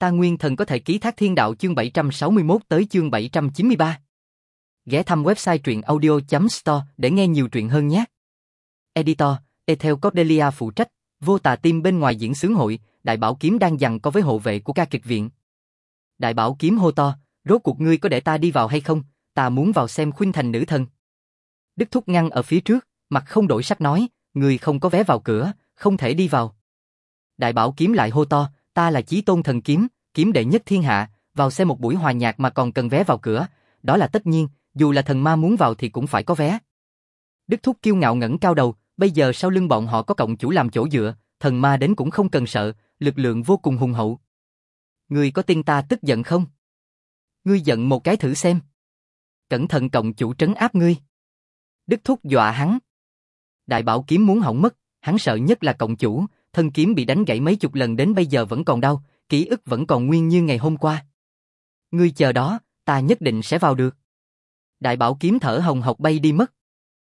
Ta Nguyên Thần có thể ký thác thiên đạo chương 761 tới chương 793. Ghé thăm website truyệnaudio.store để nghe nhiều truyện hơn nhé. Editor, Ethel Cordelia phụ trách, Vô Tà Team bên ngoài diễn xướng hội, Đại Bảo Kiếm đang giằng co với hộ vệ của ca kịch viện. Đại Bảo Kiếm hô to, rốt cuộc ngươi có để ta đi vào hay không, ta muốn vào xem khuynh thành nữ thần. Đức Thúc ngăn ở phía trước, mặt không đổi sắc nói, ngươi không có vé vào cửa, không thể đi vào. Đại Bảo Kiếm lại hô to, ta là Chí Tôn thần kiếm, kiếm đệ nhất thiên hạ, vào xem một buổi hòa nhạc mà còn cần vé vào cửa, đó là tất nhiên, dù là thần ma muốn vào thì cũng phải có vé. Đức Thúc kiêu ngạo ngẩng cao đầu, bây giờ sau lưng bọn họ có cộng chủ làm chỗ dựa, thần ma đến cũng không cần sợ, lực lượng vô cùng hùng hậu. Ngươi có tin ta tức giận không? Ngươi giận một cái thử xem. Cẩn thận cộng chủ trấn áp ngươi. Đức Thúc dọa hắn. Đại Bảo Kiếm muốn hỏng mất, hắn sợ nhất là cộng chủ, thân kiếm bị đánh gãy mấy chục lần đến bây giờ vẫn còn đau, ký ức vẫn còn nguyên như ngày hôm qua. Ngươi chờ đó, ta nhất định sẽ vào được. Đại Bảo Kiếm thở hồng hộc bay đi mất.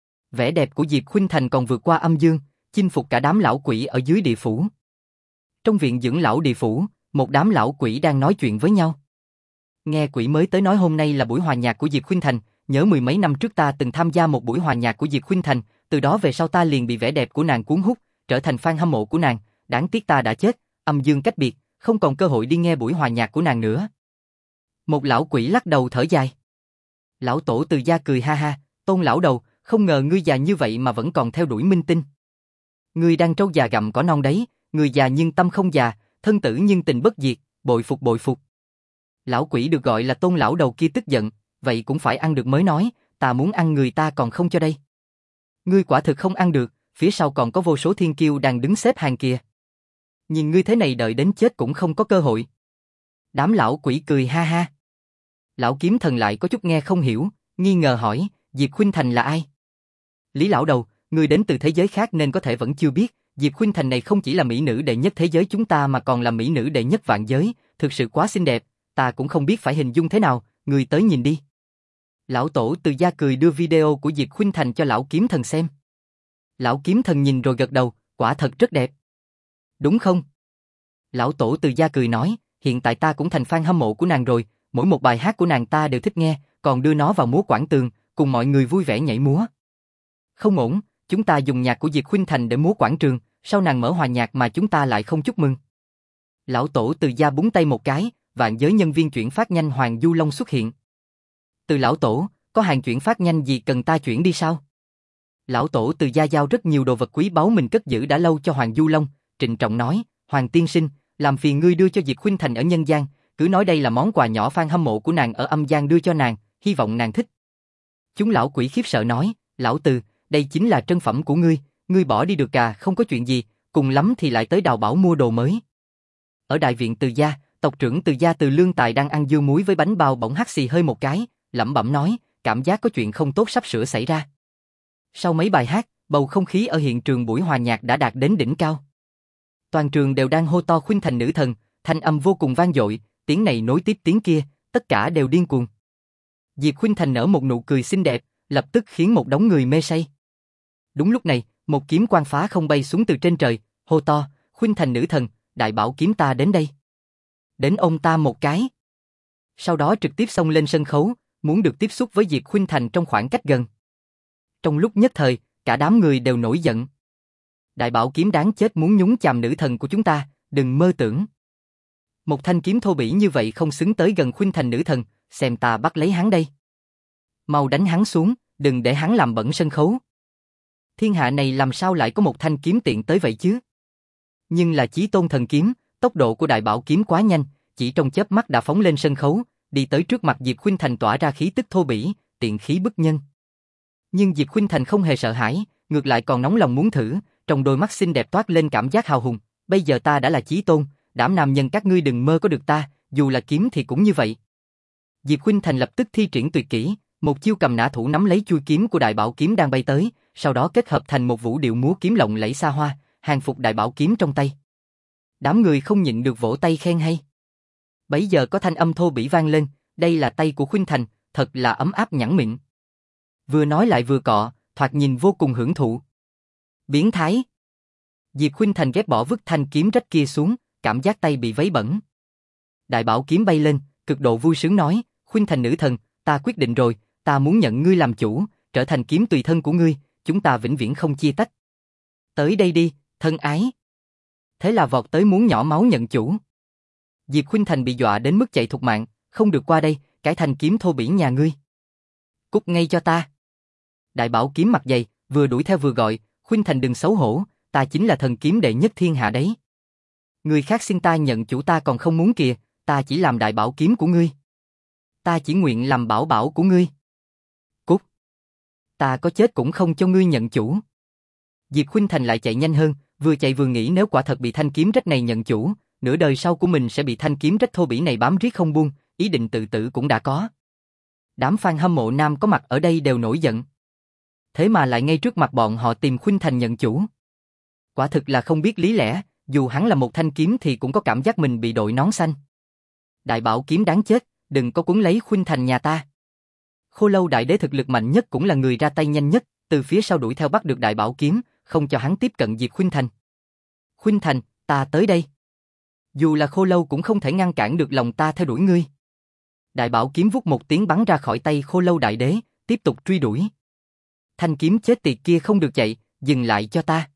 Vẻ đẹp của Diệp Khuynh Thành còn vượt qua âm dương, chinh phục cả đám lão quỷ ở dưới địa phủ. Trong viện dưỡng lão địa phủ, một đám lão quỷ đang nói chuyện với nhau. Nghe quỷ mới tới nói hôm nay là buổi hòa nhạc của Diệp Khuynh Thành, nhớ mười mấy năm trước ta từng tham gia một buổi hòa nhạc của Diệp Khuynh Thành, từ đó về sau ta liền bị vẻ đẹp của nàng cuốn hút, trở thành fan hâm mộ của nàng, đáng tiếc ta đã chết, âm dương cách biệt, không còn cơ hội đi nghe buổi hòa nhạc của nàng nữa. Một lão quỷ lắc đầu thở dài. Lão tổ Từ Gia cười ha ha, Tôn lão đầu, không ngờ ngươi già như vậy mà vẫn còn theo đuổi minh tinh. Ngươi đang trâu già gặm cỏ non đấy, người già nhưng tâm không già, thân tử nhưng tình bất diệt, bội phục bội phục. Lão quỷ được gọi là Tôn lão đầu kia tức giận, vậy cũng phải ăn được mới nói, ta muốn ăn người ta còn không cho đây. Ngươi quả thực không ăn được, phía sau còn có vô số thiên kiêu đang đứng xếp hàng kìa. Nhìn ngươi thế này đợi đến chết cũng không có cơ hội. Đám lão quỷ cười ha ha. Lão Kiếm Thần lại có chút nghe không hiểu, nghi ngờ hỏi, Diệp Khuynh Thành là ai? Lý lão đầu, ngươi đến từ thế giới khác nên có thể vẫn chưa biết, Diệp Khuynh Thành này không chỉ là mỹ nữ đệ nhất thế giới chúng ta mà còn là mỹ nữ đệ nhất vạn giới, thực sự quá xinh đẹp, ta cũng không biết phải hình dung thế nào, ngươi tới nhìn đi. Lão tổ Từ Gia cười đưa video của Diệp Khuynh Thành cho lão Kiếm Thần xem. Lão Kiếm Thần nhìn rồi gật đầu, quả thật rất đẹp. Đúng không? Lão tổ Từ Gia cười nói, hiện tại ta cũng thành fan hâm mộ của nàng rồi, mỗi một bài hát của nàng ta đều thích nghe, còn đưa nó vào múa quảng tường, cùng mọi người vui vẻ nhảy múa. Không ổn, chúng ta dùng nhạc của Diệp Khuynh Thành để múa quảng trường, sau nàng mở hòa nhạc mà chúng ta lại không chúc mừng. Lão tổ Từ Gia búng tay một cái, vạn giới nhân viên chuyển phát nhanh Hoàng Du Long xuất hiện. Từ lão tổ, có hàng chuyển phát nhanh gì cần ta chuyển đi sao? Lão tổ Từ Gia giao rất nhiều đồ vật quý báu mình cất giữ đã lâu cho Hoàng Du Long, trịnh trọng nói, Hoàng tiên sinh, làm phiền ngươi đưa cho Diệp Khuynh Thành ở nhân gian, cứ nói đây là món quà nhỏ fan hâm mộ của nàng ở âm gian đưa cho nàng, hy vọng nàng thích. Chúng lão quỷ khiếp sợ nói, lão Từ, đây chính là trân phẩm của ngươi bỏ đi được à, không có chuyện gì, cùng lắm thì lại tới đào bảo mua đồ mới. Ở đại viện Từ Gia, tộc trưởng Từ Gia Từ Lương Tài đang ăn dưa muối với bánh bao bỗng hắt xì hơi một cái, lẩm bẩm nói, cảm giác có chuyện không tốt sắp sửa xảy ra. Sau mấy bài hát, bầu không khí ở hiện trường buổi hòa nhạc đã đạt đến đỉnh cao. Toàn trường đều đang hô to Khuynh Thành nữ thần, thanh âm vô cùng vang dội, tiếng này nối tiếp tiếng kia, tất cả đều điên cuồng. Diệp Khuynh Thành nở một nụ cười xinh đẹp, lập tức khiến một đống người mê say. Đúng lúc này, một kiếm quang phá không bay xuống từ trên trời, hô to, Khuynh Thành nữ thần, Đại Bảo Kiếm ta đến đây. Đến ông ta một cái. Sau đó trực tiếp xông lên sân khấu, muốn được tiếp xúc với Diệp Khuynh Thành trong khoảng cách gần. Trong lúc nhất thời, cả đám người đều nổi giận. Đại Bảo Kiếm đáng chết muốn nhúng chàm nữ thần của chúng ta, đừng mơ tưởng. Một thanh kiếm thô bỉ như vậy không xứng tới gần Khuynh Thành nữ thần, xem ta bắt lấy hắn đây. Mau đánh hắn xuống, đừng để hắn làm bẩn sân khấu. Thiên hạ này làm sao lại có một thanh kiếm tiện tới vậy chứ? Nhưng là Chí Tôn thần kiếm, tốc độ của Đại Bảo Kiếm quá nhanh, chỉ trong chớp mắt đã phóng lên sân khấu, đi tới trước mặt Diệp Khuynh Thành tỏa ra khí tức thô bỉ, tiện khí bức nhân. Nhưng Diệp Khuynh Thành không hề sợ hãi, ngược lại còn nóng lòng muốn thử, trong đôi mắt xinh đẹp toát lên cảm giác hào hùng, bây giờ ta đã là Chí Tôn, đám nam nhân các ngươi đừng mơ có được ta, dù là kiếm thì cũng như vậy. Diệp Khuynh Thành lập tức thi triển tuyệt kỹ, một chiêu cầm nã thủ nắm lấy chuôi kiếm của Đại Bảo Kiếm đang bay tới, sau đó kết hợp thành một vũ điệu múa kiếm lộng lẫy xa hoa, hàng phục Đại Bảo Kiếm trong tay. Đám người không nhịn được vỗ tay khen hay. Bấy giờ có thanh âm thô bỉ vang lên, đây là tay của Khuynh Thành, thật là ấm áp nhẵn mịn. Vừa nói lại vừa cọ, thoạt nhìn vô cùng hưởng thụ. Biến thái. Diệp Khuynh Thành ghét bỏ vứt thanh kiếm rách kia xuống, cảm giác tay bị vấy bẩn. Đại bảo kiếm bay lên, cực độ vui sướng nói, Khuynh Thành nữ thần, ta quyết định rồi, ta muốn nhận ngươi làm chủ, trở thành kiếm tùy thân của ngươi, chúng ta vĩnh viễn không chia tách. Tới đây đi, thân ái. Thế là vọt tới muốn nhỏ máu nhận chủ. Diệp Khuynh Thành bị dọa đến mức chạy thục mạng, không được qua đây, cái thanh kiếm thô bỉ nhà ngươi. Cút ngay cho ta. Đại bảo kiếm mặt dày, vừa đuổi theo vừa gọi, Khuynh Thành đừng xấu hổ, ta chính là thần kiếm đệ nhất thiên hạ đấy. Người khác xin ta nhận chủ ta còn không muốn kìa, ta chỉ làm đại bảo kiếm của ngươi. Ta chỉ nguyện làm bảo bảo của ngươi. Cút. Ta có chết cũng không cho ngươi nhận chủ. Diệp Khuynh Thành lại chạy nhanh hơn, vừa chạy vừa nghĩ nếu quả thật bị thanh kiếm rách này nhận chủ, nửa đời sau của mình sẽ bị thanh kiếm rách thô bỉ này bám riết không buông, ý định tự tử cũng đã có. Đám fan hâm mộ nam có mặt ở đây đều nổi giận. Thế mà lại ngay trước mặt bọn họ tìm Khuynh Thành nhận chủ. Quả thực là không biết lý lẽ, dù hắn là một thanh kiếm thì cũng có cảm giác mình bị đội nón xanh. Đại bảo kiếm đáng chết, đừng có cuốn lấy Khuynh Thành nhà ta. Khô Lâu đại đế thực lực mạnh nhất cũng là người ra tay nhanh nhất, từ phía sau đuổi theo bắt được đại bảo kiếm, không cho hắn tiếp cận Diệp Khuynh Thành. Khuynh Thành, ta tới đây. Dù là Khô Lâu cũng không thể ngăn cản được lòng ta theo đuổi ngươi. Đại bảo kiếm vút một tiếng bắn ra khỏi tay Khô Lâu đại đế, tiếp tục truy đuổi. Thanh kiếm chết tiệt kia không được chạy, dừng lại cho ta.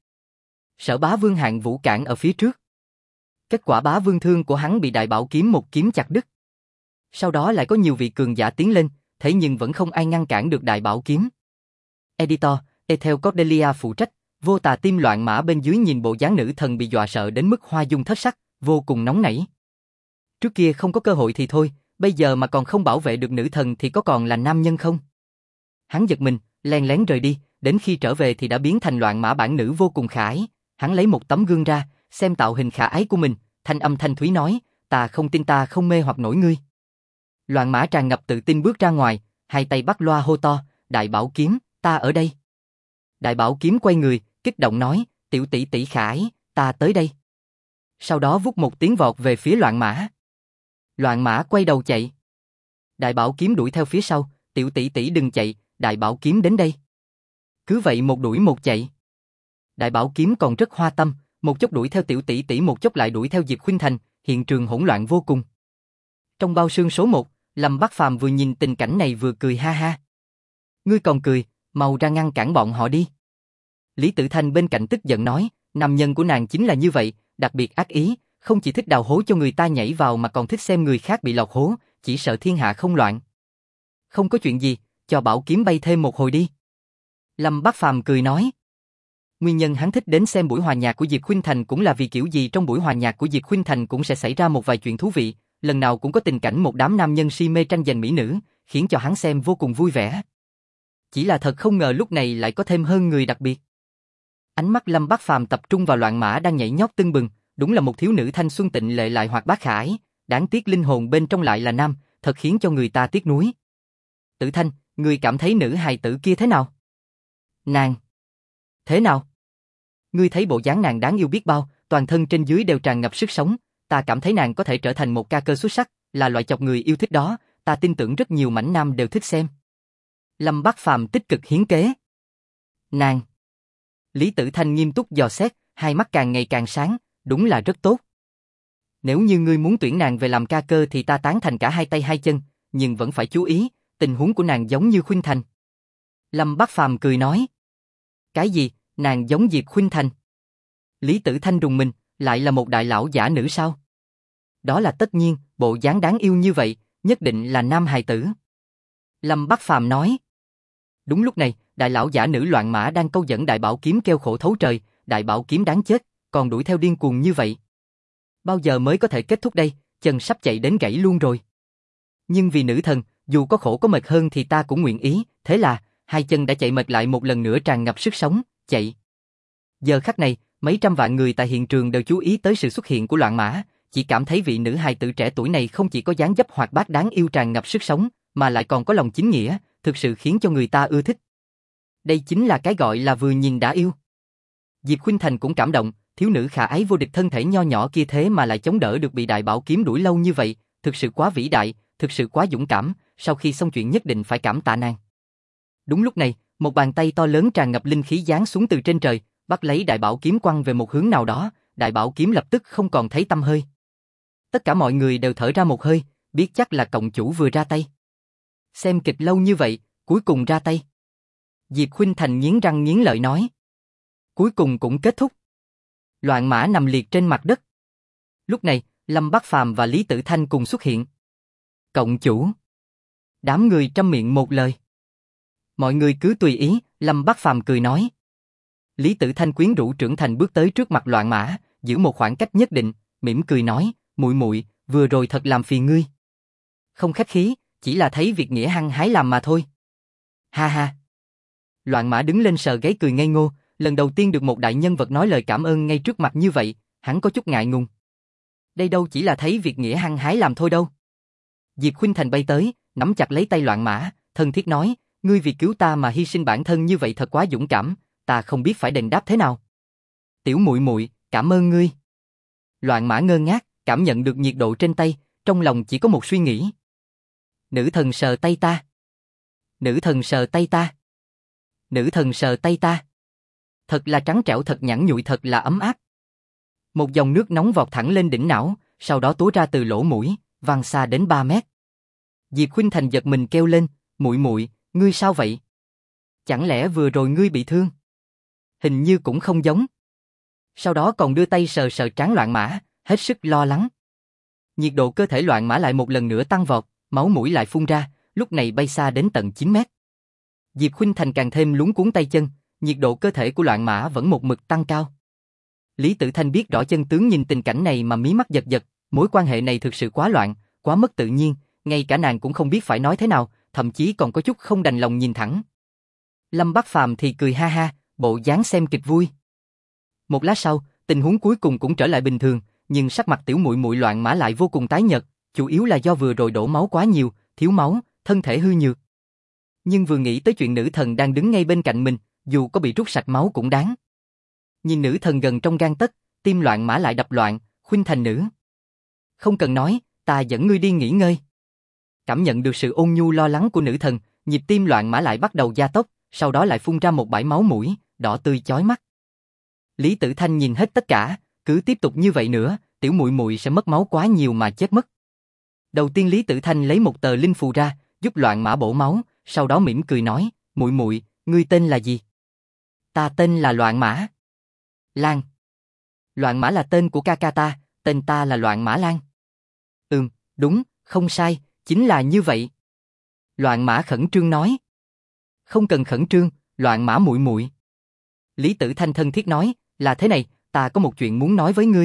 Sở Bá Vương Hạng Vũ cản ở phía trước. Kết quả Bá Vương thương của hắn bị đại bảo kiếm một kiếm chặt đứt. Sau đó lại có nhiều vị cường giả tiến lên, thế nhưng vẫn không ai ngăn cản được đại bảo kiếm. Editor, Ethel Cordelia phụ trách, Vô Tà tim loạn mã bên dưới nhìn bộ dáng nữ thần bị dọa sợ đến mức hoa dung thất sắc, vô cùng nóng nảy. Trước kia không có cơ hội thì thôi, bây giờ mà còn không bảo vệ được nữ thần thì có còn là nam nhân không? Hắn giật mình, len lén rời đi, đến khi trở về thì đã biến thành loạn mã bản nữ vô cùng khả ái. Hắn lấy một tấm gương ra, xem tạo hình khả ái của mình, thanh âm thanh thúy nói, ta không tin ta không mê hoặc nổi ngươi. Loạn mã tràn ngập tự tin bước ra ngoài, hai tay bắt loa hô to, đại bảo kiếm, ta ở đây. Đại bảo kiếm quay người, kích động nói, tiểu tỷ tỷ khả ái, ta tới đây. Sau đó vút một tiếng vọt về phía loạn mã. Loạn mã quay đầu chạy. Đại bảo kiếm đuổi theo phía sau, tiểu tỷ tỷ đừng chạy, đại bảo kiếm đến đây. Cứ vậy một đuổi một chạy. Đại bảo kiếm còn rất hoa tâm, một chốc đuổi theo tiểu tỷ tỷ một chốc lại đuổi theo Diệp Khuynh Thành, hiện trường hỗn loạn vô cùng. Trong bao xương số 1, Lâm Bắc Phàm vừa nhìn tình cảnh này vừa cười ha ha. Ngươi còn cười, mau ra ngăn cản bọn họ đi. Lý Tử Thanh bên cạnh tức giận nói, nam nhân của nàng chính là như vậy, đặc biệt ác ý, không chỉ thích đào hố cho người ta nhảy vào mà còn thích xem người khác bị lọt hố, chỉ sợ thiên hạ không loạn. Không có chuyện gì, cho bảo kiếm bay thêm một hồi đi. Lâm Bắc Phàm cười nói. Nguyên nhân hắn thích đến xem buổi hòa nhạc của Diệp Khuynh Thành cũng là vì kiểu gì trong buổi hòa nhạc của Diệp Khuynh Thành cũng sẽ xảy ra một vài chuyện thú vị, lần nào cũng có tình cảnh một đám nam nhân si mê tranh giành mỹ nữ, khiến cho hắn xem vô cùng vui vẻ. Chỉ là thật không ngờ lúc này lại có thêm hơn người đặc biệt. Ánh mắt Lâm Bắc Phàm tập trung vào loạn mã đang nhảy nhót tưng bừng, đúng là một thiếu nữ thanh xuân tịnh lệ lại hoạt bát khả ái, đáng tiếc linh hồn bên trong lại là nam, thật khiến cho người ta tiếc nuối. Tử Thanh, ngươi cảm thấy nữ hài tử kia thế nào? Nàng. Thế nào? Ngươi thấy bộ dáng nàng đáng yêu biết bao, toàn thân trên dưới đều tràn ngập sức sống, ta cảm thấy nàng có thể trở thành một ca cơ xuất sắc, là loại chọc người yêu thích đó, ta tin tưởng rất nhiều mảnh nam đều thích xem. Lâm Bắc Phàm tích cực hiến kế. Nàng. Lý Tử Thanh nghiêm túc dò xét, hai mắt càng ngày càng sáng, đúng là rất tốt. Nếu như ngươi muốn tuyển nàng về làm ca cơ thì ta tán thành cả hai tay hai chân, nhưng vẫn phải chú ý, tình huống của nàng giống như Khuynh Thành. Lâm Bắc Phàm cười nói. Cái gì, nàng giống Diệp Khuynh Thành? Lý Tử Thanh rùng mình, lại là một đại lão giả nữ sao? Đó là tất nhiên, bộ dáng đáng yêu như vậy, nhất định là nam hài tử. Lâm Bắc Phàm nói. Đúng lúc này, đại lão giả nữ loạn mã đang câu dẫn đại bảo kiếm kêu khổ thấu trời, đại bảo kiếm đáng chết, còn đuổi theo điên cuồng như vậy. Bao giờ mới có thể kết thúc đây, chân sắp chạy đến gãy luôn rồi. Nhưng vì nữ thần, dù có khổ có mệt hơn thì ta cũng nguyện ý, thế là, hai chân đã chạy mệt lại một lần nữa tràn ngập sức sống, chạy. Giờ khắc này, mấy trăm vạn người tại hiện trường đều chú ý tới sự xuất hiện của loạn mã, chỉ cảm thấy vị nữ hài tử trẻ tuổi này không chỉ có dáng dấp hoạt bát đáng yêu tràn ngập sức sống, mà lại còn có lòng chính nghĩa, thực sự khiến cho người ta ưa thích. Đây chính là cái gọi là vừa nhìn đã yêu. Diệp Khuynh Thành cũng cảm động, thiếu nữ khả ái vô địch thân thể nho nhỏ kia thế mà lại chống đỡ được bị đại bảo kiếm đuổi lâu như vậy, thực sự quá vĩ đại, thực sự quá dũng cảm, sau khi xong chuyện nhất định phải cảm tạ nàng. Đúng lúc này, một bàn tay to lớn tràn ngập linh khí giáng xuống từ trên trời, bắt lấy đại bảo kiếm quăng về một hướng nào đó, đại bảo kiếm lập tức không còn thấy tăm hơi. Tất cả mọi người đều thở ra một hơi, biết chắc là cộng chủ vừa ra tay. Xem kịch lâu như vậy, cuối cùng ra tay. Diệp Khuynh Thành nghiến răng nghiến lợi nói. Cuối cùng cũng kết thúc. Loạn mã nằm liệt trên mặt đất. Lúc này, Lâm Bắc Phàm và Lý Tử Thanh cùng xuất hiện. Cộng chủ. Đám người trăm miệng một lời. Mọi người cứ tùy ý, Lâm Bắc Phàm cười nói. Lý Tử Thanh quyến rũ trưởng thành bước tới trước mặt loạn mã, giữ một khoảng cách nhất định, mỉm cười nói, muội muội, vừa rồi thật làm phiền ngươi. Không khách khí, chỉ là thấy việc nghĩa hăng hái làm mà thôi. Ha ha. Loạn mã đứng lên sờ gáy cười ngây ngô, lần đầu tiên được một đại nhân vật nói lời cảm ơn ngay trước mặt như vậy, hắn có chút ngại ngùng. Đây đâu chỉ là thấy việc nghĩa hăng hái làm thôi đâu. Diệp Khuynh Thành bay tới, nắm chặt lấy tay loạn mã, thân thiết nói, ngươi vì cứu ta mà hy sinh bản thân như vậy thật quá dũng cảm, ta không biết phải đền đáp thế nào. Tiểu muội muội, cảm ơn ngươi. Loạn mã ngơ ngác, cảm nhận được nhiệt độ trên tay, trong lòng chỉ có một suy nghĩ. Nữ thần sờ tay ta. Nữ thần sờ tay ta. Nữ thần sờ tay ta. Thật là trắng trẻo, thật nhẵn nhụi, thật là ấm áp. Một dòng nước nóng vọt thẳng lên đỉnh não, sau đó túa ra từ lỗ mũi, văng xa đến 3 mét. Diệp Khuynh Thành giật mình kêu lên, muội muội, ngươi sao vậy? Chẳng lẽ vừa rồi ngươi bị thương? Hình như cũng không giống. Sau đó còn đưa tay sờ sờ trán loạn mã, hết sức lo lắng. Nhiệt độ cơ thể loạn mã lại một lần nữa tăng vọt, máu mũi lại phun ra, lúc này bay xa đến tận 9 mét. Diệp Khuynh Thành càng thêm luống cuống tay chân, nhiệt độ cơ thể của loạn mã vẫn một mực tăng cao. Lý Tử Thanh biết rõ chân tướng, nhìn tình cảnh này mà mí mắt giật giật, mối quan hệ này thực sự quá loạn, quá mất tự nhiên, ngay cả nàng cũng không biết phải nói thế nào, thậm chí còn có chút không đành lòng nhìn thẳng. Lâm Bắc Phàm thì cười ha ha, bộ dáng xem kịch vui. Một lát sau, tình huống cuối cùng cũng trở lại bình thường, nhưng sắc mặt tiểu muội muội loạn mã lại vô cùng tái nhợt, chủ yếu là do vừa rồi đổ máu quá nhiều, thiếu máu, thân thể hư nhược. Nhưng vừa nghĩ tới chuyện nữ thần đang đứng ngay bên cạnh mình, dù có bị rút sạch máu cũng đáng. Nhìn nữ thần gần trong gang tấc, tim loạn mã lại đập loạn, Khuynh Thành nữ. Không cần nói, ta dẫn ngươi đi nghỉ ngơi. Cảm nhận được sự ôn nhu lo lắng của nữ thần, nhịp tim loạn mã lại bắt đầu gia tốc, sau đó lại phun ra một bãi máu mũi, đỏ tươi chói mắt. Lý Tử Thanh nhìn hết tất cả, cứ tiếp tục như vậy nữa, tiểu muội muội sẽ mất máu quá nhiều mà chết mất. Đầu tiên Lý Tử Thanh lấy một tờ linh phù ra, giúp loạn mã bổ máu, sau đó mỉm cười nói, muội muội, ngươi tên là gì? Ta tên là Loạn Mã. Lan. Loạn Mã là tên của ca ca ta, tên ta là Loạn Mã Lan. Đúng, không sai, chính là như vậy. Loạn Mã khẩn trương nói. Không cần khẩn trương, Loạn Mã muội muội. Lý Tử Thanh thân thiết nói, là thế này, ta có một chuyện muốn nói với ngươi.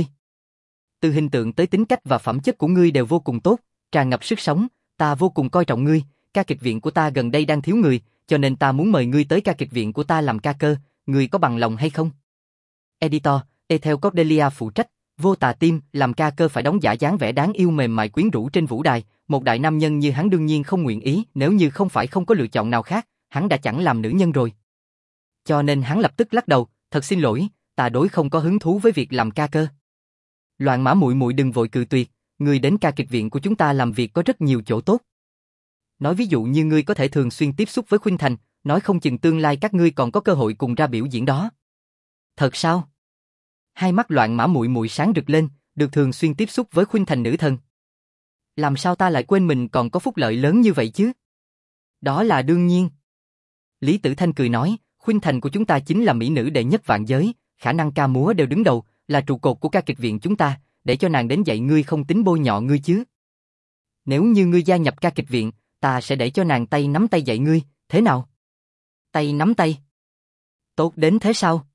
Từ hình tượng tới tính cách và phẩm chất của ngươi đều vô cùng tốt, tràn ngập sức sống, ta vô cùng coi trọng ngươi, ca kịch viện của ta gần đây đang thiếu người, cho nên ta muốn mời ngươi tới ca kịch viện của ta làm ca cơ, ngươi có bằng lòng hay không? Editor, Ethel Cordelia phụ trách, Vô Tà Tim, làm ca cơ phải đóng giả dáng vẻ đáng yêu mềm mại quyến rũ trên vũ đài, một đại nam nhân như hắn đương nhiên không nguyện ý, nếu như không phải không có lựa chọn nào khác, hắn đã chẳng làm nữ nhân rồi. Cho nên hắn lập tức lắc đầu, thật xin lỗi, ta đối không có hứng thú với việc làm ca cơ. Loạn Mã muội muội đừng vội cự tuyệt, ngươi đến ca kịch viện của chúng ta làm việc có rất nhiều chỗ tốt. Nói ví dụ như ngươi có thể thường xuyên tiếp xúc với Khuynh Thành, nói không chừng tương lai các ngươi còn có cơ hội cùng ra biểu diễn đó. Thật sao? Hai mắt Loạn Mã muội muội sáng rực lên, được thường xuyên tiếp xúc với Khuynh Thành nữ thần. Làm sao ta lại quên mình còn có phúc lợi lớn như vậy chứ? Đó là đương nhiên. Lý Tử Thanh cười nói, Khuynh Thành của chúng ta chính là mỹ nữ đệ nhất vạn giới, khả năng ca múa đều đứng đầu, là trụ cột của ca kịch viện chúng ta, để cho nàng đến dạy ngươi không tính bôi nhọ ngươi chứ. Nếu như ngươi gia nhập ca kịch viện, ta sẽ để cho nàng tay nắm tay dạy ngươi, thế nào? Tay nắm tay? Tốt đến thế sao?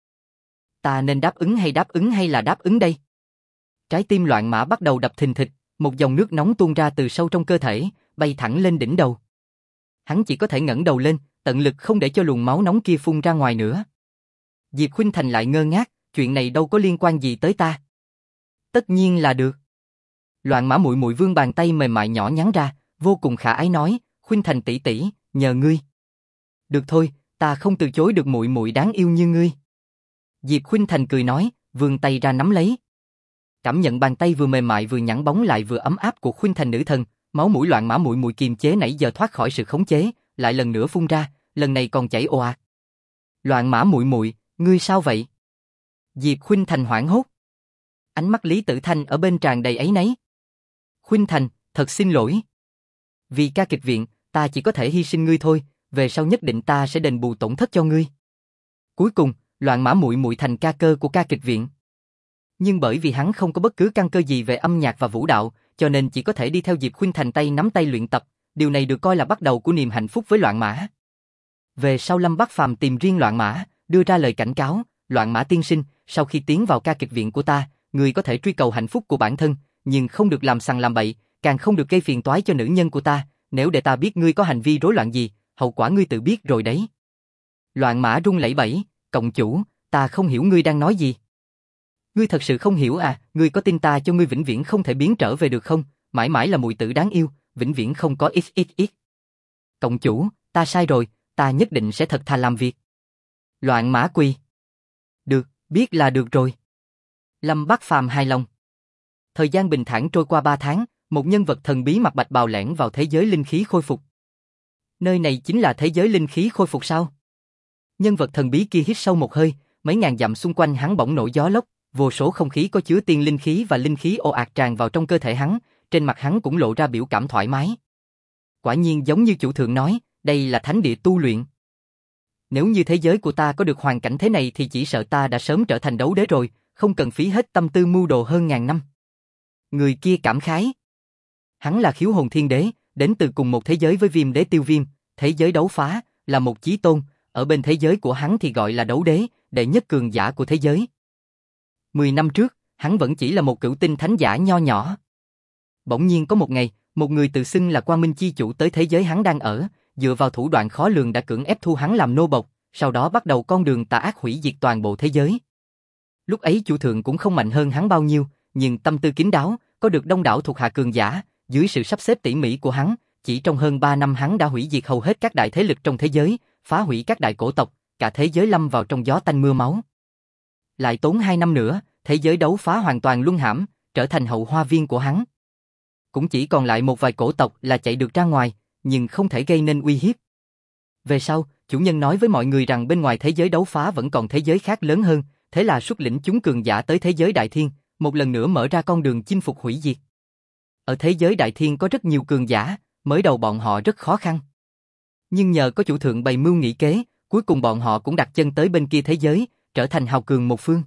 Ta nên đáp ứng hay là đáp ứng đây? Trái tim Loạn Mã bắt đầu đập thình thịch, một dòng nước nóng tuôn ra từ sâu trong cơ thể, bay thẳng lên đỉnh đầu. Hắn chỉ có thể ngẩng đầu lên, tận lực không để cho luồng máu nóng kia phun ra ngoài nữa. Diệp Khuynh Thành lại ngơ ngác, chuyện này đâu có liên quan gì tới ta. Tất nhiên là được. Loạn Mã muội muội vươn bàn tay mềm mại nhỏ nhắn ra, vô cùng khả ái nói, Khuynh Thành tỷ tỷ, nhờ ngươi. Được thôi, ta không từ chối được muội muội đáng yêu như ngươi. Diệp Khuynh Thành cười nói, vươn tay ra nắm lấy. Cảm nhận bàn tay vừa mềm mại vừa nhẵn bóng lại vừa ấm áp của Khuynh Thành nữ thần, máu mũi Loạn Mã muội muội kiềm chế nãy giờ thoát khỏi sự khống chế, lại lần nữa phun ra, lần này còn chảy ồ ạt. Loạn Mã muội muội, ngươi sao vậy? Diệp Khuynh Thành hoảng hốt. Ánh mắt Lý Tử Thanh ở bên tràn đầy áy náy. Khuynh Thành, thật xin lỗi. Vì ca kịch viện, ta chỉ có thể hy sinh ngươi thôi, về sau nhất định ta sẽ đền bù tổn thất cho ngươi. Cuối cùng, Loạn Mã muội muội thành ca cơ của ca kịch viện. Nhưng bởi vì hắn không có bất cứ căn cơ gì về âm nhạc và vũ đạo, cho nên chỉ có thể đi theo Diệp Khuynh Thành tay nắm tay luyện tập, điều này được coi là bắt đầu của niềm hạnh phúc với Loạn Mã. Về sau Lâm Bắc Phàm tìm riêng Loạn Mã, đưa ra lời cảnh cáo, Loạn Mã tiên sinh, sau khi tiến vào ca kịch viện của ta, ngươi có thể truy cầu hạnh phúc của bản thân, nhưng không được làm sằng làm bậy, càng không được gây phiền toái cho nữ nhân của ta, nếu để ta biết ngươi có hành vi rối loạn gì, hậu quả ngươi tự biết rồi đấy. Loạn Mã run lẩy bẩy, cộng chủ, ta không hiểu ngươi đang nói gì. Ngươi thật sự không hiểu à, ngươi có tin ta cho ngươi vĩnh viễn không thể biến trở về được không, mãi mãi là muội tử đáng yêu, vĩnh viễn không có xxx. Cộng chủ, ta sai rồi, ta nhất định sẽ thật thà làm việc. Loạn Mã quỳ. Được, biết là được rồi. Lâm Bắc Phàm hài lòng. Thời gian bình thản trôi qua 3 tháng, một nhân vật thần bí mặc bạch bào lẻn vào thế giới linh khí khôi phục. Nơi này chính là thế giới linh khí khôi phục sao? Nhân vật thần bí kia hít sâu một hơi, mấy ngàn dặm xung quanh hắn bỗng nổi gió lốc, vô số không khí có chứa tiên linh khí và linh khí ồ ạt tràn vào trong cơ thể hắn, trên mặt hắn cũng lộ ra biểu cảm thoải mái. Quả nhiên giống như chủ thượng nói, đây là thánh địa tu luyện. Nếu như thế giới của ta có được hoàn cảnh thế này thì chỉ sợ ta đã sớm trở thành đấu đế rồi, không cần phí hết tâm tư mưu đồ hơn ngàn năm. Người kia cảm khái. Hắn là Khiếu Hồn Thiên Đế, đến từ cùng một thế giới với Viêm Đế Tiêu Viêm, thế giới đấu phá, là một chí tôn, ở bên thế giới của hắn thì gọi là đấu đế, đệ nhất cường giả của thế giới. 10 năm trước, hắn vẫn chỉ là một cửu tinh thánh giả nho nhỏ. Bỗng nhiên có một ngày, một người tự xưng là Quang Minh Chi Chủ tới thế giới hắn đang ở, dựa vào thủ đoạn khó lường đã cưỡng ép thu hắn làm nô bộc, sau đó bắt đầu con đường tà ác hủy diệt toàn bộ thế giới. Lúc ấy chủ thượng cũng không mạnh hơn hắn bao nhiêu, nhưng tâm tư kín đáo, có được đông đảo thuộc hạ cường giả, dưới sự sắp xếp tỉ mỉ của hắn, chỉ trong hơn 3 năm hắn đã hủy diệt hầu hết các đại thế lực trong thế giới, phá hủy các đại cổ tộc, cả thế giới lâm vào trong gió tanh mưa máu. Lại tốn 2 năm nữa, thế giới đấu phá hoàn toàn luân hãm, trở thành hậu hoa viên của hắn. Cũng chỉ còn lại một vài cổ tộc là chạy được ra ngoài, nhưng không thể gây nên uy hiếp. Về sau, chủ nhân nói với mọi người rằng bên ngoài thế giới đấu phá vẫn còn thế giới khác lớn hơn, thế là xuất lĩnh chúng cường giả tới thế giới Đại Thiên, một lần nữa mở ra con đường chinh phục hủy diệt. Ở thế giới Đại Thiên có rất nhiều cường giả, mới đầu bọn họ rất khó khăn. Nhưng nhờ có chủ thượng bày mưu nghị kế, cuối cùng bọn họ cũng đặt chân tới bên kia thế giới, trở thành hào cường một phương.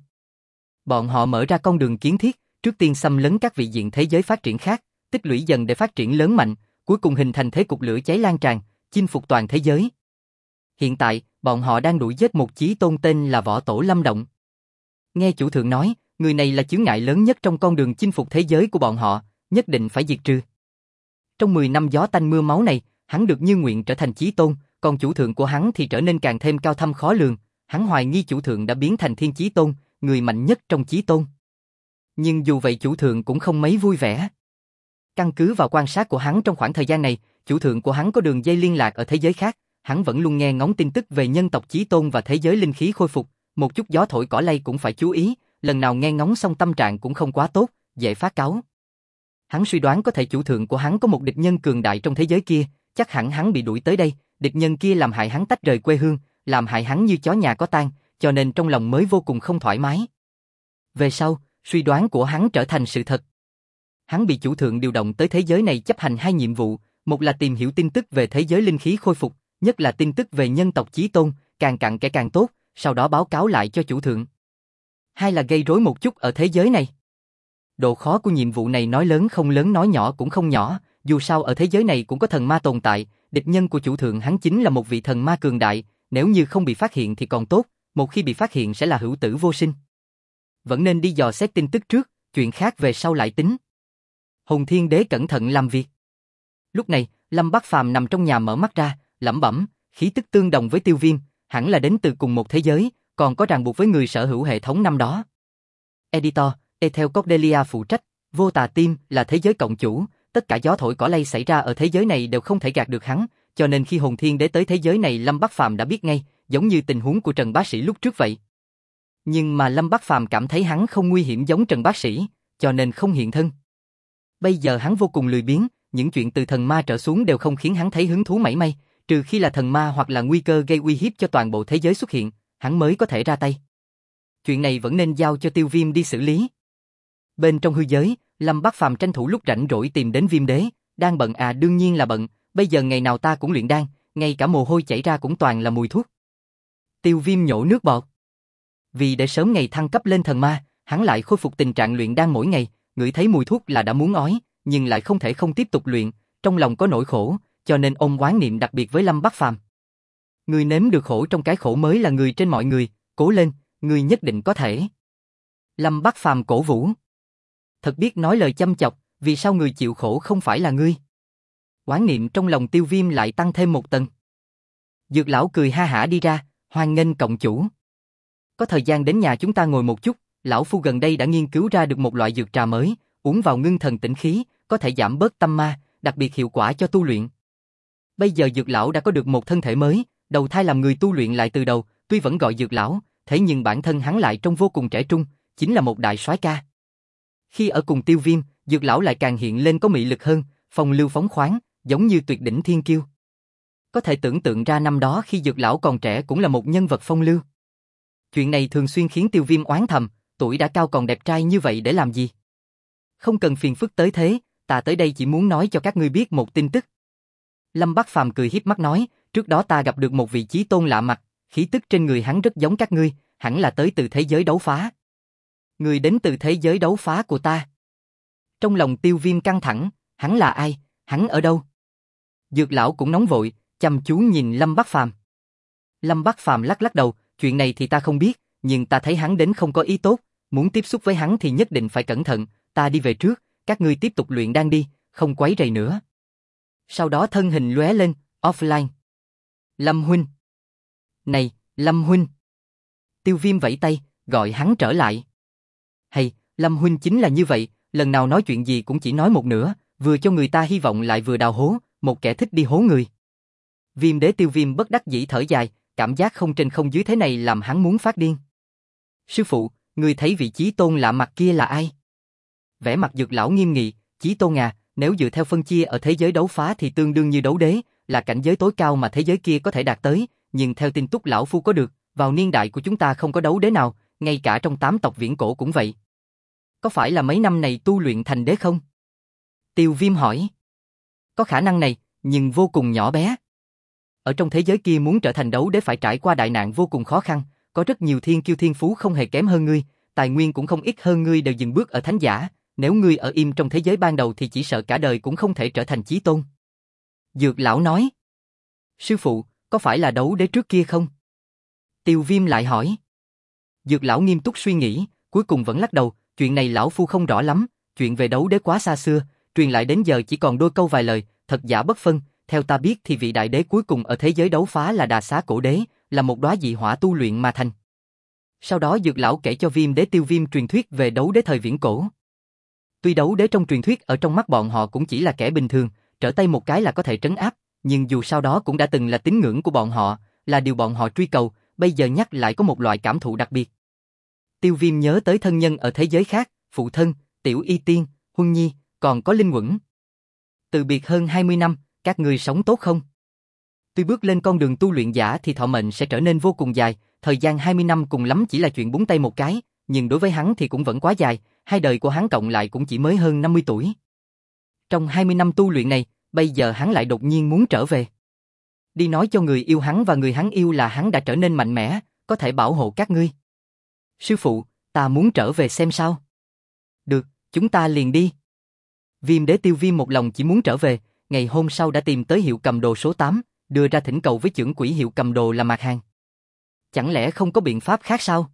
Bọn họ mở ra con đường kiến thiết, trước tiên xâm lấn các vị diện thế giới phát triển khác, tích lũy dần để phát triển lớn mạnh, cuối cùng hình thành thế cục lửa cháy lan tràn, chinh phục toàn thế giới. Hiện tại, bọn họ đang đuổi giết một chí tôn tên là Võ Tổ Lâm Động. Nghe chủ thượng nói, người này là chướng ngại lớn nhất trong con đường chinh phục thế giới của bọn họ, nhất định phải diệt trừ. Trong 10 năm gió tanh mưa máu này, hắn được như nguyện trở thành chí tôn, còn chủ thượng của hắn thì trở nên càng thêm cao thâm khó lường, hắn hoài nghi chủ thượng đã biến thành thiên chí tôn, người mạnh nhất trong chí tôn. Nhưng dù vậy chủ thượng cũng không mấy vui vẻ. Căn cứ vào quan sát của hắn trong khoảng thời gian này, chủ thượng của hắn có đường dây liên lạc ở thế giới khác, hắn vẫn luôn nghe ngóng tin tức về nhân tộc chí tôn và thế giới linh khí khôi phục, một chút gió thổi cỏ lay cũng phải chú ý, lần nào nghe ngóng xong tâm trạng cũng không quá tốt, dễ phát cáu. Hắn suy đoán có thể chủ thượng của hắn có một địch nhân cường đại trong thế giới kia, chắc hẳn hắn bị đuổi tới đây, địch nhân kia làm hại hắn tách rời quê hương, làm hại hắn như chó nhà có tang, cho nên trong lòng mới vô cùng không thoải mái. Về sau, suy đoán của hắn trở thành sự thật. Hắn bị chủ thượng điều động tới thế giới này chấp hành 2 nhiệm vụ, một là tìm hiểu tin tức về thế giới linh khí khôi phục, nhất là tin tức về nhân tộc chí tôn, càng cặn kẽ càng tốt, sau đó báo cáo lại cho chủ thượng. 2 là gây rối một chút ở thế giới này. Độ khó của nhiệm vụ này nói lớn không lớn nói nhỏ cũng không nhỏ, dù sao ở thế giới này cũng có thần ma tồn tại, địch nhân của chủ thượng hắn chính là một vị thần ma cường đại, nếu như không bị phát hiện thì còn tốt, một khi bị phát hiện sẽ là hữu tử vô sinh. Vẫn nên đi dò xét tin tức trước, chuyện khác về sau lại tính. Hồn Thiên Đế cẩn thận làm việc. Lúc này, Lâm Bắc Phàm nằm trong nhà mở mắt ra, lẩm bẩm, khí tức tương đồng với Tiêu Viêm, hẳn là đến từ cùng một thế giới, còn có ràng buộc với người sở hữu hệ thống năm đó. Editor, Ethel Cordelia phụ trách, Vô Tà Team là thế giới cộng chủ, tất cả gió thổi cỏ lay xảy ra ở thế giới này đều không thể gạt được hắn, cho nên khi Hồn Thiên Đế tới thế giới này Lâm Bắc Phàm đã biết ngay, giống như tình huống của Trần Bá Sĩ lúc trước vậy. Nhưng mà Lâm Bắc Phàm cảm thấy hắn không nguy hiểm giống Trần Bá Sĩ, cho nên không hiện thân. Bây giờ hắn vô cùng lười biếng, những chuyện từ thần ma trở xuống đều không khiến hắn thấy hứng thú mảy may, trừ khi là thần ma hoặc là nguy cơ gây uy hiếp cho toàn bộ thế giới xuất hiện, hắn mới có thể ra tay. Chuyện này vẫn nên giao cho Tiêu Viêm đi xử lý. Bên trong hư giới, Lâm Bắc Phàm tranh thủ lúc rảnh rỗi tìm đến Viêm Đế, đang bận à, đương nhiên là bận, bây giờ ngày nào ta cũng luyện đan, ngay cả mồ hôi chảy ra cũng toàn là mùi thuốc. Tiêu Viêm nhổ nước bọt. Vì để sớm ngày thăng cấp lên thần ma, hắn lại khôi phục tình trạng luyện đan mỗi ngày, ngửi thấy mùi thuốc là đã muốn ói, nhưng lại không thể không tiếp tục luyện, trong lòng có nỗi khổ, cho nên ôm oán niệm đặc biệt với Lâm Bắc Phàm. Người nếm được khổ trong cái khổ mới là người trên mọi người, cố lên, người nhất định có thể. Lâm Bắc Phàm cổ vũ. Thật biết nói lời châm chọc, vì sao người chịu khổ không phải là ngươi? Oán niệm trong lòng Tiêu Viêm lại tăng thêm một tầng. Dược lão cười ha hả đi ra, hoan nghênh cộng chủ. Có thời gian đến nhà chúng ta ngồi một chút, lão phu gần đây đã nghiên cứu ra được một loại dược trà mới, uống vào ngưng thần tĩnh khí, có thể giảm bớt tâm ma, đặc biệt hiệu quả cho tu luyện. Bây giờ dược lão đã có được một thân thể mới, đầu thai làm người tu luyện lại từ đầu, tuy vẫn gọi dược lão, thế nhưng bản thân hắn lại trông vô cùng trẻ trung, chính là một đại soái ca. Khi ở cùng Tiêu Viêm, dược lão lại càng hiện lên có mị lực hơn, phong lưu phóng khoáng, giống như tuyệt đỉnh thiên kiêu. Có thể tưởng tượng ra năm đó khi dược lão còn trẻ cũng là một nhân vật phong lưu. Chuyện này thường xuyên khiến Tiêu Viêm oán thầm, tuổi đã cao còn đẹp trai như vậy để làm gì? Không cần phiền phức tới thế, ta tới đây chỉ muốn nói cho các ngươi biết một tin tức. Lâm Bắc Phàm cười hiếp mắt nói, trước đó ta gặp được một vị chí tôn lạ mặt, khí tức trên người hắn rất giống các ngươi, hẳn là tới từ thế giới đấu phá. Người đến từ thế giới đấu phá của ta. Trong lòng Tiêu Viêm căng thẳng, hắn là ai, hắn ở đâu? Dược lão cũng nóng vội, chăm chú nhìn Lâm Bắc Phàm. Lâm Bắc Phàm lắc lắc đầu, chuyện này thì ta không biết, nhưng ta thấy hắn đến không có ý tốt, muốn tiếp xúc với hắn thì nhất định phải cẩn thận, ta đi về trước, các ngươi tiếp tục luyện đan đi, không quấy rầy nữa. Sau đó thân hình lóe lên, offline. Lâm huynh. Này, Lâm huynh. Tiêu Viêm vẫy tay, gọi hắn trở lại. Hay, Lâm huynh chính là như vậy, lần nào nói chuyện gì cũng chỉ nói một nửa, vừa cho người ta hy vọng lại vừa đào hố, một kẻ thích đi hố người. Viêm Đế Tiêu Viêm bất đắc dĩ thở dài, cảm giác không trên không dưới thế này làm hắn muốn phát điên. Sư phụ, người thấy vị chí tôn lạ mặt kia là ai? Vẻ mặt dược lão nghiêm nghị, chí tôn à, nếu dựa theo phân chia ở thế giới đấu phá thì tương đương như đấu đế, là cảnh giới tối cao mà thế giới kia có thể đạt tới, nhưng theo tin tức lão phu có được, vào niên đại của chúng ta không có đấu đế nào, ngay cả trong 8 tộc viễn cổ cũng vậy. Có phải là mấy năm này tu luyện thành đế không? Tiêu Viêm hỏi. Có khả năng này, nhưng vô cùng nhỏ bé. Ở trong thế giới kia muốn trở thành đấu đế phải trải qua đại nạn vô cùng khó khăn, có rất nhiều thiên kiêu thiên phú không hề kém hơn ngươi, tài nguyên cũng không ít hơn ngươi đều dừng bước ở thánh giả, nếu ngươi ở im trong thế giới ban đầu thì chỉ sợ cả đời cũng không thể trở thành chí tôn. Dược lão nói. Sư phụ, có phải là đấu đế trước kia không? Tiêu Viêm lại hỏi. Dược lão nghiêm túc suy nghĩ, cuối cùng vẫn lắc đầu, chuyện này lão phu không rõ lắm, chuyện về đấu đế quá xa xưa, truyền lại đến giờ chỉ còn đôi câu vài lời, thật giả bất phân, theo ta biết thì vị đại đế cuối cùng ở thế giới đấu phá là Đà Xá Cổ Đế, là một đóa dị hỏa tu luyện mà thành. Sau đó dược lão kể cho Viêm Đế Tiêu Viêm truyền thuyết về đấu đế thời viễn cổ. Tuy đấu đế trong truyền thuyết ở trong mắt bọn họ cũng chỉ là kẻ bình thường, trở tay một cái là có thể trấn áp, nhưng dù sau đó cũng đã từng là tín ngưỡng của bọn họ, là điều bọn họ truy cầu, bây giờ nhắc lại có một loại cảm thụ đặc biệt. Tiêu Viêm nhớ tới thân nhân ở thế giới khác, phụ thân, Tiểu Y Tiên, Huân Nhi, còn có Linh Quẩn. Từ biệt hơn 20 năm, các người sống tốt không? Tuy bước lên con đường tu luyện giả thì thọ mệnh sẽ trở nên vô cùng dài, thời gian 20 năm cùng lắm chỉ là chuyện búng tay một cái, nhưng đối với hắn thì cũng vẫn quá dài, hai đời của hắn cộng lại cũng chỉ mới hơn 50 tuổi. Trong 20 năm tu luyện này, bây giờ hắn lại đột nhiên muốn trở về. Đi nói cho người yêu hắn và người hắn yêu là hắn đã trở nên mạnh mẽ, có thể bảo hộ các ngươi. Sư phụ, ta muốn trở về xem sao. Được, chúng ta liền đi. Viêm Đế Tiêu Viêm một lòng chỉ muốn trở về, ngày hôm sau đã tìm tới hiệu cầm đồ số 8, đưa ra thỉnh cầu với chưởng quỹ hiệu cầm đồ là Mạc Hàn. Chẳng lẽ không có biện pháp khác sao?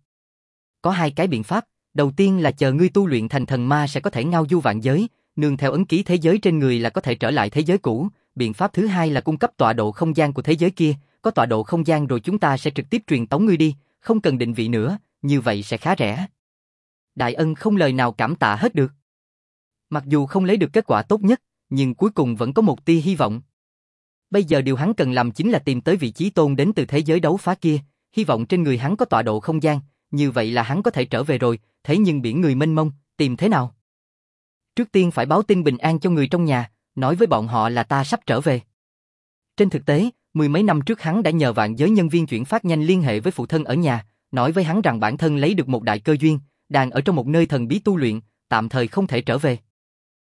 Có hai cái biện pháp, đầu tiên là chờ ngươi tu luyện thành thần ma sẽ có thể ngao du vạn giới, nương theo ấn ký thế giới trên người là có thể trở lại thế giới cũ, biện pháp thứ hai là cung cấp tọa độ không gian của thế giới kia, có tọa độ không gian rồi chúng ta sẽ trực tiếp truyền tống ngươi đi, không cần định vị nữa, như vậy sẽ khá rẻ. Đại ân không lời nào cảm tạ hết được. Mặc dù không lấy được kết quả tốt nhất, nhưng cuối cùng vẫn có một tia hy vọng. Bây giờ điều hắn cần làm chính là tìm tới vị chí tôn đến từ thế giới đấu phá kia, hy vọng trên người hắn có tọa độ không gian, như vậy là hắn có thể trở về rồi, thế nhưng biển người mênh mông, tìm thế nào? Trước tiên phải báo tin bình an cho người trong nhà, nói với bọn họ là ta sắp trở về. Trên thực tế, mười mấy năm trước hắn đã nhờ vạn giới nhân viên chuyển phát nhanh liên hệ với phụ thân ở nhà, nói với hắn rằng bản thân lấy được một đại cơ duyên, đang ở trong một nơi thần bí tu luyện, tạm thời không thể trở về.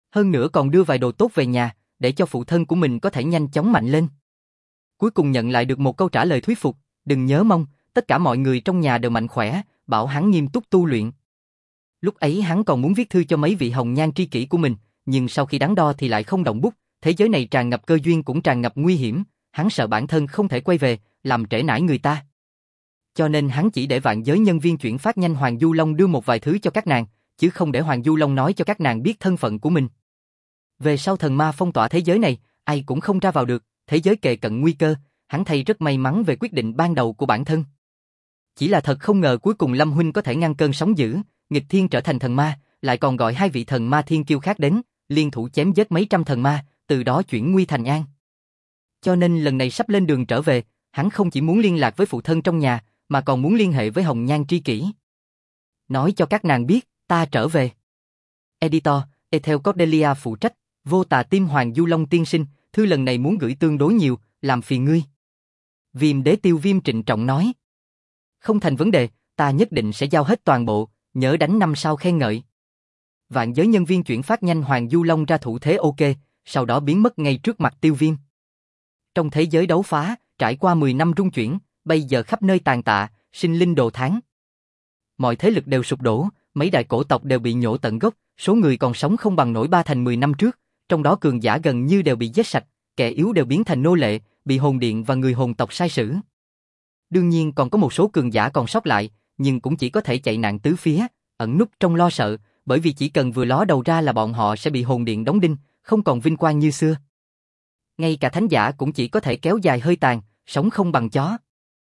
Hơn nữa còn đưa vài đồ tốt về nhà, để cho phụ thân của mình có thể nhanh chóng mạnh lên. Cuối cùng nhận lại được một câu trả lời thuyết phục, đừng nhớ mong, tất cả mọi người trong nhà đều mạnh khỏe, bảo hắn nghiêm túc tu luyện. Lúc ấy hắn còn muốn viết thư cho mấy vị hồng nhan tri kỷ của mình, nhưng sau khi đắn đo thì lại không động bút, thế giới này tràn ngập cơ duyên cũng tràn ngập nguy hiểm, hắn sợ bản thân không thể quay về, làm trễ nải người ta. Cho nên hắn chỉ để vạn giới nhân viên chuyển phát nhanh Hoàng Du Long đưa một vài thứ cho các nàng, chứ không để Hoàng Du Long nói cho các nàng biết thân phận của mình. Về sau thần ma phong tỏa thế giới này, ai cũng không ra vào được, thế giới kề cận nguy cơ, hắn thấy rất may mắn về quyết định ban đầu của bản thân. Chỉ là thật không ngờ cuối cùng Lâm huynh có thể ngăn cơn sóng dữ, nghịch thiên trở thành thần ma, lại còn gọi 2 vị thần ma thiên kiêu khác đến, liên thủ chém giết mấy trăm thần ma, từ đó chuyển nguy thành an. Cho nên lần này sắp lên đường trở về, hắn không chỉ muốn liên lạc với phụ thân trong nhà, mà còn muốn liên hệ với hồng nhan tri kỷ. Nói cho các nàng biết, ta trở về. Editor, Ethel Cordelia phụ trách, vô tà tim Hoàng Du Long tiên sinh, thư lần này muốn gửi tương đối nhiều, làm phiền ngươi. Viêm đế Tiêu Viêm trịnh trọng nói. Không thành vấn đề, ta nhất định sẽ giao hết toàn bộ, nhớ đánh 5 sao khen ngợi. Vạn giới nhân viên chuyển phát nhanh Hoàng Du Long ra thủ thế ok, sau đó biến mất ngay trước mặt Tiêu Viêm. Trong thế giới đấu phá, trải qua 10 năm rung chuyển, bây giờ khắp nơi tàn tạ, sinh linh đồ thán. Mọi thế lực đều sụp đổ, mấy đại cổ tộc đều bị nhổ tận gốc, số người còn sống không bằng nổi 3 thành 10 năm trước, trong đó cường giả gần như đều bị giết sạch, kẻ yếu đều biến thành nô lệ, bị hồn điện và người hồn tộc sai sử. Đương nhiên còn có một số cường giả còn sót lại, nhưng cũng chỉ có thể chạy nạn tứ phía, ẩn núp trong lo sợ, bởi vì chỉ cần vừa ló đầu ra là bọn họ sẽ bị hồn điện đóng đinh, không còn vinh quang như xưa. Ngay cả thánh giả cũng chỉ có thể kéo dài hơi tàn, sống không bằng chó.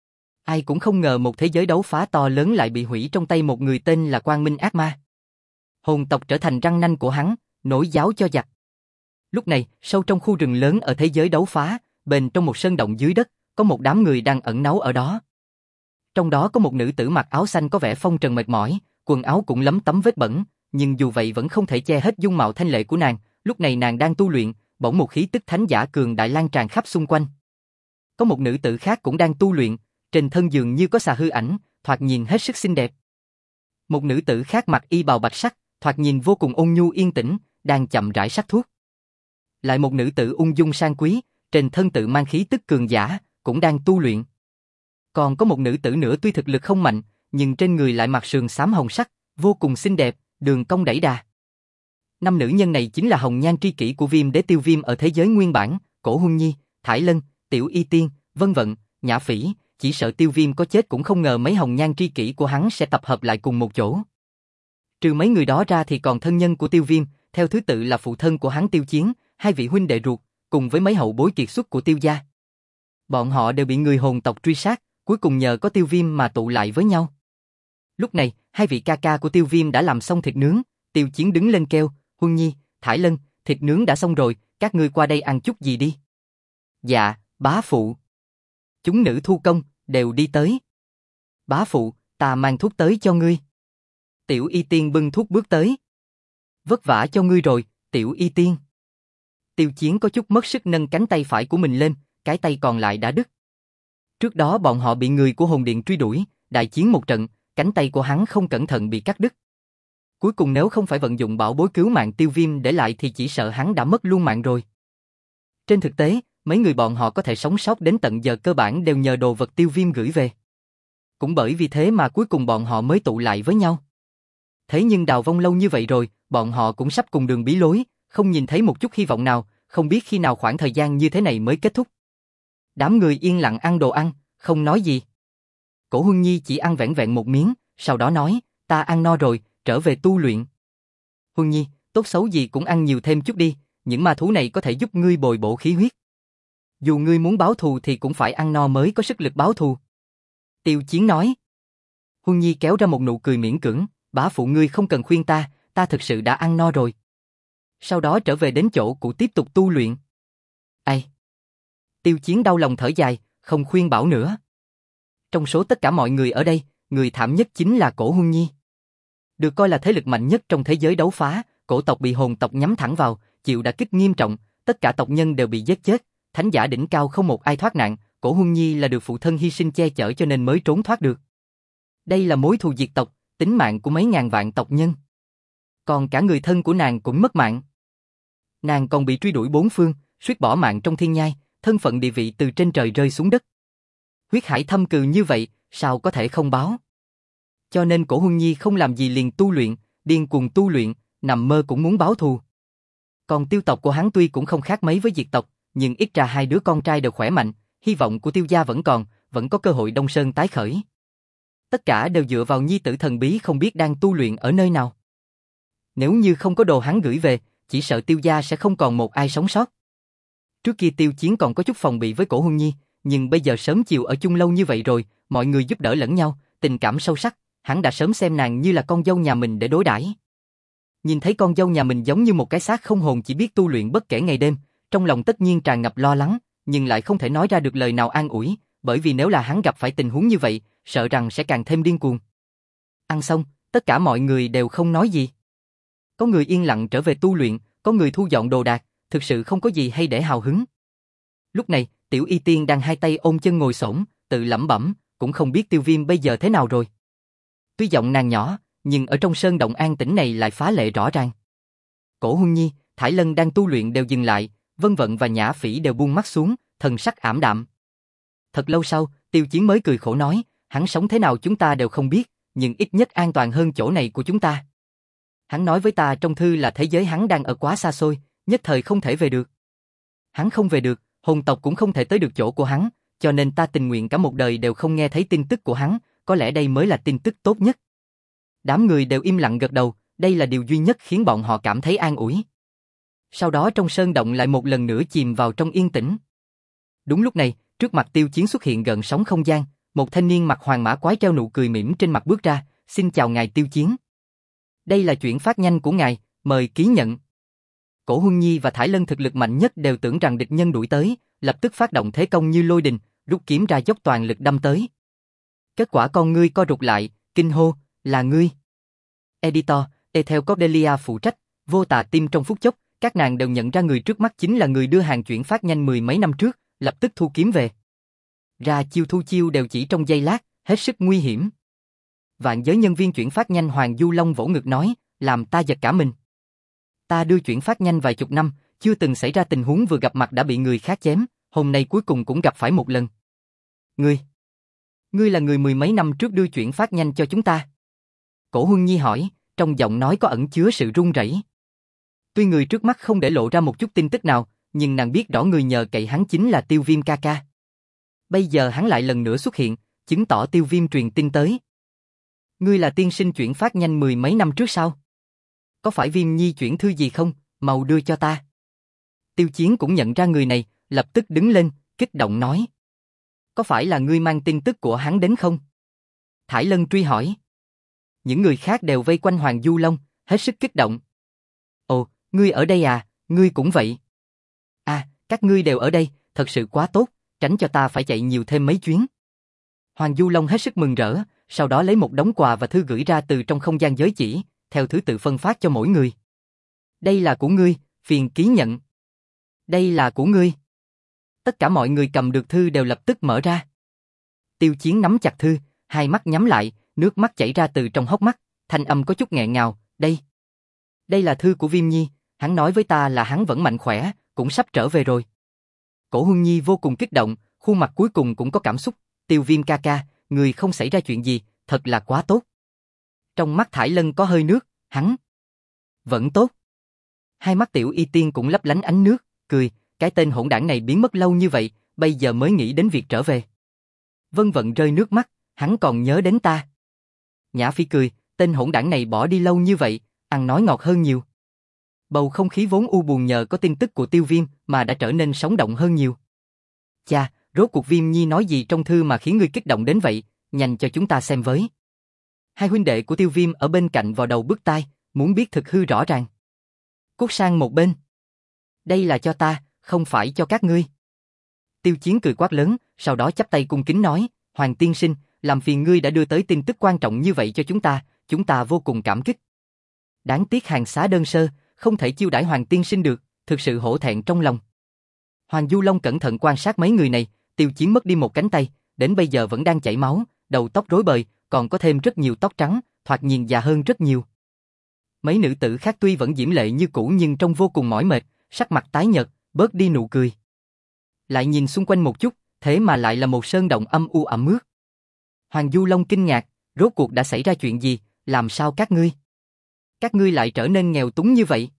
Ai cũng không ngờ một thế giới đấu phá to lớn lại bị hủy trong tay một người tên là Quang Minh Ác Ma. Hồn tộc trở thành răng nanh của hắn, nổi giáo cho giặc. Lúc này, sâu trong khu rừng lớn ở thế giới đấu phá, bên trong một sơn động dưới đất, có một đám người đang ẩn náu ở đó. Trong đó có một nữ tử mặc áo xanh có vẻ phong trần mệt mỏi, quần áo cũng lấm tấm vết bẩn, nhưng dù vậy vẫn không thể che hết dung mạo thanh lệ của nàng. Lúc này nàng đang tu luyện, bỗng một khí tức thánh giả cường đại lan tràn khắp xung quanh. Có một nữ tử khác cũng đang tu luyện, trên thân dường như có xà hư ảnh, thoạt nhìn hết sức xinh đẹp. Một nữ tử khác mặc y bào bạch sắc, thoạt nhìn vô cùng ôn nhu yên tĩnh, đang chậm rãi sắc thuốc. Lại một nữ tử ung dung sang quý, trên thân tự mang khí tức cường giả, cũng đang tu luyện. Còn có một nữ tử nữa tuy thực lực không mạnh, nhưng trên người lại mặc sườn xám hồng sắc, vô cùng xinh đẹp, đường cong đẩy đà. 5 nữ nhân này chính là hồng nhan tri kỷ của Viêm đế Tiêu Viêm ở thế giới nguyên bản, Cổ Huân Nhi, Thải Lân, Tiểu Y Tiên, Vân Vận, Nhã Phỉ, chỉ sợ Tiêu Viêm có chết cũng không ngờ mấy hồng nhan tri kỷ của hắn sẽ tập hợp lại cùng một chỗ. Trừ mấy người đó ra thì còn thân nhân của Tiêu Viêm, theo thứ tự là phụ thân của hắn Tiêu Chiến, 2 vị huynh đệ ruột, cùng với mấy hậu bối kiệt xuất của Tiêu gia. Bọn họ đều bị người hồn tộc truy sát, cuối cùng nhờ có Tiêu Viêm mà tụ lại với nhau. Lúc này, 2 vị ca ca của Tiêu Viêm đã làm xong thịt nướng, Tiêu Chiến đứng lên kêu, Huân Nhi, Thải Lân, thịt nướng đã xong rồi, các ngươi qua đây ăn chút gì đi. Dạ, bá phụ. Chúng nữ thu công, đều đi tới. Bá phụ, ta mang thuốc tới cho ngươi. Tiểu Y Tiên bưng thuốc bước tới. Vất vả cho ngươi rồi, Tiểu Y Tiên. Tiêu Chiến có chút mất sức nâng cánh tay phải của mình lên, cái tay còn lại đã đứt. Trước đó bọn họ bị người của hồn điện truy đuổi, đại chiến một trận, cánh tay của hắn không cẩn thận bị cắt đứt. Cuối cùng nếu không phải vận dụng bảo bối cứu mạng Tiêu Viêm để lại thì chỉ sợ hắn đã mất luôn mạng rồi. Trên thực tế, mấy người bọn họ có thể sống sót đến tận giờ cơ bản đều nhờ đồ vật Tiêu Viêm gửi về. Cũng bởi vì thế mà cuối cùng bọn họ mới tụ lại với nhau. Thế nhưng đào vong lâu như vậy rồi, bọn họ cũng sắp cùng đường bí lối, không nhìn thấy một chút hy vọng nào, không biết khi nào khoảng thời gian như thế này mới kết thúc. Đám người yên lặng ăn đồ ăn, không nói gì. Cổ Huân Nhi chỉ ăn vẻn vẹn một miếng, sau đó nói, ta ăn no rồi, trở về tu luyện. Huân Nhi, tốt xấu gì cũng ăn nhiều thêm chút đi, những ma thú này có thể giúp ngươi bồi bổ khí huyết. Dù ngươi muốn báo thù thì cũng phải ăn no mới có sức lực báo thù. Tiêu Chiến nói. Huân Nhi kéo ra một nụ cười miễn cưỡng, bá phụ ngươi không cần khuyên ta thực sự đã ăn no rồi. Sau đó trở về đến chỗ cũ tiếp tục tu luyện. Ai? Tiêu Chiến đau lòng thở dài, không khuyên bảo nữa. Trong số tất cả mọi người ở đây, người thảm nhất chính là Cổ Huân Nhi. Được coi là thế lực mạnh nhất trong thế giới đấu phá, cổ tộc bị hồn tộc nhắm thẳng vào, chịu đả kích nghiêm trọng, tất cả tộc nhân đều bị giết chết, thánh giả đỉnh cao không một ai thoát nạn, Cổ Huân Nhi là được phụ thân hy sinh che chở cho nên mới trốn thoát được. Đây là mối thù diệt tộc, tính mạng của mấy ngàn vạn tộc nhân. Còn cả người thân của nàng cũng mất mạng. Nàng còn bị truy đuổi bốn phương, suýt bỏ mạng trong thiên nhai, thân phận địa vị từ trên trời rơi xuống đất. Huyết hải thâm cừu như vậy, sao có thể không báo? Cho nên Cổ Huân Nhi không làm gì liền tu luyện, điên cuồng tu luyện, nằm mơ cũng muốn báo thù. Còn Tiêu tộc của hắn tuy cũng không khác mấy với Diệt tộc, nhưng ít ra hai đứa con trai đều khỏe mạnh, hy vọng của Tiêu gia vẫn còn, vẫn có cơ hội Đông Sơn tái khởi. Tất cả đều dựa vào nhi tử thần bí không biết đang tu luyện ở nơi nào. Nếu như không có đồ hắn gửi về, chỉ sợ Tiêu gia sẽ không còn một ai sống sót. Trước kia Tiêu Chiến còn có chút phòng bị với Cổ Huân Nhi, nhưng bây giờ sớm chiều ở chung lâu như vậy rồi, mọi người giúp đỡ lẫn nhau, tình cảm sâu sắc, hắn đã sớm xem nàng như là con dâu nhà mình để đối đãi. Nhìn thấy con dâu nhà mình giống như một cái xác không hồn chỉ biết tu luyện bất kể ngày đêm, trong lòng tất nhiên tràn ngập lo lắng, nhưng lại không thể nói ra được lời nào an ủi, bởi vì nếu là hắn gặp phải tình huống như vậy, sợ rằng sẽ càng thêm điên cuồng. Ăn xong, tất cả mọi người đều không nói gì. Có người yên lặng trở về tu luyện, có người thu dọn đồ đạc, thực sự không có gì hay để hào hứng. Lúc này, Tiểu Y Tiên đang hai tay ôm chân ngồi xổm, tự lẩm bẩm, cũng không biết Tiêu Viêm bây giờ thế nào rồi. Tuy giọng nàng nhỏ, nhưng ở trong sơn động an tĩnh này lại phá lệ rõ ràng. Cổ Huân Nhi, Thải Lân đang tu luyện đều dừng lại, Vân Vận và Nhã Phỉ đều buông mắt xuống, thần sắc ảm đạm. Thật lâu sau, Tiêu Chiến mới cười khổ nói, hắn sống thế nào chúng ta đều không biết, nhưng ít nhất an toàn hơn chỗ này của chúng ta. Hắn nói với ta trong thư là thế giới hắn đang ở quá xa xôi, nhất thời không thể về được. Hắn không về được, hồn tộc cũng không thể tới được chỗ của hắn, cho nên ta tình nguyện cả một đời đều không nghe thấy tin tức của hắn, có lẽ đây mới là tin tức tốt nhất. Đám người đều im lặng gật đầu, đây là điều duy nhất khiến bọn họ cảm thấy an ủi. Sau đó trong sơn động lại một lần nữa chìm vào trong yên tĩnh. Đúng lúc này, trước mặt Tiêu Chiến xuất hiện gợn sóng không gian, một thanh niên mặc hoàng mã quái treo nụ cười mỉm trên mặt bước ra, xin chào ngài Tiêu Chiến. Đây là chuyển phát nhanh của ngài, mời ký nhận. Cổ Huân Nhi và Thải Lân thực lực mạnh nhất đều tưởng rằng địch nhân đuổi tới, lập tức phát động thế công như lôi đình, rút kiếm ra dốc toàn lực đâm tới. Kết quả con ngươi co rụt lại, kinh hô, là ngươi. Editor, Ethel Cordelia phụ trách, vô tà tim trong phút chốc, các nàng đều nhận ra người trước mắt chính là người đưa hàng chuyển phát nhanh mười mấy năm trước, lập tức thu kiếm về. Ra chiêu thu chiêu đều chỉ trong giây lát, hết sức nguy hiểm. Vạn giới nhân viên chuyển phát nhanh Hoàng Du Long vỗ ngực nói, làm ta giật cả mình. Ta đưa chuyển phát nhanh vài chục năm, chưa từng xảy ra tình huống vừa gặp mặt đã bị người khác chém, hôm nay cuối cùng cũng gặp phải một lần. Ngươi là người mười mấy năm trước đưa chuyển phát nhanh cho chúng ta. Cổ Huân Nhi hỏi, trong giọng nói có ẩn chứa sự run rẩy. Tuy người trước mắt không để lộ ra một chút tin tức nào, nhưng nàng biết rõ người nhờ cậy hắn chính là Tiêu Viêm ca ca. Bây giờ hắn lại lần nữa xuất hiện, chứng tỏ Tiêu Viêm truyền tin tới. Ngươi là tiên sinh chuyển phát nhanh mười mấy năm trước sao? Có phải Viêm Nhi chuyển thư gì không, mau đưa cho ta. Tiêu Chiến cũng nhận ra người này, lập tức đứng lên, kích động nói. Có phải là ngươi mang tin tức của hắn đến không? Thải Lân truy hỏi. Những người khác đều vây quanh Hoàng Du Long, hết sức kích động. Ồ, ngươi ở đây à, ngươi cũng vậy. À, các ngươi đều ở đây, thật sự quá tốt, tránh cho ta phải chạy nhiều thêm mấy chuyến. Hoàng Du Long hết sức mừng rỡ, sau đó lấy một đống quà và thư gửi ra từ trong không gian giới chỉ, theo thứ tự phân phát cho mỗi người. Đây là của ngươi, phiền ký nhận. Đây là của ngươi. Tất cả mọi người cầm được thư đều lập tức mở ra. Tiêu Chiến nắm chặt thư, hai mắt nhắm lại, nước mắt chảy ra từ trong hốc mắt, thanh âm có chút nghẹn ngào, đây là thư của Viêm Nhi, hắn nói với ta là hắn vẫn mạnh khỏe, cũng sắp trở về rồi. Cổ Huân Nhi vô cùng kích động, khuôn mặt cuối cùng cũng có cảm xúc, Tiêu Viêm ca ca, người không xảy ra chuyện gì, thật là quá tốt. Trong mắt Thải Lân có hơi nước, hắn vẫn tốt. Hai mắt Tiểu Y Tiên cũng lấp lánh ánh nước, cười, cái tên hỗn đảng này biến mất lâu như vậy, bây giờ mới nghĩ đến việc trở về. Vân Vận rơi nước mắt, hắn còn nhớ đến ta. Nhã Phi cười, tên hỗn đảng này bỏ đi lâu như vậy, ăn nói ngọt hơn nhiều. Bầu không khí vốn u buồn nhờ có tin tức của Tiêu Viêm mà đã trở nên sống động hơn nhiều. Cha, rốt cuộc Viêm Nhi nói gì trong thư mà khiến ngươi kích động đến vậy, nhanh cho chúng ta xem với. Hai huynh đệ của Tiêu Viêm ở bên cạnh vào đầu bứt tai, muốn biết thực hư rõ ràng. Cút sang một bên. Đây là cho ta, không phải cho các ngươi. Tiêu Chiến cười quát lớn, sau đó chắp tay cung kính nói, Hoàng tiên sinh, làm phiền ngươi đã đưa tới tin tức quan trọng như vậy cho chúng ta vô cùng cảm kích. Đáng tiếc hàng xá đơn sơ, không thể chiêu đãi Hoàng tiên sinh được, thực sự hổ thẹn trong lòng. Hoàng Du Long cẩn thận quan sát mấy người này, Tiêu Chiến mất đi một cánh tay, đến bây giờ vẫn đang chảy máu, đầu tóc rối bời, còn có thêm rất nhiều tóc trắng, thoạt nhìn già hơn rất nhiều. Mấy nữ tử khác tuy vẫn diễm lệ như cũ nhưng trông vô cùng mỏi mệt, sắc mặt tái nhợt, bớt đi nụ cười. Lại nhìn xung quanh một chút, thế mà lại là một sơn động âm u ẩm ướt. Hoàng Du Long kinh ngạc, rốt cuộc đã xảy ra chuyện gì, làm sao các ngươi? Các ngươi lại trở nên nghèo túng như vậy?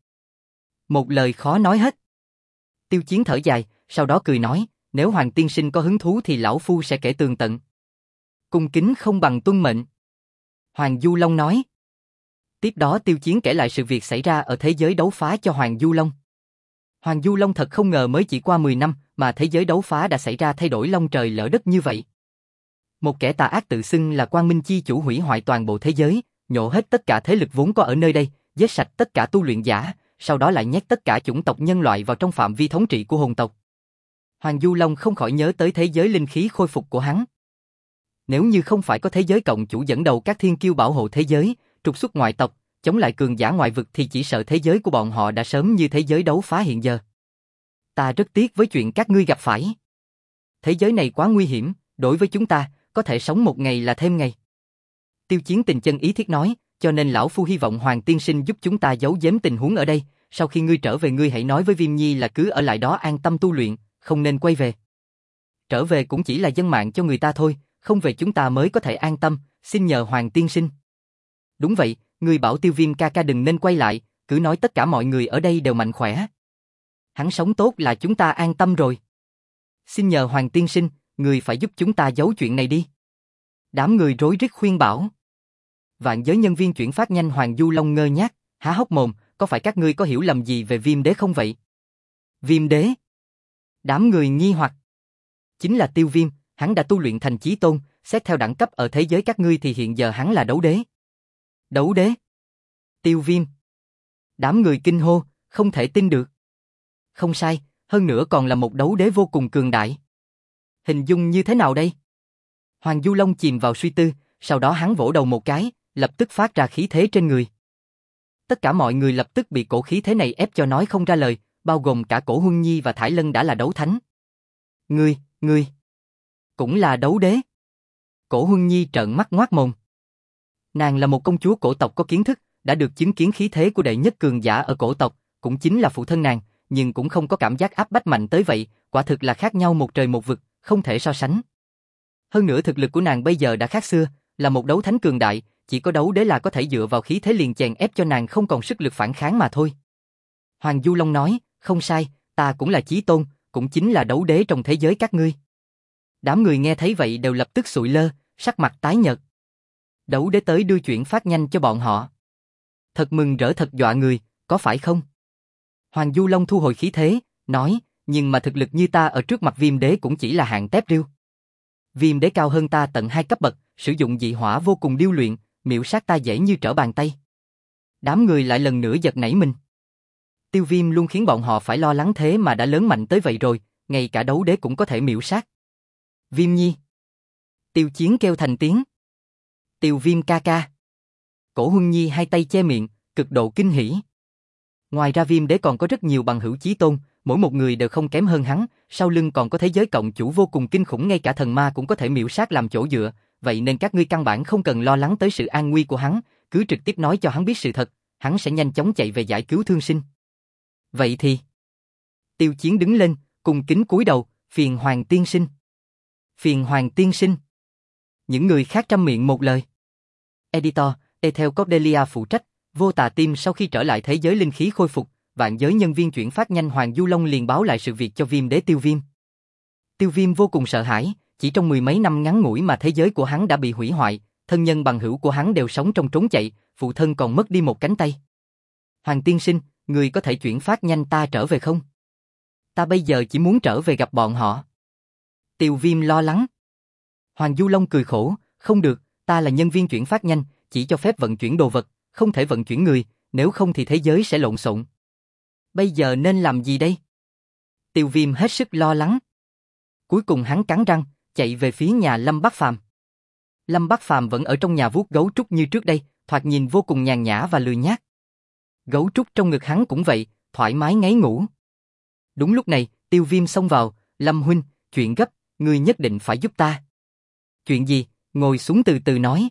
Một lời khó nói hết. Tiêu Chiến thở dài, sau đó cười nói, nếu Hoàng tiên sinh có hứng thú thì lão phu sẽ kể tường tận. Cung kính không bằng tuân mệnh. Hoàng Du Long nói. Tiếp đó Tiêu Chiến kể lại sự việc xảy ra ở thế giới đấu phá cho Hoàng Du Long. Hoàng Du Long thật không ngờ mới chỉ qua 10 năm mà thế giới đấu phá đã xảy ra thay đổi long trời lỡ đất như vậy. Một kẻ tà ác tự xưng là Quang Minh Chi Chủ hủy hoại toàn bộ thế giới, nhổ hết tất cả thế lực vốn có ở nơi đây, giết sạch tất cả tu luyện giả, sau đó lại nhét tất cả chủng tộc nhân loại vào trong phạm vi thống trị của hồn tộc. Hoàng Du Long không khỏi nhớ tới thế giới linh khí khôi phục của hắn. Nếu như không phải có thế giới cộng chủ dẫn đầu các thiên kiêu bảo hộ thế giới, trục xuất ngoại tộc, chống lại cường giả ngoại vực thì chỉ sợ thế giới của bọn họ đã sớm như thế giới đấu phá hiện giờ. Ta rất tiếc với chuyện các ngươi gặp phải. Thế giới này quá nguy hiểm, đối với chúng ta, có thể sống một ngày là thêm ngày. Tiêu Chiến tình chân ý thiết nói, cho nên lão phu hy vọng Hoàng tiên sinh giúp chúng ta giấu giếm tình huống ở đây, sau khi ngươi trở về ngươi hãy nói với Viêm Nhi là cứ ở lại đó an tâm tu luyện, không nên quay về. Trở về cũng chỉ là dân mạng cho người ta thôi, không về chúng ta mới có thể an tâm, xin nhờ Hoàng tiên sinh. Đúng vậy, ngươi bảo Tiêu Viêm ca ca đừng nên quay lại, cứ nói tất cả mọi người ở đây đều mạnh khỏe. Hắn sống tốt là chúng ta an tâm rồi. Xin nhờ Hoàng tiên sinh, người phải giúp chúng ta giấu chuyện này đi. Đám người rối rít khuyên bảo. Vạn giới nhân viên chuyển phát nhanh Hoàng Du Long ngơ ngác, há hốc mồm, có phải các ngươi có hiểu lầm gì về Viêm Đế không vậy? Viêm Đế? Đám người nghi hoặc. Chính là Tiêu Viêm, hắn đã tu luyện thành chí tôn, xét theo đẳng cấp ở thế giới các ngươi thì hiện giờ hắn là đấu đế. Đấu đế? Tiêu Viêm? Đám người kinh hô, không thể tin được. Không sai, hơn nữa còn là một đấu đế vô cùng cường đại. Hình dung như thế nào đây? Hoàng Du Long chìm vào suy tư, sau đó hắn vỗ đầu một cái, lập tức phát ra khí thế trên người. Tất cả mọi người lập tức bị cổ khí thế này ép cho nói không ra lời, bao gồm cả Cổ Huân Nhi và Thải Lân đã là đấu thánh. Ngươi, cũng là đấu đế. Cổ Huân Nhi trợn mắt ngoác mồm. Nàng là một công chúa cổ tộc có kiến thức, đã được chứng kiến khí thế của đệ nhất cường giả ở cổ tộc, cũng chính là phụ thân nàng, nhưng cũng không có cảm giác áp bách mạnh tới vậy, quả thực là khác nhau một trời một vực, không thể so sánh. Hơn nữa thực lực của nàng bây giờ đã khác xưa, là một đấu thánh cường đại, chỉ có đấu đế là có thể dựa vào khí thế liền chèn ép cho nàng không còn sức lực phản kháng mà thôi. Hoàng Du Long nói, không sai, ta cũng là chí tôn, cũng chính là đấu đế trong thế giới các ngươi. Đám người nghe thấy vậy đều lập tức sụi lơ, sắc mặt tái nhợt. Đấu đế tới đưa chuyện phát nhanh cho bọn họ. Thật mừng rỡ thật dọa người, có phải không? Hoàng Du Long thu hồi khí thế, nói, nhưng mà thực lực như ta ở trước mặt Viêm Đế cũng chỉ là hạng tép riêu. Viêm Đế cao hơn ta tận 2 cấp bậc, sử dụng dị hỏa vô cùng điêu luyện, miểu sát ta dễ như trở bàn tay. Đám người lại lần nữa giật nảy mình. Tiêu Viêm luôn khiến bọn họ phải lo lắng thế mà đã lớn mạnh tới vậy rồi, ngay cả đấu đế cũng có thể miểu sát. Viêm Nhi. Tiêu Chiến kêu thành tiếng. Tiêu Viêm ca ca. Cổ Huân Nhi hai tay che miệng, cực độ kinh hỉ. Ngoài ra Viêm Đế còn có rất nhiều bằng hữu chí tôn, mỗi một người đều không kém hơn hắn, sau lưng còn có thế giới cộng chủ vô cùng kinh khủng, ngay cả thần ma cũng có thể miểu sát làm chỗ dựa, vậy nên các ngươi căn bản không cần lo lắng tới sự an nguy của hắn, cứ trực tiếp nói cho hắn biết sự thật, hắn sẽ nhanh chóng chạy về giải cứu thương sinh. Vậy thì... Tiêu Chiến đứng lên, cung kính cúi đầu, phiền Hoàng tiên sinh. Phiền Hoàng tiên sinh. Những người khác trăm miệng một lời. Editor, Ethel Cordelia phụ trách, Vô Tà Team sau khi trở lại thế giới linh khí khôi phục, vạn giới nhân viên chuyển phát nhanh Hoàng Du Long liền báo lại sự việc cho Viêm Đế Tiêu Viêm. Tiêu Viêm vô cùng sợ hãi, chỉ trong 10 mấy năm ngắn ngủi mà thế giới của hắn đã bị hủy hoại, thân nhân bằng hữu của hắn đều sống trong trốn chạy, phụ thân còn mất đi một cánh tay. Hoàng tiên sinh, người có thể chuyển phát nhanh ta trở về không? Ta bây giờ chỉ muốn trở về gặp bọn họ. Tiêu Viêm lo lắng. Hoàng Du Long cười khổ, không được, ta là nhân viên chuyển phát nhanh, chỉ cho phép vận chuyển đồ vật, không thể vận chuyển người, nếu không thì thế giới sẽ lộn xộn. Bây giờ nên làm gì đây? Tiêu Viêm hết sức lo lắng. Cuối cùng hắn cắn răng, chạy về phía nhà Lâm Bắc Phàm. Lâm Bắc Phàm vẫn ở trong nhà vuốt gấu trúc như trước đây, thoạt nhìn vô cùng nhàn nhã và lười nhác. Gấu trúc trong ngực hắn cũng vậy, thoải mái ngáy ngủ. Đúng lúc này, Tiêu Viêm xông vào, Lâm huynh, chuyện gấp, ngươi nhất định phải giúp ta. Chuyện gì? Ngồi xuống từ từ nói.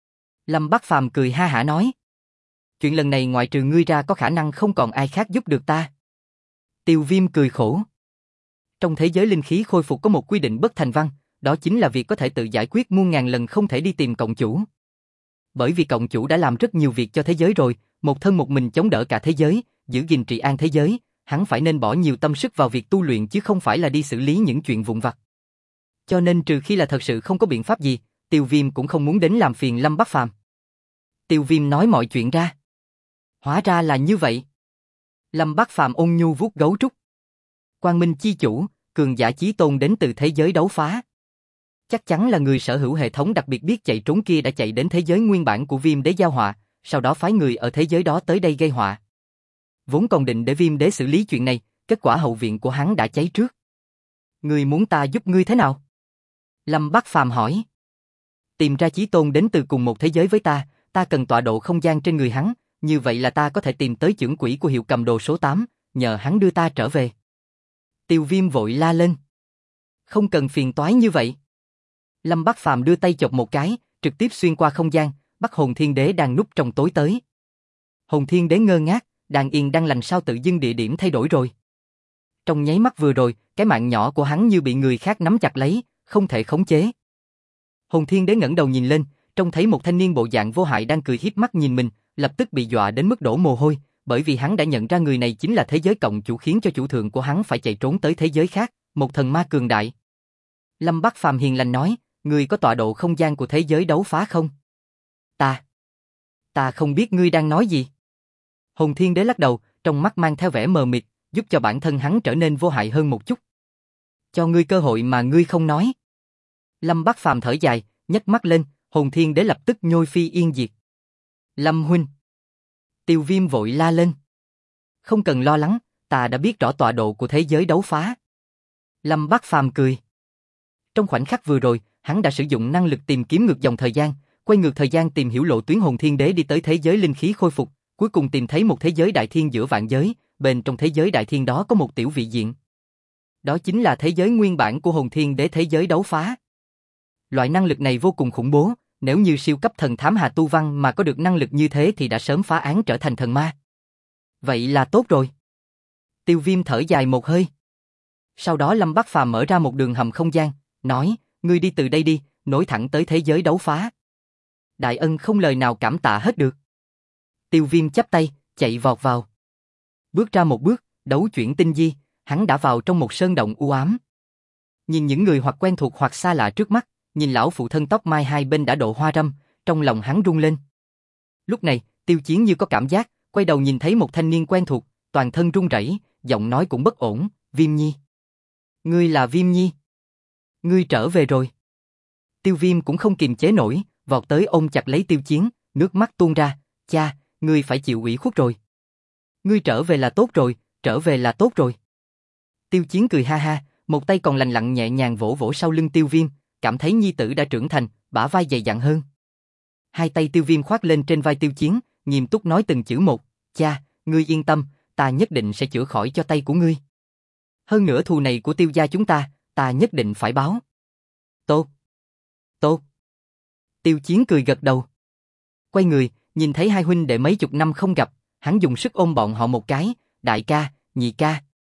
Lâm Bắc Phàm cười ha hả nói. Chuyện lần này ngoại trừ ngươi ra có khả năng không còn ai khác giúp được ta. Tiêu Viêm cười khổ. Trong thế giới linh khí khôi phục có một quy định bất thành văn, đó chính là việc có thể tự giải quyết muôn ngàn lần không thể đi tìm cộng chủ. Bởi vì cộng chủ đã làm rất nhiều việc cho thế giới rồi, một thân một mình chống đỡ cả thế giới, giữ gìn trị an thế giới, hắn phải nên bỏ nhiều tâm sức vào việc tu luyện chứ không phải là đi xử lý những chuyện vụn vặt. Cho nên trừ khi là thật sự không có biện pháp gì, Tiêu Viêm cũng không muốn đến làm phiền Lâm Bắc Phàm. Tiêu Viêm nói mọi chuyện ra. Hóa ra là như vậy. Lâm Bắc Phàm ôn nhu vuốt gấu trúc. Quang Minh chi chủ, cường giả chí tôn đến từ thế giới đấu phá. Chắc chắn là người sở hữu hệ thống đặc biệt biết chạy trốn kia đã chạy đến thế giới nguyên bản của Viêm Đế giao họa, sau đó phái người ở thế giới đó tới đây gây họa. Vốn còn định để Viêm Đế xử lý chuyện này, kết quả hậu viện của hắn đã cháy trước. Ngươi muốn ta giúp ngươi thế nào? Lâm Bắc Phàm hỏi. Tìm ra chí tôn đến từ cùng một thế giới với ta cần tọa độ không gian trên người hắn, như vậy là ta có thể tìm tới chưởng quỹ của hiệu cầm đồ số 8, nhờ hắn đưa ta trở về. Tiêu Viêm vội la lên. Không cần phiền toái như vậy. Lâm Bắc Phàm đưa tay chộp một cái, trực tiếp xuyên qua không gian, bắt Hồn Thiên Đế đang núp trong tối tới. Hồn Thiên Đế ngơ ngác, đang yên đang lành sao tự dưng địa điểm thay đổi rồi. Trong nháy mắt vừa rồi, cái mạng nhỏ của hắn như bị người khác nắm chặt lấy, không thể khống chế. Hồn Thiên Đế ngẩng đầu nhìn lên, trông thấy một thanh niên bộ dạng vô hại đang cười hiếp mắt nhìn mình, lập tức bị dọa đến mức đổ mồ hôi, bởi vì hắn đã nhận ra người này chính là thế giới cộng chủ khiến cho chủ thượng của hắn phải chạy trốn tới thế giới khác, một thần ma cường đại. Lâm Bắc Phàm hiền lành nói, ngươi có tọa độ không gian của thế giới đấu phá không? Ta không biết ngươi đang nói gì. Hồn Thiên Đế lắc đầu, trong mắt mang theo vẻ mờ mịt, giúp cho bản thân hắn trở nên vô hại hơn một chút. Cho ngươi cơ hội mà ngươi không nói. Lâm Bắc Phàm thở dài, nhấc mắt lên, Hồn Thiên Đế lập tức nhôi phi yên diệt. Lâm huynh. Tiêu Viêm vội la lên. Không cần lo lắng, ta đã biết rõ tọa độ của thế giới đấu phá. Lâm Bắc Phàm cười. Trong khoảnh khắc vừa rồi, hắn đã sử dụng năng lực tìm kiếm ngược dòng thời gian, quay ngược thời gian tìm hiểu lộ tuyến Hồn Thiên Đế đi tới thế giới linh khí khôi phục, cuối cùng tìm thấy một thế giới đại thiên giữa vạn giới, bên trong thế giới đại thiên đó có một tiểu vị diện. Đó chính là thế giới nguyên bản của Hồn Thiên Đế thế giới đấu phá. Loại năng lực này vô cùng khủng bố, nếu như siêu cấp thần thám Hà Tu Văn mà có được năng lực như thế thì đã sớm phá án trở thành thần ma. Vậy là tốt rồi. Tiêu Viêm thở dài một hơi. Sau đó Lâm Bắc Phàm mở ra một đường hầm không gian, nói, ngươi đi từ đây đi, nối thẳng tới thế giới đấu phá. Đại ân không lời nào cảm tạ hết được. Tiêu Viêm chắp tay, chạy vọt vào. Bước ra một bước, đấu chuyển tinh di, hắn đã vào trong một sơn động u ám. Nhìn những người hoặc quen thuộc hoặc xa lạ trước mắt, nhìn lão phụ thân tóc mai hai bên đã độ hoa râm, trong lòng hắn rung lên. Lúc này, Tiêu Chiến như có cảm giác, quay đầu nhìn thấy một thanh niên quen thuộc, toàn thân run rẩy, giọng nói cũng bất ổn, Viêm Nhi. Ngươi là Viêm Nhi. Ngươi trở về rồi. Tiêu Viêm cũng không kiềm chế nổi, vọt tới ôm chặt lấy Tiêu Chiến, nước mắt tuôn ra, cha, ngươi phải chịu ủy khuất rồi. Ngươi trở về là tốt rồi, trở về là tốt rồi. Tiêu Chiến cười ha ha, một tay còn lành lặn nhẹ nhàng vỗ vỗ sau lưng Tiêu Viêm, cảm thấy nhi tử đã trưởng thành, bả vai dày dặn hơn. Hai tay Tiêu Viêm khoác lên trên vai Tiêu Chiến, nghiêm túc nói từng chữ một, cha, ngươi yên tâm, ta nhất định sẽ chữa khỏi cho tay của ngươi. Hơn nữa thù này của Tiêu gia chúng ta nhất định phải báo. Tốt. Tốt. Tiêu Chiến cười gật đầu. Quay người, nhìn thấy hai huynh đệ mấy chục năm không gặp, hắn dùng sức ôm bọn họ một cái, đại ca, nhị ca.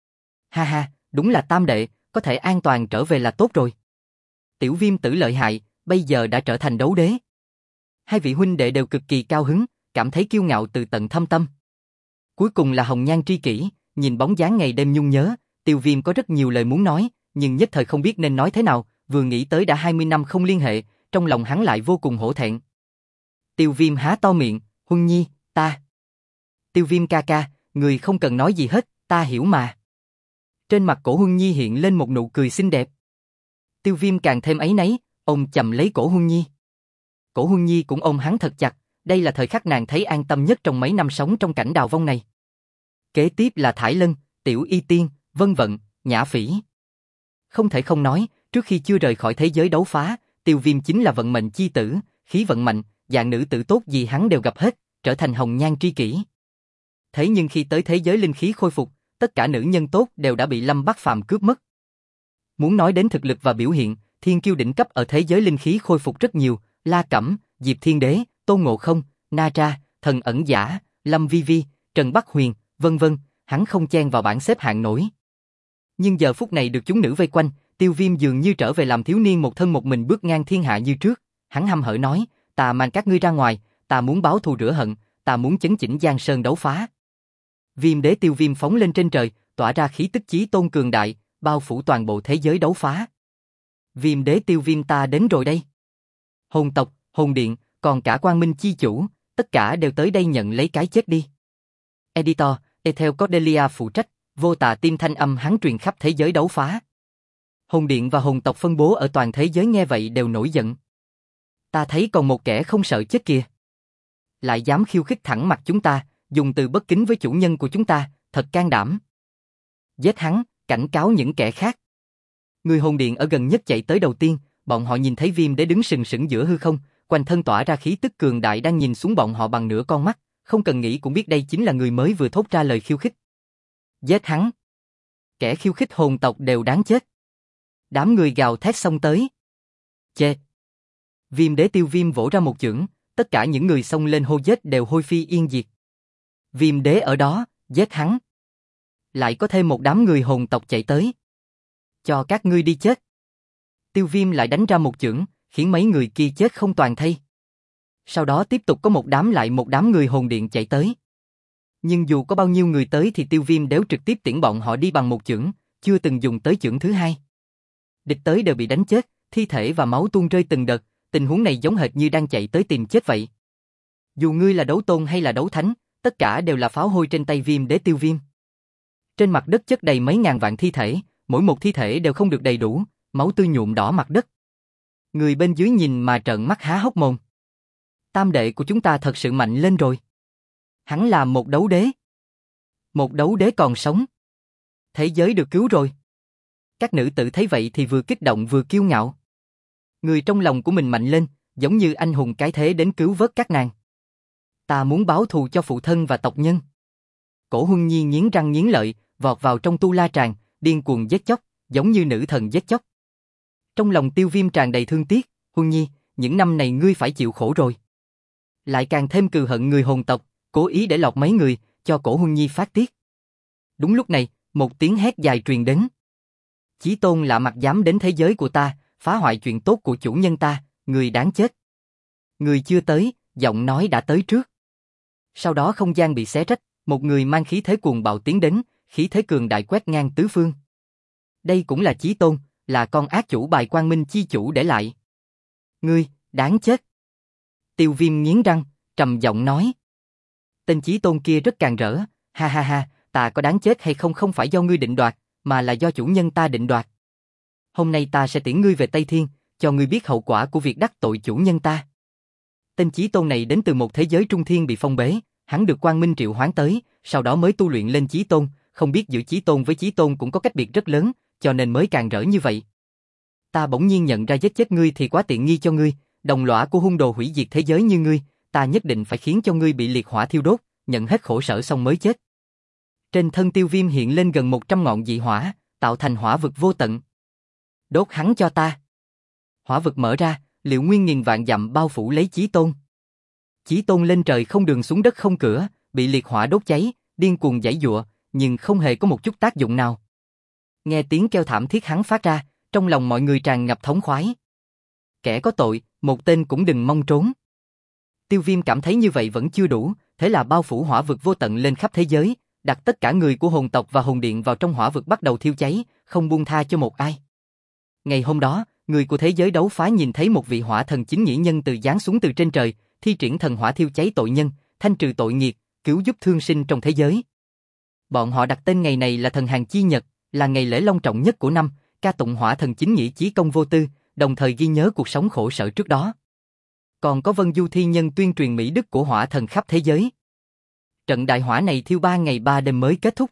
Ha ha, đúng là tam đệ, có thể an toàn trở về là tốt rồi. Tiểu Viêm tử lợi hại, bây giờ đã trở thành đấu đế. Hai vị huynh đệ đều cực kỳ cao hứng, cảm thấy kiêu ngạo từ tận thâm tâm. Cuối cùng là hồng nhan tri kỷ, nhìn bóng dáng ngày đêm nhung nhớ, Tiêu Viêm có rất nhiều lời muốn nói, nhưng nhất thời không biết nên nói thế nào, vừa nghĩ tới đã 20 năm không liên hệ, trong lòng hắn lại vô cùng hổ thẹn. Tiêu Viêm há to miệng, Huân Nhi, ta. Tiêu Viêm ca ca, người không cần nói gì hết, ta hiểu mà. Trên mặt cổ Huân Nhi hiện lên một nụ cười xinh đẹp. Tiêu Viêm càng thêm áy náy, ôm chầm lấy cổ Huân Nhi. Cổ Huân Nhi cũng ôm hắn thật chặt, đây là thời khắc nàng thấy an tâm nhất trong mấy năm sống trong cảnh đào vong này. Kế tiếp là Thải Lân, Tiểu Y Tiên, Vân Vận, Nhã Phỉ. Không thể không nói, trước khi chưa rời khỏi thế giới đấu phá, Tiêu Viêm chính là vận mệnh chi tử, khí vận mạnh, dạng nữ tử tốt gì hắn đều gặp hết, trở thành hồng nhan tri kỷ. Thế nhưng khi tới thế giới linh khí khôi phục, tất cả nữ nhân tốt đều đã bị Lâm Bắc Phàm cướp mất. Muốn nói đến thực lực và biểu hiện, thiên kiêu đỉnh cấp ở thế giới linh khí khôi phục rất nhiều, La Cẩm, Diệp Thiên Đế, Tôn Ngộ Không, Na Tra, Thần Ẩn Giả, Lâm Vi Vi, Trần Bắc Huyền, vân vân, hắn không chen vào bảng xếp hạng nổi. Nhưng giờ phút này được chúng nữ vây quanh, Tiêu Viêm dường như trở về làm thiếu niên một thân một mình bước ngang thiên hạ như trước, hắn hăm hở nói, ta mang các ngươi ra ngoài, ta muốn báo thù rửa hận, ta muốn chấn chỉnh Giang Sơn đấu phá. Viêm đế Tiêu Viêm phóng lên trên trời, tỏa ra khí tức chí tôn cường đại, bao phủ toàn bộ thế giới đấu phá. Viêm đế Tiêu Viêm ta đến rồi đây. Hồn tộc, hồn điện, còn cả Quang Minh chi chủ, tất cả đều tới đây nhận lấy cái chết đi. Editor, Ethel Cordelia phụ trách, vô tà tim thanh âm hắn truyền khắp thế giới đấu phá. Hồn điện và hồn tộc phân bố ở toàn thế giới nghe vậy đều nổi giận. Ta thấy còn một kẻ không sợ chết kìa. Lại dám khiêu khích thẳng mặt chúng ta, dùng từ bất kính với chủ nhân của chúng ta, thật can đảm. Giết hắn, cảnh cáo những kẻ khác. Người hồn điện ở gần nhất chạy tới đầu tiên, bọn họ nhìn thấy Viêm đế đứng sừng sững giữa hư không, quanh thân tỏa ra khí tức cường đại đang nhìn xuống bọn họ bằng nửa con mắt, không cần nghĩ cũng biết đây chính là người mới vừa thốt ra lời khiêu khích. Giết hắn. Kẻ khiêu khích hồn tộc đều đáng chết. Đám người gào thét xông tới. Chê. Viêm đế Tiêu Viêm vỗ ra một chưởng, tất cả những người xông lên hô giết đều hôi phi yên diệt. Viêm đế ở đó, giết hắn. Lại có thêm một đám người hồn tộc chạy tới. Cho các ngươi đi chết. Tiêu Viêm lại đánh ra một chưởng, khiến mấy người kia chết không toàn thây. Sau đó tiếp tục có một đám người hồn điện chạy tới. Nhưng dù có bao nhiêu người tới thì Tiêu Viêm đều trực tiếp tiễn bọn họ đi bằng một chưởng, chưa từng dùng tới chưởng thứ hai. Địch tới đều bị đánh chết, thi thể và máu tuôn rơi từng đợt, tình huống này giống hệt như đang chạy tới tìm chết vậy. Dù ngươi là đấu tôn hay là đấu thánh, tất cả đều là pháo hôi trên tay Viêm đế Tiêu Viêm. Trên mặt đất chất đầy mấy ngàn vạn thi thể, mỗi một thi thể đều không được đầy đủ, máu tươi nhuộm đỏ mặt đất. Người bên dưới nhìn mà trợn mắt há hốc mồm. Tam đệ của chúng ta thật sự mạnh lên rồi. Hắn là một đấu đế. Một đấu đế còn sống. Thế giới được cứu rồi. Các nữ tử thấy vậy thì vừa kích động vừa kiêu ngạo. Người trong lòng của mình mạnh lên, giống như anh hùng cái thế đến cứu vớt các nàng. Ta muốn báo thù cho phụ thân và tộc nhân. Cổ Huân Nhi nghiến răng nghiến lợi, vọt vào trong tu la tràng, điên cuồng giết chóc, giống như nữ thần giết chóc. Trong lòng Tiêu Viêm tràn đầy thương tiếc, Huân Nhi, những năm này ngươi phải chịu khổ rồi. Lại càng thêm cừu hận người hồn tộc, cố ý để lọt mấy người, cho Cổ Huân Nhi phát tiết. Đúng lúc này, một tiếng hét dài truyền đến. Chí tôn lạ mặt dám đến thế giới của ta, phá hoại chuyện tốt của chủ nhân ta, người đáng chết. Người chưa tới, giọng nói đã tới trước. Sau đó không gian bị xé rách, một người mang khí thế cuồng bạo tiến đến, khí thế cường đại quét ngang tứ phương. Đây cũng là Chí tôn, là con ác chủ bài Quang Minh chi chủ để lại. Ngươi, đáng chết. Tiêu Viêm nghiến răng, trầm giọng nói. Tên Chí tôn kia rất càn rỡ, ha ha ha, ta có đáng chết hay không không phải do ngươi định đoạt, mà là do chủ nhân ta định đoạt. Hôm nay ta sẽ tiễn ngươi về Tây Thiên, cho ngươi biết hậu quả của việc đắc tội chủ nhân ta. Tên Chí tôn này đến từ một thế giới trung thiên bị phong bế, hắn được Quang Minh triệu hoán tới, sau đó mới tu luyện lên Chí tôn, không biết giữa Chí tôn với Chí tôn cũng có cách biệt rất lớn, cho nên mới càn rỡ như vậy. Ta bỗng nhiên nhận ra giết chết ngươi thì quá tiện nghi cho ngươi, đồng lõa của hung đồ hủy diệt thế giới như ngươi, ta nhất định phải khiến cho ngươi bị liệt hỏa thiêu đốt, nhận hết khổ sở xong mới chết. Trên thân Tiêu Viêm hiện lên gần 100 ngọn dị hỏa, tạo thành hỏa vực vô tận. Đốt hắn cho ta. Hỏa vực mở ra, liệu nguyên nghìn vạn dặm bao phủ lấy Chí tôn. Chí tôn lên trời không đường xuống đất không cửa, bị liệt hỏa đốt cháy, điên cuồng giãy giụa, nhưng không hề có một chút tác dụng nào. Nghe tiếng kêu thảm thiết hắn phát ra, trong lòng mọi người tràn ngập thống khoái. Kẻ có tội, một tên cũng đừng mong trốn. Tiêu Viêm cảm thấy như vậy vẫn chưa đủ, thế là bao phủ hỏa vực vô tận lên khắp thế giới, đặt tất cả người của hồn tộc và hồn điện vào trong hỏa vực bắt đầu thiêu cháy, không buông tha cho một ai. Ngày hôm đó, người của thế giới đấu phá nhìn thấy một vị hỏa thần chính nghĩa nhân từ giáng xuống từ trên trời, thi triển thần hỏa thiêu cháy tội nhân, thanh trừ tội nghiệt, cứu giúp thương sinh trong thế giới. Bọn họ đặt tên ngày này là thần hàng chi nhật, là ngày lễ long trọng nhất của năm, ca tụng hỏa thần chính nghĩa chí công vô tư, đồng thời ghi nhớ cuộc sống khổ sở trước đó. Còn có Vân Du thi nhân tuyên truyền mỹ đức của hỏa thần khắp thế giới. Trận đại hỏa này thiêu 3 ngày 3 đêm mới kết thúc.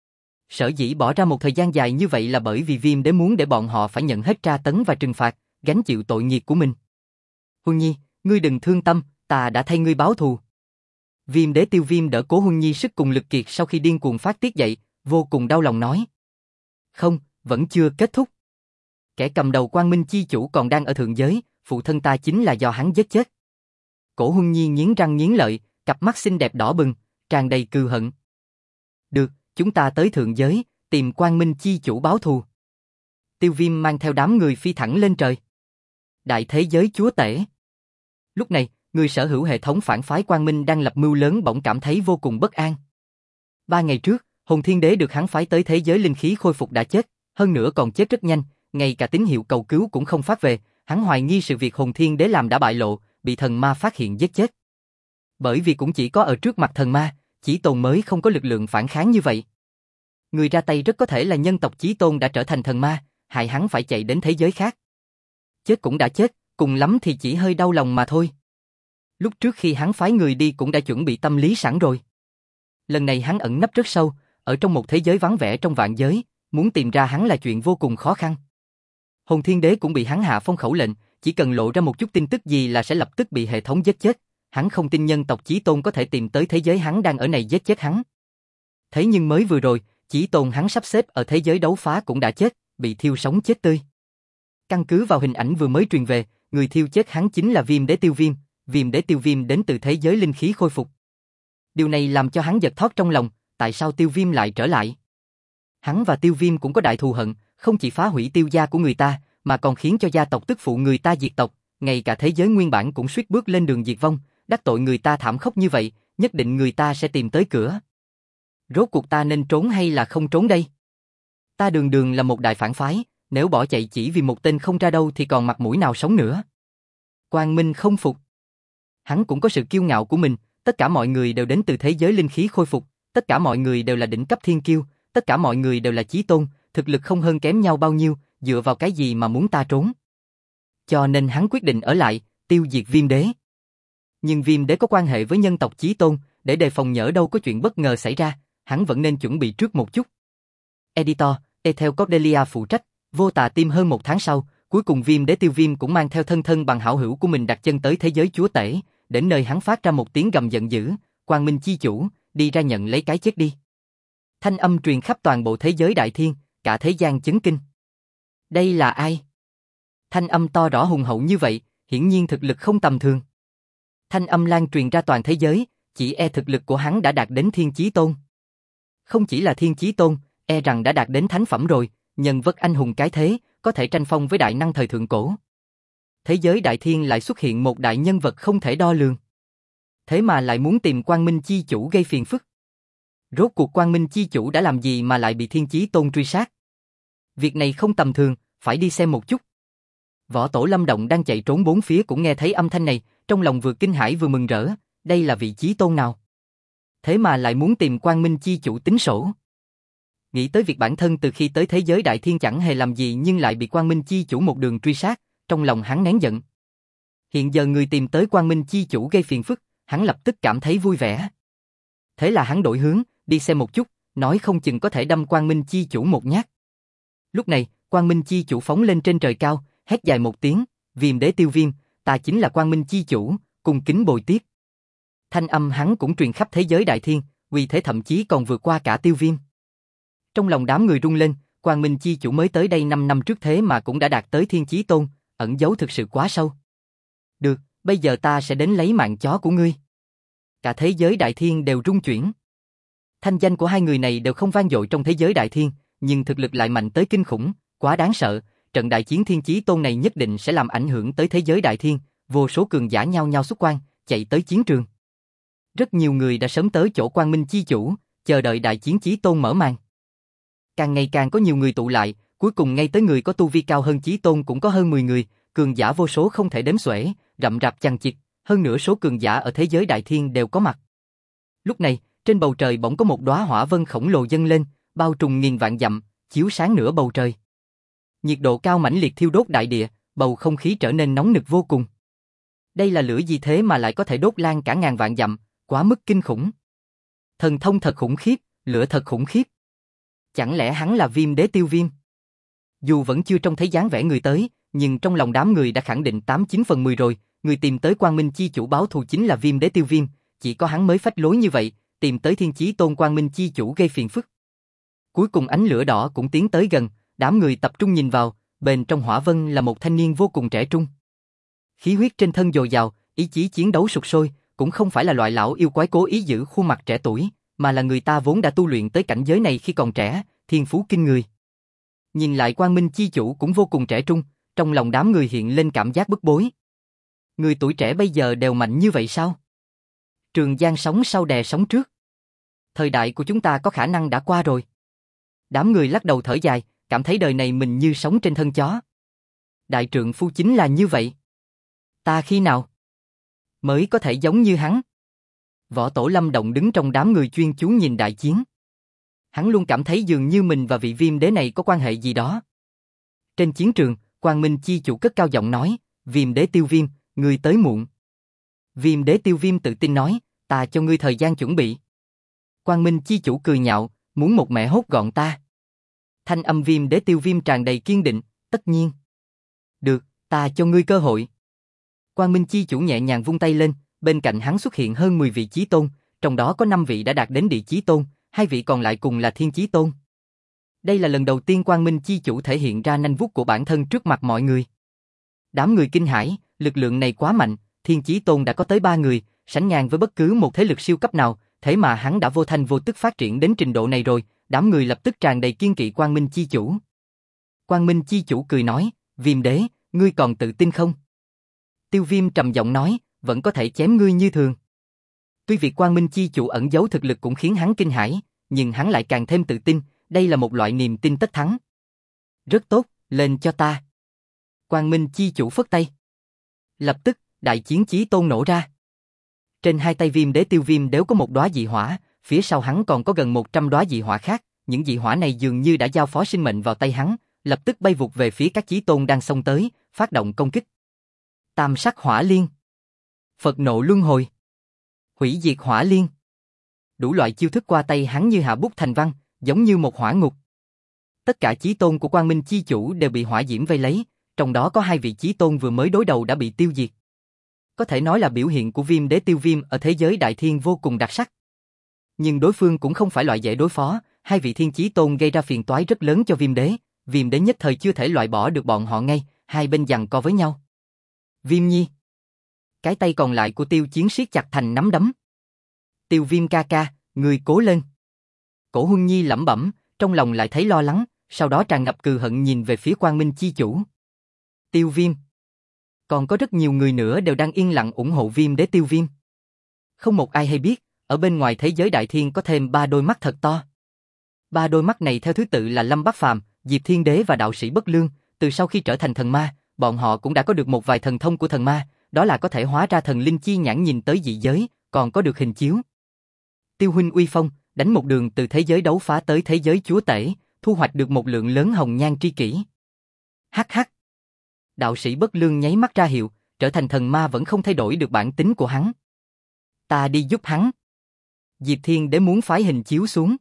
Sở dĩ bỏ ra một thời gian dài như vậy là bởi vì Viêm đế muốn để bọn họ phải nhận hết tra tấn và trừng phạt, gánh chịu tội nghiệp của mình. Huân Nhi, ngươi đừng thương tâm, ta đã thay ngươi báo thù. Viêm đế Tiêu Viêm đỡ Cố Huân Nhi sức cùng lực kiệt sau khi điên cuồng phát tiết dậy, vô cùng đau lòng nói. Không, vẫn chưa kết thúc. Kẻ cầm đầu Quang Minh chi chủ còn đang ở thượng giới, phụ thân ta chính là do hắn giết chết. Cổ Huân Nhi nghiến răng nghiến lợi, cặp mắt xinh đẹp đỏ bừng, tràn đầy cừu hận. Được, Chúng ta tới thượng giới, tìm Quang Minh chi chủ báo thù. Tiêu Viêm mang theo đám người phi thẳng lên trời. Đại thế giới chúa tể. Lúc này, người sở hữu hệ thống phản phái Quang Minh đang lập mưu lớn bỗng cảm thấy vô cùng bất an. 3 ngày trước, Hồn Thiên Đế được hắn phái tới thế giới linh khí khôi phục đã chết, hơn nữa còn chết rất nhanh, ngay cả tín hiệu cầu cứu cũng không phát về, hắn hoài nghi sự việc Hồn Thiên Đế làm đã bại lộ, bị thần ma phát hiện giết chết. Bởi vì cũng chỉ có ở trước mặt thần ma, Chí Tôn mới không có lực lượng phản kháng như vậy. Người ra tay rất có thể là nhân tộc Chí Tôn đã trở thành thần ma, hại hắn phải chạy đến thế giới khác. Chết cũng đã chết, cùng lắm thì chỉ hơi đau lòng mà thôi. Lúc trước khi hắn phái người đi cũng đã chuẩn bị tâm lý sẵn rồi. Lần này hắn ẩn nấp rất sâu, ở trong một thế giới vắng vẻ trong vạn giới, muốn tìm ra hắn là chuyện vô cùng khó khăn. Hồn Thiên Đế cũng bị hắn hạ phong khẩu lệnh, chỉ cần lộ ra một chút tin tức gì là sẽ lập tức bị hệ thống giết chết. Hắn không tin nhân tộc Chí Tôn có thể tìm tới thế giới hắn đang ở này giết chết hắn. Thế nhưng mới vừa rồi, Chí Tôn hắn sắp xếp ở thế giới đấu phá cũng đã chết, bị thiêu sống chết tươi. Căn cứ vào hình ảnh vừa mới truyền về, người thiêu chết hắn chính là Viêm Đế Tiêu Viêm, Viêm Đế Tiêu Viêm đến từ thế giới linh khí khôi phục. Điều này làm cho hắn giật thót trong lòng, tại sao Tiêu Viêm lại trở lại? Hắn và Tiêu Viêm cũng có đại thù hận, không chỉ phá hủy Tiêu gia của người ta, mà còn khiến cho gia tộc tức phụ người ta diệt tộc, ngay cả thế giới nguyên bản cũng suýt bước lên đường diệt vong, đắc tội người ta thảm khốc như vậy, nhất định người ta sẽ tìm tới cửa. Rốt cuộc ta nên trốn hay là không trốn đây? Ta đường đường là một đại phản phái, nếu bỏ chạy chỉ vì một tên không ra đâu thì còn mặt mũi nào sống nữa. Quang Minh không phục. Hắn cũng có sự kiêu ngạo của mình, tất cả mọi người đều đến từ thế giới linh khí khôi phục, tất cả mọi người đều là đỉnh cấp thiên kiêu, tất cả mọi người đều là chí tôn, thực lực không hơn kém nhau bao nhiêu, dựa vào cái gì mà muốn ta trốn? Cho nên hắn quyết định ở lại, tiêu diệt Viêm Đế. Nhưng Viêm Đế có quan hệ với nhân tộc Chí Tôn, để đề phòng nhỡ đâu có chuyện bất ngờ xảy ra, hắn vẫn nên chuẩn bị trước một chút. Editor, Ethel Cordelia phụ trách, Vô Tà Team hơn 1 tháng sau, cuối cùng Viêm Đế Tiêu Viêm cũng mang theo thân thân bằng hảo hữu của mình đặt chân tới thế giới chúa tể, đến nơi hắn phát ra một tiếng gầm giận dữ, Quang Minh chi chủ, đi ra nhận lấy cái chết đi. Thanh âm truyền khắp toàn bộ thế giới đại thiên, cả thế gian chấn kinh. Đây là ai? Thanh âm to rõ hùng hậu như vậy, hiển nhiên thực lực không tầm thường. Thanh âm lan truyền ra toàn thế giới, chỉ e thực lực của hắn đã đạt đến Thiên Chí Tôn. Không chỉ là Thiên Chí Tôn, e rằng đã đạt đến thánh phẩm rồi, nhân vật anh hùng cái thế, có thể tranh phong với đại năng thời thượng cổ. Thế giới đại thiên lại xuất hiện một đại nhân vật không thể đo lường. Thế mà lại muốn tìm Quang Minh chi chủ gây phiền phức. Rốt cuộc Quang Minh chi chủ đã làm gì mà lại bị Thiên Chí Tôn truy sát? Việc này không tầm thường, phải đi xem một chút. Võ Tổ Lâm Động đang chạy trốn bốn phía cũng nghe thấy âm thanh này, trong lòng vừa kinh hãi vừa mừng rỡ, đây là vị Chí Tôn nào? Thế mà lại muốn tìm Quang Minh chi chủ tính sổ. Nghĩ tới việc bản thân từ khi tới thế giới đại thiên chẳng hề làm gì nhưng lại bị Quang Minh chi chủ một đường truy sát, trong lòng hắn nén giận. Hiện giờ người tìm tới Quang Minh chi chủ gây phiền phức, hắn lập tức cảm thấy vui vẻ. Thế là hắn đổi hướng, đi xem một chút, nói không chừng có thể đâm Quang Minh chi chủ một nhát. Lúc này, Quang Minh chi chủ phóng lên trên trời cao, hét dài một tiếng, Viêm Đế Tiêu Viêm, ta chính là Quang Minh chi chủ, cung kính bồi tiếp. Thanh âm hắn cũng truyền khắp thế giới đại thiên, uy thế thậm chí còn vượt qua cả Tiêu Viêm. Trong lòng đám người rung lên, Quang Minh chi chủ mới tới đây 5 năm trước thế mà cũng đã đạt tới Thiên Chí Tôn, ẩn giấu thực sự quá sâu. Được, bây giờ ta sẽ đến lấy mạng chó của ngươi. Cả thế giới đại thiên đều rung chuyển. Thanh danh của hai người này đều không vang dội trong thế giới đại thiên, nhưng thực lực lại mạnh tới kinh khủng, quá đáng sợ. Trận đại chiến Thiên Chí Tôn này nhất định sẽ làm ảnh hưởng tới thế giới đại thiên, vô số cường giả nhao nhao xuất quan, chạy tới chiến trường. Rất nhiều người đã sớm tới chỗ Quang Minh chi chủ, chờ đợi đại chiến Chí Tôn mở màn. Càng ngày càng có nhiều người tụ lại, cuối cùng ngay tới người có tu vi cao hơn Chí Tôn cũng có hơn 10 người, cường giả vô số không thể đếm xuể, rậm rạp chằng chịt, hơn nữa số cường giả ở thế giới đại thiên đều có mặt. Lúc này, trên bầu trời bỗng có một đóa hỏa vân khổng lồ dâng lên, bao trùm nghìn vạn dặm, chiếu sáng nửa bầu trời. Nhiệt độ cao mãnh liệt thiêu đốt đại địa, bầu không khí trở nên nóng nực vô cùng. Đây là lửa gì thế mà lại có thể đốt lan cả ngàn vạn dặm, quá mức kinh khủng. Thần thông thật khủng khiếp, lửa thật khủng khiếp. Chẳng lẽ hắn là Viêm Đế Tiêu Viêm? Dù vẫn chưa trông thấy dáng vẻ người tới, nhưng trong lòng đám người đã khẳng định 89 phần 10 rồi, người tìm tới Quang Minh chi chủ báo thù chính là Viêm Đế Tiêu Viêm, chỉ có hắn mới phách lối như vậy, tìm tới Thiên Chí Tôn Quang Minh chi chủ gây phiền phức. Cuối cùng ánh lửa đỏ cũng tiến tới gần, đám người tập trung nhìn vào, bên trong hỏa vân là một thanh niên vô cùng trẻ trung. Khí huyết trên thân dồi dào, ý chí chiến đấu sục sôi, cũng không phải là loại lão yêu quái cố ý giữ khuôn mặt trẻ tuổi, mà là người ta vốn đã tu luyện tới cảnh giới này khi còn trẻ, thiên phú kinh người. Nhìn lại Quang Minh chi chủ cũng vô cùng trẻ trung, trong lòng đám người hiện lên cảm giác bức bối. Người tuổi trẻ bây giờ đều mạnh như vậy sao? Trường Giang sống sau đè sống trước. Thời đại của chúng ta có khả năng đã qua rồi. Đám người lắc đầu thở dài, cảm thấy đời này mình như sống trên thân chó. Đại trượng phu chính là như vậy. Ta khi nào mới có thể giống như hắn? Võ Tổ Lâm Động đứng trong đám người chuyên chú nhìn đại chiến. Hắn luôn cảm thấy dường như mình và vị Viêm Đế này có quan hệ gì đó. Trên chiến trường, Quang Minh chi chủ cất cao giọng nói, Viêm Đế Tiêu Viêm, ngươi tới muộn. Viêm Đế Tiêu Viêm tự tin nói, ta cho ngươi thời gian chuẩn bị. Quang Minh chi chủ cười nhạo, muốn một mẹ hốt gọn ta. Thanh âm Viêm Đế Tiêu Viêm tràn đầy kiên định, tất nhiên. Được, ta cho ngươi cơ hội. Quang Minh chi chủ nhẹ nhàng vung tay lên, bên cạnh hắn xuất hiện hơn 10 vị chí tôn, trong đó có 5 vị đã đạt đến địa chí tôn, 2 vị còn lại cùng là thiên chí tôn. Đây là lần đầu tiên Quang Minh chi chủ thể hiện ra nanh vuốt của bản thân trước mặt mọi người. Đám người kinh hãi, lực lượng này quá mạnh, thiên chí tôn đã có tới 3 người, sánh ngang với bất cứ một thế lực siêu cấp nào, thế mà hắn đã vô thanh vô tức phát triển đến trình độ này rồi, đám người lập tức tràn đầy kiên kỵ Quang Minh chi chủ. Quang Minh chi chủ cười nói, Viêm Đế, ngươi còn tự tin không? Tiêu Viêm trầm giọng nói, vẫn có thể chém ngươi như thường. Tuy việc Quang Minh chi chủ ẩn giấu thực lực cũng khiến hắn kinh hãi, nhưng hắn lại càng thêm tự tin, đây là một loại niềm tin tất thắng. Rất tốt, lên cho ta. Quang Minh chi chủ phất tay. Lập tức, đại chiến chí tôn nổ ra. Trên hai tay Viêm Đế Tiêu Viêm đều có một đóa dị hỏa, phía sau hắn còn có gần 100 đóa dị hỏa khác, những dị hỏa này dường như đã giao phó sinh mệnh vào tay hắn, lập tức bay vụt về phía các chí tôn đang xông tới, phát động công kích. Tam sắc hỏa liên, Phật nộ luân hồi, hủy diệt hỏa liên. Đủ loại chiêu thức qua tay hắn như hạ bút thành văn, giống như một hỏa ngục. Tất cả chí tôn của Quang Minh chi chủ đều bị hỏa diễm vây lấy, trong đó có 2 vị chí tôn vừa mới đối đầu đã bị tiêu diệt. Có thể nói là biểu hiện của Viêm Đế Tiêu Viêm ở thế giới đại thiên vô cùng đặc sắc. Nhưng đối phương cũng không phải loại dễ đối phó, 2 vị thiên chí tôn gây ra phiền toái rất lớn cho Viêm Đế nhất thời chưa thể loại bỏ được bọn họ ngay, hai bên giằng co với nhau. Viêm Nhi. Cái tay còn lại của Tiêu Chiến siết chặt thành nắm đấm. Tiêu Viêm ca ca, người cố lên. Cổ Huân Nhi lẩm bẩm, trong lòng lại thấy lo lắng, sau đó tràn ngập cừu hận nhìn về phía Quang Minh chi chủ. Tiêu Viêm. Còn có rất nhiều người nữa đều đang yên lặng ủng hộ Viêm Đế Tiêu Viêm. Không một ai hay biết, ở bên ngoài thế giới đại thiên có thêm 3 đôi mắt thật to. 3 đôi mắt này theo thứ tự là Lâm Bắc Phàm, Diệp Thiên Đế và đạo sĩ Bất Lương, từ sau khi trở thành thần ma, bọn họ cũng đã có được một vài thần thông của thần ma, đó là có thể hóa ra thần linh chi nhãn nhìn tới dị giới, còn có được hình chiếu. Tiêu huynh uy phong, đánh một đường từ thế giới đấu phá tới thế giới chúa tể, thu hoạch được một lượng lớn hồng nhan tri kỷ. Hắc hắc. Đạo sĩ Bất Lương nháy mắt ra hiệu, trở thành thần ma vẫn không thay đổi được bản tính của hắn. Ta đi giúp hắn. Diệp Thiên Đế muốn phái hình chiếu xuống.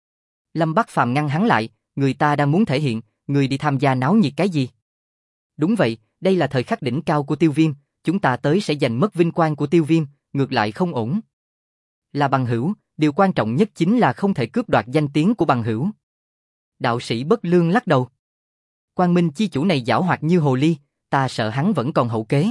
Lâm Bắc Phàm ngăn hắn lại, người ta đang muốn thể hiện, người đi tham gia náo nhiệt cái gì? Đúng vậy, đây là thời khắc đỉnh cao của Tiêu Viêm, chúng ta tới sẽ giành mất vinh quang của Tiêu Viêm, ngược lại không ổn. Là bằng hữu, điều quan trọng nhất chính là không thể cướp đoạt danh tiếng của bằng hữu. Đạo sĩ Bất Lương lắc đầu. Quang Minh chi chủ này giảo hoạt như hồ ly, ta sợ hắn vẫn còn hậu kế.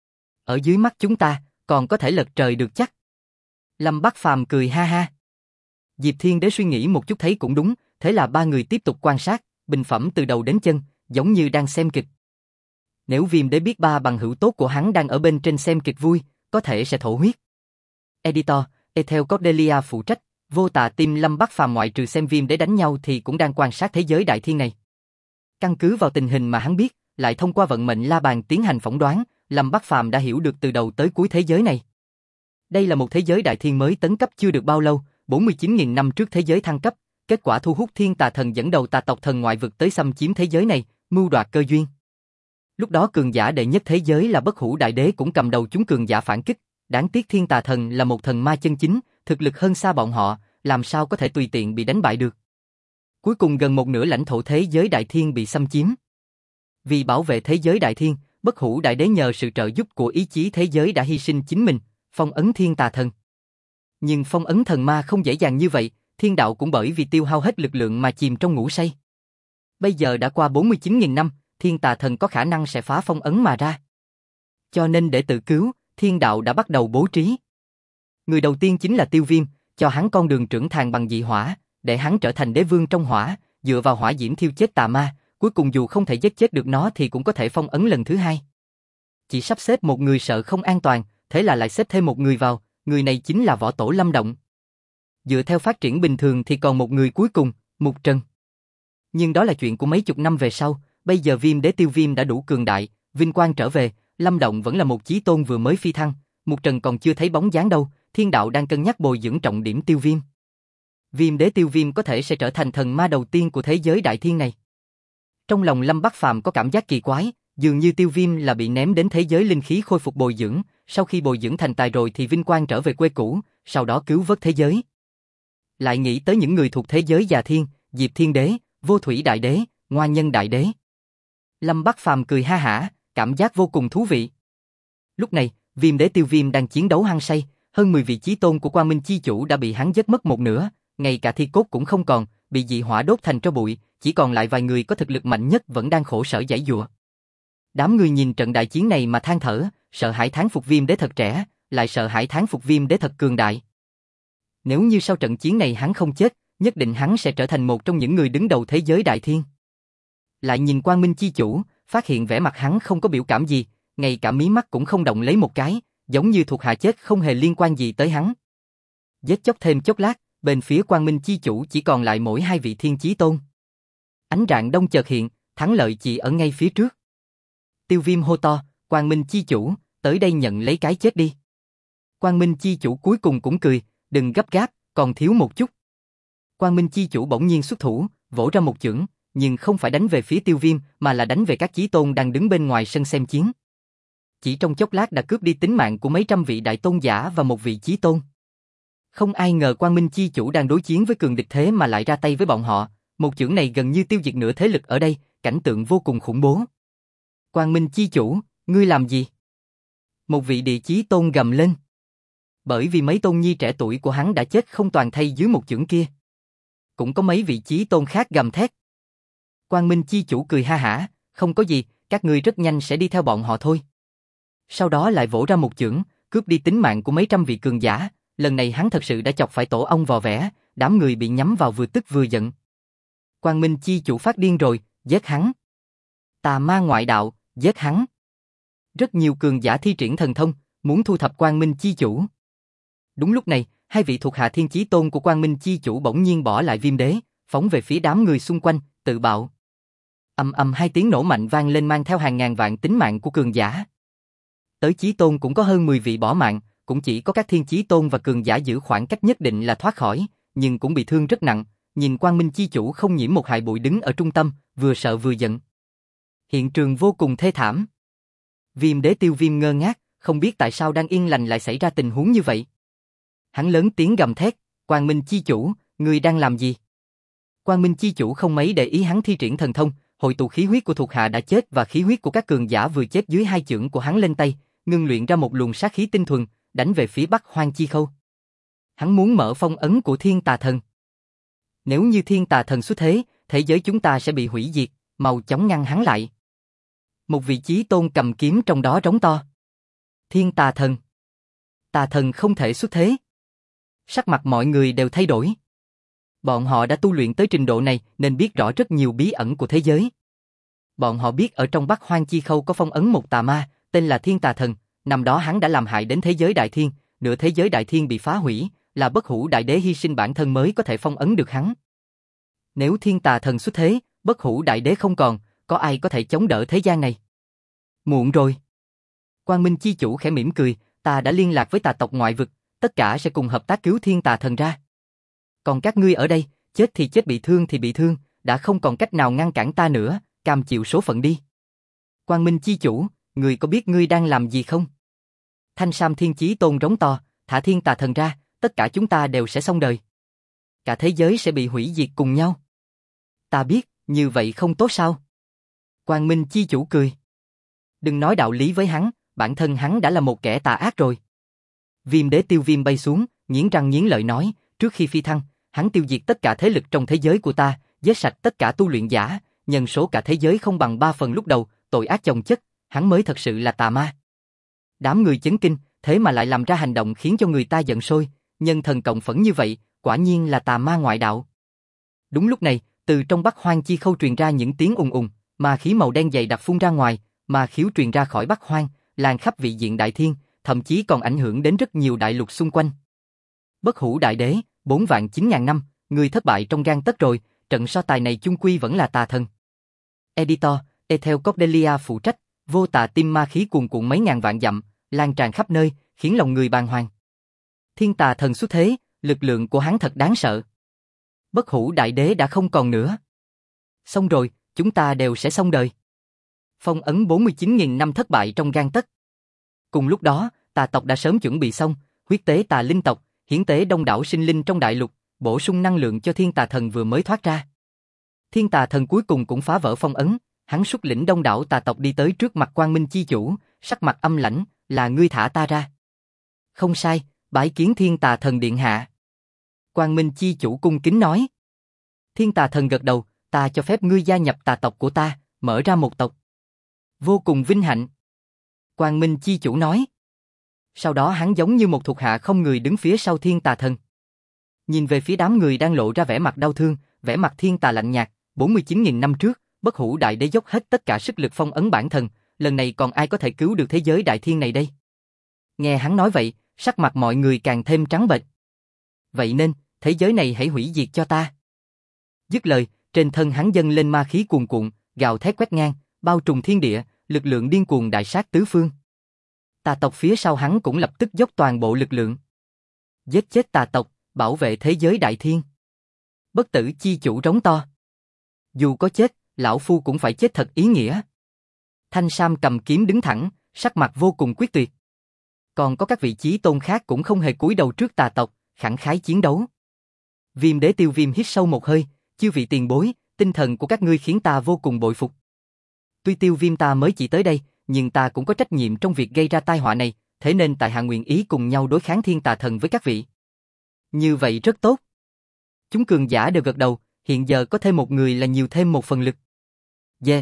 Ở dưới mắt chúng ta, còn có thể lật trời được chắc. Lâm Bắc Phàm cười ha ha. Diệp Thiên Đế suy nghĩ một chút thấy cũng đúng, thế là 3 người tiếp tục quan sát, bình phẩm từ đầu đến chân, giống như đang xem kịch. Nếu Viêm Đế biết 3 bằng hữu tốt của hắn đang ở bên trên xem kịch vui, có thể sẽ thổ huyết. Editor, Ethel Cordelia phụ trách, vô tà tim Lâm Bắc Phàm ngoại trừ xem Viêm Đế đánh nhau thì cũng đang quan sát thế giới đại thiên này. Căn cứ vào tình hình mà hắn biết, lại thông qua vận mệnh la bàn tiến hành phỏng đoán, Lâm Bắc Phàm đã hiểu được từ đầu tới cuối thế giới này. Đây là một thế giới đại thiên mới tấn cấp chưa được bao lâu, 49.000 năm trước thế giới thăng cấp, kết quả thu hút thiên tà thần dẫn đầu tà tộc thần ngoại vực tới xâm chiếm thế giới này, mưu đoạt cơ duyên. Lúc đó cường giả đệ nhất thế giới là Bất Hủ Đại Đế cũng cầm đầu chúng cường giả phản kích, đáng tiếc thiên tà thần là một thần ma chân chính, thực lực hơn xa bọn họ, làm sao có thể tùy tiện bị đánh bại được. Cuối cùng gần một nửa lãnh thổ thế giới đại thiên bị xâm chiếm. Vì bảo vệ thế giới đại thiên, Bất Hủ Đại Đế nhờ sự trợ giúp của ý chí thế giới đã hy sinh chính mình, phong ấn thiên tà thần. Nhưng phong ấn thần ma không dễ dàng như vậy, thiên đạo cũng bởi vì tiêu hao hết lực lượng mà chìm trong ngủ say. Bây giờ đã qua 49.000 năm, thiên tà thần có khả năng sẽ phá phong ấn mà ra. Cho nên để tự cứu, thiên đạo đã bắt đầu bố trí. Người đầu tiên chính là Tiêu Viêm, cho hắn con đường trưởng thành bằng dị hỏa, để hắn trở thành đế vương trong hỏa, dựa vào hỏa diễm thiêu chết tà ma, cuối cùng dù không thể giết chết được nó thì cũng có thể phong ấn lần thứ hai. Chỉ sắp xếp một người sợ không an toàn, thế là lại xếp thêm một người vào, người này chính là võ tổ Lâm Động. Dựa theo phát triển bình thường thì còn một người cuối cùng, Mục Trần. Nhưng đó là chuyện của mấy chục năm về sau, bây giờ Viêm Đế Tiêu Viêm đã đủ cường đại, vinh quang trở về, Lâm Động vẫn là một chí tôn vừa mới phi thăng, Mục Trần còn chưa thấy bóng dáng đâu, thiên đạo đang cân nhắc bồi dưỡng trọng điểm Tiêu Viêm. Viêm Đế Tiêu Viêm có thể sẽ trở thành thần ma đầu tiên của thế giới đại thiên này. Trong lòng Lâm Bắc Phàm có cảm giác kỳ quái, dường như Tiêu Viêm là bị ném đến thế giới linh khí khôi phục bồi dưỡng, sau khi bồi dưỡng thành tài rồi thì vinh quang trở về quê cũ, sau đó cứu vớt thế giới. Lại nghĩ tới những người thuộc thế giới già thiên, Diệp Thiên Đế, Vô Thủy Đại Đế, Ngoa Nhân Đại Đế. Lâm Bắc Phàm cười ha hả, cảm giác vô cùng thú vị. Lúc này, Viêm Đế Tiêu Viêm đang chiến đấu hăng say, hơn 10 vị chí tôn của Quang Minh Chi Chủ đã bị hắn giết mất một nửa, ngay cả thi cốt cũng không còn, bị dị hỏa đốt thành tro bụi, chỉ còn lại vài người có thực lực mạnh nhất vẫn đang khổ sở giãy giụa. Đám người nhìn trận đại chiến này mà than thở, sợ hãi thán phục Viêm Đế thật trẻ, lại sợ hãi thán phục Viêm Đế thật cường đại. Nếu như sau trận chiến này hắn không chết, nhất định hắn sẽ trở thành một trong những người đứng đầu thế giới đại thiên. Lại nhìn Quang Minh Chi Chủ, phát hiện vẻ mặt hắn không có biểu cảm gì, ngay cả mí mắt cũng không động lấy một cái, giống như thuộc hạ chết không hề liên quan gì tới hắn. Giết chóc thêm chốc lát, bên phía Quang Minh Chi Chủ chỉ còn lại mỗi 2 vị thiên chí tôn. Ánh rạng đông chợt hiện, thắng lợi chỉ ở ngay phía trước. Tiêu Viêm hô to, Quang Minh Chi Chủ, tới đây nhận lấy cái chết đi. Quang Minh Chi Chủ cuối cùng cũng cười, đừng gấp gáp, còn thiếu một chút. Quang Minh Chi Chủ bỗng nhiên xuất thủ, vỗ ra một chưởng, nhưng không phải đánh về phía Tiêu Viêm mà là đánh về các chí tôn đang đứng bên ngoài sân xem chiến. Chỉ trong chốc lát đã cướp đi tính mạng của mấy trăm vị đại tôn giả và một vị chí tôn. Không ai ngờ Quang Minh Chi Chủ đang đối chiến với cường địch thế mà lại ra tay với bọn họ, một chưởng này gần như tiêu diệt nửa thế lực ở đây, cảnh tượng vô cùng khủng bố. Quang Minh Chi Chủ, ngươi làm gì? Một vị địa chí tôn gầm lên. Bởi vì mấy tôn nhi trẻ tuổi của hắn đã chết không toàn thây dưới một chưởng kia. Cũng có mấy vị chí tôn khác gầm thét. Quang Minh Chi Chủ cười ha hả, không có gì, các ngươi rất nhanh sẽ đi theo bọn họ thôi. Sau đó lại vỗ ra một chưởng, cướp đi tính mạng của mấy trăm vị cường giả, lần này hắn thật sự đã chọc phải tổ ong vò vẽ, đám người bị nhắm vào vừa tức vừa giận. Quang Minh Chi Chủ phát điên rồi, giết hắn. Tà ma ngoại đạo, giết hắn. Rất nhiều cường giả thi triển thần thông, muốn thu thập Quang Minh Chi Chủ. Đúng lúc này, 2 vị thuộc hạ thiên chí tôn của Quang Minh Chi Chủ bỗng nhiên bỏ lại Viêm Đế, phóng về phía đám người xung quanh, tự bạo. Ầm ầm 2 tiếng nổ mạnh vang lên mang theo hàng ngàn vạn tính mạng của cường giả. Tới chí tôn cũng có hơn 10 vị bỏ mạng, cũng chỉ có các thiên chí tôn và cường giả giữ khoảng cách nhất định là thoát khỏi, nhưng cũng bị thương rất nặng. Nhìn Quang Minh Chi Chủ không nhiễm một hại bụi đứng ở trung tâm, vừa sợ vừa giận. Hiện trường vô cùng thê thảm. Viêm Đế Tiêu Viêm ngơ ngác, không biết tại sao đang yên lành lại xảy ra tình huống như vậy. Hắn lớn tiếng gầm thét, Quang Minh Chi Chủ, ngươi đang làm gì? Quang Minh Chi Chủ không mấy để ý hắn thi triển thần thông, hội tụ khí huyết của thuộc hạ đã chết và khí huyết của các cường giả vừa chết dưới 2 chưởng của hắn lên tay, ngưng luyện ra một luồng sát khí tinh thuần, đánh về phía Bắc Hoang Chi Khâu. Hắn muốn mở phong ấn của Thiên Tà Thần. Nếu như Thiên Tà Thần xuất thế, thế giới chúng ta sẽ bị hủy diệt, mau chóng ngăn hắn lại. Một vị chí tôn cầm kiếm trong đó rống to. Thiên Tà Thần. Tà Thần không thể xuất thế. Sắc mặt mọi người đều thay đổi. Bọn họ đã tu luyện tới trình độ này nên biết rõ rất nhiều bí ẩn của thế giới. Bọn họ biết ở trong Bắc Hoang Chi Khâu có phong ấn một tà ma, tên là Thiên Tà Thần, năm đó hắn đã làm hại đến thế giới đại thiên, nửa thế giới đại thiên bị phá hủy, là Bất Hủ Đại Đế hy sinh bản thân mới có thể phong ấn được hắn. Nếu Thiên Tà Thần xuất thế, Bất Hủ Đại Đế không còn, có ai có thể chống đỡ thế gian này? Muộn rồi. Quang Minh Chi Chủ khẽ mỉm cười, ta đã liên lạc với tà tộc ngoại vực, tất cả sẽ cùng hợp tác cứu Thiên Tà Thần ra. Còn các ngươi ở đây, chết thì chết bị thương thì bị thương, đã không còn cách nào ngăn cản ta nữa, cam chịu số phận đi. Quang Minh Chi Chủ, ngươi có biết ngươi đang làm gì không? Thanh Sam Thiên Chí Tôn rống to, thả Thiên Tà Thần ra, tất cả chúng ta đều sẽ xong đời. Cả thế giới sẽ bị hủy diệt cùng nhau. Ta biết, như vậy không tốt sao? Quang Minh Chi Chủ cười. Đừng nói đạo lý với hắn, bản thân hắn đã là một kẻ tà ác rồi. Viêm Đế Tiêu Viêm bay xuống, nghiến răng nghiến lợi nói, trước khi phi thăng, hắn tiêu diệt tất cả thế lực trong thế giới của ta, giết sạch tất cả tu luyện giả, nhân số cả thế giới không bằng 3 phần lúc đầu, tội ác chồng chất, hắn mới thật sự là tà ma. Đám người chấn kinh, thế mà lại làm ra hành động khiến cho người ta giận sôi, nhân thần cộng phẫn như vậy, quả nhiên là tà ma ngoại đạo. Đúng lúc này, từ trong Bắc Hoang Chi Khâu truyền ra những tiếng ùng ùng, ma khí màu đen dày đặc phun ra ngoài, ma khiếu truyền ra khỏi Bắc Hoang, lan khắp vị diện đại thiên, thậm chí còn ảnh hưởng đến rất nhiều đại lục xung quanh. Bất Hủ Đại Đế, 4.900.000 năm, người thất bại trong gang tấc rồi, trận so tài này chung quy vẫn là tà thần. Editor, Ethel Cordelia phụ trách, vô tà tim ma khí cuồn cuộn mấy ngàn vạn dặm, lan tràn khắp nơi, khiến lòng người bàng hoàng. Thiên tà thần xuất thế, lực lượng của hắn thật đáng sợ. Bất Hủ Đại Đế đã không còn nữa. Xong rồi, chúng ta đều sẽ xong đời. Phong ấn 49.000 năm thất bại trong gang tấc. Cùng lúc đó, tà tộc đã sớm chuẩn bị xong, huyết tế tà linh tộc, hiến tế đông đảo sinh linh trong đại lục, bổ sung năng lượng cho thiên tà thần vừa mới thoát ra. Thiên tà thần cuối cùng cũng phá vỡ phong ấn, hắn xuất lĩnh đông đảo tà tộc đi tới trước mặt Quang Minh chi chủ, sắc mặt âm lãnh, là ngươi thả ta ra. Không sai, bái kiến thiên tà thần điện hạ. Quang Minh chi chủ cung kính nói. Thiên tà thần gật đầu, ta cho phép ngươi gia nhập tà tộc của ta, mở ra một tộc. Vô cùng vinh hạnh. Quang Minh chi chủ nói. Sau đó hắn giống như một thuộc hạ không người đứng phía sau thiên tà thần. Nhìn về phía đám người đang lộ ra vẻ mặt đau thương, vẻ mặt thiên tà lạnh nhạt, 49.000 năm trước, Bất Hủ Đại Đế dốc hết tất cả sức lực phong ấn bản thân, lần này còn ai có thể cứu được thế giới đại thiên này đây? Nghe hắn nói vậy, sắc mặt mọi người càng thêm trắng bệch. Vậy nên, thế giới này hãy hủy diệt cho ta. Dứt lời, trên thân hắn dâng lên ma khí cuồn cuộn, gào thét quét ngang, bao trùm thiên địa, lực lượng điên cuồng đại sát tứ phương. Tà tộc phía sau hắn cũng lập tức dốc toàn bộ lực lượng. Giết chết tà tộc, bảo vệ thế giới đại thiên. Bất Tử chi chủ rống to. Dù có chết, lão phu cũng phải chết thật ý nghĩa. Thanh Sam cầm kiếm đứng thẳng, sắc mặt vô cùng quyết tuyệt. Còn có các vị chí tôn khác cũng không hề cúi đầu trước tà tộc, khẳng khái chiến đấu. Viêm Đế Tiêu Viêm hít sâu một hơi, chư vị tiền bối, tinh thần của các ngươi khiến ta vô cùng bội phục. Tuy Tiêu Viêm ta mới chỉ tới đây, nhưng ta cũng có trách nhiệm trong việc gây ra tai họa này, thế nên tại hạ nguyện ý cùng nhau đối kháng thiên tà thần với các vị. Như vậy rất tốt. Chúng cường giả đều gật đầu, hiện giờ có thêm một người là nhiều thêm một phần lực. Yeah.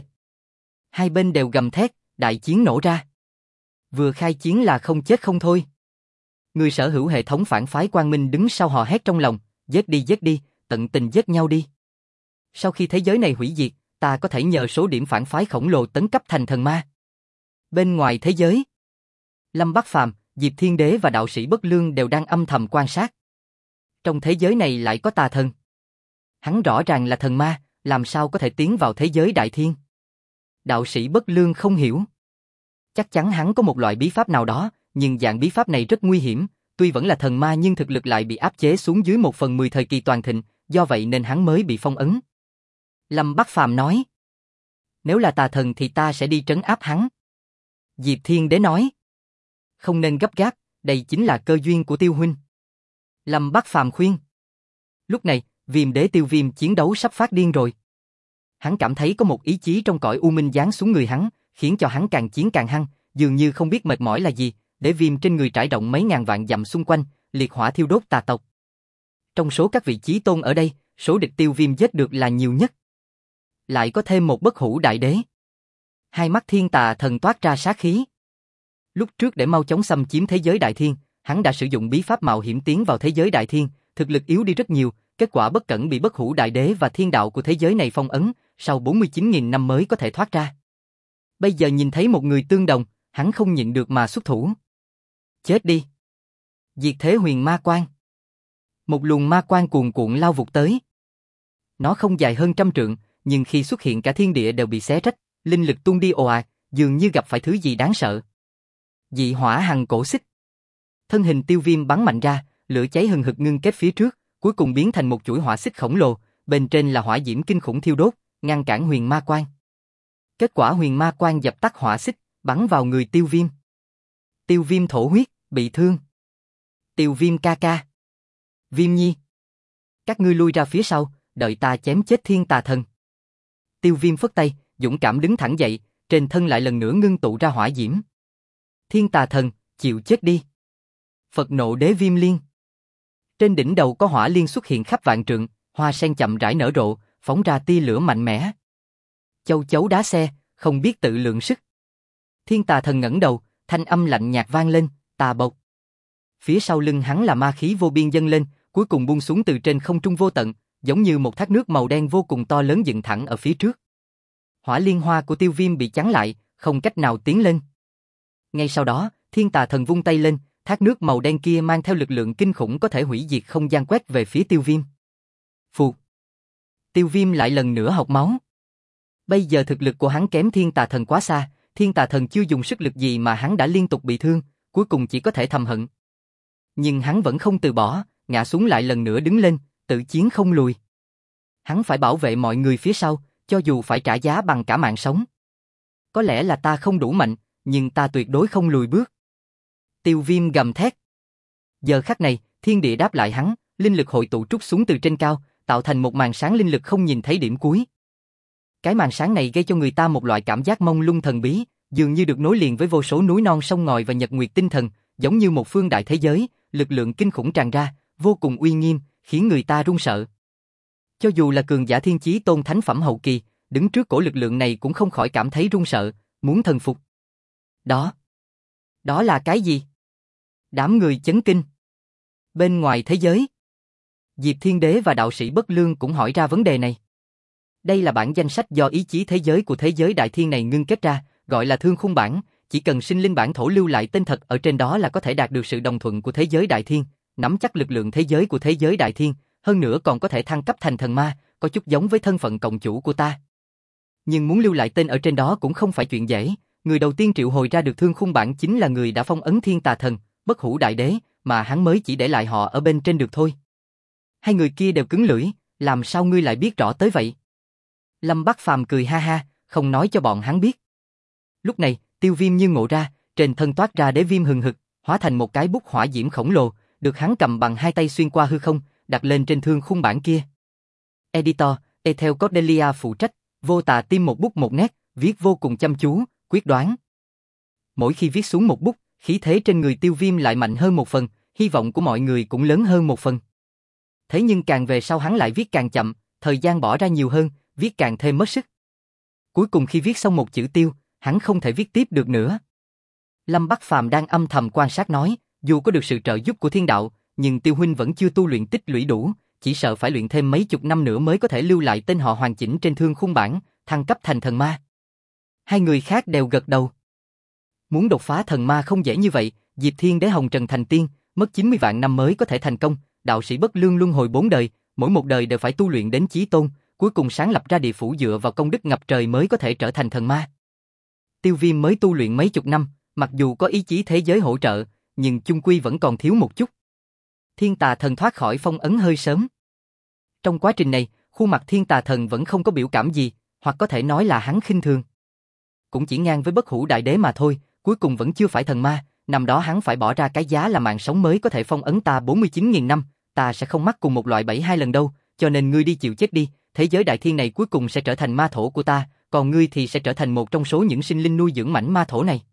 Hai bên đều gầm thét, đại chiến nổ ra. Vừa khai chiến là không chết không thôi. Người sở hữu hệ thống phản phái Quang Minh đứng sau hò hét trong lòng, giết đi, tận tình giết nhau đi. Sau khi thế giới này hủy diệt, ta có thể nhờ số điểm phản phái khổng lồ tấn cấp thành thần ma. Bên ngoài thế giới, Lâm Bắc Phàm, Diệp Thiên Đế và đạo sĩ Bất Lương đều đang âm thầm quan sát. Trong thế giới này lại có tà thần. Hắn rõ ràng là thần ma, làm sao có thể tiến vào thế giới đại thiên? Đạo sĩ Bất Lương không hiểu. Chắc chắn hắn có một loại bí pháp nào đó, nhưng dạng bí pháp này rất nguy hiểm, tuy vẫn là thần ma nhưng thực lực lại bị áp chế xuống dưới 1/10 thời kỳ toàn thịnh, do vậy nên hắn mới bị phong ấn. Lâm Bắc Phàm nói. Nếu là tà thần thì ta sẽ đi trấn áp hắn. Diệp Thiên Đế nói. Không nên gấp gáp, đây chính là cơ duyên của Tiêu huynh. Lâm Bắc Phàm khuyên. Lúc này, Viêm Đế Tiêu Viêm chiến đấu sắp phát điên rồi. Hắn cảm thấy có một ý chí trong cõi u minh giáng xuống người hắn, khiến cho hắn càng chiến càng hăng, dường như không biết mệt mỏi là gì, để viêm trên người trải rộng mấy ngàn vạn dặm xung quanh, liệt hỏa thiêu đốt tà tộc. Trong số các vị chí tôn ở đây, số địch Tiêu Viêm giết được là nhiều nhất. Lại có thêm một Bất Hủ Đại Đế. Hai mắt thiên tà thần toát ra sát khí. Lúc trước để mau chóng xâm chiếm thế giới đại thiên, hắn đã sử dụng bí pháp mạo hiểm tiến vào thế giới đại thiên, thực lực yếu đi rất nhiều, kết quả bất cẩn bị Bất Hủ Đại Đế và thiên đạo của thế giới này phong ấn, sau 49.000 năm mới có thể thoát ra. Bây giờ nhìn thấy một người tương đồng, hắn không nhịn được mà xuất thủ. Chết đi! Diệt thế huyền ma quang. Một luồng ma quang cuồn cuộn lao vụt tới. Nó không dài hơn 100 trượng, nhưng khi xuất hiện cả thiên địa đều bị xé rách, linh lực tuôn đi ồ ạt, dường như gặp phải thứ gì đáng sợ. Dị hỏa hằng cổ xích. Thân hình Tiêu Viêm bắn mạnh ra, lửa cháy hừng hực ngưng kết phía trước, cuối cùng biến thành một chuỗi hỏa xích khổng lồ, bên trên là hỏa diễm kinh khủng thiêu đốt, ngăn cản huyền ma quang. Kết quả huyền ma quang dập tắt hỏa xích, bắn vào người Tiêu Viêm. Tiêu Viêm thổ huyết, bị thương. Tiêu Viêm ca ca. Viêm nhi. Các ngươi lui ra phía sau, đợi ta chém chết thiên tà thần. Tiêu Viêm phất tay, dũng cảm đứng thẳng dậy, trên thân lại lần nữa ngưng tụ ra hỏa diễm. Thiên tà thần, chịu chết đi. Phật nộ đế viêm liên. Trên đỉnh đầu có hỏa liên xuất hiện khắp vạn trượng, hoa sen chậm rãi nở rộ, phóng ra tia lửa mạnh mẽ. Châu chấu đá xe, không biết tự lượng sức. Thiên tà thần ngẩng đầu, thanh âm lạnh nhạt vang lên, tà bộc. Phía sau lưng hắn là ma khí vô biên dâng lên, cuối cùng buông xuống từ trên không trung vô tận, giống như một thác nước màu đen vô cùng to lớn dựng thẳng ở phía trước. Hỏa liên hoa của Tiêu Viêm bị chắn lại, không cách nào tiến lên. Ngay sau đó, Thiên Tà Thần vung tay lên, thác nước màu đen kia mang theo lực lượng kinh khủng có thể hủy diệt không gian quét về phía Tiêu Viêm. Phụt! Tiêu Viêm lại lần nữa học máu. Bây giờ thực lực của hắn kém Thiên Tà Thần quá xa, Thiên Tà Thần chưa dùng sức lực gì mà hắn đã liên tục bị thương, cuối cùng chỉ có thể thầm hận. Nhưng hắn vẫn không từ bỏ, ngã xuống lại lần nữa đứng lên, tự chiến không lùi. Hắn phải bảo vệ mọi người phía sau, cho dù phải trả giá bằng cả mạng sống. Có lẽ là ta không đủ mạnh, nhưng ta tuyệt đối không lùi bước. Tiêu Viêm gầm thét. Giờ khắc này, thiên địa đáp lại hắn, linh lực hội tụ trút xuống từ trên cao, tạo thành một màn sáng linh lực không nhìn thấy điểm cuối. Cái màn sáng này gây cho người ta một loại cảm giác mông lung thần bí, dường như được nối liền với vô số núi non sông ngòi và nhật nguyệt tinh thần, giống như một phương đại thế giới, lực lượng kinh khủng tràn ra, vô cùng uy nghiêm, khiến người ta run sợ. Cho dù là cường giả thiên chí tôn thánh phẩm hậu kỳ, đứng trước cổ lực lượng này cũng không khỏi cảm thấy run sợ, muốn thần phục. Đó là cái gì? Đám người chấn kinh. Bên ngoài thế giới, Diệp Thiên Đế và đạo sĩ Bất Lương cũng hỏi ra vấn đề này. Đây là bản danh sách do ý chí thế giới của thế giới đại thiên này ngưng kết ra, gọi là Thương Khung Bản, chỉ cần sinh linh bản thổ lưu lại tên thật ở trên đó là có thể đạt được sự đồng thuận của thế giới đại thiên, nắm chắc lực lượng thế giới của thế giới đại thiên, hơn nữa còn có thể thăng cấp thành thần ma, có chút giống với thân phận cộng chủ của ta. Nhưng muốn lưu lại tên ở trên đó cũng không phải chuyện dễ, người đầu tiên triệu hồi ra được Thương Khung Bản chính là người đã phong ấn Thiên Tà Thần, Bất Hủ Đại Đế, mà hắn mới chỉ để lại họ ở bên trên được thôi. Hai người kia đều cứng lưỡi, làm sao ngươi lại biết rõ tới vậy? Lâm Bắc Phàm cười ha ha, không nói cho bọn hắn biết. Lúc này, Tiêu Viêm như ngộ ra, trên thân toát ra đế viêm hừng hực, hóa thành một cái bút hỏa diễm khổng lồ, được hắn cầm bằng hai tay xuyên qua hư không, đặt lên trên Thương Khung Bản kia. Editor, Ethel Cordelia phụ trách, Vô Tà tiêm một bút một nét, viết vô cùng chăm chú, quyết đoán. Mỗi khi viết xuống một bút, khí thế trên người Tiêu Viêm lại mạnh hơn một phần, hy vọng của mọi người cũng lớn hơn một phần. Thế nhưng càng về sau hắn lại viết càng chậm, thời gian bỏ ra nhiều hơn, viết càng thêm mất sức. Cuối cùng khi viết xong một chữ Tiêu, hắn không thể viết tiếp được nữa. Lâm Bắc Phàm đang âm thầm quan sát nói, dù có được sự trợ giúp của thiên đạo, nhưng Tiêu huynh vẫn chưa tu luyện tích lũy đủ, chỉ sợ phải luyện thêm mấy chục năm nữa mới có thể lưu lại tên họ hoàn chỉnh trên Thương Khung Bản, thăng cấp thành thần ma. Hai người khác đều gật đầu. Muốn đột phá thần ma không dễ như vậy, Diệp Thiên Đế hồng trần thành tiên, mất 90 vạn năm mới có thể thành công, đạo sĩ Bất Lương luân hồi 4 đời, mỗi một đời đều phải tu luyện đến chí tôn, cuối cùng sáng lập ra địa phủ dựa vào công đức ngập trời mới có thể trở thành thần ma. Tiêu Viêm mới tu luyện mấy chục năm, mặc dù có ý chí thế giới hỗ trợ, nhưng chung quy vẫn còn thiếu một chút. Thiên Tà Thần thoát khỏi phong ấn hơi sớm. Trong quá trình này, khuôn mặt Thiên Tà Thần vẫn không có biểu cảm gì, hoặc có thể nói là hắn khinh thường. Cũng chỉ ngang với Bất Hủ Đại Đế mà thôi, cuối cùng vẫn chưa phải thần ma, năm đó hắn phải bỏ ra cái giá là mạng sống mới có thể phong ấn ta 49.000 năm, ta sẽ không mắc cùng một loại bẫy hai lần đâu, cho nên ngươi đi chịu chết đi, thế giới đại thiên này cuối cùng sẽ trở thành ma thổ của ta, còn ngươi thì sẽ trở thành một trong số những sinh linh nuôi dưỡng mảnh ma thổ này.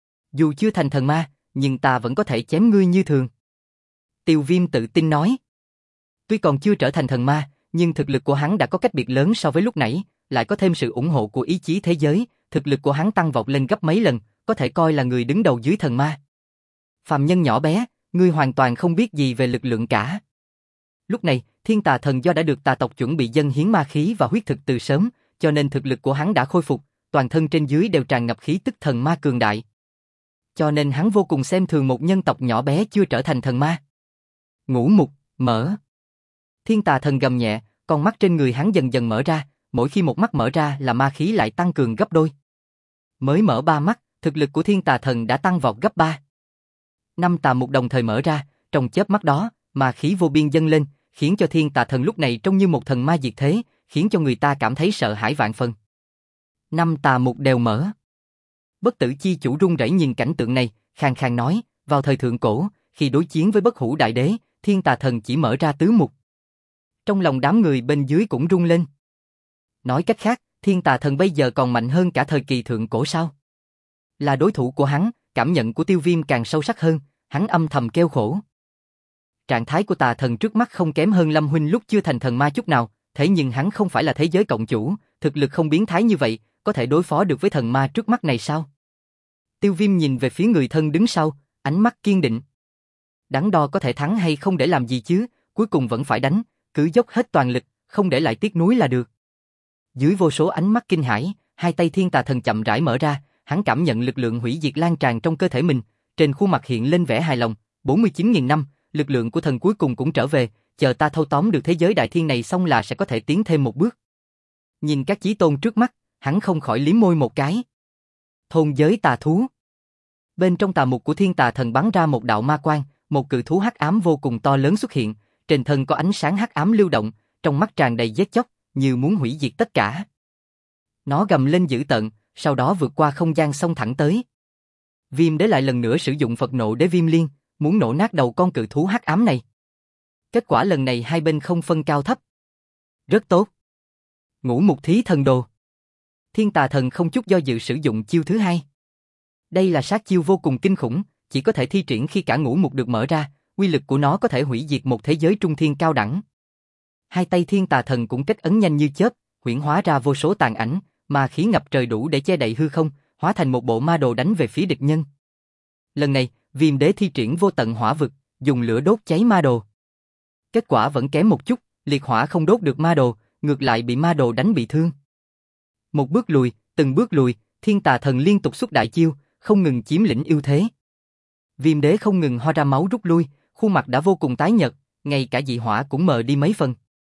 Dù chưa thành thần ma, nhưng ta vẫn có thể chém ngươi như thường. Tiêu Viêm tự tin nói. Tuy còn chưa trở thành thần ma, nhưng thực lực của hắn đã có cách biệt lớn so với lúc nãy, lại có thêm sự ủng hộ của ý chí thế giới, thực lực của hắn tăng vọt lên gấp mấy lần, có thể coi là người đứng đầu dưới thần ma. Phàm nhân nhỏ bé, ngươi hoàn toàn không biết gì về lực lượng cả. Lúc này, Thiên Tà Thần do đã được tà tộc chuẩn bị dâng hiến ma khí và huyết thực từ sớm, cho nên thực lực của hắn đã khôi phục, toàn thân trên dưới đều tràn ngập khí tức thần ma cường đại. Cho nên hắn vô cùng xem thường một nhân tộc nhỏ bé chưa trở thành thần ma. Ngũ mục, mở. Thiên Tà Thần gầm nhẹ, con mắt trên người hắn dần dần mở ra, mỗi khi một mắt mở ra là ma khí lại tăng cường gấp đôi. Mới mở 3 mắt, thực lực của Thiên Tà Thần đã tăng vọt gấp 3. 5 tà mục đồng thời mở ra, trong chớp mắt đó, ma khí vô biên dâng lên, khiến cho Thiên Tà Thần lúc này trông như một thần ma diệt thế, khiến cho người ta cảm thấy sợ hãi vạn phần. 5 tà mục đều mở. Bất Tử Chi Chủ run rẩy nhìn cảnh tượng này, khàn khàn nói, vào thời thượng cổ, khi đối chiến với Bất Hủ Đại Đế, Thiên Tà Thần chỉ mở ra tứ mục. Trong lòng đám người bên dưới cũng rung lên. Nói cách khác, Thiên Tà Thần bây giờ còn mạnh hơn cả thời kỳ thượng cổ sao? Là đối thủ của hắn, cảm nhận của Tiêu Viêm càng sâu sắc hơn, hắn âm thầm kêu khổ. Trạng thái của Tà Thần trước mắt không kém hơn Lâm huynh lúc chưa thành thần ma chút nào, thế nhưng hắn không phải là thế giới cộng chủ, thực lực không biến thái như vậy, có thể đối phó được với thần ma trước mắt này sao? Tiêu Viêm nhìn về phía người thân đứng sau, ánh mắt kiên định. Đắn đo có thể thắng hay không để làm gì chứ, cuối cùng vẫn phải đánh, cứ dốc hết toàn lực, không để lại tiếc nuối là được. Dưới vô số ánh mắt kinh hãi, hai tay thiên tà thần chậm rãi mở ra, hắn cảm nhận lực lượng hủy diệt lan tràn trong cơ thể mình, trên khuôn mặt hiện lên vẻ hài lòng, 49.000 năm, lực lượng của thần cuối cùng cũng trở về, chờ ta thâu tóm được thế giới đại thiên này xong là sẽ có thể tiến thêm một bước. Nhìn các chí tôn trước mắt, hắn không khỏi liếm môi một cái. Thôn giới tà thú. Bên trong tà mục của thiên tà thần bắn ra một đạo ma quang, một cự thú hắc ám vô cùng to lớn xuất hiện, trên thân có ánh sáng hắc ám lưu động, trong mắt tràn đầy giết chóc, như muốn hủy diệt tất cả. Nó gầm lên dữ tợn, sau đó vượt qua không gian xông thẳng tới. Viêm đế lại lần nữa sử dụng Phật nộ đế viêm liên, muốn nổ nát đầu con cự thú hắc ám này. Kết quả lần này hai bên không phân cao thấp. Rất tốt. Ngũ mục thí thần đồ. Thiên tà thần không chút do dự sử dụng chiêu thứ hai. Đây là sát chiêu vô cùng kinh khủng, chỉ có thể thi triển khi cả ngũ mục được mở ra, uy lực của nó có thể hủy diệt một thế giới trung thiên cao đẳng. Hai tay thiên tà thần cũng kết ấn nhanh như chớp, huyễn hóa ra vô số tàn ảnh, ma khí ngập trời đủ để che đậy hư không, hóa thành một bộ ma đồ đánh về phía địch nhân. Lần này, Viêm đế thi triển vô tận hỏa vực, dùng lửa đốt cháy ma đồ. Kết quả vẫn kém một chút, liệt hỏa không đốt được ma đồ, ngược lại bị ma đồ đánh bị thương. Một bước lùi, từng bước lùi, thiên tà thần liên tục xuất đại chiêu, không ngừng chiếm lĩnh ưu thế. Viêm đế không ngừng ho ra máu rút lui, khuôn mặt đã vô cùng tái nhợt, ngay cả dị hỏa cũng mờ đi mấy phần.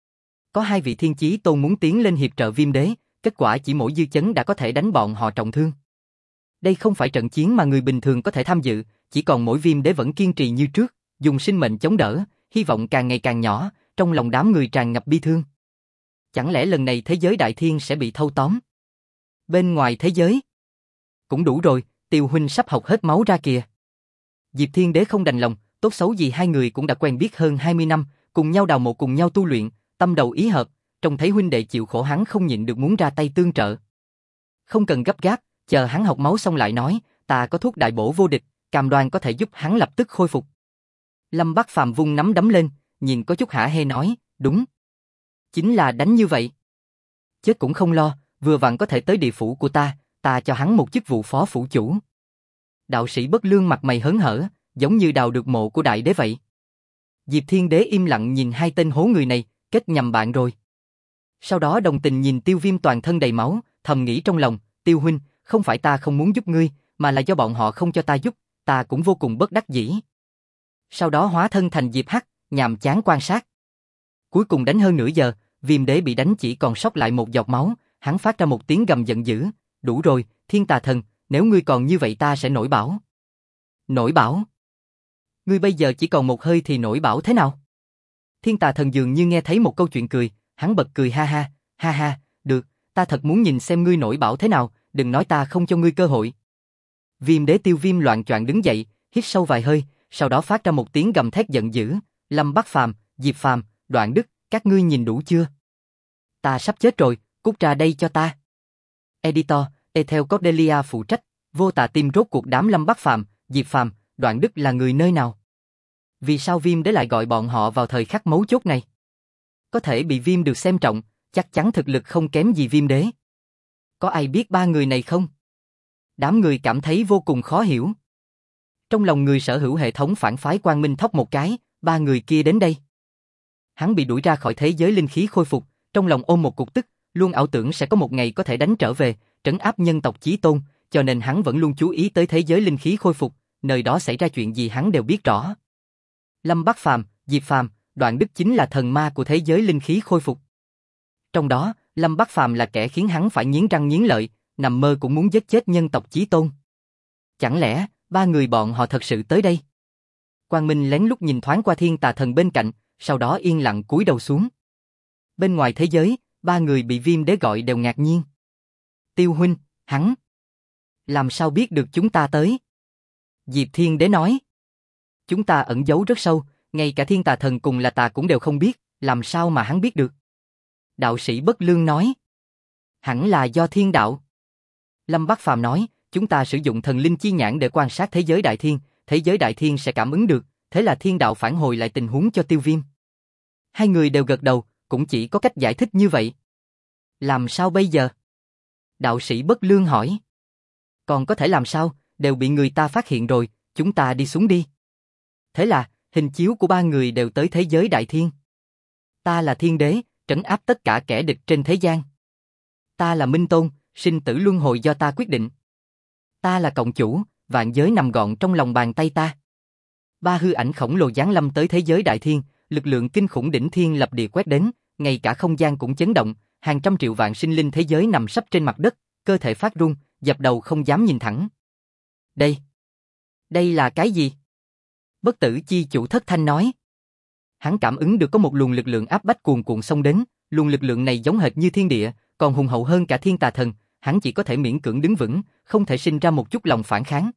Có hai vị thiên chí tôn muốn tiến lên hiệp trợ Viêm đế, kết quả chỉ mỗi dư chấn đã có thể đánh bọn họ trọng thương. Đây không phải trận chiến mà người bình thường có thể tham dự, chỉ còn mỗi Viêm đế vẫn kiên trì như trước, dùng sinh mệnh chống đỡ, hy vọng càng ngày càng nhỏ, trong lòng đám người tràn ngập bi thương. Chẳng lẽ lần này thế giới đại thiên sẽ bị thâu tóm? Bên ngoài thế giới? Cũng đủ rồi, Tiêu huynh sắp học hết máu ra kìa. Diệp Thiên Đế không đành lòng, tốt xấu gì hai người cũng đã quen biết hơn 20 năm, cùng nhau đào mộ cùng nhau tu luyện, tâm đầu ý hợp, trông thấy huynh đệ chịu khổ hắn không nhịn được muốn ra tay tương trợ. Không cần gấp gáp, chờ hắn học máu xong lại nói, ta có thuốc đại bổ vô địch, cam đoan có thể giúp hắn lập tức khôi phục. Lâm Bắc Phàm vung nắm đấm lên, nhìn có chút hả hê nói, đúng. Chính là đánh như vậy. Chết cũng không lo, vừa vặn có thể tới địa phủ của ta cho hắn một chức vụ phó phủ chủ. Đạo sĩ Bất Lương mặt mày hớn hở, giống như đào được mộ của đại đế vậy. Diệp Thiên Đế im lặng nhìn hai tên hố người này, kết nhầm bạn rồi. Sau đó đồng tình nhìn Tiêu Viêm toàn thân đầy máu, thầm nghĩ trong lòng, Tiêu huynh, không phải ta không muốn giúp ngươi, mà là do bọn họ không cho ta giúp, ta cũng vô cùng bất đắc dĩ. Sau đó hóa thân thành Diệp Hắc, nhàm chán quan sát. Cuối cùng đánh hơn nửa giờ, Viêm đế bị đánh chỉ còn sót lại một giọt máu, hắn phát ra một tiếng gầm giận dữ, đủ rồi, thiên tà thần, nếu ngươi còn như vậy ta sẽ nổi bão. Nổi bão? Ngươi bây giờ chỉ còn một hơi thì nổi bão thế nào? Thiên tà thần dường như nghe thấy một câu chuyện cười, hắn bật cười ha ha, được, ta thật muốn nhìn xem ngươi nổi bão thế nào, đừng nói ta không cho ngươi cơ hội. Viêm đế Tiêu Viêm loạn choạng đứng dậy, hít sâu vài hơi, sau đó phát ra một tiếng gầm thét giận dữ, Lâm Bắc Phàm, Diệp Phàm, Đoạn Đức, các ngươi nhìn đủ chưa? Ta sắp chết rồi, cút ra đây cho ta. Editor, Ethel Cordelia phụ trách, vô tà tim rốt cuộc đám Lâm Bắc Phàm, Diệp Phàm, Đoạn Đức là người nơi nào? Vì sao Viêm đế lại gọi bọn họ vào thời khắc mấu chốt này? Có thể bị Viêm được xem trọng, chắc chắn thực lực không kém gì Viêm đế. Có ai biết ba người này không? Đám người cảm thấy vô cùng khó hiểu. Trong lòng người sở hữu hệ thống phản phái Quang Minh thốc một cái, ba người kia đến đây. Hắn bị đuổi ra khỏi thế giới linh khí khôi phục, trong lòng ôm một cục tức, luôn ảo tưởng sẽ có một ngày có thể đánh trở về, trấn áp nhân tộc chí tôn, cho nên hắn vẫn luôn chú ý tới thế giới linh khí khôi phục, nơi đó xảy ra chuyện gì hắn đều biết rõ. Lâm Bắc Phàm, Diệp Phàm, Đoạn Đức chính là thần ma của thế giới linh khí khôi phục. Trong đó, Lâm Bắc Phàm là kẻ khiến hắn phải nghiến răng nghiến lợi, nằm mơ cũng muốn giết chết nhân tộc chí tôn. Chẳng lẽ, ba người bọn họ thật sự tới đây? Quang Minh lén lút nhìn thoáng qua thiên tà thần bên cạnh, sau đó yên lặng cúi đầu xuống. Bên ngoài thế giới, ba người bị Viêm đế gọi đều ngạc nhiên. Tiêu huynh, hắn làm sao biết được chúng ta tới? Diệp Thiên Đế nói. Chúng ta ẩn giấu rất sâu, ngay cả thiên tà thần cùng là tà cũng đều không biết, làm sao mà hắn biết được? Đạo sĩ Bất Lương nói. Hẳn là do thiên đạo. Lâm Bắc Phàm nói, chúng ta sử dụng thần linh chi nhãn để quan sát thế giới đại thiên sẽ cảm ứng được, thế là thiên đạo phản hồi lại tình huống cho Tiêu Viêm. Hai người đều gật đầu, cũng chỉ có cách giải thích như vậy. Làm sao bây giờ? Đạo sĩ Bất Lương hỏi. Còn có thể làm sao, đều bị người ta phát hiện rồi, chúng ta đi xuống đi. Thế là, Hình chiếu của ba người đều tới thế giới đại thiên. Ta là thiên đế, trấn áp tất cả kẻ địch trên thế gian. Ta là Minh Tôn, sinh tử luân hồi do ta quyết định. Ta là cộng chủ, vạn giới nằm gọn trong lòng bàn tay ta. Ba hư ảnh khổng lồ giáng lâm tới thế giới đại thiên, lực lượng kinh khủng đỉnh thiên lập địa quét đến, ngay cả không gian cũng chấn động, hàng trăm triệu vạn sinh linh thế giới nằm sấp trên mặt đất, cơ thể phát run, dập đầu không dám nhìn thẳng. Đây là cái gì? Bất tử chi chủ thất thanh nói. Hắn cảm ứng được có một luồng lực lượng áp bách cuồn cuộn xông đến, luồng lực lượng này giống hệt như thiên địa, còn hùng hậu hơn cả thiên tà thần, hắn chỉ có thể miễn cưỡng đứng vững, không thể sinh ra một chút lòng phản kháng.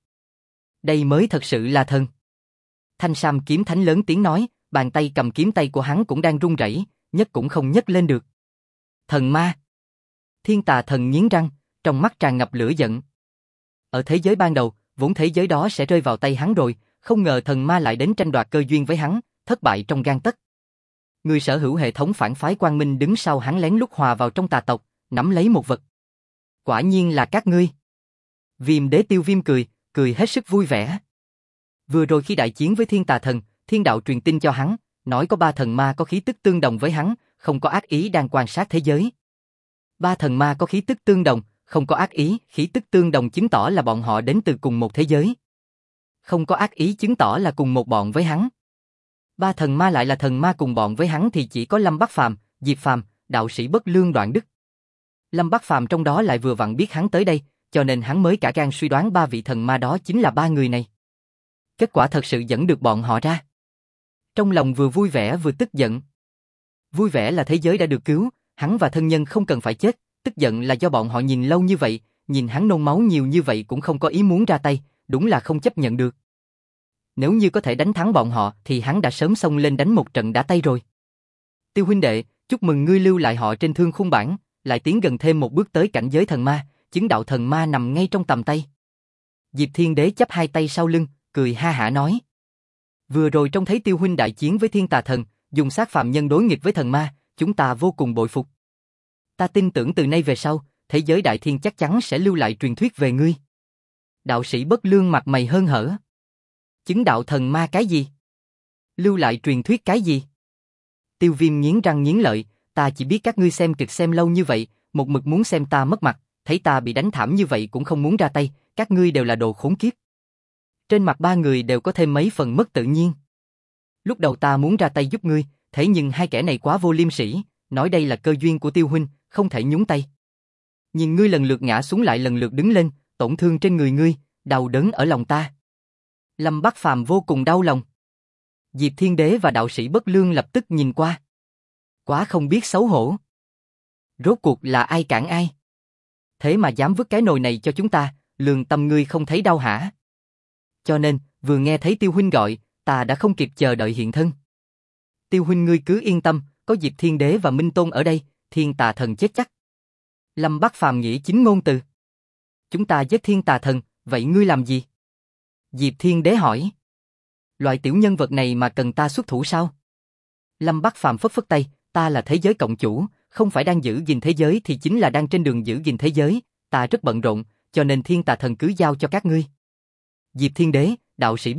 Đây mới thật sự là thần. Thanh Sam kiếm thánh lớn tiếng nói, bàn tay cầm kiếm tay của hắn cũng đang run rẩy, nhấc cũng không nhấc lên được. Thần ma. Thiên tà thần nghiến răng, trong mắt tràn ngập lửa giận. Ở thế giới ban đầu, vốn thế giới đó sẽ rơi vào tay hắn rồi, không ngờ thần ma lại đến tranh đoạt cơ duyên với hắn, thất bại trong gang tấc. Người sở hữu hệ thống phản phái Quang Minh đứng sau hắn lén lút hòa vào trong tà tộc, nắm lấy một vật. Quả nhiên là các ngươi. Viêm đế Tiêu Viêm cười hết sức vui vẻ. Vừa rồi khi đại chiến với thiên tà thần, thiên đạo truyền tin cho hắn, nói có ba thần ma có khí tức tương đồng với hắn, không có ác ý đang quan sát thế giới. Ba thần ma có khí tức tương đồng, không có ác ý, khí tức tương đồng chứng tỏ là bọn họ đến từ cùng một thế giới. Không có ác ý chứng tỏ là cùng một bọn với hắn. Ba thần ma lại là thần ma cùng bọn với hắn thì chỉ có Lâm Bắc Phàm, Diệp Phàm, đạo sĩ Bất Lương Đoạn Đức. Lâm Bắc Phàm trong đó lại vừa vặn biết hắn tới đây, cho nên hắn mới cả gan suy đoán ba vị thần ma đó chính là ba người này. Kết quả thật sự dẫn được bọn họ ra. Trong lòng vừa vui vẻ vừa tức giận. Vui vẻ là thế giới đã được cứu, hắn và thân nhân không cần phải chết, tức giận là do bọn họ nhìn lâu như vậy, nhìn hắn nôn máu nhiều như vậy cũng không có ý muốn ra tay, đúng là không chấp nhận được. Nếu như có thể đánh thắng bọn họ thì hắn đã sớm xông lên đánh một trận đã tay rồi. Tiêu huynh đệ, chúc mừng ngươi lưu lại họ trên thương khung bảng, lại tiến gần thêm một bước tới cảnh giới thần ma, chứng đạo thần ma nằm ngay trong tầm tay. Diệp Thiên Đế chắp hai tay sau lưng, cười ha hả nói. Vừa rồi trông thấy Tiêu huynh đại chiến với thiên tà thần, dùng xác phàm nhân đối nghịch với thần ma, chúng ta vô cùng bội phục. Ta tin tưởng từ nay về sau, thế giới đại thiên chắc chắn sẽ lưu lại truyền thuyết về ngươi. Đạo sĩ Bất Lương mặt mày hớn hở. Chứng đạo thần ma cái gì? Lưu lại truyền thuyết cái gì? Tiêu Viêm nghiến răng nghiến lợi, ta chỉ biết các ngươi xem kịch xem lâu như vậy, một mực muốn xem ta mất mặt, thấy ta bị đánh thảm như vậy cũng không muốn ra tay, các ngươi đều là đồ khốn kiếp. Trên mặt ba người đều có thêm mấy phần mất tự nhiên. Lúc đầu ta muốn ra tay giúp ngươi, thế nhưng hai kẻ này quá vô liêm sỉ, nói đây là cơ duyên của Tiêu huynh, không thể nhúng tay. Nhìn ngươi lần lượt ngã xuống lại lần lượt đứng lên, tổn thương trên người ngươi, đau đớn ở lòng ta. Lâm Bắc Phàm vô cùng đau lòng. Diệp Thiên Đế và đạo sĩ Bất Lương lập tức nhìn qua. Quá không biết xấu hổ. Rốt cuộc là ai cản ai? Thế mà dám vứt cái nồi này cho chúng ta, lương tâm ngươi không thấy đau hả? Cho nên, vừa nghe thấy Tiêu huynh gọi, ta đã không kịp chờ đợi hiện thân. Tiêu huynh ngươi cứ yên tâm, có Diệp Thiên Đế và Minh Tôn ở đây, thiên tà thần chết chắc. Lâm Bắc Phàm nghĩa chính ngôn từ. Chúng ta giết thiên tà thần, vậy ngươi làm gì? Diệp Thiên Đế hỏi. Loại tiểu nhân vật này mà cần ta xuất thủ sao? Lâm Bắc Phàm phất phất tay, ta là thế giới cộng chủ, không phải đang giữ gìn thế giới thì chính là đang trên đường giữ gìn thế giới, ta rất bận rộn, cho nên thiên tà thần cứ giao cho các ngươi. Diệp Thiên Đế, đạo sĩ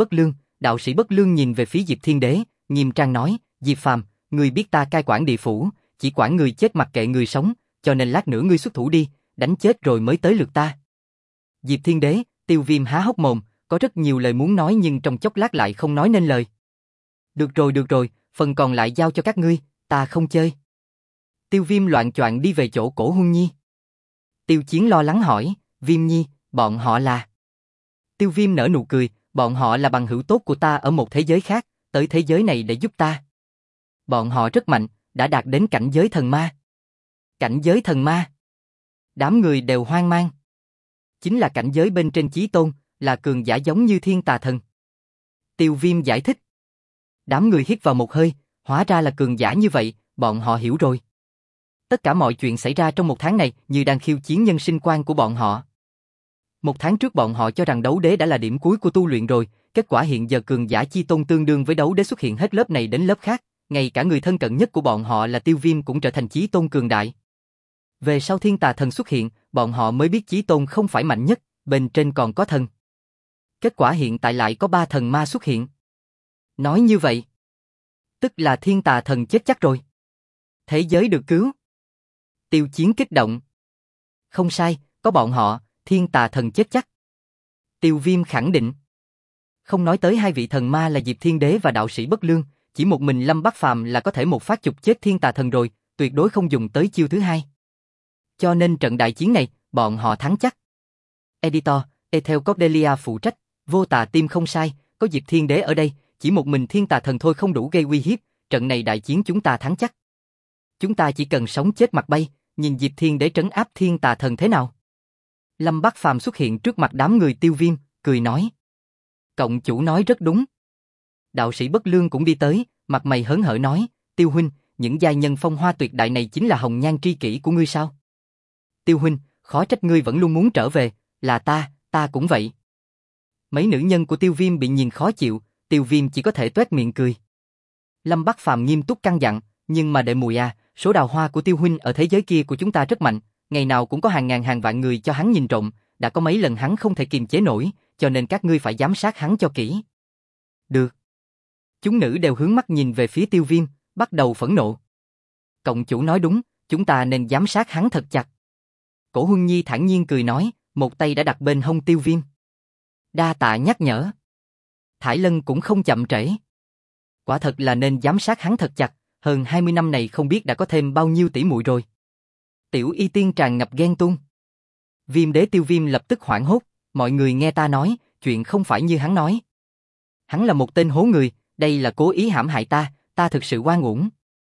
Bất Lương nhìn về phía Diệp Thiên Đế, nghiêm trang nói, Diệp Phàm, ngươi biết ta cai quản địa phủ, chỉ quản người chết mặc kệ người sống, cho nên lát nữa ngươi xuất thủ đi, đánh chết rồi mới tới lượt ta. Diệp Thiên Đế, Tiêu Viêm há hốc mồm, có rất nhiều lời muốn nói nhưng trong chốc lát lại không nói nên lời. Được rồi, phần còn lại giao cho các ngươi, ta không chơi. Tiêu Viêm loạng choạng đi về chỗ Cổ Huân Nhi. Tiêu Chiến lo lắng hỏi, Viêm Nhi, bọn họ là... Tiêu Viêm nở nụ cười, bọn họ là bằng hữu tốt của ta ở một thế giới khác, tới thế giới này để giúp ta. Bọn họ rất mạnh, đã đạt đến cảnh giới thần ma. Cảnh giới thần ma? Đám người đều hoang mang. Chính là cảnh giới bên trên chí tôn, là cường giả giống như thiên tà thần. Tiêu Viêm giải thích. Đám người hít vào một hơi, hóa ra là cường giả như vậy, bọn họ hiểu rồi. Tất cả mọi chuyện xảy ra trong một tháng này như đang khiêu chiến nhân sinh quan của bọn họ. Một tháng trước bọn họ cho rằng đấu đế đã là điểm cuối của tu luyện rồi, kết quả hiện giờ cường giả chi tôn tương đương với đấu đế xuất hiện hết lớp này đến lớp khác, ngay cả người thân cận nhất của bọn họ là Tiêu Viêm cũng trở thành chí tôn cường đại. Về sau thiên tà thần xuất hiện, bọn họ mới biết chí tôn không phải mạnh nhất, bên trên còn có thần. Kết quả hiện tại lại có ba thần ma xuất hiện. Nói như vậy, tức là thiên tà thần chết chắc rồi. Thế giới được cứu. Tiêu Chiến kích động. Không sai, có bọn họ, thiên tà thần chết chắc. Tiêu Viêm khẳng định. Không nói tới hai vị thần ma là Diệp Thiên Đế và đạo sĩ Bất Lương, chỉ một mình Lâm Bắc Phàm là có thể một phát chụp chết thiên tà thần rồi, tuyệt đối không dùng tới chiêu thứ hai. Cho nên trận đại chiến này, bọn họ thắng chắc. Editor, Ethel Cordelia phụ trách, vô tà tim không sai, có Diệp Thiên Đế ở đây, chỉ một mình thiên tà thần thôi không đủ gây uy hiếp, trận này đại chiến chúng ta thắng chắc. Chúng ta chỉ cần sống chết mặt bay, nhìn Diệp Thiên Đế trấn áp thiên tà thần thế nào. Lâm Bắc Phàm xuất hiện trước mặt đám người Tiêu Viêm, cười nói. Cộng chủ nói rất đúng. Đạo sĩ Bất Lương cũng đi tới, mặt mày hớn hở nói, Tiêu huynh, những giai nhân phong hoa tuyệt đại này chính là hồng nhan tri kỷ của ngươi sao? Tiêu huynh, khó trách ngươi vẫn luôn muốn trở về, là ta cũng vậy. Mấy nữ nhân của Tiêu Viêm bị nhìn khó chịu, Tiêu Viêm chỉ có thể toét miệng cười. Lâm Bắc Phàm nghiêm túc căn dặn, nhưng mà đệ muội à, số đào hoa của Tiêu huynh ở thế giới kia của chúng ta rất mạnh, ngày nào cũng có hàng ngàn hàng vạn người cho hắn nhìn trộm, đã có mấy lần hắn không thể kiềm chế nổi, cho nên các ngươi phải giám sát hắn cho kỹ. Được. Chúng nữ đều hướng mắt nhìn về phía Tiêu Viêm, bắt đầu phẫn nộ. Cộng chủ nói đúng, chúng ta nên giám sát hắn thật chặt. Cổ Huân Nhi thản nhiên cười nói, một tay đã đặt bên hông Tiêu Viêm. Đa tạ nhắc nhở. Thải Lân cũng không chậm trễ. Quả thật là nên giám sát hắn thật chặt, hơn 20 năm này không biết đã có thêm bao nhiêu tỷ muội rồi. Tiểu Y Tiên tràn ngập ghen tuông. Viêm đế Tiêu Viêm lập tức hoảng hốt, mọi người nghe ta nói, chuyện không phải như hắn nói. Hắn là một tên hố người, đây là cố ý hãm hại ta thực sự oan uổng.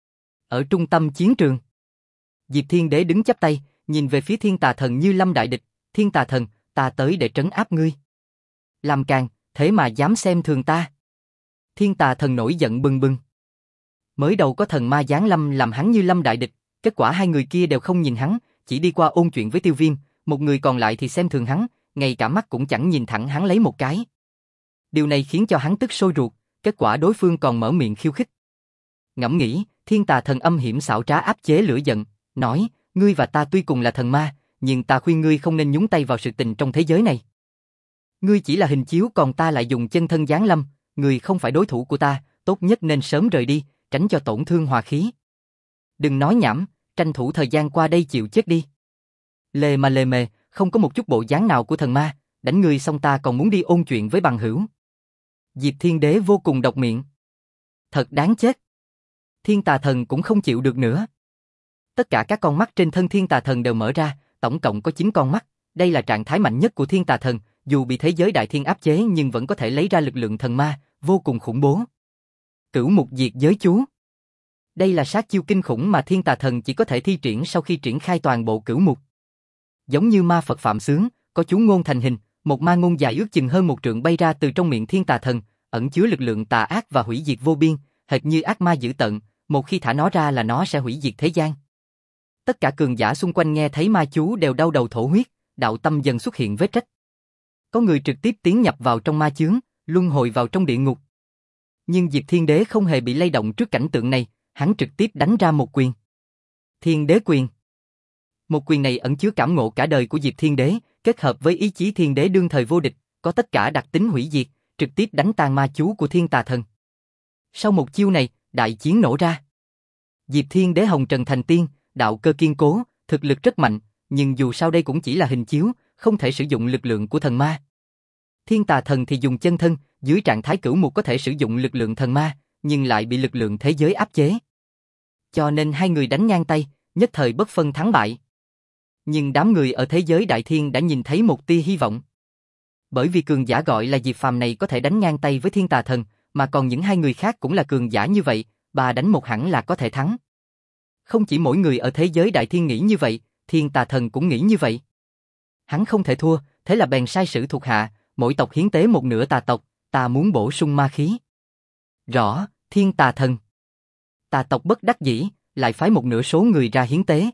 Ở trung tâm chiến trường, Diệp Thiên Đế đứng chắp tay, nhìn về phía thiên tà thần như lâm đại địch, thiên tà thần, ta tới để trấn áp ngươi. Làm càn, thế mà dám xem thường ta. Thiên tà thần nổi giận bừng bừng. Mới đầu có thần ma giáng lâm làm hắn như lâm đại địch, kết quả hai người kia đều không nhìn hắn, chỉ đi qua ôn chuyện với Tiêu Viêm, một người còn lại thì xem thường hắn, ngay cả mắt cũng chẳng nhìn thẳng hắn lấy một cái. Điều này khiến cho hắn tức sôi ruột, kết quả đối phương còn mở miệng khiêu khích. Ngẫm nghĩ, thiên tà thần âm hiểm xảo trá áp chế lửa giận, nói, ngươi và ta tuy cùng là thần ma, nhưng ta khuyên ngươi không nên nhúng tay vào sự tình trong thế giới này. Ngươi chỉ là hình chiếu còn ta lại dùng chân thân giáng lâm, ngươi không phải đối thủ của ta, tốt nhất nên sớm rời đi, tránh cho tổn thương hòa khí. Đừng nói nhảm, tranh thủ thời gian qua đây chịu chết đi. Lề mà lề mề, không có một chút bộ dáng nào của thần ma, đánh ngươi xong ta còn muốn đi ôn chuyện với bằng hữu. Diệp Thiên Đế vô cùng độc miệng. Thật đáng chết. Thiên tà thần cũng không chịu được nữa. Tất cả các con mắt trên thân thiên tà thần đều mở ra, tổng cộng có 9 con mắt. Đây là trạng thái mạnh nhất của thiên tà thần, dù bị thế giới đại thiên áp chế nhưng vẫn có thể lấy ra lực lượng thần ma, vô cùng khủng bố. Cửu mục diệt giới chú. Đây là sát chiêu kinh khủng mà thiên tà thần chỉ có thể thi triển sau khi triển khai toàn bộ cửu mục. Giống như ma Phật Phạm Xướng, có chú ngôn thành hình, một ma ngôn dài ước chừng hơn 1 trượng bay ra từ trong miệng thiên tà thần, ẩn chứa lực lượng tà ác và hủy diệt vô biên, hệt như ác ma dữ tợn, một khi thả nó ra là nó sẽ hủy diệt thế gian. Tất cả cường giả xung quanh nghe thấy ma chú đều đau đầu thổ huyết, đạo tâm dần xuất hiện vết rách. Có người trực tiếp tiến nhập vào trong ma chướng, luân hồi vào trong địa ngục. Nhưng Diệp Thiên Đế không hề bị lay động trước cảnh tượng này, hắn trực tiếp đánh ra một quyền. Thiên Đế quyền. Một quyền này ẩn chứa cảm ngộ cả đời của Diệp Thiên Đế, kết hợp với ý chí Thiên Đế đương thời vô địch, có tất cả đặc tính hủy diệt, trực tiếp đánh tan ma chú của thiên tà thần. Sau một chiêu này, đại chiến nổ ra. Diệp Thiên Đế hồng trần thành tiên, đạo cơ kiên cố, thực lực rất mạnh, nhưng dù sao đây cũng chỉ là hình chiếu, không thể sử dụng lực lượng của thần ma. Thiên tà thần thì dùng chân thân, dưới trạng thái cửu mục có thể sử dụng lực lượng thần ma, nhưng lại bị lực lượng thế giới áp chế. Cho nên hai người đánh ngang tay, nhất thời bất phân thắng bại. Nhưng đám người ở thế giới đại thiên đã nhìn thấy một tia hy vọng. Bởi vì cường giả gọi là Diệp Phàm này có thể đánh ngang tay với thiên tà thần, mà còn những hai người khác cũng là cường giả như vậy, bà đánh một hẳn là có thể thắng. Không chỉ mỗi người ở thế giới đại thiên nghĩ như vậy, thiên tà thần cũng nghĩ như vậy. Hắn không thể thua, thế là bèn sai sử thuộc hạ, mỗi tộc hiến tế một nửa tà tộc, ta muốn bổ sung ma khí. Rõ, thiên tà thần. Tà tộc bất đắc dĩ, lại phái một nửa số người ra hiến tế.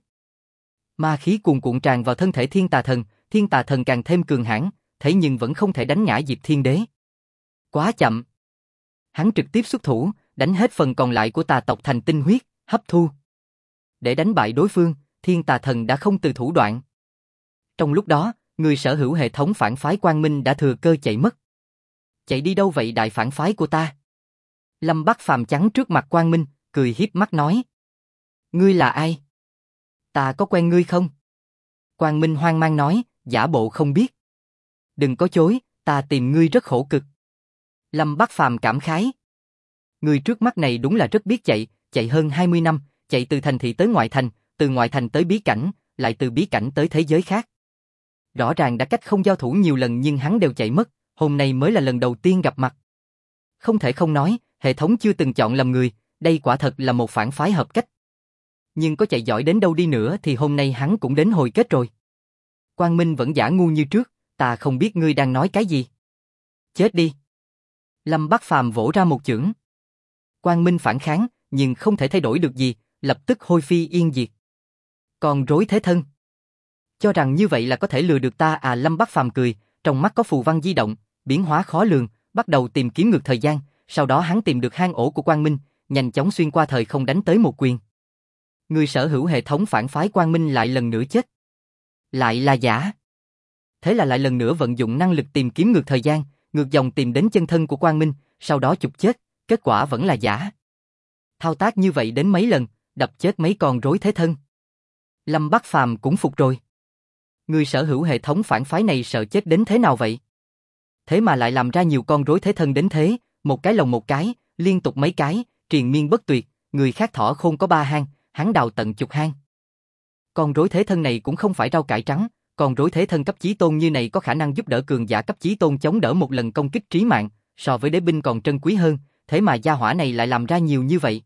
Ma khí cuồn cuộn tràn vào thân thể thiên tà thần càng thêm cường hãn, thế nhưng vẫn không thể đánh ngã Diệp Thiên Đế. Quá chậm. Hắn trực tiếp xuất thủ, đánh hết phần còn lại của tà tộc thành tinh huyết, hấp thu. Để đánh bại đối phương, thiên tà thần đã không từ thủ đoạn. Trong lúc đó, người sở hữu hệ thống phản phái Quang Minh đã thừa cơ chạy mất. Chạy đi đâu vậy đại phản phái của ta? Lâm Bắc Phàm chắn trước mặt Quang Minh, cười hiếp mắt nói. Ngươi là ai? Ta có quen ngươi không? Quang Minh hoang mang nói, giả bộ không biết. Đừng có chối, ta tìm ngươi rất khổ cực. Lâm Bắc Phàm cảm khái. Người trước mắt này đúng là rất biết chạy, chạy hơn 20 năm, chạy từ thành thị tới ngoại thành, từ ngoại thành tới bí cảnh, lại từ bí cảnh tới thế giới khác. Rõ ràng đã cách không giao thủ nhiều lần nhưng hắn đều chạy mất, hôm nay mới là lần đầu tiên gặp mặt. Không thể không nói, hệ thống chưa từng chọn lầm người, đây quả thật là một phản phái hợp cách. Nhưng có chạy giỏi đến đâu đi nữa thì hôm nay hắn cũng đến hồi kết rồi. Quang Minh vẫn giả ngu như trước, ta không biết ngươi đang nói cái gì. Chết đi. Lâm Bắc Phàm vỗ ra một chưởng. Quang Minh phản kháng, nhưng không thể thay đổi được gì, lập tức hôi phi yên diệt. Còn rối thế thân. Cho rằng như vậy là có thể lừa được ta à? Lâm Bắc Phàm cười, trong mắt có phù văn di động, biến hóa khó lường, bắt đầu tìm kiếm ngược thời gian, sau đó hắn tìm được hang ổ của Quang Minh, nhanh chóng xuyên qua thời không đánh tới một quyền. Người sở hữu hệ thống phản phái Quang Minh lại lần nữa chết. Lại là giả. Thế là lại lần nữa vận dụng năng lực tìm kiếm ngược thời gian, ngược dòng tìm đến chân thân của Quang Minh, sau đó chụp chết, kết quả vẫn là giả. Thao tác như vậy đến mấy lần, đập chết mấy con rối thế thân. Lâm Bắc Phàm cũng phục rồi. Người sở hữu hệ thống phản phái này sợ chết đến thế nào vậy? Thế mà lại làm ra nhiều con rối thế thân đến thế, một cái lồng một cái, liên tục mấy cái, triền miên bất tuyệt, người khác thỏ khôn có 3 hang, hắn đào tận chục hang. Con rối thế thân này cũng không phải rau cải trắng, con rối thế thân cấp chí tôn như này có khả năng giúp đỡ cường giả cấp chí tôn chống đỡ một lần công kích trí mạng, so với đế binh còn trân quý hơn, thế mà gia hỏa này lại làm ra nhiều như vậy.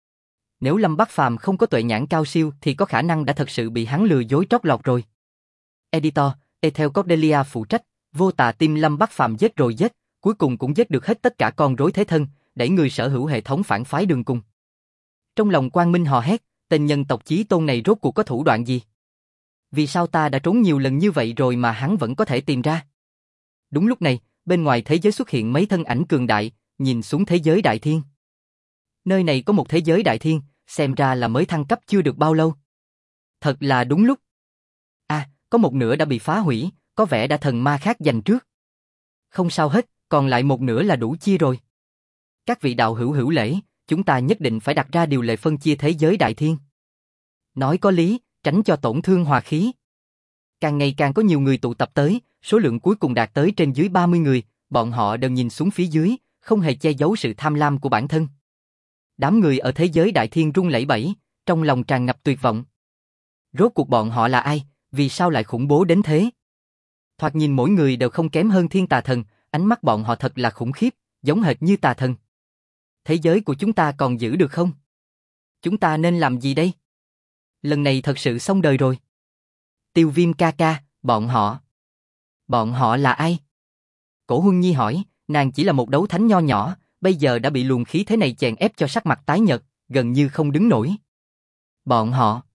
Nếu Lâm Bắc Phàm không có tuệ nhãn cao siêu thì có khả năng đã thật sự bị hắn lừa dối trót lọt rồi. Editor, Ethel Cordelia phụ trách, vô tà tim Lâm Bắc Phàm giết rồi giết, cuối cùng cũng giết được hết tất cả con rối thế thân, đẩy người sở hữu hệ thống phản phái đường cùng. Trong lòng Quang Minh hò hét, tên nhân tộc chí tôn này rốt cuộc có thủ đoạn gì? Vì sao ta đã trốn nhiều lần như vậy rồi mà hắn vẫn có thể tìm ra? Đúng lúc này, bên ngoài thế giới xuất hiện mấy thân ảnh cường đại, nhìn xuống thế giới đại thiên. Nơi này có một thế giới đại thiên, xem ra là mới thăng cấp chưa được bao lâu. Thật là đúng lúc. À, có một nửa đã bị phá hủy, có vẻ đã thần ma khác giành trước. Không sao hết, còn lại một nửa là đủ chia rồi. Các vị đạo hữu hữu lễ, chúng ta nhất định phải đặt ra điều lệ phân chia thế giới đại thiên. Nói có lý, tránh cho tổn thương hòa khí. Càng ngày càng có nhiều người tụ tập tới, số lượng cuối cùng đạt tới trên dưới 30 người, bọn họ đều nhìn xuống phía dưới, không hề che giấu sự tham lam của bản thân. Đám người ở thế giới đại thiên run lẩy bẩy, trong lòng tràn ngập tuyệt vọng. Rốt cuộc bọn họ là ai, vì sao lại khủng bố đến thế? Thoạt nhìn mỗi người đều không kém hơn thiên tà thần, ánh mắt bọn họ thật là khủng khiếp, giống hệt như tà thần. Thế giới của chúng ta còn giữ được không? Chúng ta nên làm gì đây? Lần này thật sự xong đời rồi. Tiêu Viêm ca ca, bọn họ là ai? Cổ Huân Nhi hỏi, nàng chỉ là một đấu thánh nho nhỏ, bây giờ đã bị luồng khí thế này chèn ép cho sắc mặt tái nhợt, gần như không đứng nổi. Bọn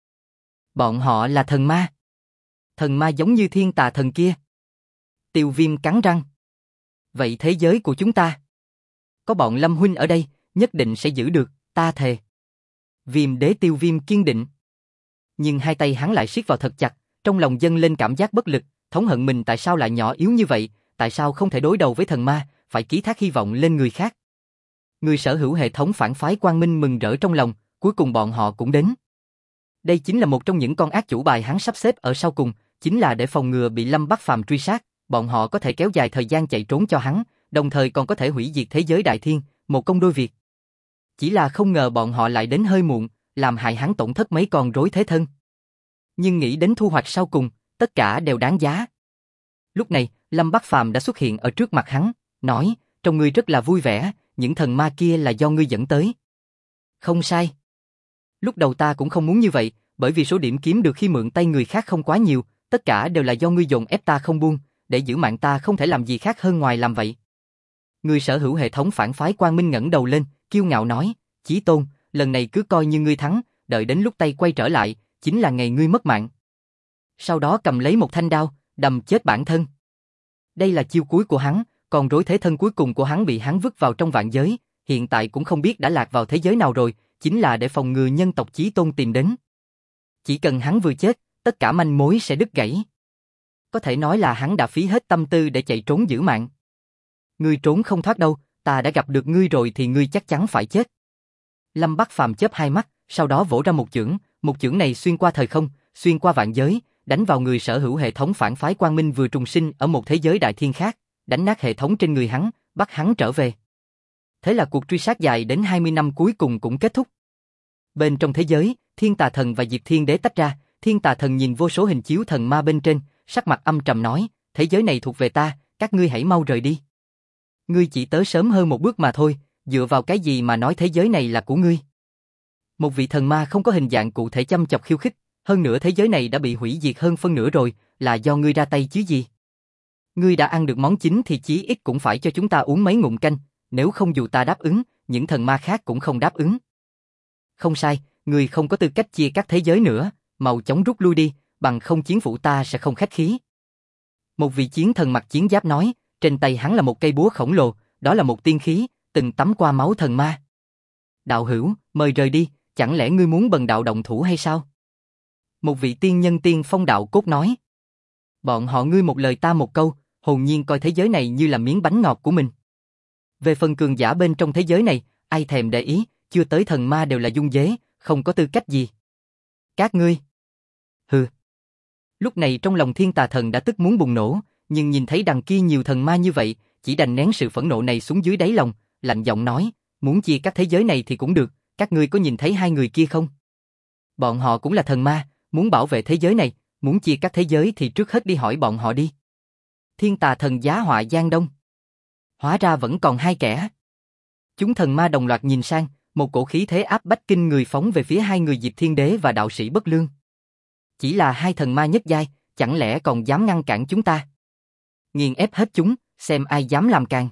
họ là thần ma. Thần ma giống như thiên tà thần kia. Tiêu Viêm cắn răng. Vậy thế giới của chúng ta? Có bọn Lâm huynh ở đây, nhất định sẽ giữ được, ta thề. Viêm đế Tiêu Viêm kiên định. Nhưng hai tay hắn lại siết vào thật chặt, trong lòng dâng lên cảm giác bất lực, thống hận mình tại sao lại nhỏ yếu như vậy, tại sao không thể đối đầu với thần ma, phải ký thác hy vọng lên người khác. Người sở hữu hệ thống phản phái Quang Minh mừng rỡ trong lòng, cuối cùng bọn họ cũng đến. Đây chính là một trong những con ác chủ bài hắn sắp xếp ở sau cùng, chính là để phòng ngừa bị Lâm Bắc Phàm truy sát, bọn họ có thể kéo dài thời gian chạy trốn cho hắn, đồng thời còn có thể hủy diệt thế giới đại thiên, một công đôi việc. Chỉ là không ngờ bọn họ lại đến hơi muộn, làm hại hắn tổn thất mấy con rối thế thân. Nhưng nghĩ đến thu hoạch sau cùng, tất cả đều đáng giá. Lúc này, Lâm Bắc Phàm đã xuất hiện ở trước mặt hắn, nói, trông ngươi rất là vui vẻ, những thần ma kia là do ngươi dẫn tới. Không sai. Lúc đầu ta cũng không muốn như vậy, bởi vì số điểm kiếm được khi mượn tay người khác không quá nhiều, tất cả đều là do ngươi dồn ép ta không buông, để giữ mạng ta không thể làm gì khác hơn ngoài làm vậy. Người sở hữu hệ thống phản phái Quang Minh ngẩng đầu lên, kiêu ngạo nói, Chí Tôn, lần này cứ coi như ngươi thắng, đợi đến lúc tay quay trở lại, chính là ngày ngươi mất mạng. Sau đó cầm lấy một thanh đao, đâm chết bản thân. Đây là chiêu cuối của hắn, còn rối thế thân cuối cùng của hắn bị hắn vứt vào trong vạn giới, hiện tại cũng không biết đã lạc vào thế giới nào rồi, chính là để phòng ngừa nhân tộc Chí Tôn tìm đến. Chỉ cần hắn vừa chết, tất cả manh mối sẽ đứt gãy. Có thể nói là hắn đã phí hết tâm tư để chạy trốn giữ mạng. Ngươi trốn không thoát đâu, ta đã gặp được ngươi rồi thì ngươi chắc chắn phải chết. Lâm Bắc Phàm chớp hai mắt, sau đó vỗ ra một chưởng này xuyên qua thời không, xuyên qua vạn giới, đánh vào người sở hữu hệ thống phản phái Quang Minh vừa trùng sinh ở một thế giới đại thiên khác, đánh nát hệ thống trên người hắn, bắt hắn trở về. Thế là cuộc truy sát dài đến 20 năm cuối cùng cũng kết thúc. Bên trong thế giới, Thiên Tà Thần và Diệp Thiên Đế tách ra, Thiên Tà Thần nhìn vô số hình chiếu thần ma bên trên, sắc mặt âm trầm nói, thế giới này thuộc về ta, các ngươi hãy mau rời đi. Ngươi chỉ tới sớm hơn một bước mà thôi, dựa vào cái gì mà nói thế giới này là của ngươi? Một vị thần ma không có hình dạng cụ thể chăm chọc khiêu khích, hơn nữa thế giới này đã bị hủy diệt hơn phân nửa rồi, là do ngươi ra tay chứ gì? Ngươi đã ăn được món chính thì chí ít cũng phải cho chúng ta uống mấy ngụm canh, nếu không dù ta đáp ứng, những thần ma khác cũng không đáp ứng. Không sai, ngươi không có tư cách chia các thế giới nữa, mau chóng rút lui đi, bằng không chiến phủ ta sẽ không khách khí. Một vị chiến thần mặc chiến giáp nói, trên tay hắn là một cây búa khổng lồ, đó là một tiên khí, từng tắm qua máu thần ma. Đạo hữu, mời rời đi, chẳng lẽ ngươi muốn bần đạo động thủ hay sao? Một vị tiên nhân tiên phong đạo cốt nói. Bọn họ ngươi một lời ta một câu, hồn nhiên coi thế giới này như là miếng bánh ngọt của mình. Về phần cường giả bên trong thế giới này, ai thèm để ý, chưa tới thần ma đều là dung dế, không có tư cách gì. Các ngươi. Hừ. Lúc này trong lòng Thiên Tà Thần đã tức muốn bùng nổ, nhưng nhìn thấy đằng kia nhiều thần ma như vậy, chỉ đành nén sự phẫn nộ này xuống dưới đáy lòng, lạnh giọng nói, muốn chia các thế giới này thì cũng được, các ngươi có nhìn thấy hai người kia không? Bọn họ cũng là thần ma, muốn bảo vệ thế giới này, muốn chia các thế giới thì trước hết đi hỏi bọn họ đi. Thiên Tà Thần giá họa Giang Đông. Hóa ra vẫn còn hai kẻ. Chúng thần ma đồng loạt nhìn sang, một cổ khí thế áp bách kinh người phóng về phía hai người Diệp Thiên Đế và đạo sĩ Bất Lương. Chỉ là hai thần ma nhất giai, chẳng lẽ còn dám ngăn cản chúng ta? Nghiền ép hết chúng, xem ai dám làm càng.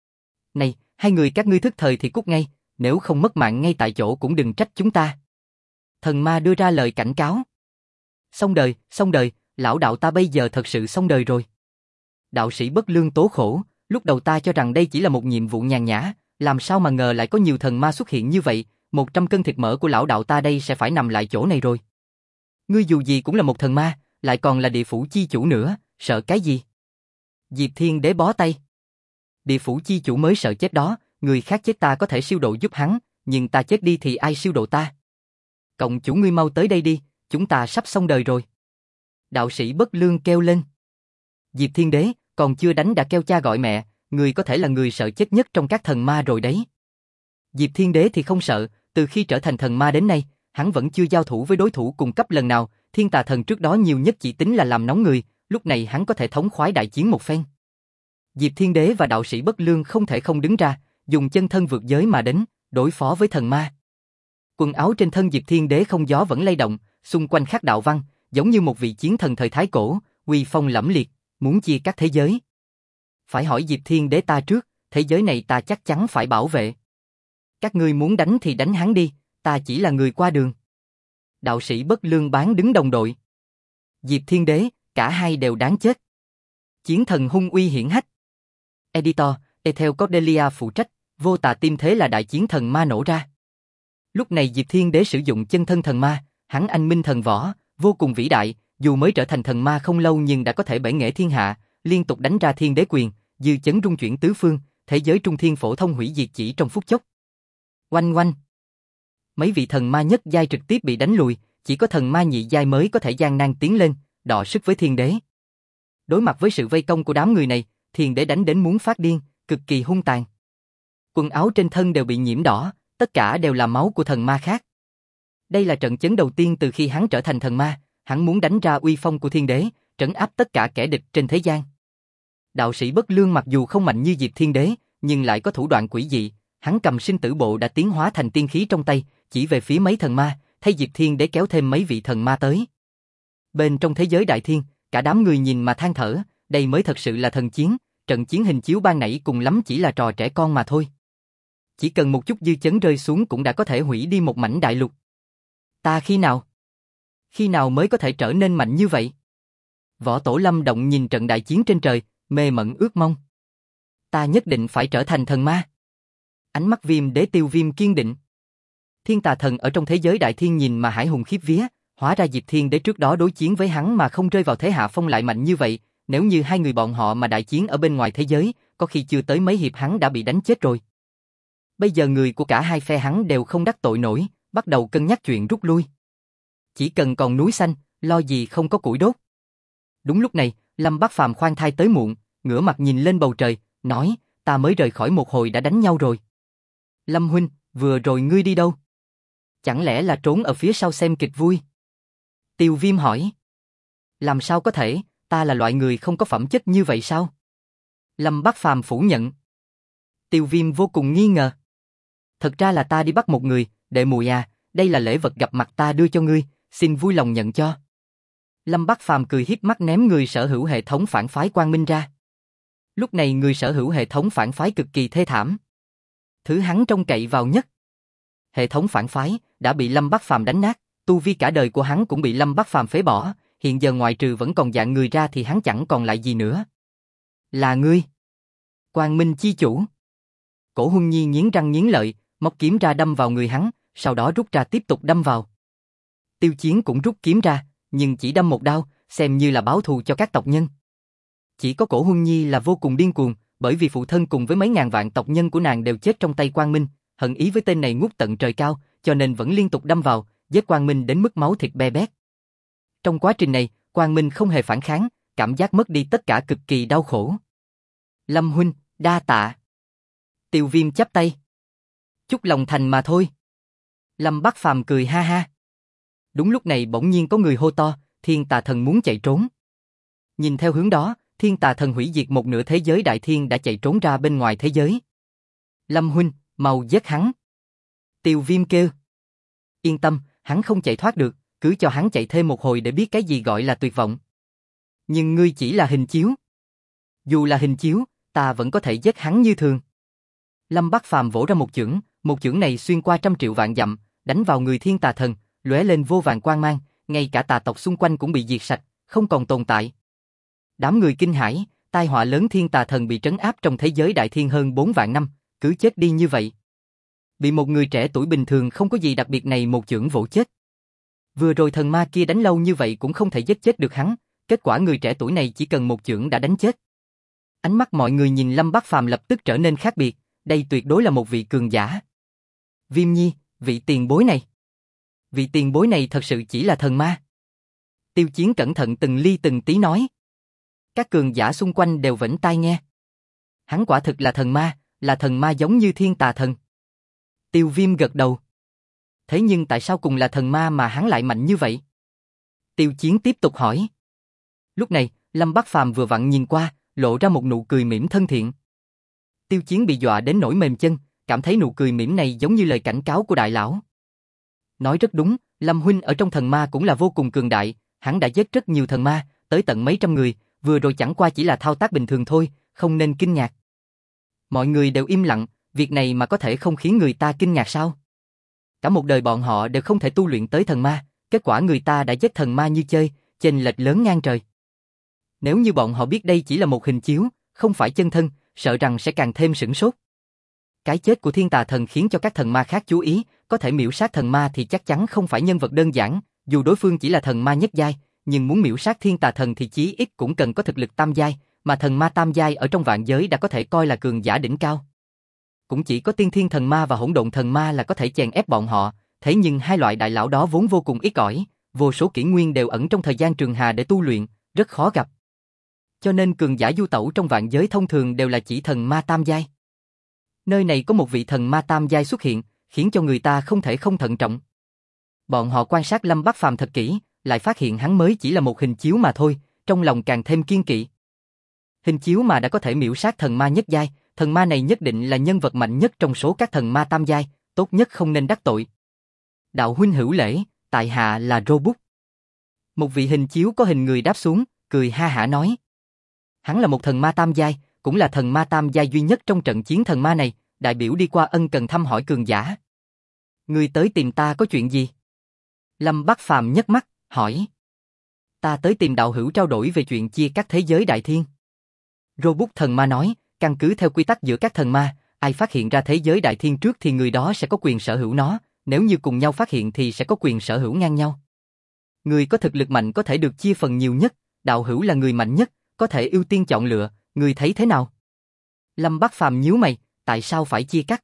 Này, hai người các ngươi thức thời thì cút ngay, nếu không mất mạng ngay tại chỗ cũng đừng trách chúng ta. Thần ma đưa ra lời cảnh cáo. Xong đời, lão đạo ta bây giờ thật sự xong đời rồi. Đạo sĩ Bất Lương tố khổ, lúc đầu ta cho rằng đây chỉ là một nhiệm vụ nhàn nhã, làm sao mà ngờ lại có nhiều thần ma xuất hiện như vậy, 100 cân thịt mỡ của lão đạo ta đây sẽ phải nằm lại chỗ này rồi. Ngươi dù gì cũng là một thần ma, lại còn là địa phủ chi chủ nữa, sợ cái gì? Diệp Thiên Đế bó tay. Địa phủ chi chủ mới sợ chết đó, người khác chết ta có thể siêu độ giúp hắn, nhưng ta chết đi thì ai siêu độ ta? Cộng chủ ngươi mau tới đây đi, chúng ta sắp xong đời rồi. Đạo sĩ Bất Lương kêu lên. Diệp Thiên Đế, còn chưa đánh đã kêu cha gọi mẹ, người có thể là người sợ chết nhất trong các thần ma rồi đấy. Diệp Thiên Đế thì không sợ, từ khi trở thành thần ma đến nay, hắn vẫn chưa giao thủ với đối thủ cùng cấp lần nào, Thiên Tà Thần trước đó nhiều nhất chỉ tính là làm nóng người, lúc này hắn có thể thống khoái đại chiến một phen. Diệp Thiên Đế và đạo sĩ Bất Lương không thể không đứng ra, dùng chân thân vượt giới mà đến, đối phó với thần ma. Quần áo trên thân Diệp Thiên Đế không gió vẫn lay động, xung quanh khắc đạo văn, giống như một vị chiến thần thời Thái Cổ, uy phong lẫm liệt, muốn chia các thế giới. Phải hỏi Diệp Thiên Đế ta trước, thế giới này ta chắc chắn phải bảo vệ. Các ngươi muốn đánh thì đánh hắn đi, ta chỉ là người qua đường. Đạo sĩ Bất Lương bán đứng đồng đội. Diệp Thiên Đế, cả hai đều đáng chết. Chiến thần hung uy hiển hách. Editor, Ethel Cordelia phụ trách, vô tà tim thế là đại chiến thần ma nổ ra. Lúc này Diệp Thiên Đế sử dụng chân thân thần ma, hắn anh minh thần võ, vô cùng vĩ đại, dù mới trở thành thần ma không lâu nhưng đã có thể bể nghệ thiên hạ, liên tục đánh ra thiên đế quyền, dư chấn rung chuyển tứ phương, thế giới trung thiên phổ thông hủy diệt chỉ trong phút chốc. Oanh oanh. Mấy vị thần ma nhất giai trực tiếp bị đánh lùi, chỉ có thần ma nhị giai mới có thể gian nan tiến lên, đọ sức với thiên đế. Đối mặt với sự vây công của đám người này, thiên đế đánh đến muốn phát điên, cực kỳ hung tàn. Quần áo trên thân đều bị nhiễm đỏ, tất cả đều là máu của thần ma khác. Đây là trận chấn đầu tiên từ khi hắn trở thành thần ma, hắn muốn đánh ra uy phong của thiên đế, trấn áp tất cả kẻ địch trên thế gian. Đạo sĩ Bất Lương mặc dù không mạnh như Diệp Thiên Đế, nhưng lại có thủ đoạn quỷ dị, hắn cầm sinh tử bộ đã tiến hóa thành tiên khí trong tay, chỉ về phía mấy thần ma, thay Diệp Thiên Đế kéo thêm mấy vị thần ma tới. Bên trong thế giới đại thiên, cả đám người nhìn mà than thở, đây mới thật sự là thần chiến, trận chiến hình chiếu ban nãy cùng lắm chỉ là trò trẻ con mà thôi. Chỉ cần một chút dư chấn rơi xuống cũng đã có thể hủy đi một mảnh đại lục. Ta khi nào mới có thể trở nên mạnh như vậy? Võ Tổ Lâm động nhìn trận đại chiến trên trời, mê mẩn ước mong. Ta nhất định phải trở thành thần ma. Ánh mắt Viêm Đế Tiêu Viêm kiên định. Thiên Tà Thần ở trong thế giới đại thiên nhìn mà hải hùng khiếp vía, hóa ra Diệp Thiên Đế trước đó đối chiến với hắn mà không rơi vào thế hạ phong lại mạnh như vậy, nếu như hai người bọn họ mà đại chiến ở bên ngoài thế giới, có khi chưa tới mấy hiệp hắn đã bị đánh chết rồi. Bây giờ người của cả hai phe hắn đều không đắc tội nổi, bắt đầu cân nhắc chuyện rút lui. Chỉ cần còn núi xanh, lo gì không có củi đốt. Đúng lúc này, Lâm Bác Phàm khoan thai tới muộn, ngửa mặt nhìn lên bầu trời, nói, ta mới rời khỏi một hồi đã đánh nhau rồi. Lâm huynh, vừa rồi ngươi đi đâu? Chẳng lẽ là trốn ở phía sau xem kịch vui? Tiêu Viêm hỏi. Làm sao có thể, ta là loại người không có phẩm chất như vậy sao? Lâm Bác Phàm phủ nhận. Tiêu Viêm vô cùng nghi ngờ. Thật ra là ta đi bắt một người, đệ muội à, đây là lễ vật gặp mặt ta đưa cho ngươi, xin vui lòng nhận cho. Lâm Bác Phàm cười hiếp mắt ném người sở hữu hệ thống phản phái Quang Minh ra. Lúc này người sở hữu hệ thống phản phái cực kỳ thê thảm. Thứ hắn trông cậy vào nhất. Hệ thống phản phái đã bị Lâm Bác Phàm đánh nát, tu vi cả đời của hắn cũng bị Lâm Bác Phàm phế bỏ, hiện giờ ngoại trừ vẫn còn dạng người ra thì hắn chẳng còn lại gì nữa. Là ngươi. Quang Minh chi chủ. Cổ Huân Nhi nghiến răng nghiến lợi, móc kiếm ra đâm vào người hắn, sau đó rút ra tiếp tục đâm vào. Tiêu Chiến cũng rút kiếm ra, nhưng chỉ đâm một đao, xem như là báo thù cho các tộc nhân. Chỉ có Cổ Huân Nhi là vô cùng điên cuồng, bởi vì phụ thân cùng với mấy ngàn vạn tộc nhân của nàng đều chết trong tay Quang Minh, hận ý với tên này ngút tận trời cao, cho nên vẫn liên tục đâm vào, giết Quang Minh đến mức máu thịt be bét. Trong quá trình này, Quang Minh không hề phản kháng, cảm giác mất đi tất cả cực kỳ đau khổ. Lâm huynh, đa tạ. Tiêu Viêm chắp tay. Chút lòng thành mà thôi. Lâm Bác Phàm cười ha ha. Đúng lúc này bỗng nhiên có người hô to, Thiên Tà Thần muốn chạy trốn. Nhìn theo hướng đó, Thiên Tà Thần hủy diệt một nửa thế giới đại thiên đã chạy trốn ra bên ngoài thế giới. Lâm huynh, mau giết hắn. Tiêu Viêm kêu. Yên tâm, hắn không chạy thoát được, cứ cho hắn chạy thêm một hồi để biết cái gì gọi là tuyệt vọng. Nhưng ngươi chỉ là hình chiếu. Dù là hình chiếu, ta vẫn có thể giết hắn như thường. Lâm Bác Phàm vỗ ra một chưởng này xuyên qua trăm triệu vạn dặm, đánh vào người Thiên Tà Thần, lóe lên vô vàn quang mang, ngay cả tà tộc xung quanh cũng bị diệt sạch, không còn tồn tại. Đám người kinh hãi, tai họa lớn Thiên Tà Thần bị trấn áp trong thế giới đại thiên hơn 4 vạn năm, cứ chết đi như vậy. Bị một người trẻ tuổi bình thường không có gì đặc biệt này một chưởng vỗ chết. Vừa rồi thần ma kia đánh lâu như vậy cũng không thể giết chết được hắn, kết quả người trẻ tuổi này chỉ cần một chưởng đã đánh chết. Ánh mắt mọi người nhìn Lâm Bác Phàm lập tức trở nên khác biệt, đây tuyệt đối là một vị cường giả. Viêm Nhi, vị tiền bối này. Vị tiền bối này thật sự chỉ là thần ma. Tiêu Chiến cẩn thận từng ly từng tí nói. Các cường giả xung quanh đều vểnh tai nghe. Hắn quả thực là thần ma giống như Thiên Tà Thần. Tiêu Viêm gật đầu. Thế nhưng tại sao cùng là thần ma mà hắn lại mạnh như vậy? Tiêu Chiến tiếp tục hỏi. Lúc này, Lâm Bác Phàm vừa vặn nhìn qua, lộ ra một nụ cười mỉm thân thiện. Tiêu Chiến bị dọa đến nỗi mềm chân, cảm thấy nụ cười mỉm này giống như lời cảnh cáo của đại lão. Nói rất đúng, Lâm huynh ở trong thần ma cũng là vô cùng cường đại, hắn đã giết rất nhiều thần ma, tới tận mấy trăm người, vừa rồi chẳng qua chỉ là thao tác bình thường thôi, không nên kinh ngạc. Mọi người đều im lặng, việc này mà có thể không khiến người ta kinh ngạc sao? Cả một đời bọn họ đều không thể tu luyện tới thần ma, kết quả người ta đã giết thần ma như chơi, chênh lệch lớn ngang trời. Nếu như bọn họ biết đây chỉ là một hình chiếu, không phải chân thân, sợ rằng sẽ càng thêm sửng sốt. Cái chết của Thiên Tà Thần khiến cho các thần ma khác chú ý, có thể miểu sát thần ma thì chắc chắn không phải nhân vật đơn giản, dù đối phương chỉ là thần ma nhất giai, nhưng muốn miểu sát Thiên Tà Thần thì chí ít cũng cần có thực lực tam giai, mà thần ma tam giai ở trong vạn giới đã có thể coi là cường giả đỉnh cao. Cũng chỉ có Tiên Thiên Thần Ma và Hỗn Độn Thần Ma là có thể chèn ép bọn họ, thế nhưng hai loại đại lão đó vốn vô cùng ít ỏi, vô số kỷ nguyên đều ẩn trong thời gian trường hà để tu luyện, rất khó gặp. Cho nên cường giả du tẩu trong vạn giới thông thường đều là chỉ thần ma tam giai. Nơi này có một vị thần ma tam giai xuất hiện, khiến cho người ta không thể không thận trọng. Bọn họ quan sát Lâm Bác Phàm thật kỹ, lại phát hiện hắn mới chỉ là một hình chiếu mà thôi, trong lòng càng thêm kiên kỵ. Hình chiếu mà đã có thể miểu sát thần ma nhất giai, thần ma này nhất định là nhân vật mạnh nhất trong số các thần ma tam giai, tốt nhất không nên đắc tội. Đạo huynh hữu lễ, tại hạ là Robot. Một vị hình chiếu có hình người đáp xuống, cười ha hả nói. Hắn là một thần ma tam giai, cũng là thần ma tam giai duy nhất trong trận chiến thần ma này, đại biểu đi qua ân cần thăm hỏi cường giả. Ngươi tới tìm ta có chuyện gì? Lâm Bác Phàm nhấc mắt, hỏi. Ta tới tìm đạo hữu trao đổi về chuyện chia cắt thế giới đại thiên. Robot thần ma nói, căn cứ theo quy tắc giữa các thần ma, ai phát hiện ra thế giới đại thiên trước thì người đó sẽ có quyền sở hữu nó, nếu như cùng nhau phát hiện thì sẽ có quyền sở hữu ngang nhau. Người có thực lực mạnh có thể được chia phần nhiều nhất, đạo hữu là người mạnh nhất, có thể ưu tiên chọn lựa, người thấy thế nào? Lâm Bắc Phàm nhíu mày, tại sao phải chia cắt?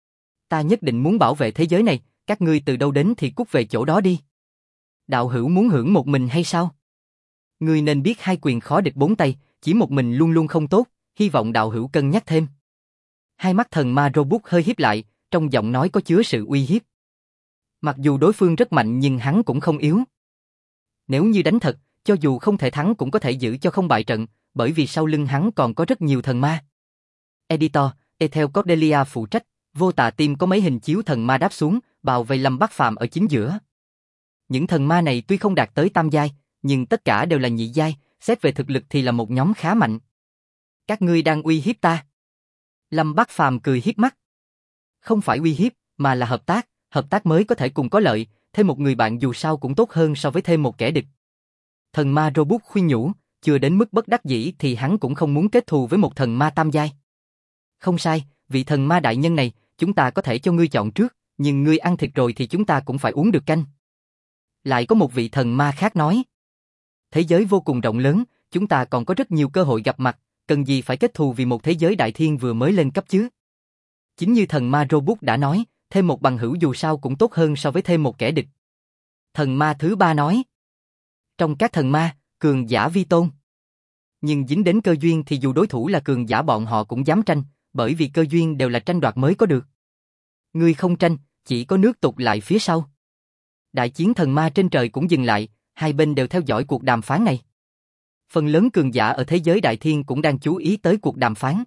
Ta nhất định muốn bảo vệ thế giới này, các ngươi từ đâu đến thì cút về chỗ đó đi. Đạo hữu muốn hưởng một mình hay sao? Ngươi nên biết hai quyền khó địch bốn tay, chỉ một mình luôn luôn không tốt, hy vọng đạo hữu cân nhắc thêm. Hai mắt thần ma robot hơi híp lại, trong giọng nói có chứa sự uy hiếp. Mặc dù đối phương rất mạnh nhưng hắn cũng không yếu. Nếu như đánh thật, cho dù không thể thắng cũng có thể giữ cho không bại trận, bởi vì sau lưng hắn còn có rất nhiều thần ma. Editor, Ethel Cordelia phụ trách, vô tà team có mấy hình chiếu thần ma đáp xuống, bao vây Lâm Bắc Phàm ở chính giữa. Những thần ma này tuy không đạt tới tam giai, nhưng tất cả đều là nhị giai, xét về thực lực thì là một nhóm khá mạnh. Các ngươi đang uy hiếp ta. Lâm Bắc Phàm cười hiếp mắt. Không phải uy hiếp, mà là hợp tác mới có thể cùng có lợi, thêm một người bạn dù sao cũng tốt hơn so với thêm một kẻ địch. Thần ma robot khuyên nhủ, chưa đến mức bất đắc dĩ thì hắn cũng không muốn kết thù với một thần ma tam giai. Không sai, vị thần ma đại nhân này, chúng ta có thể cho ngươi chọn trước, nhưng ngươi ăn thịt rồi thì chúng ta cũng phải uống được canh. Lại có một vị thần ma khác nói. Thế giới vô cùng rộng lớn, chúng ta còn có rất nhiều cơ hội gặp mặt, cần gì phải kết thù vì một thế giới đại thiên vừa mới lên cấp chứ? Chính như thần ma robot đã nói, thêm một bằng hữu dù sao cũng tốt hơn so với thêm một kẻ địch. Thần ma thứ ba nói. Trong các thần ma, cường giả vi tôn. Nhưng dính đến cơ duyên thì dù đối thủ là cường giả bọn họ cũng dám tranh, bởi vì cơ duyên đều là tranh đoạt mới có được. Ngươi không tranh, chỉ có nước tụt lại phía sau. Đại chiến thần ma trên trời cũng dừng lại, hai bên đều theo dõi cuộc đàm phán này. Phần lớn cường giả ở thế giới đại thiên cũng đang chú ý tới cuộc đàm phán.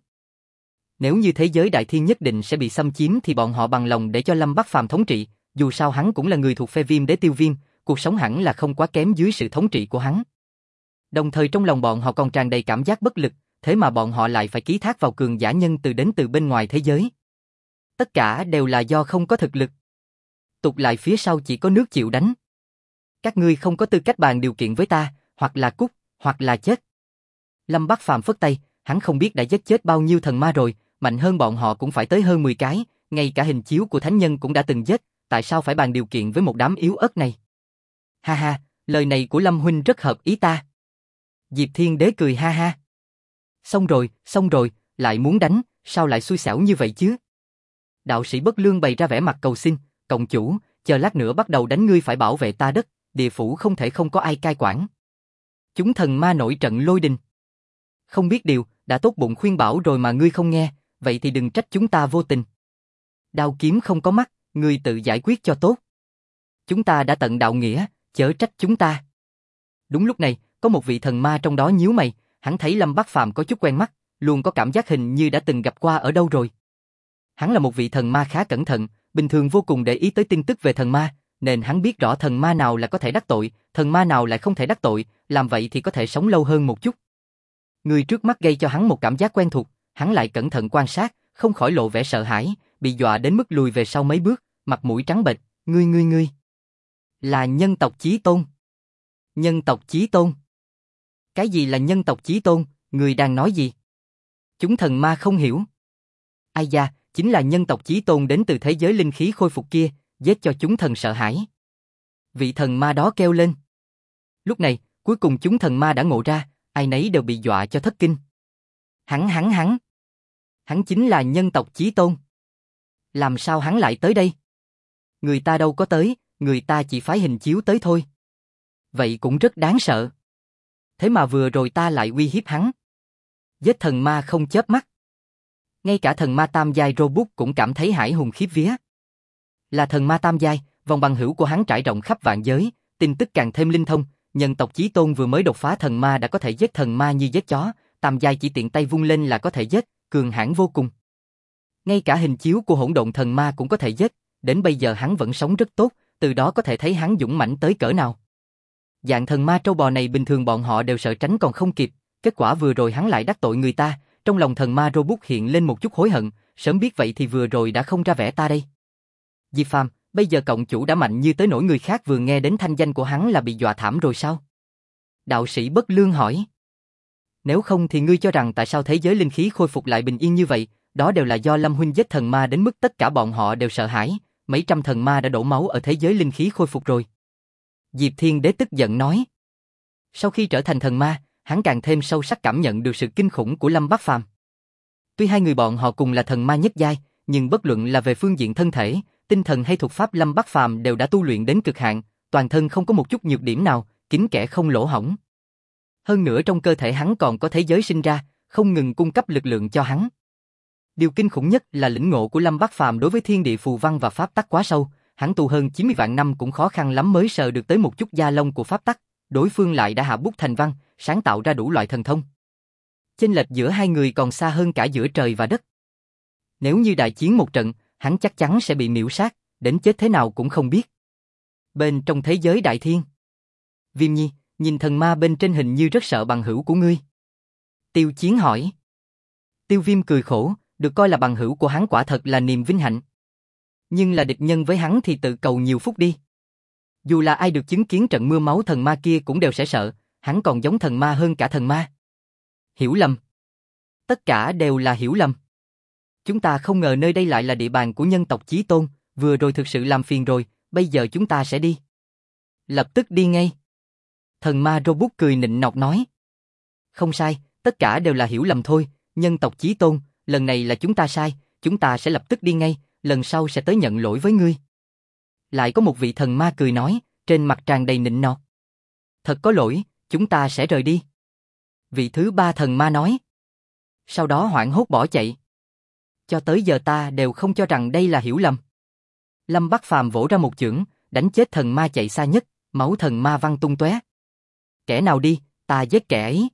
Nếu như thế giới đại thiên nhất định sẽ bị xâm chiếm thì bọn họ bằng lòng để cho Lâm Bắc Phàm thống trị, dù sao hắn cũng là người thuộc phe Viêm Đế Tiêu Viêm, cuộc sống hẳn là không quá kém dưới sự thống trị của hắn. Đồng thời trong lòng bọn họ còn tràn đầy cảm giác bất lực, thế mà bọn họ lại phải ký thác vào cường giả nhân đến từ bên ngoài thế giới. Tất cả đều là do không có thực lực. Tụt lại phía sau chỉ có nước chịu đánh. Các ngươi không có tư cách bàn điều kiện với ta, hoặc là cút, hoặc là chết. Lâm Bắc Phàm phất tay, hắn không biết đã giết chết bao nhiêu thần ma rồi, mạnh hơn bọn họ cũng phải tới hơn 10 cái, ngay cả hình chiếu của thánh nhân cũng đã từng giết, tại sao phải bàn điều kiện với một đám yếu ớt này? Ha ha, lời này của Lâm huynh rất hợp ý ta. Diệp Thiên Đế cười ha ha. Xong rồi, lại muốn đánh, sao lại xui xẻo như vậy chứ? Đạo sĩ Bất Lương bày ra vẻ mặt cầu xin, cộng chủ, chờ lát nữa bắt đầu đánh ngươi phải bảo vệ ta đất, địa phủ không thể không có ai cai quản. Chúng thần ma nổi trận lôi đình. Không biết điều, đã tốt bụng khuyên bảo rồi mà ngươi không nghe, vậy thì đừng trách chúng ta vô tình. Đao kiếm không có mắt, ngươi tự giải quyết cho tốt. Chúng ta đã tận đạo nghĩa, chớ trách chúng ta. Đúng lúc này, có một vị thần ma trong đó nhíu mày, hắn thấy Lâm Bắc Phàm có chút quen mắt, luôn có cảm giác hình như đã từng gặp qua ở đâu rồi. Hắn là một vị thần ma khá cẩn thận, bình thường vô cùng để ý tới tin tức về thần ma, nên hắn biết rõ thần ma nào là có thể đắc tội, thần ma nào lại không thể đắc tội, làm vậy thì có thể sống lâu hơn một chút. Người trước mắt gây cho hắn một cảm giác quen thuộc, hắn lại cẩn thận quan sát, không khỏi lộ vẻ sợ hãi, bị dọa đến mức lùi về sau mấy bước, mặt mũi trắng bệch. Ngươi là nhân tộc Chí Tôn. Nhân tộc Chí Tôn? Cái gì là nhân tộc Chí Tôn, người đang nói gì? Chúng thần ma không hiểu. Ai da, chính là nhân tộc Chí Tôn đến từ thế giới linh khí khôi phục kia, giết cho chúng thần sợ hãi. Vị thần ma đó kêu lên. Lúc này, cuối cùng chúng thần ma đã ngộ ra, ai nấy đều bị dọa cho thất kinh. Hắn chính là nhân tộc Chí Tôn. Làm sao hắn lại tới đây? Người ta đâu có tới, người ta chỉ phái hình chiếu tới thôi. Vậy cũng rất đáng sợ. Thế mà vừa rồi ta lại uy hiếp hắn. Giết thần ma không chớp mắt. Ngay cả thần ma tam giai robot cũng cảm thấy hãi hùng khiếp vía. Là thần ma tam giai, vòng bằng hữu của hắn trải rộng khắp vạn giới, tin tức càng thêm linh thông, nhân tộc Chí Tôn vừa mới đột phá thần ma đã có thể giết thần ma như giết chó, tam giai chỉ tiện tay vung lên là có thể giết, cường hãn vô cùng. Ngay cả hình chiếu của hỗn độn thần ma cũng có thể giết, đến bây giờ hắn vẫn sống rất tốt, từ đó có thể thấy hắn dũng mãnh tới cỡ nào. Dạng thần ma trâu bò này bình thường bọn họ đều sợ tránh còn không kịp, kết quả vừa rồi hắn lại đắc tội người ta, trong lòng thần ma robot hiện lên một chút hối hận, sớm biết vậy thì vừa rồi đã không ra vẻ ta đây. Diệp Phàm, bây giờ cộng chủ đã mạnh như tới nỗi người khác vừa nghe đến thanh danh của hắn là bị dọa thảm rồi sao? Đạo sĩ Bất Lương hỏi. Nếu không thì ngươi cho rằng tại sao thế giới linh khí khôi phục lại bình yên như vậy, đó đều là do Lâm huynh giết thần ma đến mức tất cả bọn họ đều sợ hãi, mấy trăm thần ma đã đổ máu ở thế giới linh khí khôi phục rồi. Diệp Thiên Đế tức giận nói. Sau khi trở thành thần ma, hắn càng thêm sâu sắc cảm nhận được sự kinh khủng của Lâm Bắc Phàm. Tuy hai người bọn họ cùng là thần ma nhất giai, nhưng bất luận là về phương diện thân thể, tinh thần hay thuật pháp Lâm Bắc Phàm đều đã tu luyện đến cực hạn, toàn thân không có một chút nhược điểm nào, kín kẽ không lỗ hổng. Hơn nữa trong cơ thể hắn còn có thế giới sinh ra, không ngừng cung cấp lực lượng cho hắn. Điều kinh khủng nhất là lĩnh ngộ của Lâm Bắc Phàm đối với thiên địa phù văn và pháp tắc quá sâu, hắn tu hơn 90 vạn năm cũng khó khăn lắm mới sờ được tới một chút da lông của pháp tắc, đối phương lại đã hạ bút thành văn, sáng tạo ra đủ loại thần thông. Chênh lệch giữa hai người còn xa hơn cả giữa trời và đất. Nếu như đại chiến một trận, hắn chắc chắn sẽ bị miểu sát, đến chết thế nào cũng không biết. Bên trong thế giới đại thiên, Viêm Nhi, nhìn thần ma bên trên hình như rất sợ bằng hữu của ngươi. Tiêu Chiến hỏi. Tiêu Viêm cười khổ, được coi là bằng hữu của hắn quả thật là niềm vinh hạnh. Nhưng là địch nhân với hắn thì tự cầu nhiều phúc đi. Dù là ai được chứng kiến trận mưa máu thần ma kia cũng đều sẽ sợ, hắn còn giống thần ma hơn cả thần ma. Hiểu lầm. Tất cả đều là hiểu lầm. Chúng ta không ngờ nơi đây lại là địa bàn của nhân tộc Chí Tôn, vừa rồi thực sự làm phiền rồi, bây giờ chúng ta sẽ đi. Lập tức đi ngay. Thần ma robot cười nịnh nọt nói. Không sai, tất cả đều là hiểu lầm thôi, nhân tộc Chí Tôn, lần này là chúng ta sai, chúng ta sẽ lập tức đi ngay, lần sau sẽ tới nhận lỗi với ngươi. Lại có một vị thần ma cười nói, trên mặt tràn đầy nịnh nọt. Thật có lỗi, chúng ta sẽ rời đi. Vị thứ ba thần ma nói. Sau đó hoảng hốt bỏ chạy. Cho tới giờ ta đều không cho rằng đây là hiểu lầm. Lâm Bắc Phàm vỗ ra một chưởng, đánh chết thần ma chạy xa nhất, máu thần ma văng tung tóe. Kẻ nào đi, ta giết kẻ ấy.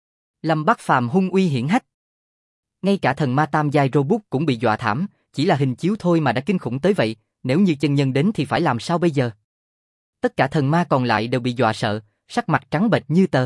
Lâm Bắc Phàm hung uy hiển hách. Ngay cả thần ma tam giai robot cũng bị dọa thảm, chỉ là hình chiếu thôi mà đã kinh khủng tới vậy, nếu như chân nhân đến thì phải làm sao bây giờ? Tất cả thần ma còn lại đều bị dọa sợ, sắc mặt trắng bệch như tờ.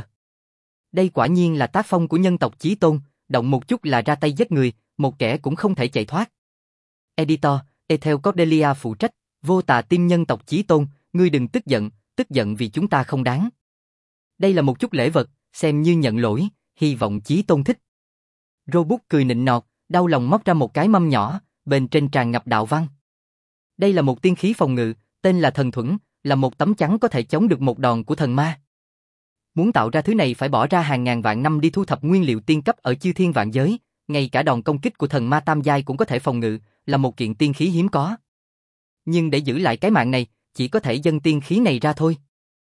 Đây quả nhiên là tác phong của nhân tộc Chí Tôn, động một chút là ra tay giết người, một kẻ cũng không thể chạy thoát. Editor, Ethel Cordelia phụ trách, vô tà tim nhân tộc Chí Tôn, ngươi đừng tức giận vì chúng ta không đáng. Đây là một chút lễ vật, xem như nhận lỗi, hy vọng Chí Tôn thích. Robot cười nịnh nọt, đau lòng móc ra một cái mâm nhỏ, bên trên tràn ngập đạo văn. Đây là một tiên khí phòng ngự, tên là thần thuẫn, là một tấm chắn có thể chống được một đòn của thần ma. Muốn tạo ra thứ này phải bỏ ra hàng ngàn vạn năm đi thu thập nguyên liệu tiên cấp ở chư thiên vạn giới, ngay cả đòn công kích của thần ma tam giai cũng có thể phòng ngự, là một kiện tiên khí hiếm có. Nhưng để giữ lại cái mạng này, chỉ có thể dâng tiên khí này ra thôi.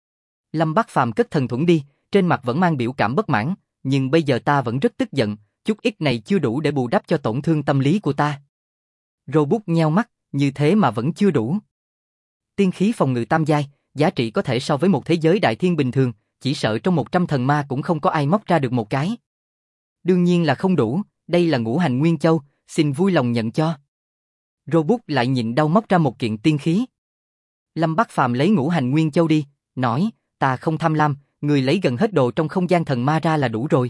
Lâm Bắc Phàm cất thần thuẫn đi, trên mặt vẫn mang biểu cảm bất mãn, nhưng bây giờ ta vẫn rất tức giận, chút ít này chưa đủ để bù đắp cho tổn thương tâm lý của ta. Robot nheo mắt, như thế mà vẫn chưa đủ. Tiên khí phòng ngự tam giai, giá trị có thể so với một thế giới đại thiên bình thường, chỉ sợ trong 100 thần ma cũng không có ai móc ra được một cái. Đương nhiên là không đủ, đây là ngũ hành nguyên châu, xin vui lòng nhận cho. Robot lại nhịn đau móc ra một kiện tiên khí. Lâm Bắc Phàm lấy ngũ hành nguyên châu đi, nói, ta không tham lam, người lấy gần hết đồ trong không gian thần ma ra là đủ rồi.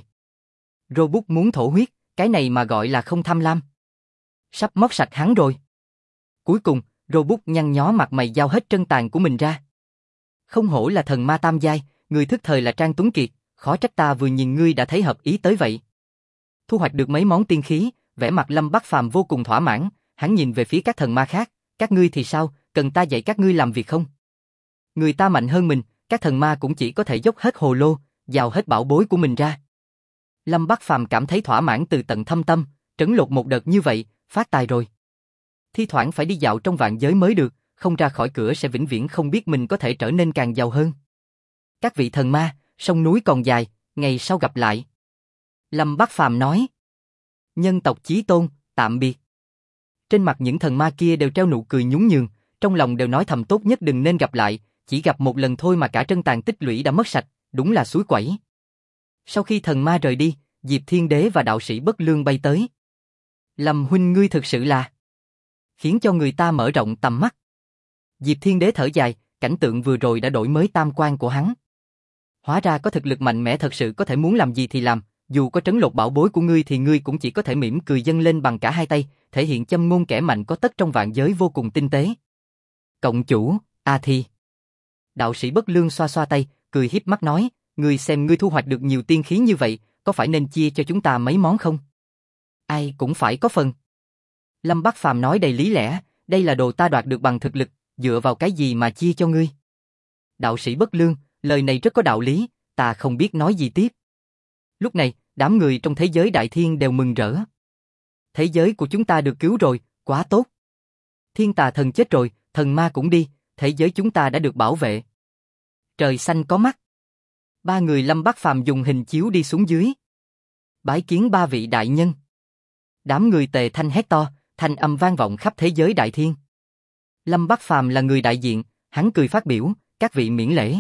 Robot muốn thổ huyết, cái này mà gọi là không tham lam. Sắp móc sạch hắn rồi. Cuối cùng, robot nhăn nhó mặt mày giao hết trân tàn của mình ra. Không hổ là thần ma tam giai, người thức thời là Trang Tuấn Kiệt, khó trách ta vừa nhìn ngươi đã thấy hợp ý tới vậy. Thu hoạch được mấy món tiên khí, vẻ mặt Lâm Bắc Phàm vô cùng thỏa mãn, hắn nhìn về phía các thần ma khác, các ngươi thì sao, cần ta dạy các ngươi làm việc không? Người ta mạnh hơn mình, các thần ma cũng chỉ có thể dốc hết hồ lô, giao hết bảo bối của mình ra. Lâm Bắc Phàm cảm thấy thỏa mãn từ tận thâm tâm, trấn lột một đợt như vậy, phát tài rồi. Thi thoảng phải đi dạo trong vạn giới mới được, không ra khỏi cửa sẽ vĩnh viễn không biết mình có thể trở nên càng giàu hơn. Các vị thần ma, sông núi còn dài, ngày sau gặp lại. Lâm Bắc Phàm nói. Nhân tộc Chí Tôn, tạm biệt. Trên mặt những thần ma kia đều treo nụ cười nhún nhường, trong lòng đều nói thầm tốt nhất đừng nên gặp lại, chỉ gặp một lần thôi mà cả trân tàn tích lũy đã mất sạch, đúng là suối quẩy. Sau khi thần ma rời đi, Diệp Thiên Đế và đạo sĩ Bất Lương bay tới. Lâm huynh ngươi thực sự là khiến cho người ta mở rộng tầm mắt. Diệp Thiên Đế thở dài, cảnh tượng vừa rồi đã đổi mới tam quan của hắn. Hóa ra có thực lực mạnh mẽ thật sự có thể muốn làm gì thì làm, dù có trấn lột bảo bối của ngươi thì ngươi cũng chỉ có thể mỉm cười dâng lên bằng cả hai tay, thể hiện châm ngôn kẻ mạnh có tất trong vạn giới vô cùng tinh tế. Cộng chủ, A Thi. Đạo sĩ Bất Lương xoa xoa tay, cười híp mắt nói, ngươi xem ngươi thu hoạch được nhiều tiên khí như vậy, có phải nên chia cho chúng ta mấy món không? Ai cũng phải có phần. Lâm Bắc Phàm nói đầy lý lẽ, đây là đồ ta đoạt được bằng thực lực, dựa vào cái gì mà chia cho ngươi? Đạo sĩ Bất Lương, lời này rất có đạo lý, ta không biết nói gì tiếp. Lúc này, đám người trong thế giới đại thiên đều mừng rỡ. thế giới của chúng ta được cứu rồi, quá tốt. Thiên Tà Thần chết rồi, thần ma cũng đi, thế giới chúng ta đã được bảo vệ. Trời xanh có mắt. Ba người Lâm Bắc Phàm dùng hình chiếu đi xuống dưới. Bái kiến ba vị đại nhân. Đám người Tề Thanh hét to, thanh âm vang vọng khắp thế giới đại thiên. Lâm Bắc Phàm là người đại diện, hắn cười phát biểu, các vị miễn lễ.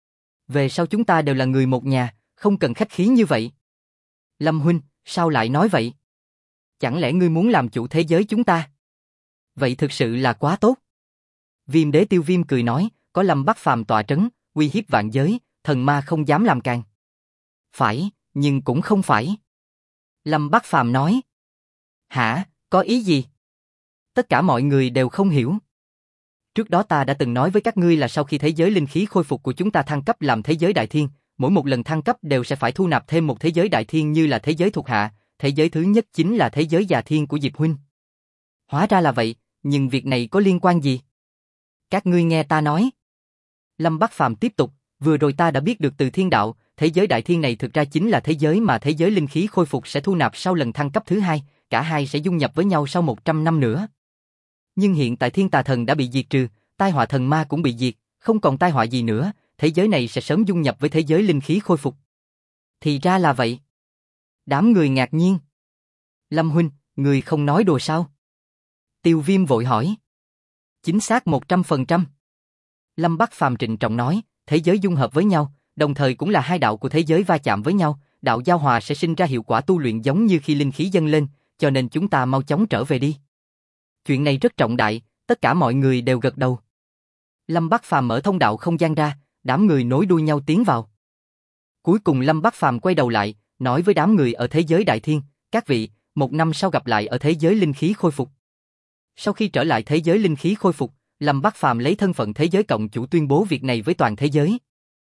Về sau chúng ta đều là người một nhà, không cần khách khí như vậy. Lâm huynh, sao lại nói vậy? Chẳng lẽ ngươi muốn làm chủ thế giới chúng ta? Vậy thực sự là quá tốt. Viêm đế Tiêu Viêm cười nói, có Lâm Bắc Phàm tọa trấn, uy hiếp vạn giới, thần ma không dám làm càn. Phải, nhưng cũng không phải. Lâm Bắc Phàm nói. Hả, có ý gì? Tất cả mọi người đều không hiểu. Trước đó ta đã từng nói với các ngươi là sau khi thế giới linh khí khôi phục của chúng ta thăng cấp làm thế giới đại thiên, mỗi một lần thăng cấp đều sẽ phải thu nạp thêm một thế giới đại thiên như là thế giới thuộc hạ, thế giới thứ nhất chính là thế giới già thiên của Diệp huynh. Hóa ra là vậy, nhưng việc này có liên quan gì? Các ngươi nghe ta nói. Lâm Bắc Phàm tiếp tục, vừa rồi ta đã biết được từ thiên đạo, thế giới đại thiên này thực ra chính là thế giới mà thế giới linh khí khôi phục sẽ thu nạp sau lần thăng cấp thứ hai, cả hai sẽ dung nhập với nhau sau 100 năm nữa. Nhưng hiện tại Thiên Tà Thần đã bị diệt trừ, tai họa thần ma cũng bị diệt, không còn tai họa gì nữa, thế giới này sẽ sớm dung nhập với thế giới linh khí khôi phục. Thì ra là vậy. Đám người ngạc nhiên. Lâm huynh, người không nói đùa sao? Tiêu Viêm vội hỏi. Chính xác 100%. Lâm Bắc Phàm trịnh trọng nói, thế giới dung hợp với nhau, đồng thời cũng là hai đạo của thế giới va chạm với nhau, đạo giao hòa sẽ sinh ra hiệu quả tu luyện giống như khi linh khí dâng lên, cho nên chúng ta mau chóng trở về đi. Chuyện này rất trọng đại, tất cả mọi người đều gật đầu. Lâm Bắc Phàm mở thông đạo không gian ra, đám người nối đuôi nhau tiến vào. Cuối cùng Lâm Bắc Phàm quay đầu lại, nói với đám người ở thế giới đại thiên, các vị, 1 năm sau gặp lại ở thế giới linh khí khôi phục. Sau khi trở lại thế giới linh khí khôi phục, Lâm Bắc Phàm lấy thân phận thế giới cộng chủ tuyên bố việc này với toàn thế giới.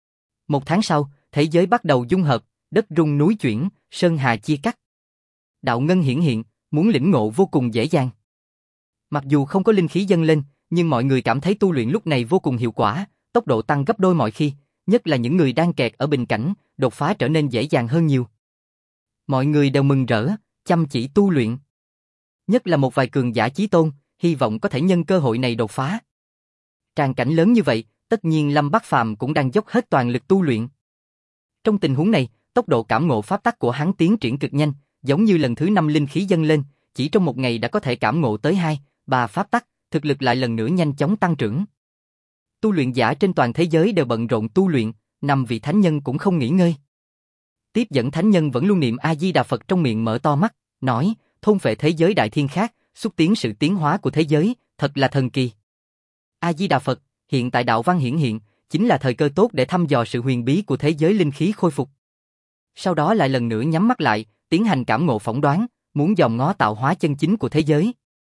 1 tháng sau, thế giới bắt đầu dung hợp, đất rung núi chuyển, sơn hà chia cắt. Đạo ngân hiển hiện, muốn lĩnh ngộ vô cùng dễ dàng. Mặc dù không có linh khí dâng lên, nhưng mọi người cảm thấy tu luyện lúc này vô cùng hiệu quả, tốc độ tăng gấp đôi mọi khi, nhất là những người đang kẹt ở bình cảnh, đột phá trở nên dễ dàng hơn nhiều. Mọi người đều mừng rỡ, chăm chỉ tu luyện. Nhất là một vài cường giả chí tôn, hy vọng có thể nhân cơ hội này đột phá. Tràng cảnh lớn như vậy, tất nhiên Lâm Bắc Phàm cũng đang dốc hết toàn lực tu luyện. Trong tình huống này, tốc độ cảm ngộ pháp tắc của hắn tiến triển cực nhanh, giống như lần thứ 5 linh khí dâng lên, chỉ trong một ngày đã có thể cảm ngộ tới 2, 3 pháp tắc, thực lực lại lần nữa nhanh chóng tăng trưởng. Tu luyện giả trên toàn thế giới đều bận rộn tu luyện, 5 vị thánh nhân cũng không nghỉ ngơi. Tiếp dẫn thánh nhân vẫn luôn niệm A Di Đà Phật trong miệng mở to mắt, nói, thôn phệ thế giới đại thiên khác, xúc tiến sự tiến hóa của thế giới, thật là thần kỳ. A Di Đà Phật, hiện tại đạo văn hiển hiện, chính là thời cơ tốt để thăm dò sự huyền bí của thế giới linh khí khôi phục. Sau đó lại lần nữa nhắm mắt lại, tiến hành cảm ngộ phỏng đoán, muốn dòm ngó tạo hóa chân chính của thế giới.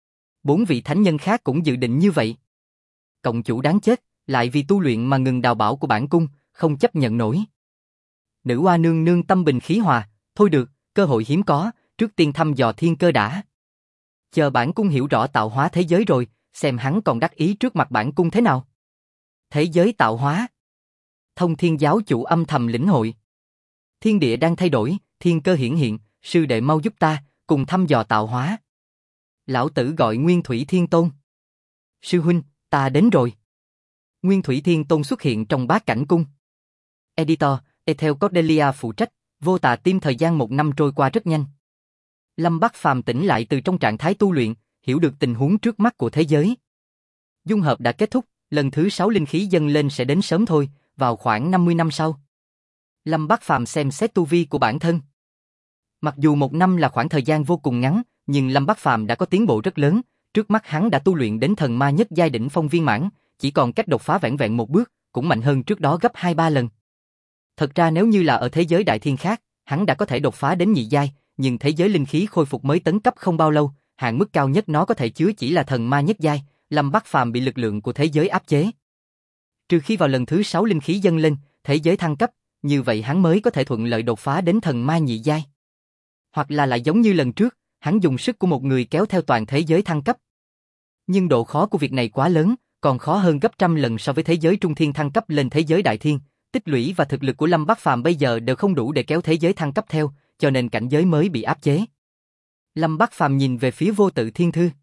4 vị thánh nhân khác cũng dự định như vậy. Cộng chủ đáng chết, lại vì tu luyện mà ngừng đào bảo của bản cung, không chấp nhận nổi. Nữ oa nương nương tâm bình khí hòa, thôi được, cơ hội hiếm có, trước tiên thăm dò thiên cơ đã. Chờ bản cung hiểu rõ tạo hóa thế giới rồi, xem hắn còn đắc ý trước mặt bản cung thế nào. Thế giới tạo hóa. Thông Thiên giáo chủ âm thầm lĩnh hội. Thiên địa đang thay đổi, thiên cơ hiển hiện, sư đệ mau giúp ta, cùng thăm dò tạo hóa. Lão tử gọi Nguyên Thủy Thiên Tôn. Sư huynh, ta đến rồi. Nguyên Thủy Thiên Tôn xuất hiện trong Bát Cảnh Cung. Editor, Ethel Cordelia phụ trách, vô tà tim thời gian 1 năm trôi qua rất nhanh. Lâm Bắc Phàm tỉnh lại từ trong trạng thái tu luyện, hiểu được tình huống trước mắt của thế giới. Dung hợp đã kết thúc, lần thứ 6 linh khí dâng lên sẽ đến sớm thôi, vào khoảng 50 năm sau. Lâm Bắc Phàm xem xét tu vi của bản thân. Mặc dù 1 năm là khoảng thời gian vô cùng ngắn, nhưng Lâm Bắc Phàm đã có tiến bộ rất lớn, trước mắt hắn đã tu luyện đến thần ma nhất giai đỉnh phong viên mãn, chỉ còn cách đột phá vẻn vẹn một bước, cũng mạnh hơn trước đó gấp 2-3 lần. Thật ra nếu như là ở thế giới đại thiên khác, hắn đã có thể đột phá đến nhị giai, nhưng thế giới linh khí khôi phục mới tấn cấp không bao lâu, hạn mức cao nhất nó có thể chứa chỉ là thần ma nhất giai, Lâm Bắc Phàm bị lực lượng của thế giới áp chế. Trừ khi vào lần thứ 6 linh khí dâng lên, thế giới thăng cấp, như vậy hắn mới có thể thuận lợi đột phá đến thần ma nhị giai. Hoặc là lại giống như lần trước, hắn dùng sức của một người kéo theo toàn thế giới thăng cấp. Nhưng độ khó của việc này quá lớn, còn khó hơn gấp trăm lần so với thế giới trung thiên thăng cấp lên thế giới đại thiên, tích lũy và thực lực của Lâm Bắc Phàm bây giờ đều không đủ để kéo thế giới thăng cấp theo, cho nên cảnh giới mới bị áp chế. Lâm Bắc Phàm nhìn về phía Vô Tự Thiên Thư.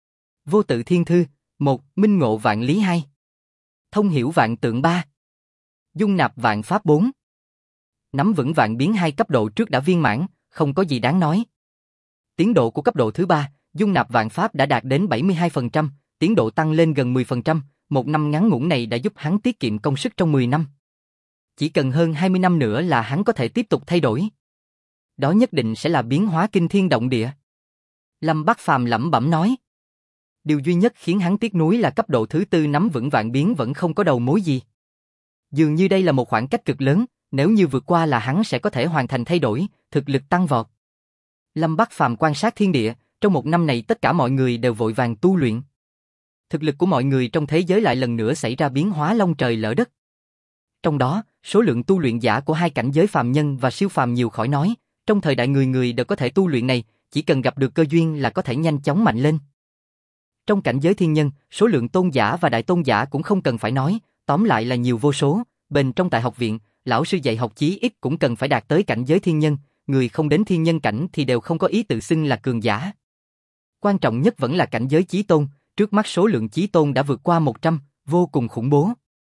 Vô Tự Thiên Thư, 1. Minh ngộ vạn lý 2. Thông hiểu vạn tượng 3. Dung nạp vạn pháp 4. Nắm vững vạn biến 2 cấp độ trước đã viên mãn, không có gì đáng nói. Tiến độ của cấp độ thứ 3, dung nạp vạn pháp đã đạt đến 72%, tiến độ tăng lên gần 10%, một năm ngắn ngủn này đã giúp hắn tiết kiệm công sức trong 10 năm. Chỉ cần hơn 20 năm nữa là hắn có thể tiếp tục thay đổi. Đó nhất định sẽ là biến hóa kinh thiên động địa. Lâm Bắc Phàm lẩm bẩm nói. Điều duy nhất khiến hắn tiếc nuối là cấp độ thứ 4 nắm vững vạn biến vẫn không có đầu mối gì. Dường như đây là một khoảng cách cực lớn, nếu như vượt qua là hắn sẽ có thể hoàn thành thay đổi, thực lực tăng vọt. Lâm Bắc Phàm quan sát thiên địa, trong một năm này tất cả mọi người đều vội vàng tu luyện. Thực lực của mọi người trong thế giới lại lần nữa xảy ra biến hóa long trời lở đất. Trong đó, số lượng tu luyện giả của hai cảnh giới phàm nhân và siêu phàm nhiều khỏi nói, trong thời đại người người đều có thể tu luyện này, chỉ cần gặp được cơ duyên là có thể nhanh chóng mạnh lên. Trong cảnh giới thiên nhân, số lượng tôn giả và đại tôn giả cũng không cần phải nói, tóm lại là nhiều vô số, bên trong tại học viện, lão sư dạy học chí ít cũng cần phải đạt tới cảnh giới thiên nhân, người không đến thiên nhân cảnh thì đều không có ý tự xưng là cường giả. Quan trọng nhất vẫn là cảnh giới chí tôn, trước mắt số lượng chí tôn đã vượt qua 100, vô cùng khủng bố.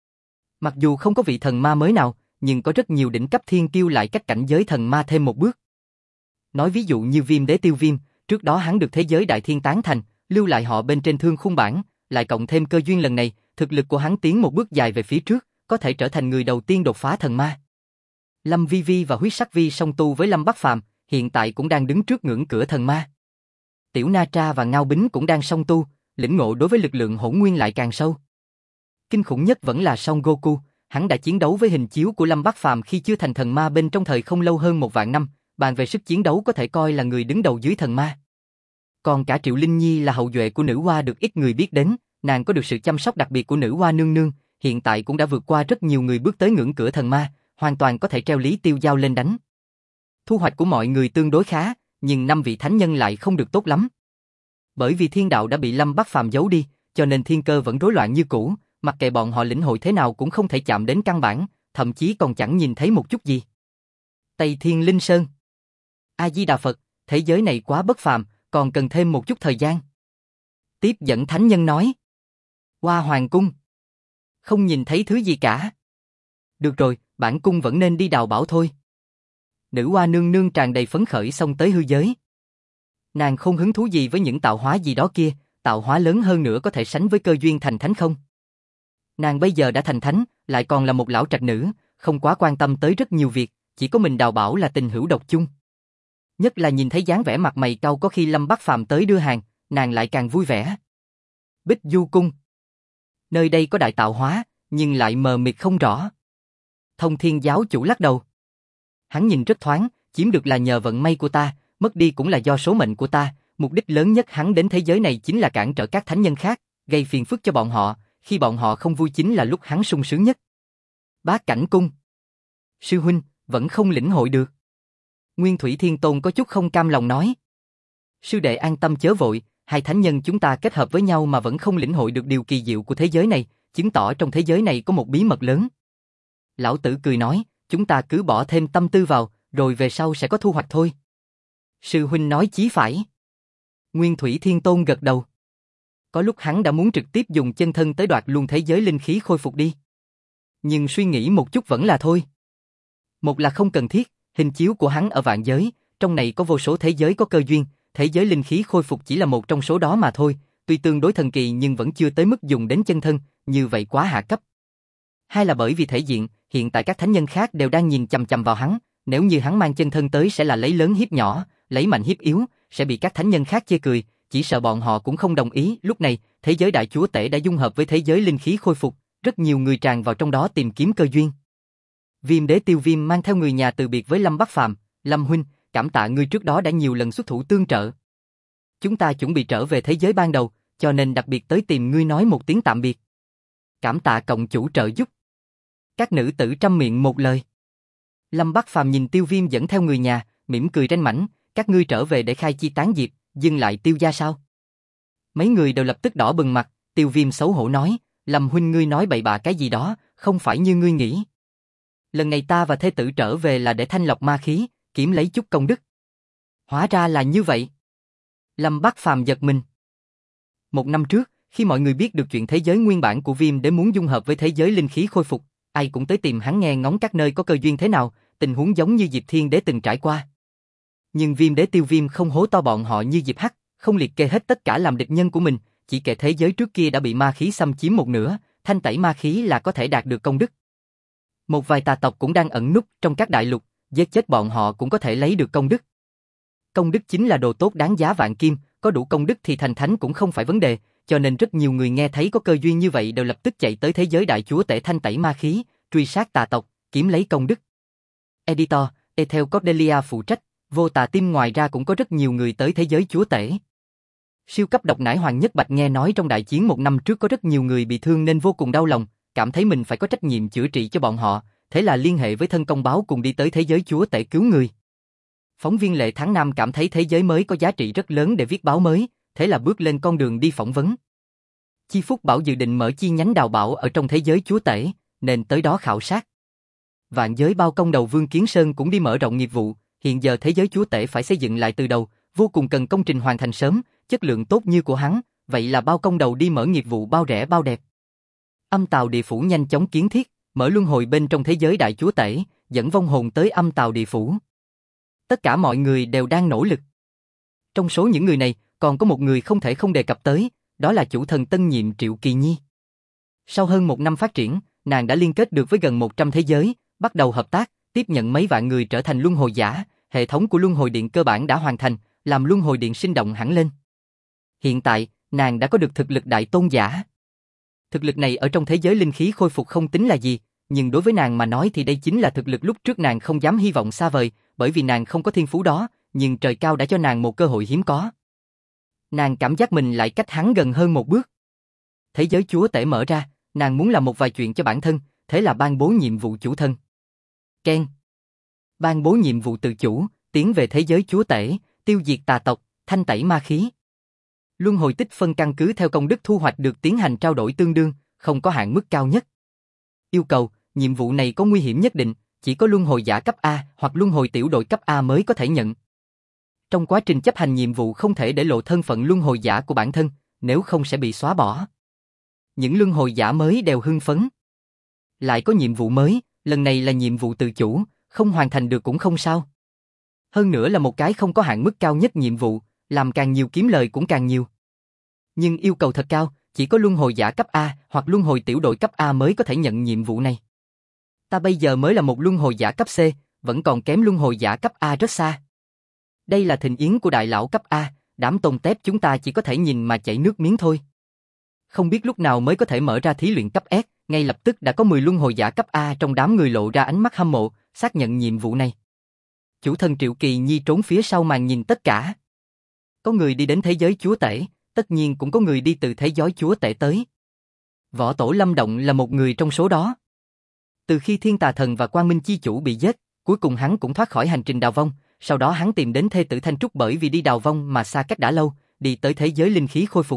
Mặc dù không có vị thần ma mới nào, nhưng có rất nhiều đỉnh cấp thiên kiêu lại cách cảnh giới thần ma thêm một bước. Nói ví dụ như Viêm Đế Tiêu Viêm, trước đó hắn được thế giới đại thiên tán thành, lưu lại họ bên trên thương khung bảng, lại cộng thêm cơ duyên lần này, thực lực của hắn tiến một bước dài về phía trước, có thể trở thành người đầu tiên đột phá thần ma. Lâm Vi Vi và Huyết Sắc Vi song tu với Lâm Bắc Phàm, hiện tại cũng đang đứng trước ngưỡng cửa thần ma. Tiểu Na Tra và Ngao Bính cũng đang song tu, lĩnh ngộ đối với lực lượng hỗn nguyên lại càng sâu. Kinh khủng nhất vẫn là Son Goku, hắn đã chiến đấu với hình chiếu của Lâm Bắc Phàm khi chưa thành thần ma bên trong thời không lâu hơn 1.000 năm, bàn về sức chiến đấu có thể coi là người đứng đầu dưới thần ma. Còn cả Triệu Linh Nhi là hậu duệ của nữ hoa được ít người biết đến, nàng có được sự chăm sóc đặc biệt của nữ hoa nương nương, hiện tại cũng đã vượt qua rất nhiều người bước tới ngưỡng cửa thần ma, hoàn toàn có thể treo Lý Tiêu Giao lên đánh. Thu hoạch của mọi người tương đối khá, nhưng 5 vị thánh nhân lại không được tốt lắm. Bởi vì thiên đạo đã bị Lâm Bắc Phàm giấu đi, cho nên thiên cơ vẫn rối loạn như cũ, mặc kệ bọn họ lĩnh hội thế nào cũng không thể chạm đến căn bản, thậm chí còn chẳng nhìn thấy một chút gì. Tây Thiên Linh Sơn. A Di Đà Phật, thế giới này quá bất phàm, còn cần thêm một chút thời gian. Tiếp dẫn thánh nhân nói. Qua hoàng cung. Không nhìn thấy thứ gì cả. Được rồi, bản cung vẫn nên đi đào bảo thôi. Nữ hoa nương nương tràn đầy phấn khởi xông tới hư giới. Nàng không hứng thú gì với những tạo hóa gì đó kia, tạo hóa lớn hơn nữa có thể sánh với cơ duyên thành thánh không? Nàng bây giờ đã thành thánh, lại còn là một lão trạch nữ, không quá quan tâm tới rất nhiều việc, chỉ có mình đào bảo là tình hữu độc chung. Nhất là nhìn thấy dáng vẻ mặt mày cau có khi Lâm Bắc Phàm tới đưa hàng, nàng lại càng vui vẻ. Bích Du Cung. Nơi đây có đại tạo hóa, nhưng lại mờ mịt không rõ. Thông Thiên giáo chủ lắc đầu. Hắn nhìn rất thoáng, chiếm được là nhờ vận may của ta, mất đi cũng là do số mệnh của ta, mục đích lớn nhất hắn đến thế giới này chính là cản trở các thánh nhân khác, gây phiền phức cho bọn họ, khi bọn họ không vui chính là lúc hắn sung sướng nhất. Bát Cảnh Cung. Sư huynh, vẫn không lĩnh hội được. Nguyên Thủy Thiên Tôn có chút không cam lòng nói. Sư đệ an tâm chớ vội, hai thánh nhân chúng ta kết hợp với nhau mà vẫn không lĩnh hội được điều kỳ diệu của thế giới này, chứng tỏ trong thế giới này có một bí mật lớn. Lão tử cười nói, chúng ta cứ bỏ thêm tâm tư vào, rồi về sau sẽ có thu hoạch thôi. Sư huynh nói chí phải. Nguyên Thủy Thiên Tôn gật đầu. Có lúc hắn đã muốn trực tiếp dùng chân thân tới đoạt luôn thế giới linh khí khôi phục đi. Nhưng suy nghĩ một chút vẫn là thôi. Một là không cần thiết, hình chiếu của hắn ở vạn giới, trong này có vô số thế giới có cơ duyên, thế giới linh khí khôi phục chỉ là một trong số đó mà thôi, tuy tương đối thần kỳ nhưng vẫn chưa tới mức dùng đến chân thân, như vậy quá hạ cấp. Hai là bởi vì thể diện, hiện tại các thánh nhân khác đều đang nhìn chằm chằm vào hắn, nếu như hắn mang chân thân tới sẽ là lấy lớn hiếp nhỏ, lấy mạnh hiếp yếu, sẽ bị các thánh nhân khác chê cười, chỉ sợ bọn họ cũng không đồng ý. Lúc này, thế giới đại chúa tể đã dung hợp với thế giới linh khí khôi phục, rất nhiều người tràn vào trong đó tìm kiếm cơ duyên. Viêm Đế Tiêu Viêm mang theo người nhà từ biệt với Lâm Bắc Phàm, Lâm huynh, cảm tạ ngươi trước đó đã nhiều lần xuất thủ tương trợ. Chúng ta chuẩn bị trở về thế giới ban đầu, cho nên đặc biệt tới tìm ngươi nói một tiếng tạm biệt. Cảm tạ cộng chủ trợ giúp. Các nữ tử trăm miệng một lời. Lâm Bắc Phàm nhìn Tiêu Viêm dẫn theo người nhà, mỉm cười ranh mãnh, các ngươi trở về để khai chi tán diệp, dừng lại Tiêu gia sao? Mấy người đều lập tức đỏ bừng mặt, Tiêu Viêm xấu hổ nói, Lâm huynh ngươi nói bậy bạ cái gì đó, không phải như ngươi nghĩ. Lần này ta và thê tử trở về là để thanh lọc ma khí, kiếm lấy chút công đức. Hóa ra là như vậy. Lâm Bác Phàm giật mình. Một năm trước, khi mọi người biết được chuyện thế giới nguyên bản của Viêm Đế muốn dung hợp với thế giới linh khí khôi phục, ai cũng tới tìm hắn nghe ngóng các nơi có cơ duyên thế nào, tình huống giống như Diệp Thiên Đế từng trải qua. Nhưng Viêm Đế Tiêu Viêm không hố to bọn họ như Diệp Hắc, không liệt kê hết tất cả làm địch nhân của mình, chỉ kể thế giới trước kia đã bị ma khí xâm chiếm một nửa, thanh tẩy ma khí là có thể đạt được công đức. Một vài tà tộc cũng đang ẩn núp trong các đại lục, giết chết bọn họ cũng có thể lấy được công đức. Công đức chính là đồ tốt đáng giá vạn kim, có đủ công đức thì thành thánh cũng không phải vấn đề, cho nên rất nhiều người nghe thấy có cơ duyên như vậy đều lập tức chạy tới thế giới đại chúa tể thanh tẩy ma khí, truy sát tà tộc, kiếm lấy công đức. Editor, Ethel Cordelia phụ trách, Vô Tà Team ngoài ra cũng có rất nhiều người tới thế giới chúa tể. Siêu cấp độc nải Hoàng Nhất Bạch nghe nói trong đại chiến một năm trước có rất nhiều người bị thương nên vô cùng đau lòng, cảm thấy mình phải có trách nhiệm chữa trị cho bọn họ, thế là liên hệ với thân công báo cùng đi tới thế giới chúa tể cứu người. Phóng viên Lệ Tháng Nam cảm thấy thế giới mới có giá trị rất lớn để viết báo mới, thế là bước lên con đường đi phỏng vấn. Chi Phúc Bảo dự định mở chi nhánh đào bảo ở trong thế giới chúa tể, nên tới đó khảo sát. Vạn giới bao công đầu Vương Kiến Sơn cũng đi mở rộng nghiệp vụ, hiện giờ thế giới chúa tể phải xây dựng lại từ đầu, vô cùng cần công trình hoàn thành sớm, chất lượng tốt như của hắn, vậy là bao công đầu đi mở nghiệp vụ bao rẻ bao đẹp. Âm Tào Địa Phủ nhanh chóng kiến thiết, mở luân hồi bên trong thế giới đại chúa tể, dẫn vong hồn tới Âm Tào Địa Phủ. Tất cả mọi người đều đang nỗ lực. Trong số những người này, còn có một người không thể không đề cập tới, đó là chủ thần tân nhiệm Triệu Kỳ Nhi. Sau hơn một năm phát triển, nàng đã liên kết được với gần 100 thế giới, bắt đầu hợp tác, tiếp nhận mấy vạn người trở thành luân hồi giả, hệ thống của luân hồi điện cơ bản đã hoàn thành, làm luân hồi điện sinh động hẳn lên. Hiện tại, nàng đã có được thực lực đại tôn giả. Thực lực này ở trong thế giới linh khí khôi phục không tính là gì, nhưng đối với nàng mà nói thì đây chính là thực lực lúc trước nàng không dám hy vọng xa vời, bởi vì nàng không có thiên phú đó, nhưng trời cao đã cho nàng một cơ hội hiếm có. Nàng cảm giác mình lại cách hắn gần hơn một bước. Thế giới chúa tể mở ra, nàng muốn làm một vài chuyện cho bản thân, thế là ban bố nhiệm vụ chủ thân. Ken. Ban bố nhiệm vụ tự chủ, tiến về thế giới chúa tể, tiêu diệt tà tộc, thanh tẩy ma khí. Luân hồi tích phân căn cứ theo công đức thu hoạch được tiến hành trao đổi tương đương, không có hạn mức cao nhất. Yêu cầu, nhiệm vụ này có nguy hiểm nhất định, chỉ có luân hồi giả cấp A hoặc luân hồi tiểu đội cấp A mới có thể nhận. Trong quá trình chấp hành nhiệm vụ không thể để lộ thân phận luân hồi giả của bản thân, nếu không sẽ bị xóa bỏ. Những luân hồi giả mới đều hưng phấn. Lại có nhiệm vụ mới, lần này là nhiệm vụ tự chủ, không hoàn thành được cũng không sao. Hơn nữa là một cái không có hạn mức cao nhất nhiệm vụ, làm càng nhiều kiếm lời cũng càng nhiều. Nhưng yêu cầu thật cao, chỉ có luân hồi giả cấp A hoặc luân hồi tiểu đội cấp A mới có thể nhận nhiệm vụ này. Ta bây giờ mới là một luân hồi giả cấp C, vẫn còn kém luân hồi giả cấp A rất xa. Đây là thịnh yến của đại lão cấp A, đám tôm tép chúng ta chỉ có thể nhìn mà chảy nước miếng thôi. Không biết lúc nào mới có thể mở ra thí luyện cấp S, ngay lập tức đã có 10 luân hồi giả cấp A trong đám người lộ ra ánh mắt hâm mộ, xác nhận nhiệm vụ này. Chủ thần Triệu Kỳ Nhi trốn phía sau màn nhìn tất cả. Có người đi đến thế giới chúa tể, tất nhiên cũng có người đi từ thế giới chúa tể tới. Võ Tổ Lâm Động là một người trong số đó. Từ khi Thiên Tà Thần và Quang Minh Chi Chủ bị giết, cuối cùng hắn cũng thoát khỏi hành trình đào vong, sau đó hắn tìm đến thê tử Thanh Trúc bởi vì đi đào vong mà xa cách đã lâu, đi tới thế giới linh khí khôi phục.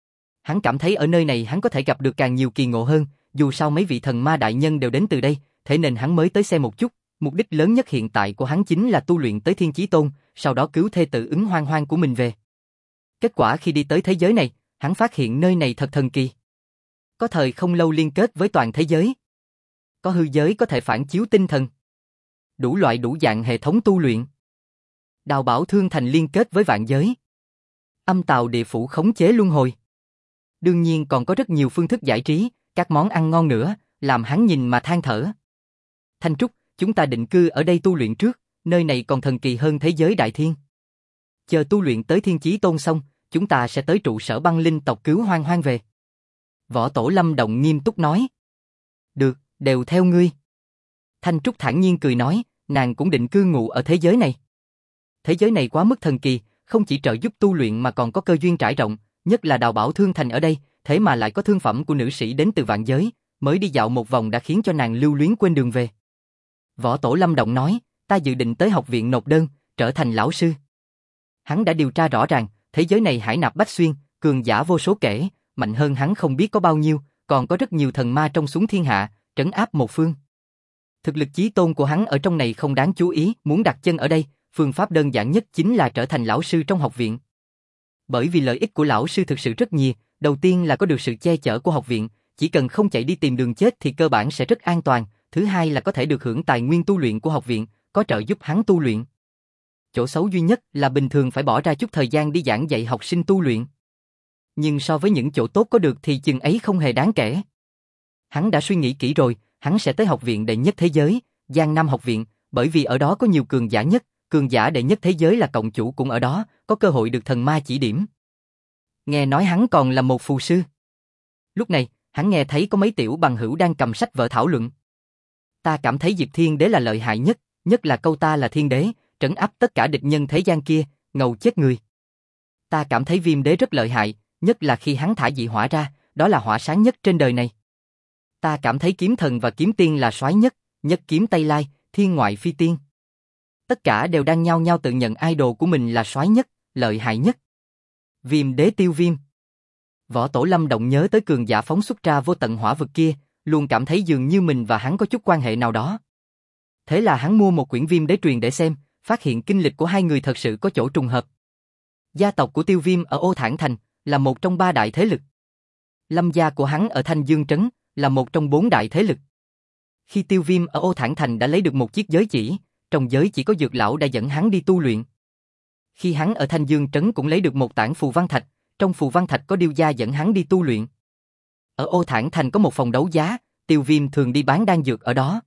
Hắn cảm thấy ở nơi này hắn có thể gặp được càng nhiều kỳ ngộ hơn, dù sao mấy vị thần ma đại nhân đều đến từ đây, thế nên hắn mới tới xem một chút, mục đích lớn nhất hiện tại của hắn chính là tu luyện tới Thiên Chí Tôn, sau đó cứu thê tử Ứng Hoang Hoang của mình về. Kết quả khi đi tới thế giới này, hắn phát hiện nơi này thật thần kỳ. Có thời không lâu liên kết với toàn thế giới. Có hư giới có thể phản chiếu tinh thần. Đủ loại đủ dạng hệ thống tu luyện. Đào Bảo Thương Thành liên kết với vạn giới. Âm Tào Địa Phủ khống chế luân hồi. Đương nhiên còn có rất nhiều phương thức giải trí, các món ăn ngon nữa, làm hắn nhìn mà than thở. Thanh Trúc, chúng ta định cư ở đây tu luyện trước, nơi này còn thần kỳ hơn thế giới đại thiên. Chờ tu luyện tới Thiên Chí Tôn xong, chúng ta sẽ tới trụ sở băng linh tộc cứu Hoang Hoang về. Võ Tổ Lâm Động nghiêm túc nói. Được, đều theo ngươi. Thanh Trúc thản nhiên cười nói, nàng cũng định cư ngụ ở thế giới này. Thế giới này quá mức thần kỳ, không chỉ trợ giúp tu luyện mà còn có cơ duyên trải rộng, nhất là Đào Bảo Thương Thành ở đây, thế mà lại có thương phẩm của nữ sĩ đến từ vạn giới, mới đi dạo một vòng đã khiến cho nàng lưu luyến quên đường về. Võ Tổ Lâm Động nói, ta dự định tới học viện nộp đơn, trở thành lão sư. Hắn đã điều tra rõ ràng, thế giới này hải nạp bách xuyên, cường giả vô số kể, mạnh hơn hắn không biết có bao nhiêu, còn có rất nhiều thần ma trong xuống thiên hạ, trấn áp một phương. Thực lực chí tôn của hắn ở trong này không đáng chú ý, muốn đặt chân ở đây, phương pháp đơn giản nhất chính là trở thành lão sư trong học viện. Bởi vì lợi ích của lão sư thực sự rất nhiều, đầu tiên là có được sự che chở của học viện, chỉ cần không chạy đi tìm đường chết thì cơ bản sẽ rất an toàn, thứ hai là có thể được hưởng tài nguyên tu luyện của học viện, có trợ giúp hắn tu luyện. Chỗ xấu duy nhất là bình thường phải bỏ ra chút thời gian đi giảng dạy học sinh tu luyện. Nhưng so với những chỗ tốt có được thì chừng ấy không hề đáng kể. Hắn đã suy nghĩ kỹ rồi, hắn sẽ tới học viện đệ nhất thế giới, Giang Nam học viện, bởi vì ở đó có nhiều cường giả nhất, cường giả đệ nhất thế giới là cộng chủ cũng ở đó, có cơ hội được thần ma chỉ điểm. Nghe nói hắn còn là một phù sư. Lúc này, hắn nghe thấy có mấy tiểu bằng hữu đang cầm sách vở thảo luận. Ta cảm thấy Diệp Thiên Đế là lợi hại nhất, nhất là câu ta là thiên đế, trấn áp tất cả địch nhân thế gian kia, ngầu chết người. Ta cảm thấy Viêm Đế rất lợi hại, nhất là khi hắn thả dị hỏa ra, đó là hỏa sáng nhất trên đời này. Ta cảm thấy Kiếm Thần và Kiếm Tiên là soái nhất, nhất kiếm Tây Lai, thiên ngoại phi tiên. Tất cả đều đang nhao nhao tự nhận idol của mình là soái nhất, lợi hại nhất. Viêm Đế Tiêu Viêm. Võ Tổ Lâm Động nhớ tới cường giả phóng xuất ra vô tận hỏa vực kia, luôn cảm thấy dường như mình và hắn có chút quan hệ nào đó. Thế là hắn mua một quyển Viêm Đế truyền để xem, phát hiện kinh lịch của hai người thật sự có chỗ trùng hợp. Gia tộc của Tiêu Viêm ở Ô Thản Thành là một trong 3 đại thế lực. Lâm gia của hắn ở Thanh Dương Trấn là một trong 4 đại thế lực. Khi Tiêu Viêm ở Ô Thản Thành đã lấy được một chiếc giới chỉ, trong giới chỉ có Dược lão đã dẫn hắn đi tu luyện. Khi hắn ở Thanh Dương Trấn cũng lấy được một tảng phù văn thạch, trong phù văn thạch có Điêu gia dẫn hắn đi tu luyện. Ở Ô Thản Thành có một phòng đấu giá, Tiêu Viêm thường đi bán đan dược ở đó.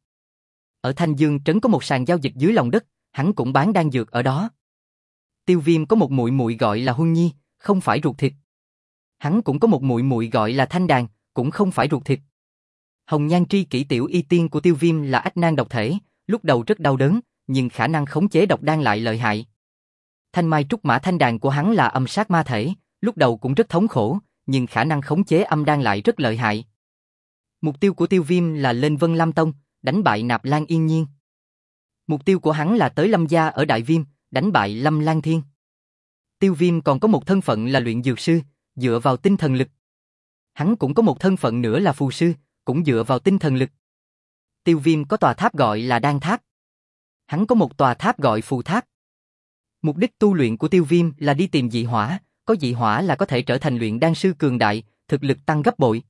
Ở Thanh Dương Trấn có một sàn giao dịch dưới lòng đất, hắn cũng bán đan dược ở đó. Tiêu Viêm có một muội muội gọi là Huân Nhi, không phải ruột thịt. Hắn cũng có một muội muội gọi là Thanh Đàn, cũng không phải ruột thịt. Hồng Nhan tri kỷ tiểu y tiên của Tiêu Viêm là ách nan độc thể, lúc đầu rất đau đớn, nhưng khả năng khống chế độc đan lại lợi hại. Thanh Mai trúc mã Thanh Đàn của hắn là âm sát ma thể, lúc đầu cũng rất thống khổ, nhưng khả năng khống chế âm đan lại rất lợi hại. Mục tiêu của Tiêu Viêm là lên Vân Lam Tông, đánh bại Nạp Lan Yên Nhiên. Mục tiêu của hắn là tới Lâm gia ở Đại Viêm, đánh bại Lâm Lan Thiên. Tiêu Viêm còn có một thân phận là luyện dược sư, dựa vào tinh thần lực. Hắn cũng có một thân phận nữa là phù sư, cũng dựa vào tinh thần lực. Tiêu Viêm có tòa tháp gọi là Đan Tháp. Hắn có một tòa tháp gọi Phù Tháp. Mục đích tu luyện của Tiêu Viêm là đi tìm dị hỏa, có dị hỏa là có thể trở thành luyện đan sư cường đại, thực lực tăng gấp bội.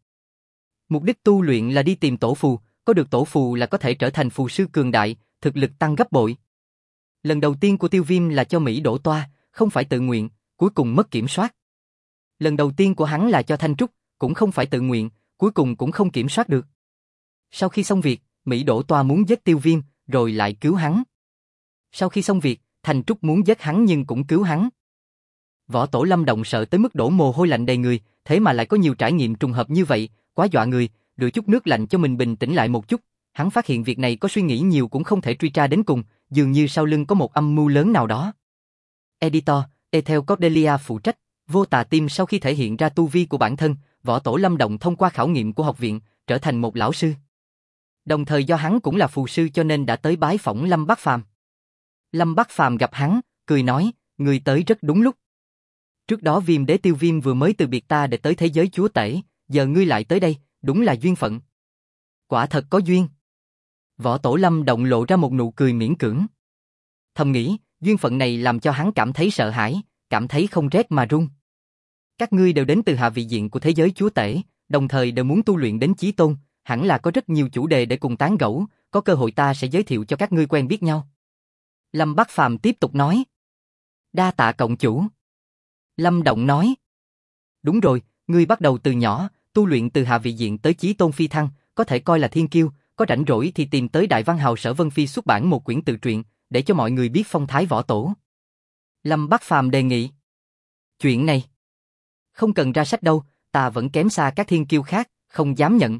Mục đích tu luyện là đi tìm tổ phù, có được tổ phù là có thể trở thành phù sư cường đại, thực lực tăng gấp bội. Lần đầu tiên của Tiêu Viêm là cho Mỹ đổ toa, không phải tự nguyện, cuối cùng mất kiểm soát. Lần đầu tiên của hắn là cho Thanh Trúc, cũng không phải tự nguyện, cuối cùng cũng không kiểm soát được. Sau khi xong việc, Mỹ đổ toa muốn giết Tiêu Viêm, rồi lại cứu hắn. Sau khi xong việc, Thanh Trúc muốn giết hắn nhưng cũng cứu hắn. Võ Tổ Lâm Động sợ tới mức đổ mồ hôi lạnh đầy người, thế mà lại có nhiều trải nghiệm trùng hợp như vậy, quá dọa người, rửa chút nước lạnh cho mình bình tĩnh lại một chút. Hắn phát hiện việc này có suy nghĩ nhiều cũng không thể truy tra đến cùng, dường như sau lưng có một âm mưu lớn nào đó. Editor, Ethel Cordelia phụ trách, Vô Tà Tim sau khi thể hiện ra tu vi của bản thân, Võ Tổ Lâm Động thông qua khảo nghiệm của học viện, trở thành một lão sư. Đồng thời do hắn cũng là phù sư cho nên đã tới bái phỏng Lâm Bắc Phàm. Lâm Bắc Phàm gặp hắn, cười nói, người tới rất đúng lúc. Trước đó Viêm Đế Tiêu Viêm vừa mới từ biệt ta để tới thế giới chúa tể, giờ ngươi lại tới đây, đúng là duyên phận. Quả thật có duyên. Võ Tổ Lâm Động lộ ra một nụ cười miễn cưỡng. Thầm nghĩ, duyên phận này làm cho hắn cảm thấy sợ hãi, cảm thấy không rét mà run. Các ngươi đều đến từ hạ vị diện của thế giới chúa tể, đồng thời đều muốn tu luyện đến chí tôn, hẳn là có rất nhiều chủ đề để cùng tán gẫu, có cơ hội ta sẽ giới thiệu cho các ngươi quen biết nhau. Lâm Bắc Phàm tiếp tục nói. Đa tạ cộng chủ. Lâm Động nói. Đúng rồi, ngươi bắt đầu từ nhỏ, tu luyện từ hạ vị diện tới chí tôn phi thăng, có thể coi là thiên kiêu, có rảnh rỗi thì tìm tới Đại Văn Hào Sở Vân Phi xuất bản một quyển tự truyện, để cho mọi người biết phong thái võ tổ. Lâm Bắc Phàm đề nghị. Chuyện này, không cần ra sách đâu, ta vẫn kém xa các thiên kiêu khác, không dám nhận.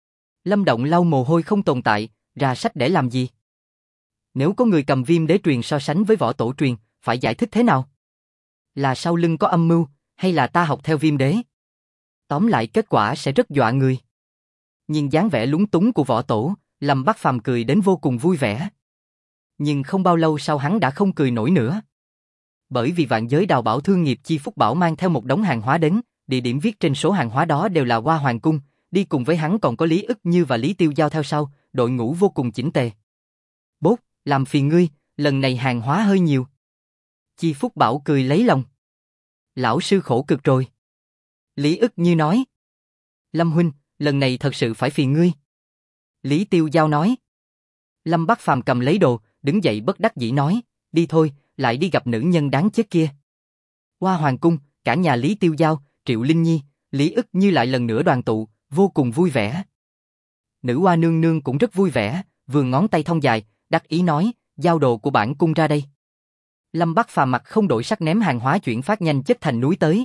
Lâm Động lau mồ hôi không tồn tại, ra sách để làm gì? Nếu có người cầm Viêm Đế truyền so sánh với võ tổ truyền, phải giải thích thế nào? Là sau lưng có âm mưu, hay là ta học theo Viêm Đế? Tóm lại kết quả sẽ rất dọa người. Nhìn dáng vẻ lúng túng của võ tổ, Lâm Bắc Phàm cười đến vô cùng vui vẻ. Nhưng không bao lâu sau hắn đã không cười nổi nữa. Bởi vì Vạn Giới Đào Bảo Thương Nghiệp Chi Phúc Bảo mang theo một đống hàng hóa đến, địa điểm viết trên số hàng hóa đó đều là Hoa Hoàng Cung, đi cùng với hắn còn có Lý Ức Như và Lý Tiêu Giao theo sau, đội ngũ vô cùng chỉnh tề. Bốt, làm phiền ngươi, lần này hàng hóa hơi nhiều. Chi Phúc Bảo cười lấy lòng. Lão sư khổ cực rồi. Lý ức như nói. Lâm huynh, lần này thật sự phải phiền ngươi. Lý Tiêu Giao nói. Lâm Bắc Phàm cầm lấy đồ, đứng dậy bất đắc dĩ nói, đi thôi, lại đi gặp nữ nhân đáng chết kia. Hoa Hoàng cung, cả nhà Lý Tiêu Giao, Triệu Linh Nhi, Lý ức như lại lần nữa đoàn tụ, vô cùng vui vẻ. Nữ hoa nương nương cũng rất vui vẻ, vươn ngón tay thon dài, đắc ý nói, giao đồ của bản cung ra đây. Lâm Bắc Phàm mặt không đổi sắc ném hàng hóa chuyển phát nhanh chất thành núi tới.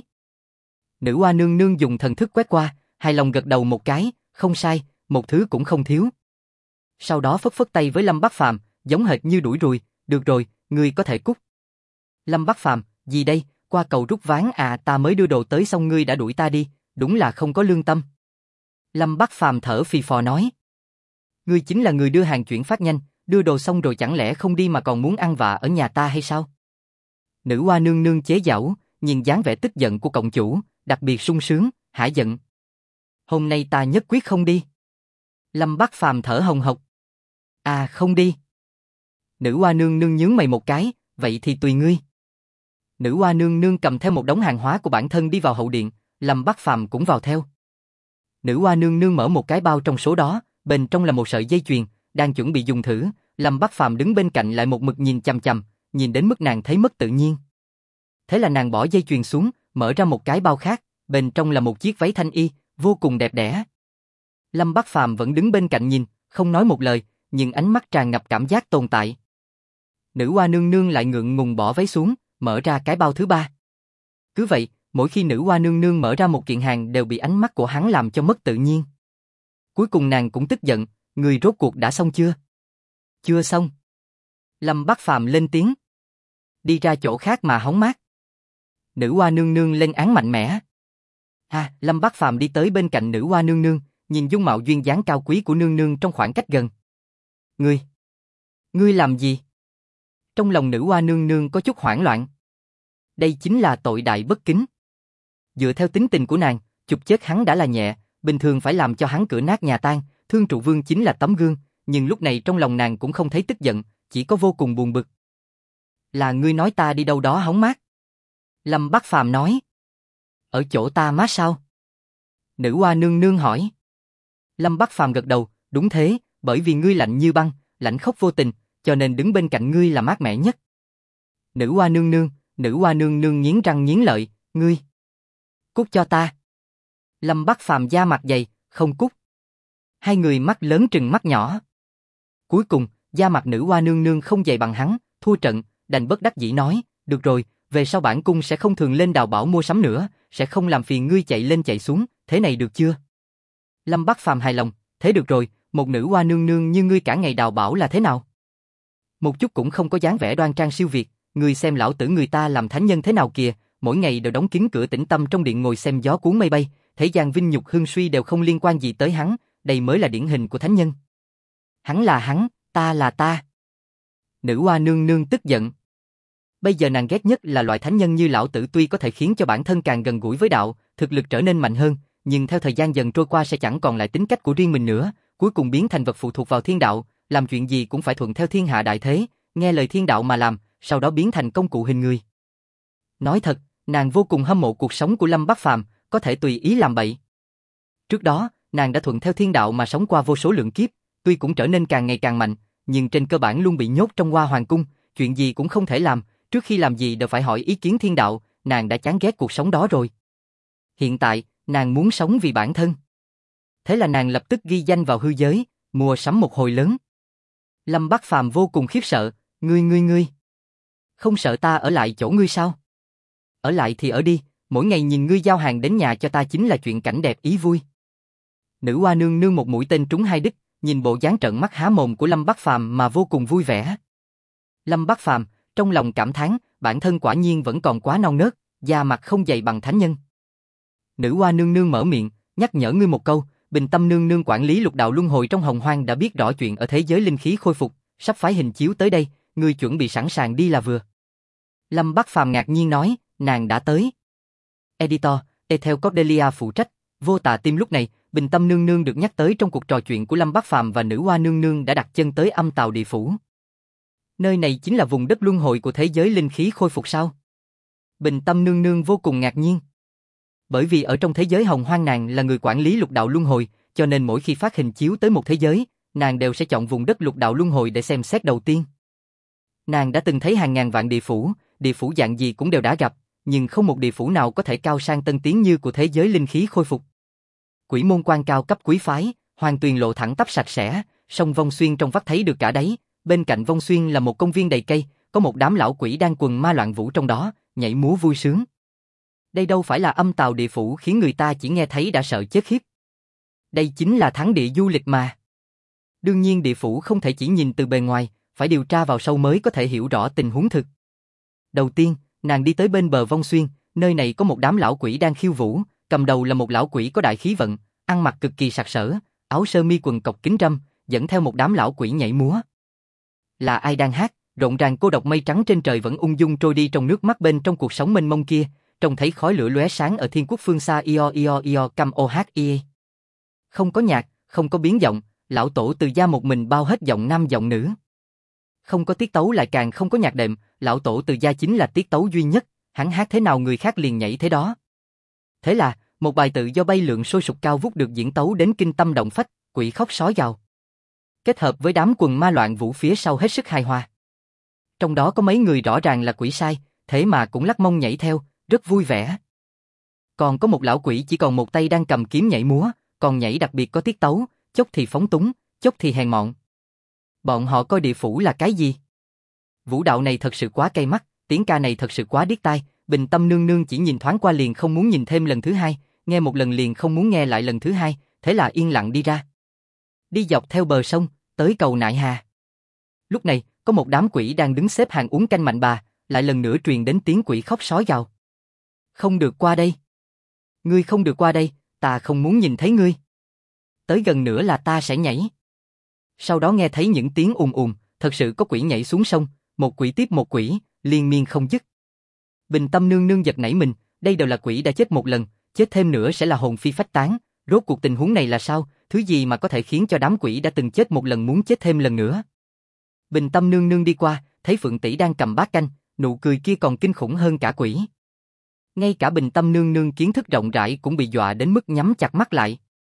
Nữ hoa nương nương dùng thần thức quét qua, hài lòng gật đầu một cái, không sai, một thứ cũng không thiếu. Sau đó phất phất tay với Lâm Bắc Phàm, giống hệt như đuổi ruồi, được rồi, ngươi có thể cút. Lâm Bắc Phàm, gì đây, qua cầu rút ván à, ta mới đưa đồ tới xong ngươi đã đuổi ta đi, đúng là không có lương tâm. Lâm Bắc Phàm thở phì phò nói. Ngươi chính là người đưa hàng chuyển phát nhanh, đưa đồ xong rồi chẳng lẽ không đi mà còn muốn ăn vạ ở nhà ta hay sao? Nữ hoa nương nương chế giễu, nhìn dáng vẻ tức giận của cộng chủ, đặc biệt sung sướng, hả giận. Hôm nay ta nhất quyết không đi. Lâm Bắc Phàm thở hồng hộc. À không đi. Nữ hoa nương nương nhướng mày một cái, vậy thì tùy ngươi. Nữ hoa nương nương cầm theo một đống hàng hóa của bản thân đi vào hậu điện, Lâm Bắc Phàm cũng vào theo. Nữ hoa nương nương mở một cái bao trong số đó, bên trong là một sợi dây chuyền, đang chuẩn bị dùng thử, Lâm Bắc Phàm đứng bên cạnh lại một mực nhìn chằm chằm, nhìn đến mức nàng thấy mất tự nhiên. Thế là nàng bỏ dây chuyền xuống, mở ra một cái bao khác, bên trong là một chiếc váy thanh y, vô cùng đẹp đẽ. Lâm Bắc Phàm vẫn đứng bên cạnh nhìn, không nói một lời, nhưng ánh mắt tràn ngập cảm giác tồn tại. Nữ hoa nương nương lại ngượng ngùng bỏ váy xuống, mở ra cái bao thứ ba. Cứ vậy, mỗi khi nữ hoa nương nương mở ra một kiện hàng đều bị ánh mắt của hắn làm cho mất tự nhiên. Cuối cùng nàng cũng tức giận, người rốt cuộc đã xong chưa? Chưa xong. Lâm Bắc Phàm lên tiếng. Đi ra chỗ khác mà hóng mát. Nữ hoa nương nương lên án mạnh mẽ. Lâm Bắc Phàm đi tới bên cạnh nữ hoa nương nương, nhìn dung mạo duyên dáng cao quý của nương nương trong khoảng cách gần. Ngươi làm gì? Trong lòng nữ hoa nương nương có chút hoảng loạn. Đây chính là tội đại bất kính. Dựa theo tính tình của nàng, chụp chết hắn đã là nhẹ, bình thường phải làm cho hắn cửa nát nhà tan, Thương Trụ Vương chính là tấm gương, nhưng lúc này trong lòng nàng cũng không thấy tức giận, chỉ có vô cùng buồn bực. Là ngươi nói ta đi đâu đó hóng mát? Lâm Bắc Phàm nói. Ở chỗ ta mát sao? Nữ hoa nương nương hỏi. Lâm Bắc Phàm gật đầu, đúng thế, bởi vì ngươi lạnh như băng, lãnh khốc vô tình, cho nên đứng bên cạnh ngươi là mát mẻ nhất. Nữ hoa nương nương nghiến răng nghiến lợi, ngươi. Cút cho ta. Lâm Bắc Phàm da mặt dày, không cút. Hai người mắt lớn trừng mắt nhỏ. Cuối cùng, da mặt nữ hoa nương nương không dày bằng hắn, thua trận, đành bất đắc dĩ nói, được rồi, về sau bản cung sẽ không thường lên đào bảo mua sắm nữa, sẽ không làm phiền ngươi chạy lên chạy xuống, thế này được chưa? Lâm Bắc Phàm hài lòng, thế được rồi, một nữ hoa nương nương như ngươi cả ngày đào bảo là thế nào? Một chút cũng không có dáng vẻ đoan trang siêu việt, ngươi xem lão tử người ta làm thánh nhân thế nào kìa, mỗi ngày đều đóng kín cửa tĩnh tâm trong điện ngồi xem gió cuốn mây bay, thế gian vinh nhục hưng suy đều không liên quan gì tới hắn, đây mới là điển hình của thánh nhân. Hắn là hắn, ta là ta. Nữ hoa nương nương tức giận. Bây giờ nàng ghét nhất là loại thánh nhân như lão tử, tuy có thể khiến cho bản thân càng gần gũi với đạo, thực lực trở nên mạnh hơn, nhưng theo thời gian dần trôi qua sẽ chẳng còn lại tính cách của riêng mình nữa, cuối cùng biến thành vật phụ thuộc vào thiên đạo, làm chuyện gì cũng phải thuận theo thiên hạ đại thế, nghe lời thiên đạo mà làm, sau đó biến thành công cụ hình người. Nói thật, nàng vô cùng hâm mộ cuộc sống của Lâm Bắc Phàm, có thể tùy ý làm bậy. Trước đó, nàng đã thuận theo thiên đạo mà sống qua vô số lượng kiếp, tuy cũng trở nên càng ngày càng mạnh, nhưng trên cơ bản luôn bị nhốt trong Hoa Hoàng cung, chuyện gì cũng không thể làm, trước khi làm gì đều phải hỏi ý kiến thiên đạo, nàng đã chán ghét cuộc sống đó rồi. Hiện tại, nàng muốn sống vì bản thân. Thế là nàng lập tức ghi danh vào hư giới, mua sắm một hồi lớn. Lâm Bắc Phàm vô cùng khiếp sợ, ngươi. Không sợ ta ở lại chỗ ngươi sao? Ở lại thì ở đi, mỗi ngày nhìn ngươi giao hàng đến nhà cho ta chính là chuyện cảnh đẹp ý vui. Nữ hoa nương nương một mũi tên trúng hai đích, nhìn bộ dáng trợn mắt há mồm của Lâm Bắc Phàm mà vô cùng vui vẻ. Lâm Bắc Phàm trong lòng cảm thán, bản thân quả nhiên vẫn còn quá non nớt, da mặt không dày bằng thánh nhân. Nữ hoa nương nương mở miệng, nhắc nhở ngươi một câu, Bình Tâm nương nương quản lý lục đạo luân hồi trong Hồng Hoang đã biết rõ chuyện ở thế giới linh khí khôi phục, sắp phái hình chiếu tới đây, ngươi chuẩn bị sẵn sàng đi là vừa. Lâm Bắc Phàm ngạc nhiên nói, nàng đã tới. Editor, Ethel Cordelia phụ trách, vô tà tim. Lúc này, Bình Tâm nương nương được nhắc tới trong cuộc trò chuyện của Lâm Bắc Phàm và nữ hoa nương nương đã đặt chân tới âm tào địa phủ. Nơi này chính là vùng đất luân hồi của thế giới linh khí khôi phục sao? Bình Tâm Nương Nương vô cùng ngạc nhiên. Bởi vì ở trong thế giới hồng hoang nàng là người quản lý lục đạo luân hồi, cho nên mỗi khi phát hình chiếu tới một thế giới, nàng đều sẽ chọn vùng đất lục đạo luân hồi để xem xét đầu tiên. Nàng đã từng thấy hàng ngàn vạn địa phủ dạng gì cũng đều đã gặp, nhưng không một địa phủ nào có thể cao sang tân tiến như của thế giới linh khí khôi phục. Quỷ môn quan cao cấp quý phái, hoàng tuyền lộ thẳng tắp sạch sẽ, sông Vong Xuyên trong vắt thấy được cả đáy, bên cạnh Vong Xuyên là một công viên đầy cây, có một đám lão quỷ đang quần ma loạn vũ trong đó, nhảy múa vui sướng. Đây đâu phải là âm tào địa phủ khiến người ta chỉ nghe thấy đã sợ chết khiếp. Đây chính là thắng địa du lịch mà. Đương nhiên địa phủ không thể chỉ nhìn từ bề ngoài, phải điều tra vào sâu mới có thể hiểu rõ tình huống thực. Đầu tiên, nàng đi tới bên bờ Vong Xuyên, nơi này có một đám lão quỷ đang khiêu vũ, cầm đầu là một lão quỷ có đại khí vận, ăn mặc cực kỳ sặc sỡ, áo sơ mi quần cộc kính râm, dẫn theo một đám lão quỷ nhảy múa. Là ai đang hát, rộn ràng cô độc mây trắng trên trời vẫn ung dung trôi đi trong nước mắt bên trong cuộc sống mênh mông kia, trông thấy khói lửa lóe sáng ở thiên quốc phương xa io cam oh ie. Không có nhạc, không có biến giọng, lão tổ từ gia một mình bao hết giọng nam giọng nữ. Không có tiết tấu lại càng không có nhạc đệm, lão tổ từ gia chính là tiết tấu duy nhất, hắn hát thế nào người khác liền nhảy thế đó. Thế là, một bài tự do bay lượn sôi sục cao vút được diễn tấu đến kinh tâm động phách, quỷ khóc sói gào. Kết hợp với đám quần ma loạn vũ phía sau hết sức hài hòa. Trong đó có mấy người rõ ràng là quỷ sai, thế mà cũng lắc mông nhảy theo, rất vui vẻ. Còn có một lão quỷ chỉ còn một tay đang cầm kiếm nhảy múa, còn nhảy đặc biệt có tiết tấu, chốc thì phóng túng, chốc thì hèn mọn. Bọn họ coi địa phủ là cái gì? Vũ đạo này thật sự quá cay mắt, tiếng ca này thật sự quá điếc tai, Bình Tâm Nương Nương chỉ nhìn thoáng qua liền không muốn nhìn thêm lần thứ hai, nghe một lần liền không muốn nghe lại lần thứ hai, thế là yên lặng đi ra. Đi dọc theo bờ sông, tới cầu Nại Hà. Lúc này, có một đám quỷ đang đứng xếp hàng uống canh mạnh bà, lại lần nữa truyền đến tiếng quỷ khóc sói gào. Không được qua đây. Ngươi không được qua đây, ta không muốn nhìn thấy ngươi. Tới gần nữa là ta sẽ nhảy. Sau đó nghe thấy những tiếng thật sự có quỷ nhảy xuống sông, một quỷ tiếp một quỷ, liên miên không dứt. Bình Tâm Nương Nương giật nảy mình, đây đều là quỷ đã chết một lần, chết thêm nữa sẽ là hồn phi phách tán, rốt cuộc tình huống này là sao, thứ gì mà có thể khiến cho đám quỷ đã từng chết một lần muốn chết thêm lần nữa. Bình Tâm Nương Nương đi qua, thấy Phượng Tỷ đang cầm bát canh, nụ cười kia còn kinh khủng hơn cả quỷ. Ngay cả Bình Tâm Nương Nương kiến thức rộng rãi cũng bị dọa đến mức nhắm chặt mắt lại.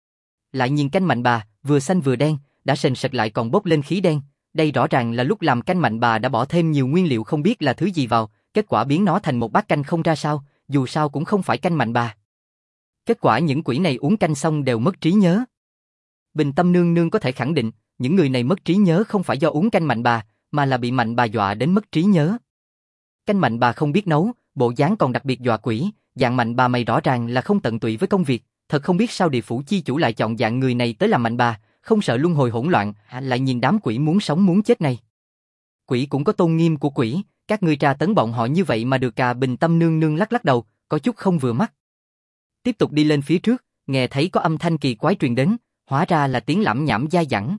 Lại nhìn canh mạnh bà, vừa xanh vừa đen, đã sền sệt lại còn bốc lên khí đen, đây rõ ràng là lúc làm canh mạnh bà đã bỏ thêm nhiều nguyên liệu không biết là thứ gì vào, kết quả biến nó thành một bát canh không ra sao, dù sao cũng không phải canh mạnh bà. Kết quả những quỷ này uống canh xong đều mất trí nhớ. Bình Tâm Nương Nương có thể khẳng định, những người này mất trí nhớ không phải do uống canh mạnh bà, mà là bị mạnh bà dọa đến mất trí nhớ. Canh mạnh bà không biết nấu, bộ dáng còn đặc biệt dọa quỷ, dạng mạnh bà mày rõ ràng là không tận tụy với công việc, thật không biết sao địa phủ chi chủ lại chọn dạng người này tới làm mạnh bà, không sợ luân hồi hỗn loạn, lại nhìn đám quỷ muốn sống muốn chết này. Quỷ cũng có tôn nghiêm của quỷ, các ngươi tra tấn bọn họ như vậy mà được. Bình Tâm Nương Nương lắc lắc đầu, có chút không vừa mắt. Tiếp tục đi lên phía trước, nghe thấy có âm thanh kỳ quái truyền đến, hóa ra là tiếng lẩm nhẩm dai dẳng.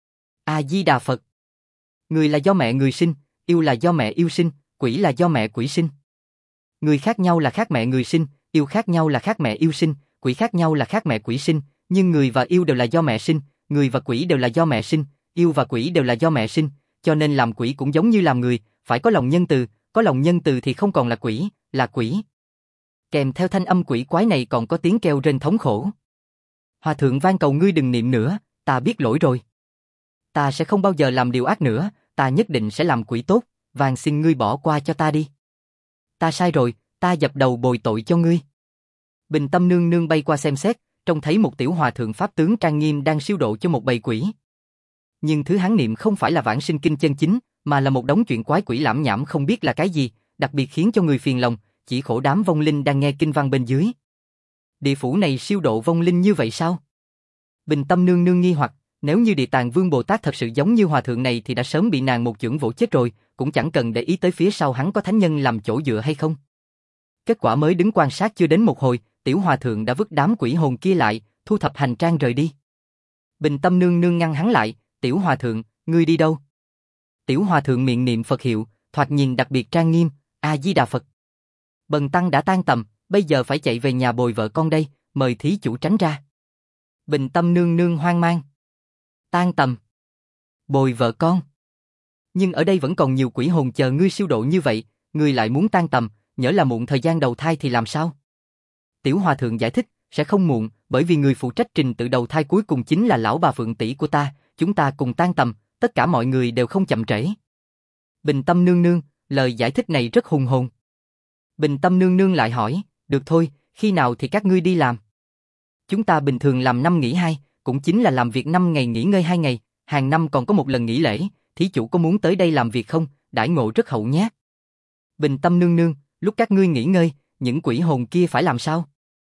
A Di Đà Phật. Người là do mẹ người sinh, yêu là do mẹ yêu sinh, quỷ là do mẹ quỷ sinh. Người khác nhau là khác mẹ người sinh, yêu khác nhau là khác mẹ yêu sinh, quỷ khác nhau là khác mẹ quỷ sinh, nhưng người và yêu đều là do mẹ sinh, người và quỷ đều là do mẹ sinh, yêu và quỷ đều là do mẹ sinh, cho nên làm quỷ cũng giống như làm người, phải có lòng nhân từ, có lòng nhân từ thì không còn là quỷ, là quỷ. Kèm theo thanh âm quỷ quái này còn có tiếng kêu rên thống khổ. Hòa thượng van cầu ngươi đừng niệm nữa, ta biết lỗi rồi. Ta sẽ không bao giờ làm điều ác nữa, ta nhất định sẽ làm quỷ tốt, van xin ngươi bỏ qua cho ta đi. Ta sai rồi, ta dập đầu bồi tội cho ngươi. Bình Tâm Nương Nương bay qua xem xét, trông thấy một tiểu hòa thượng pháp tướng trang nghiêm đang siêu độ cho một bầy quỷ. Nhưng thứ hắn niệm không phải là vãng sinh kinh chân chính, mà là một đống chuyện quái quỷ lảm nhảm không biết là cái gì, đặc biệt khiến cho người phiền lòng, chỉ khổ đám vong linh đang nghe kinh văn bên dưới. Địa phủ này siêu độ vong linh như vậy sao? Bình Tâm Nương Nương nghi hoặc, nếu như Địa Tạng Vương Bồ Tát thật sự giống như hòa thượng này thì đã sớm bị nàng một chưởng vỗ chết rồi, cũng chẳng cần để ý tới phía sau hắn có thánh nhân làm chỗ dựa hay không. Kết quả mới đứng quan sát chưa đến một hồi, tiểu hòa thượng đã vứt đám quỷ hồn kia lại, thu thập hành trang rời đi. Bình Tâm Nương Nương ngăn hắn lại, tiểu hòa thượng, ngươi đi đâu? Tiểu hòa thượng miệng niệm Phật hiệu, thoạt nhìn đặc biệt trang nghiêm, A Di Đà Phật. Bần tăng đã tan tầm, bây giờ phải chạy về nhà bồi vợ con đây, mời thí chủ tránh ra. Bình Tâm Nương Nương hoang mang. Tan tầm. Bồi vợ con. Nhưng ở đây vẫn còn nhiều quỷ hồn chờ ngươi siêu độ như vậy, ngươi lại muốn tan tầm, nhỡ là muộn thời gian đầu thai thì làm sao? Tiểu Hòa Thượng giải thích, sẽ không muộn, bởi vì người phụ trách trình tự đầu thai cuối cùng chính là lão bà Phượng tỷ của ta, chúng ta cùng tan tầm, tất cả mọi người đều không chậm trễ. Bình Tâm nương nương, lời giải thích này rất hùng hồn. Bình Tâm nương nương lại hỏi, được thôi, khi nào thì các ngươi đi làm? Chúng ta bình thường làm 5 nghỉ 2, cũng chính là làm việc 5 ngày nghỉ ngơi 2 ngày, hàng năm còn có một lần nghỉ lễ, thí chủ có muốn tới đây làm việc không? Đãi ngộ rất hậu nhát. Bình Tâm nương nương, lúc các ngươi nghỉ ngơi, những quỷ hồn kia phải làm sao?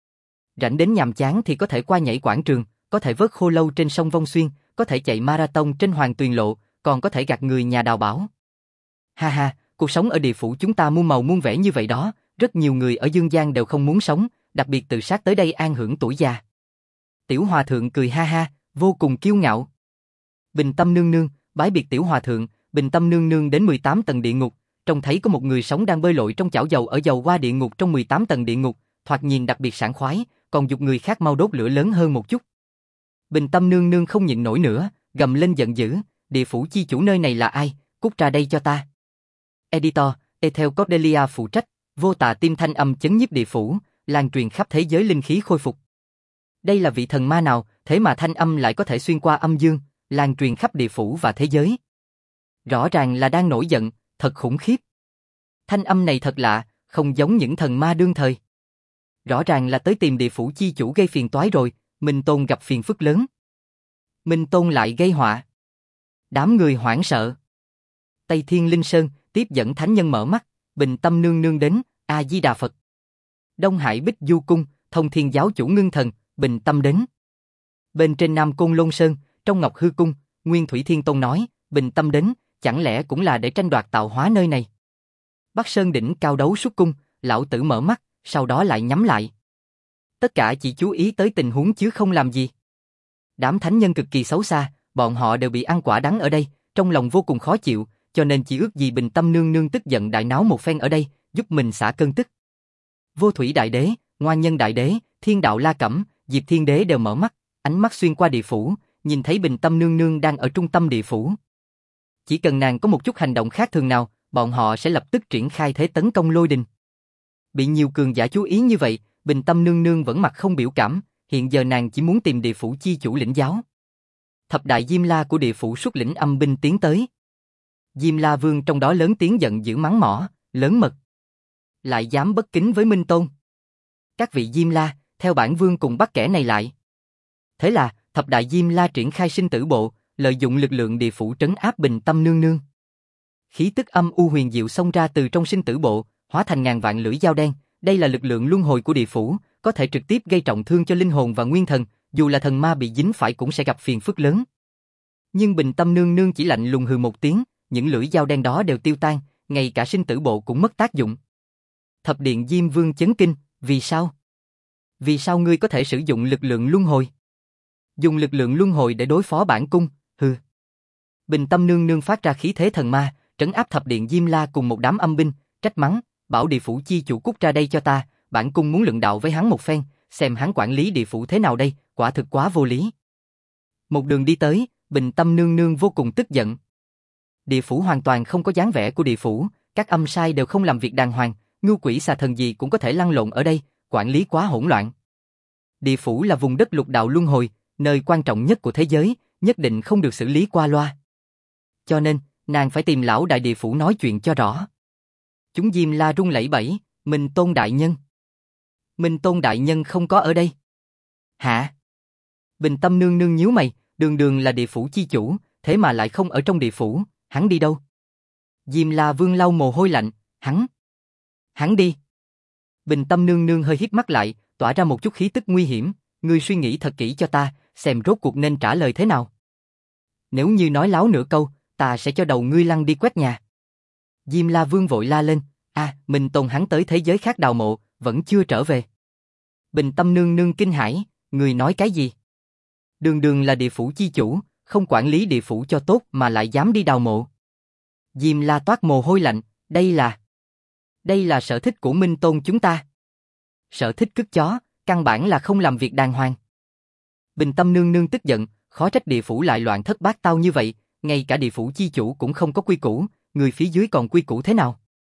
Rảnh đến nhàm chán thì có thể qua nhảy quảng trường, có thể vớt khô lâu trên sông Vong Xuyên, có thể chạy marathon trên Hoàng Tuyền Lộ, còn có thể gạt người nhà đào bảo. Ha ha, cuộc sống ở địa phủ chúng ta muôn màu muôn vẻ như vậy đó, rất nhiều người ở Dương Gian đều không muốn sống, đặc biệt tự sát tới đây an hưởng tuổi già. Tiểu Hòa Thượng cười ha ha, vô cùng kiêu ngạo. Bình Tâm nương nương, bái biệt Tiểu Hòa Thượng, Bình Tâm nương nương đến 18 tầng địa ngục, trông thấy có một người sống đang bơi lội trong chảo dầu ở dầu qua địa ngục trong 18 tầng địa ngục, thoạt nhìn đặc biệt sảng khoái, còn giục người khác mau đốt lửa lớn hơn một chút. Bình Tâm nương nương không nhịn nổi nữa, gầm lên giận dữ, địa phủ chi chủ nơi này là ai, cút ra đây cho ta. Editor, Ethel Cordelia phụ trách, vô tà tim thanh âm chấn nhiếp địa phủ, lan truyền khắp thế giới linh khí khôi phục. Đây là vị thần ma nào, thế mà thanh âm lại có thể xuyên qua âm dương, lan truyền khắp địa phủ và thế giới. Rõ ràng là đang nổi giận, thật khủng khiếp. Thanh âm này thật lạ, không giống những thần ma đương thời. Rõ ràng là tới tìm địa phủ chi chủ gây phiền toái rồi, Minh Tôn gặp phiền phức lớn. Minh Tôn lại gây họa. Đám người hoảng sợ. Tây Thiên Linh Sơn tiếp dẫn thánh nhân mở mắt, Bình Tâm nương nương đến, A Di Đà Phật. Đông Hải Bích Du Cung, Thông Thiên giáo chủ ngưng thần, Bình Tâm đến. Bên trên Nam Côn Lôn Sơn, trong Ngọc Hư Cung, Nguyên Thủy Thiên Tôn nói, Bình Tâm đến, chẳng lẽ cũng là để tranh đoạt tạo hóa nơi này. Bắc Sơn đỉnh cao đấu xuất cung, lão tử mở mắt, sau đó lại nhắm lại. Tất cả chỉ chú ý tới tình huống chứ không làm gì. Đám thánh nhân cực kỳ xấu xa, bọn họ đều bị ăn quả đắng ở đây, trong lòng vô cùng khó chịu, cho nên chỉ ước gì Bình Tâm nương nương tức giận đại náo một phen ở đây, giúp mình xả cơn tức. Vô Thủy Đại Đế, Ngoan Nhân Đại Đế, Thiên Đạo La Cẩm, Diệp Thiên Đế đều mở mắt, ánh mắt xuyên qua địa phủ, nhìn thấy Bình Tâm nương nương đang ở trung tâm địa phủ. Chỉ cần nàng có một chút hành động khác thường nào, bọn họ sẽ lập tức triển khai thế tấn công lôi đình. Bị nhiều cường giả chú ý như vậy, Bình Tâm nương nương vẫn mặt không biểu cảm, hiện giờ nàng chỉ muốn tìm địa phủ chi chủ lĩnh giáo. Thập đại Diêm La của địa phủ xuất lĩnh âm binh tiến tới. Diêm La Vương trong đó lớn tiếng giận dữ mắng mỏ, lớn mật. Lại dám bất kính với Minh Tôn. Các vị Diêm La, theo bản vương cùng bắt kẻ này lại. Thế là, thập đại Diêm La triển khai sinh tử bộ, lợi dụng lực lượng địa phủ trấn áp Bình Tâm nương nương. Khí tức âm u huyền diệu xông ra từ trong sinh tử bộ, hóa thành ngàn vạn lưỡi dao đen, đây là lực lượng luân hồi của địa phủ, có thể trực tiếp gây trọng thương cho linh hồn và nguyên thần, dù là thần ma bị dính phải cũng sẽ gặp phiền phức lớn. Nhưng Bình Tâm nương nương chỉ lạnh lùng hừ một tiếng, những lưỡi dao đen đó đều tiêu tan, ngay cả sinh tử bộ cũng mất tác dụng. Thập điện Diêm Vương chấn kinh, vì sao? Vì sao ngươi có thể sử dụng lực lượng luân hồi? Dùng lực lượng luân hồi để đối phó bản cung, hừ. Bình Tâm nương nương phát ra khí thế thần ma, trấn áp thập điện Diêm La cùng một đám âm binh, trách mắng, bảo địa phủ chi chủ cút ra đây cho ta, bản cung muốn luận đạo với hắn một phen, xem hắn quản lý địa phủ thế nào đây, quả thực quá vô lý. Một đường đi tới, Bình Tâm nương nương vô cùng tức giận. Địa phủ hoàn toàn không có dáng vẻ của địa phủ, các âm sai đều không làm việc đàng hoàng, ngưu quỷ xà thần gì cũng có thể lăn lộn ở đây, quản lý quá hỗn loạn. Địa phủ là vùng đất lục đạo luân hồi, nơi quan trọng nhất của thế giới, nhất định không được xử lý qua loa. Cho nên, nàng phải tìm lão đại địa phủ nói chuyện cho rõ. Chúng Diêm La run lẩy bẩy, Minh Tôn đại nhân. Minh Tôn đại nhân không có ở đây. Hả? Bình Tâm nương nương nhíu mày, đường đường là địa phủ chi chủ, thế mà lại không ở trong địa phủ, hắn đi đâu? Diêm La Vương lau mồ hôi lạnh, hắn đi. Bình Tâm nương nương hơi híp mắt lại, tỏa ra một chút khí tức nguy hiểm, ngươi suy nghĩ thật kỹ cho ta, xem rốt cuộc nên trả lời thế nào. Nếu như nói láo nửa câu, ta sẽ cho đầu ngươi lăn đi quét nhà. Diêm La Vương vội la lên, Minh Tôn hắn tới thế giới khác đào mộ, vẫn chưa trở về. Bình Tâm nương nương kinh hãi, ngươi nói cái gì? Đường đường là địa phủ chi chủ, không quản lý địa phủ cho tốt mà lại dám đi đào mộ. Diêm La toát mồ hôi lạnh, đây là sở thích của Minh Tôn chúng ta. Sở thích cứt chó, căn bản là không làm việc đàng hoàng. Bình Tâm nương nương tức giận, khó trách địa phủ lại loạn thất bát tao như vậy, ngay cả địa phủ chi chủ cũng không có quy củ, người phía dưới còn quy củ thế nào?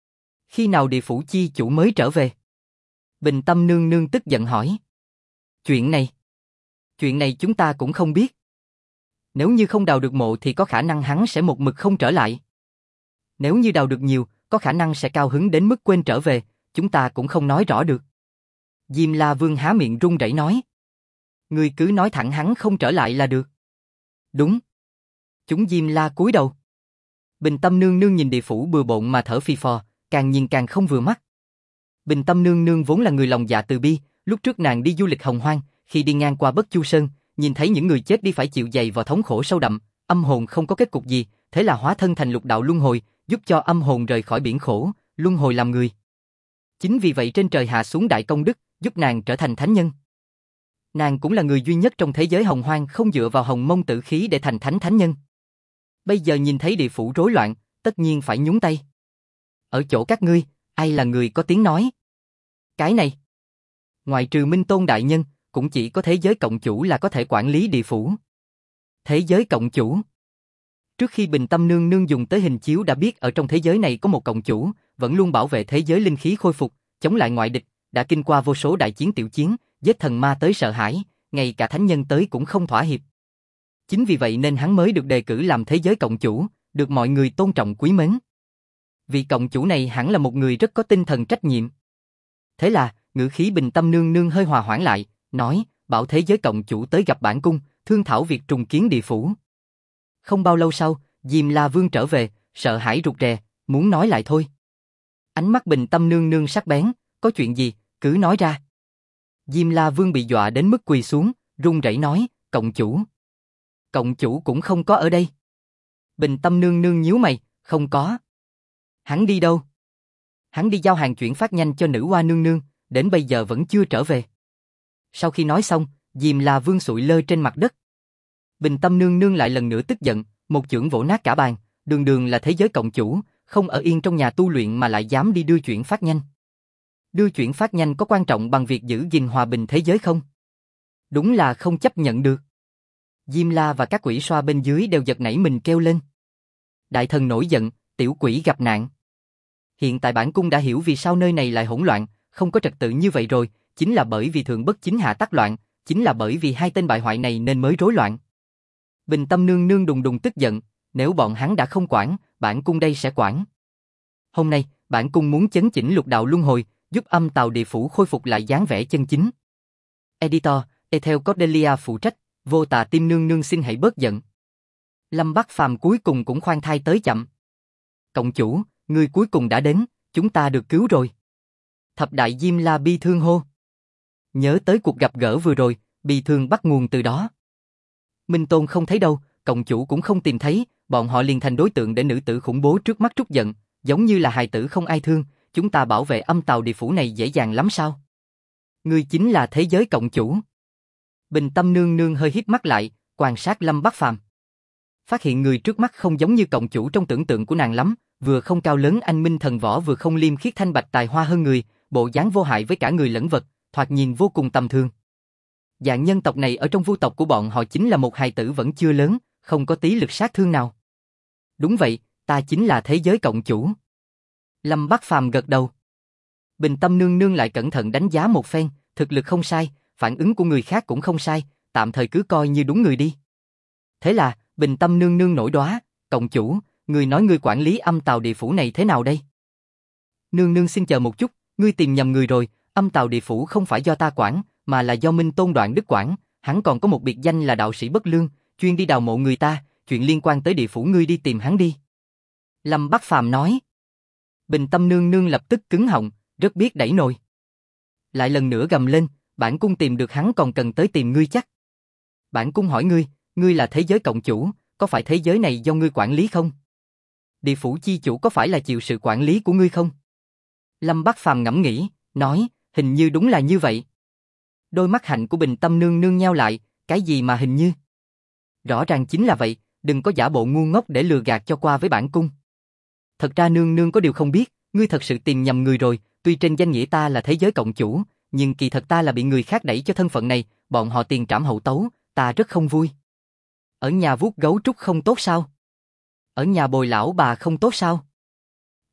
Khi nào địa phủ chi chủ mới trở về? Bình Tâm nương nương tức giận hỏi. Chuyện này chúng ta cũng không biết. Nếu như không đào được mộ thì có khả năng hắn sẽ một mực không trở lại. Nếu như đào được nhiều, có khả năng sẽ cao hứng đến mức quên trở về, chúng ta cũng không nói rõ được. Diêm La Vương há miệng run rẩy nói. Ngươi cứ nói thẳng hắn không trở lại là được. Đúng. Chúng Diêm La cúi đầu. Bình Tâm nương nương nhìn địa phủ bừa bộn mà thở phì phò, càng nhìn càng không vừa mắt. Bình Tâm nương nương vốn là người lòng dạ từ bi, lúc trước nàng đi du lịch Hồng Hoang, khi đi ngang qua Bất Chu Sơn, nhìn thấy những người chết đi phải chịu dày vào thống khổ sâu đậm, âm hồn không có kết cục gì, thế là hóa thân thành lục đạo luân hồi, giúp cho âm hồn rời khỏi biển khổ, luân hồi làm người. Chính vì vậy trên trời hạ xuống đại công đức, giúp nàng trở thành thánh nhân. Nàng cũng là người duy nhất trong thế giới Hồng Hoang không dựa vào hồng mông tử khí để thành thánh nhân. Bây giờ nhìn thấy địa phủ rối loạn, tất nhiên phải nhúng tay. Ở chỗ các ngươi, ai là người có tiếng nói? Cái này, ngoại trừ Minh Tôn đại nhân, cũng chỉ có thế giới cộng chủ là có thể quản lý địa phủ. Thế giới cộng chủ. Trước khi Bình Tâm nương nương dùng tới hình chiếu đã biết ở trong thế giới này có một cộng chủ, vẫn luôn bảo vệ thế giới linh khí khôi phục, chống lại ngoại địch, đã kinh qua vô số đại chiến tiểu chiến, giết thần ma tới sợ hãi, ngay cả thánh nhân tới cũng không thỏa hiệp. Chính vì vậy nên hắn mới được đề cử làm thế giới cộng chủ, được mọi người tôn trọng quý mến. Vị cộng chủ này hẳn là một người rất có tinh thần trách nhiệm. Thế là, ngữ khí Bình Tâm nương nương hơi hòa hoãn lại, nói, bảo thế giới cộng chủ tới gặp bản cung, thương thảo việc trùng kiến địa phủ. Không bao lâu sau, Diêm La Vương trở về, sợ hãi rụt rè, muốn nói lại thôi. Ánh mắt Bình Tâm nương nương sắc bén, có chuyện gì, cứ nói ra. Diêm La Vương bị dọa đến mức quỳ xuống, run rẩy nói, cộng chủ cũng không có ở đây. Bình Tâm nương nương nhíu mày, không có. Hắn đi đâu? Hắn đi giao hàng chuyển phát nhanh cho nữ hoa nương nương, đến bây giờ vẫn chưa trở về. Sau khi nói xong, Diêm La Vương sụi lơ trên mặt đất. Bình Tâm nương nương lại lần nữa tức giận, một chưởng vỗ nát cả bàn, đường đường là thế giới cộng chủ, không ở yên trong nhà tu luyện mà lại dám đi đưa chuyển phát nhanh. Đưa chuyển phát nhanh có quan trọng bằng việc giữ gìn hòa bình thế giới không? Đúng là không chấp nhận được. Diêm La và các quỷ xoa bên dưới đều giật nảy mình kêu lên. Đại thần nổi giận, tiểu quỷ gặp nạn. Hiện tại bản cung đã hiểu vì sao nơi này lại hỗn loạn, không có trật tự như vậy rồi, chính là bởi vì thượng bất chính hạ tắc loạn, chính là bởi vì hai tên bại hoại này nên mới rối loạn. Bình Tâm nương nương đùng đùng tức giận, nếu bọn hắn đã không quản, bản cung đây sẽ quản. Hôm nay, bản cung muốn chấn chỉnh lục đạo luân hồi, giúp âm tào địa phủ khôi phục lại dáng vẻ chân chính. Editor, Ethel Cordelia phụ trách, Vô Tà Tim nương nương xin hãy bớt giận. Lâm Bắc Phàm cuối cùng cũng khoan thai tới chậm. Cộng chủ, người cuối cùng đã đến, chúng ta được cứu rồi. Thập đại Diêm La bi thương hô. Nhớ tới cuộc gặp gỡ vừa rồi, bi thương bắt nguồn từ đó. Minh Tôn không thấy đâu, cộng chủ cũng không tìm thấy, bọn họ liền thành đối tượng để nữ tử khủng bố trước mắt trút giận, giống như là hài tử không ai thương, chúng ta bảo vệ âm tào địa phủ này dễ dàng lắm sao? Ngươi chính là thế giới cộng chủ. Bình Tâm nương nương hơi híp mắt lại, quan sát Lâm Bắc Phàm. Phát hiện người trước mắt không giống như cộng chủ trong tưởng tượng của nàng lắm, vừa không cao lớn anh minh thần võ vừa không liêm khiết thanh bạch tài hoa hơn người, bộ dáng vô hại với cả người lẫn vật, thoạt nhìn vô cùng tầm thường. Dạng nhân tộc này ở trong vu tộc của bọn họ chính là một hài tử vẫn chưa lớn, không có tí lực sát thương nào. Đúng vậy, ta chính là thế giới cộng chủ. Lâm Bắc Phàm gật đầu. Bình Tâm nương nương lại cẩn thận đánh giá một phen, thực lực không sai, phản ứng của người khác cũng không sai, tạm thời cứ coi như đúng người đi. Thế là, Bình Tâm nương nương nổi đoá, cộng chủ, người nói ngươi quản lý âm tào địa phủ này thế nào đây? Nương nương xin chờ một chút, ngươi tìm nhầm người rồi, âm tào địa phủ không phải do ta quản, mà là do Minh Tôn Đoạn Đức quản, hắn còn có một biệt danh là đạo sĩ bất lương, chuyên đi đào mộ người ta, chuyện liên quan tới địa phủ ngươi đi tìm hắn đi. Lâm Bắc Phàm nói. Bình Tâm nương nương lập tức cứng họng, rất biết đẩy nồi. Lại lần nữa gầm lên, bản cung tìm được hắn còn cần tới tìm ngươi chắc. Bản cung hỏi ngươi, ngươi là thế giới cộng chủ, có phải thế giới này do ngươi quản lý không? Địa phủ chi chủ có phải là chịu sự quản lý của ngươi không? Lâm Bắc Phàm ngẫm nghĩ, nói, hình như đúng là như vậy. Đôi mắt hạnh của Bình Tâm nương nương nheo lại, cái gì mà hình như? Rõ ràng chính là vậy, đừng có giả bộ ngu ngốc để lừa gạt cho qua với bản cung. Thật ra nương nương có điều không biết, ngươi thật sự tìm nhầm người rồi, tuy trên danh nghĩa ta là thế giới cộng chủ, nhưng kỳ thật ta là bị người khác đẩy cho thân phận này, bọn họ tiền trảm hậu tấu, ta rất không vui. Ở nhà vuốt gấu trúc không tốt sao? Ở nhà bồi lão bà không tốt sao?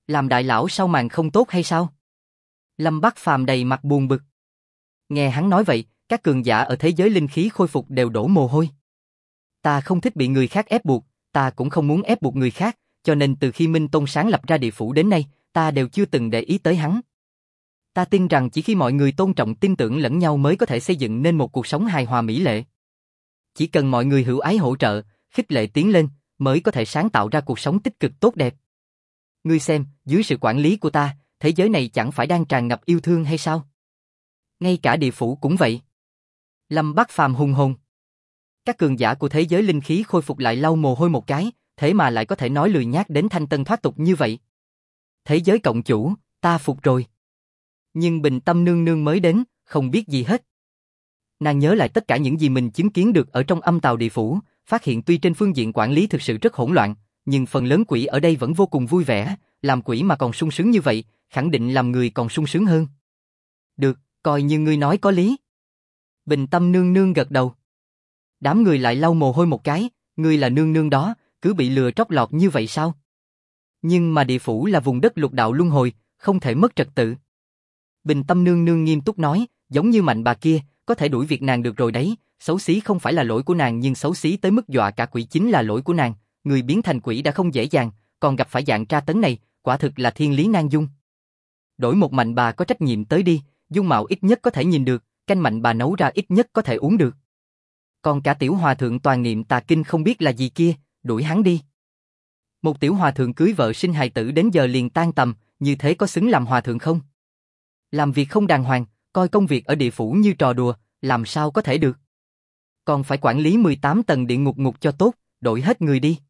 Làm đại lão sau màn không tốt hay sao? Lâm Bắc Phàm đầy mặt buồn bực. Nghe hắn nói vậy, các cường giả ở thế giới linh khí khôi phục đều đổ mồ hôi. Ta không thích bị người khác ép buộc, ta cũng không muốn ép buộc người khác, cho nên từ khi Minh Tông sáng lập ra địa phủ đến nay, ta đều chưa từng để ý tới hắn. Ta tin rằng chỉ khi mọi người tôn trọng tin tưởng lẫn nhau mới có thể xây dựng nên một cuộc sống hài hòa mỹ lệ. Chỉ cần mọi người hữu ái hỗ trợ, khích lệ tiến lên, mới có thể sáng tạo ra cuộc sống tích cực tốt đẹp. Ngươi xem, dưới sự quản lý của ta, thế giới này chẳng phải đang tràn ngập yêu thương hay sao? Ngay cả địa phủ cũng vậy. Lâm Bắc Phàm hùng hồn. Các cường giả của thế giới linh khí khôi phục lại lau mồ hôi một cái, thế mà lại có thể nói lười nhác đến thanh tân thoát tục như vậy. Thế giới cộng chủ, ta phục rồi. Nhưng Bình Tâm nương nương mới đến, không biết gì hết. Nàng nhớ lại tất cả những gì mình chứng kiến được ở trong âm tào địa phủ, phát hiện tuy trên phương diện quản lý thực sự rất hỗn loạn, nhưng phần lớn quỷ ở đây vẫn vô cùng vui vẻ, làm quỷ mà còn sung sướng như vậy, khẳng định làm người còn sung sướng hơn. Được, coi như ngươi nói có lý. Bình Tâm nương nương gật đầu. Đám người lại lau mồ hôi một cái, ngươi là nương nương đó, cứ bị lừa trót lọt như vậy sao? Nhưng mà địa phủ là vùng đất lục đạo luân hồi, không thể mất trật tự. Bình Tâm nương nương nghiêm túc nói, giống như Mạnh bà kia, có thể đuổi việc nàng được rồi đấy, xấu xí không phải là lỗi của nàng nhưng xấu xí tới mức dọa cả quỷ chính là lỗi của nàng, người biến thành quỷ đã không dễ dàng, còn gặp phải dạng tra tấn này, quả thực là thiên lý nan dung. Đổi một Mạnh bà có trách nhiệm tới đi, dung mạo ít nhất có thể nhìn được, canh Mạnh bà nấu ra ít nhất có thể uống được. Còn cả tiểu hòa thượng toàn niệm tà kinh không biết là gì kia, đuổi hắn đi. Một tiểu hòa thượng cưới vợ sinh hài tử đến giờ liền tan tầm, như thế có xứng làm hòa thượng không? Làm việc không đàng hoàng, coi công việc ở địa phủ như trò đùa, làm sao có thể được? Còn phải quản lý 18 tầng địa ngục ngục cho tốt, đổi hết người đi.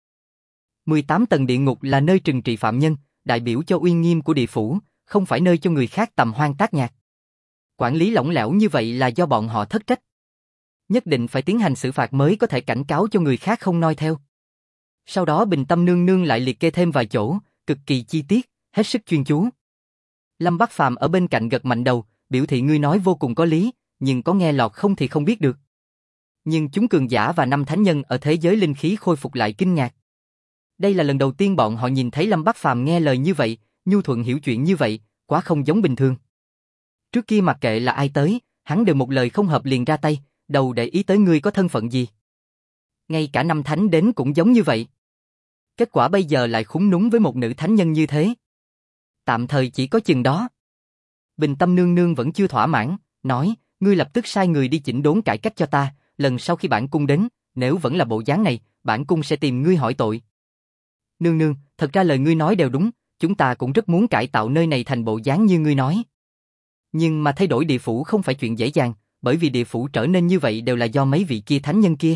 18 tầng địa ngục là nơi trừng trị phạm nhân, đại biểu cho uy nghiêm của địa phủ, không phải nơi cho người khác tầm hoan tác nhạc. Quản lý lỏng lẻo như vậy là do bọn họ thất trách. Nhất định phải tiến hành xử phạt mới có thể cảnh cáo cho người khác không noi theo. Sau đó Bình Tâm nương nương lại liệt kê thêm vài chỗ, cực kỳ chi tiết, hết sức chuyên chú. Lâm Bắc Phàm ở bên cạnh gật mạnh đầu, biểu thị ngươi nói vô cùng có lý, nhưng có nghe lọt không thì không biết được. Nhưng chúng cường giả và năm thánh nhân ở thế giới linh khí khôi phục lại kinh ngạc. Đây là lần đầu tiên bọn họ nhìn thấy Lâm Bắc Phàm nghe lời như vậy, nhu thuận hiểu chuyện như vậy, quá không giống bình thường. Trước kia mặc kệ là ai tới, hắn đều một lời không hợp liền ra tay, đâu để ý tới ngươi có thân phận gì. Ngay cả năm thánh đến cũng giống như vậy. Kết quả bây giờ lại khúm núm với một nữ thánh nhân như thế. Tạm thời chỉ có chừng đó. Bình Tâm nương nương vẫn chưa thỏa mãn, nói, ngươi lập tức sai người đi chỉnh đốn cải cách cho ta, lần sau khi bản cung đến, nếu vẫn là bộ dáng này, bản cung sẽ tìm ngươi hỏi tội. Nương nương, thật ra lời ngươi nói đều đúng, chúng ta cũng rất muốn cải tạo nơi này thành bộ dáng như ngươi nói. Nhưng mà thay đổi địa phủ không phải chuyện dễ dàng, bởi vì địa phủ trở nên như vậy đều là do mấy vị kia thánh nhân kia.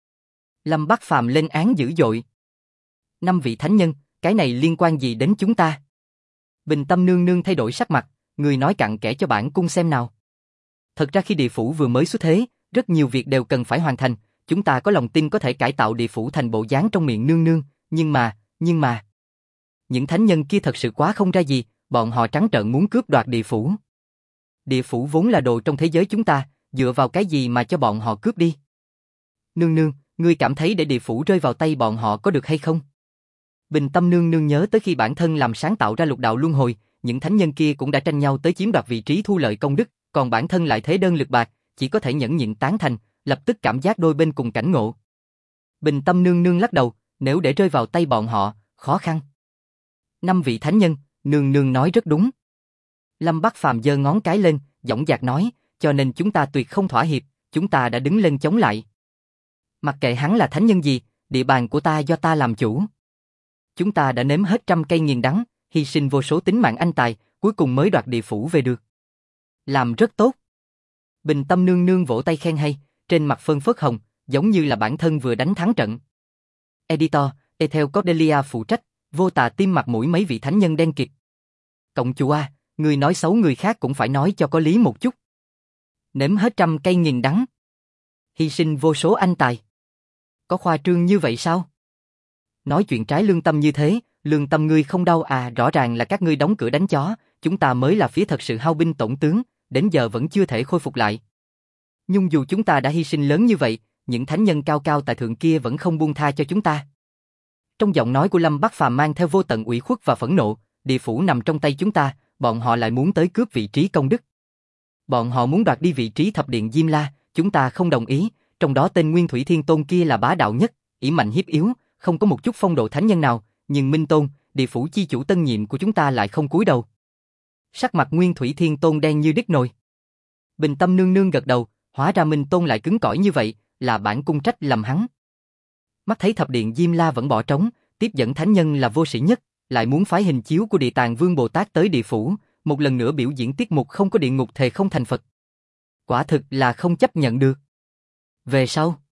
Lâm Bắc Phàm lên án dữ dội. 5 vị thánh nhân, cái này liên quan gì đến chúng ta? Bình Tâm nương nương thay đổi sắc mặt, người nói cặn kẽ cho bản cung xem nào. Thật ra khi địa phủ vừa mới xuất thế, rất nhiều việc đều cần phải hoàn thành, chúng ta có lòng tin có thể cải tạo địa phủ thành bộ dáng trong miệng nương nương, nhưng mà... Những thánh nhân kia thật sự quá không ra gì, bọn họ trắng trợn muốn cướp đoạt địa phủ. Địa phủ vốn là đồ trong thế giới chúng ta, dựa vào cái gì mà cho bọn họ cướp đi? Nương nương, ngươi cảm thấy để địa phủ rơi vào tay bọn họ có được hay không? Bình Tâm nương nương nhớ tới khi bản thân làm sáng tạo ra lục đạo luân hồi, những thánh nhân kia cũng đã tranh nhau tới chiếm đoạt vị trí thu lợi công đức, còn bản thân lại thế đơn lực bạc, chỉ có thể nhẫn nhịn tán thành, lập tức cảm giác đôi bên cùng cảnh ngộ. Bình Tâm nương nương lắc đầu, nếu để rơi vào tay bọn họ, khó khăn. 5 vị thánh nhân, nương nương nói rất đúng. Lâm Bắc Phàm giơ ngón cái lên, dõng dạc nói, cho nên chúng ta tuyệt không thỏa hiệp, chúng ta đã đứng lên chống lại. Mặc kệ hắn là thánh nhân gì, địa bàn của ta do ta làm chủ. Chúng ta đã nếm hết trăm cây nghiền đắng, hy sinh vô số tính mạng anh tài, cuối cùng mới đoạt địa phủ về được. Làm rất tốt. Bình Tâm nương nương vỗ tay khen hay, trên mặt phơn phớt hồng, giống như là bản thân vừa đánh thắng trận. Editor, Ethel Cordelia phụ trách, vô tà tim mặt mũi mấy vị thánh nhân đen kịt. Cộng chủ A, người nói xấu người khác cũng phải nói cho có lý một chút. Nếm hết trăm cây nghiền đắng. Hy sinh vô số anh tài. Có khoa trương như vậy sao? Nói chuyện trái lương tâm như thế, lương tâm ngươi không đau à? Rõ ràng là các ngươi đóng cửa đánh chó, chúng ta mới là phía thật sự hao binh tổn tướng, đến giờ vẫn chưa thể khôi phục lại. Nhưng dù chúng ta đã hy sinh lớn như vậy, những thánh nhân cao cao tại thượng kia vẫn không buông tha cho chúng ta. Trong giọng nói của Lâm Bắc Phàm mang theo vô tận ủy khuất và phẫn nộ, địa phủ nằm trong tay chúng ta, bọn họ lại muốn tới cướp vị trí công đức. Bọn họ muốn đoạt đi vị trí thập điện Diêm La, chúng ta không đồng ý, trong đó tên Nguyên Thủy Thiên Tôn kia là bá đạo nhất, ỷ mạnh hiếp yếu, không có một chút phong độ thánh nhân nào, nhưng Minh Tôn, địa phủ chi chủ tân nhiệm của chúng ta lại không cúi đầu. Sắc mặt Nguyên Thủy Thiên Tôn đen như đít nồi. Bình Tâm nương nương gật đầu, hóa ra Minh Tôn lại cứng cỏi như vậy, là bản cung trách lầm hắn. Mắt thấy thập điện Diêm La vẫn bỏ trống, tiếp dẫn thánh nhân là vô sĩ nhất, lại muốn phái hình chiếu của Địa Tạng Vương Bồ Tát tới địa phủ, một lần nữa biểu diễn tiết mục không có địa ngục thề không thành Phật. Quả thực là không chấp nhận được. Về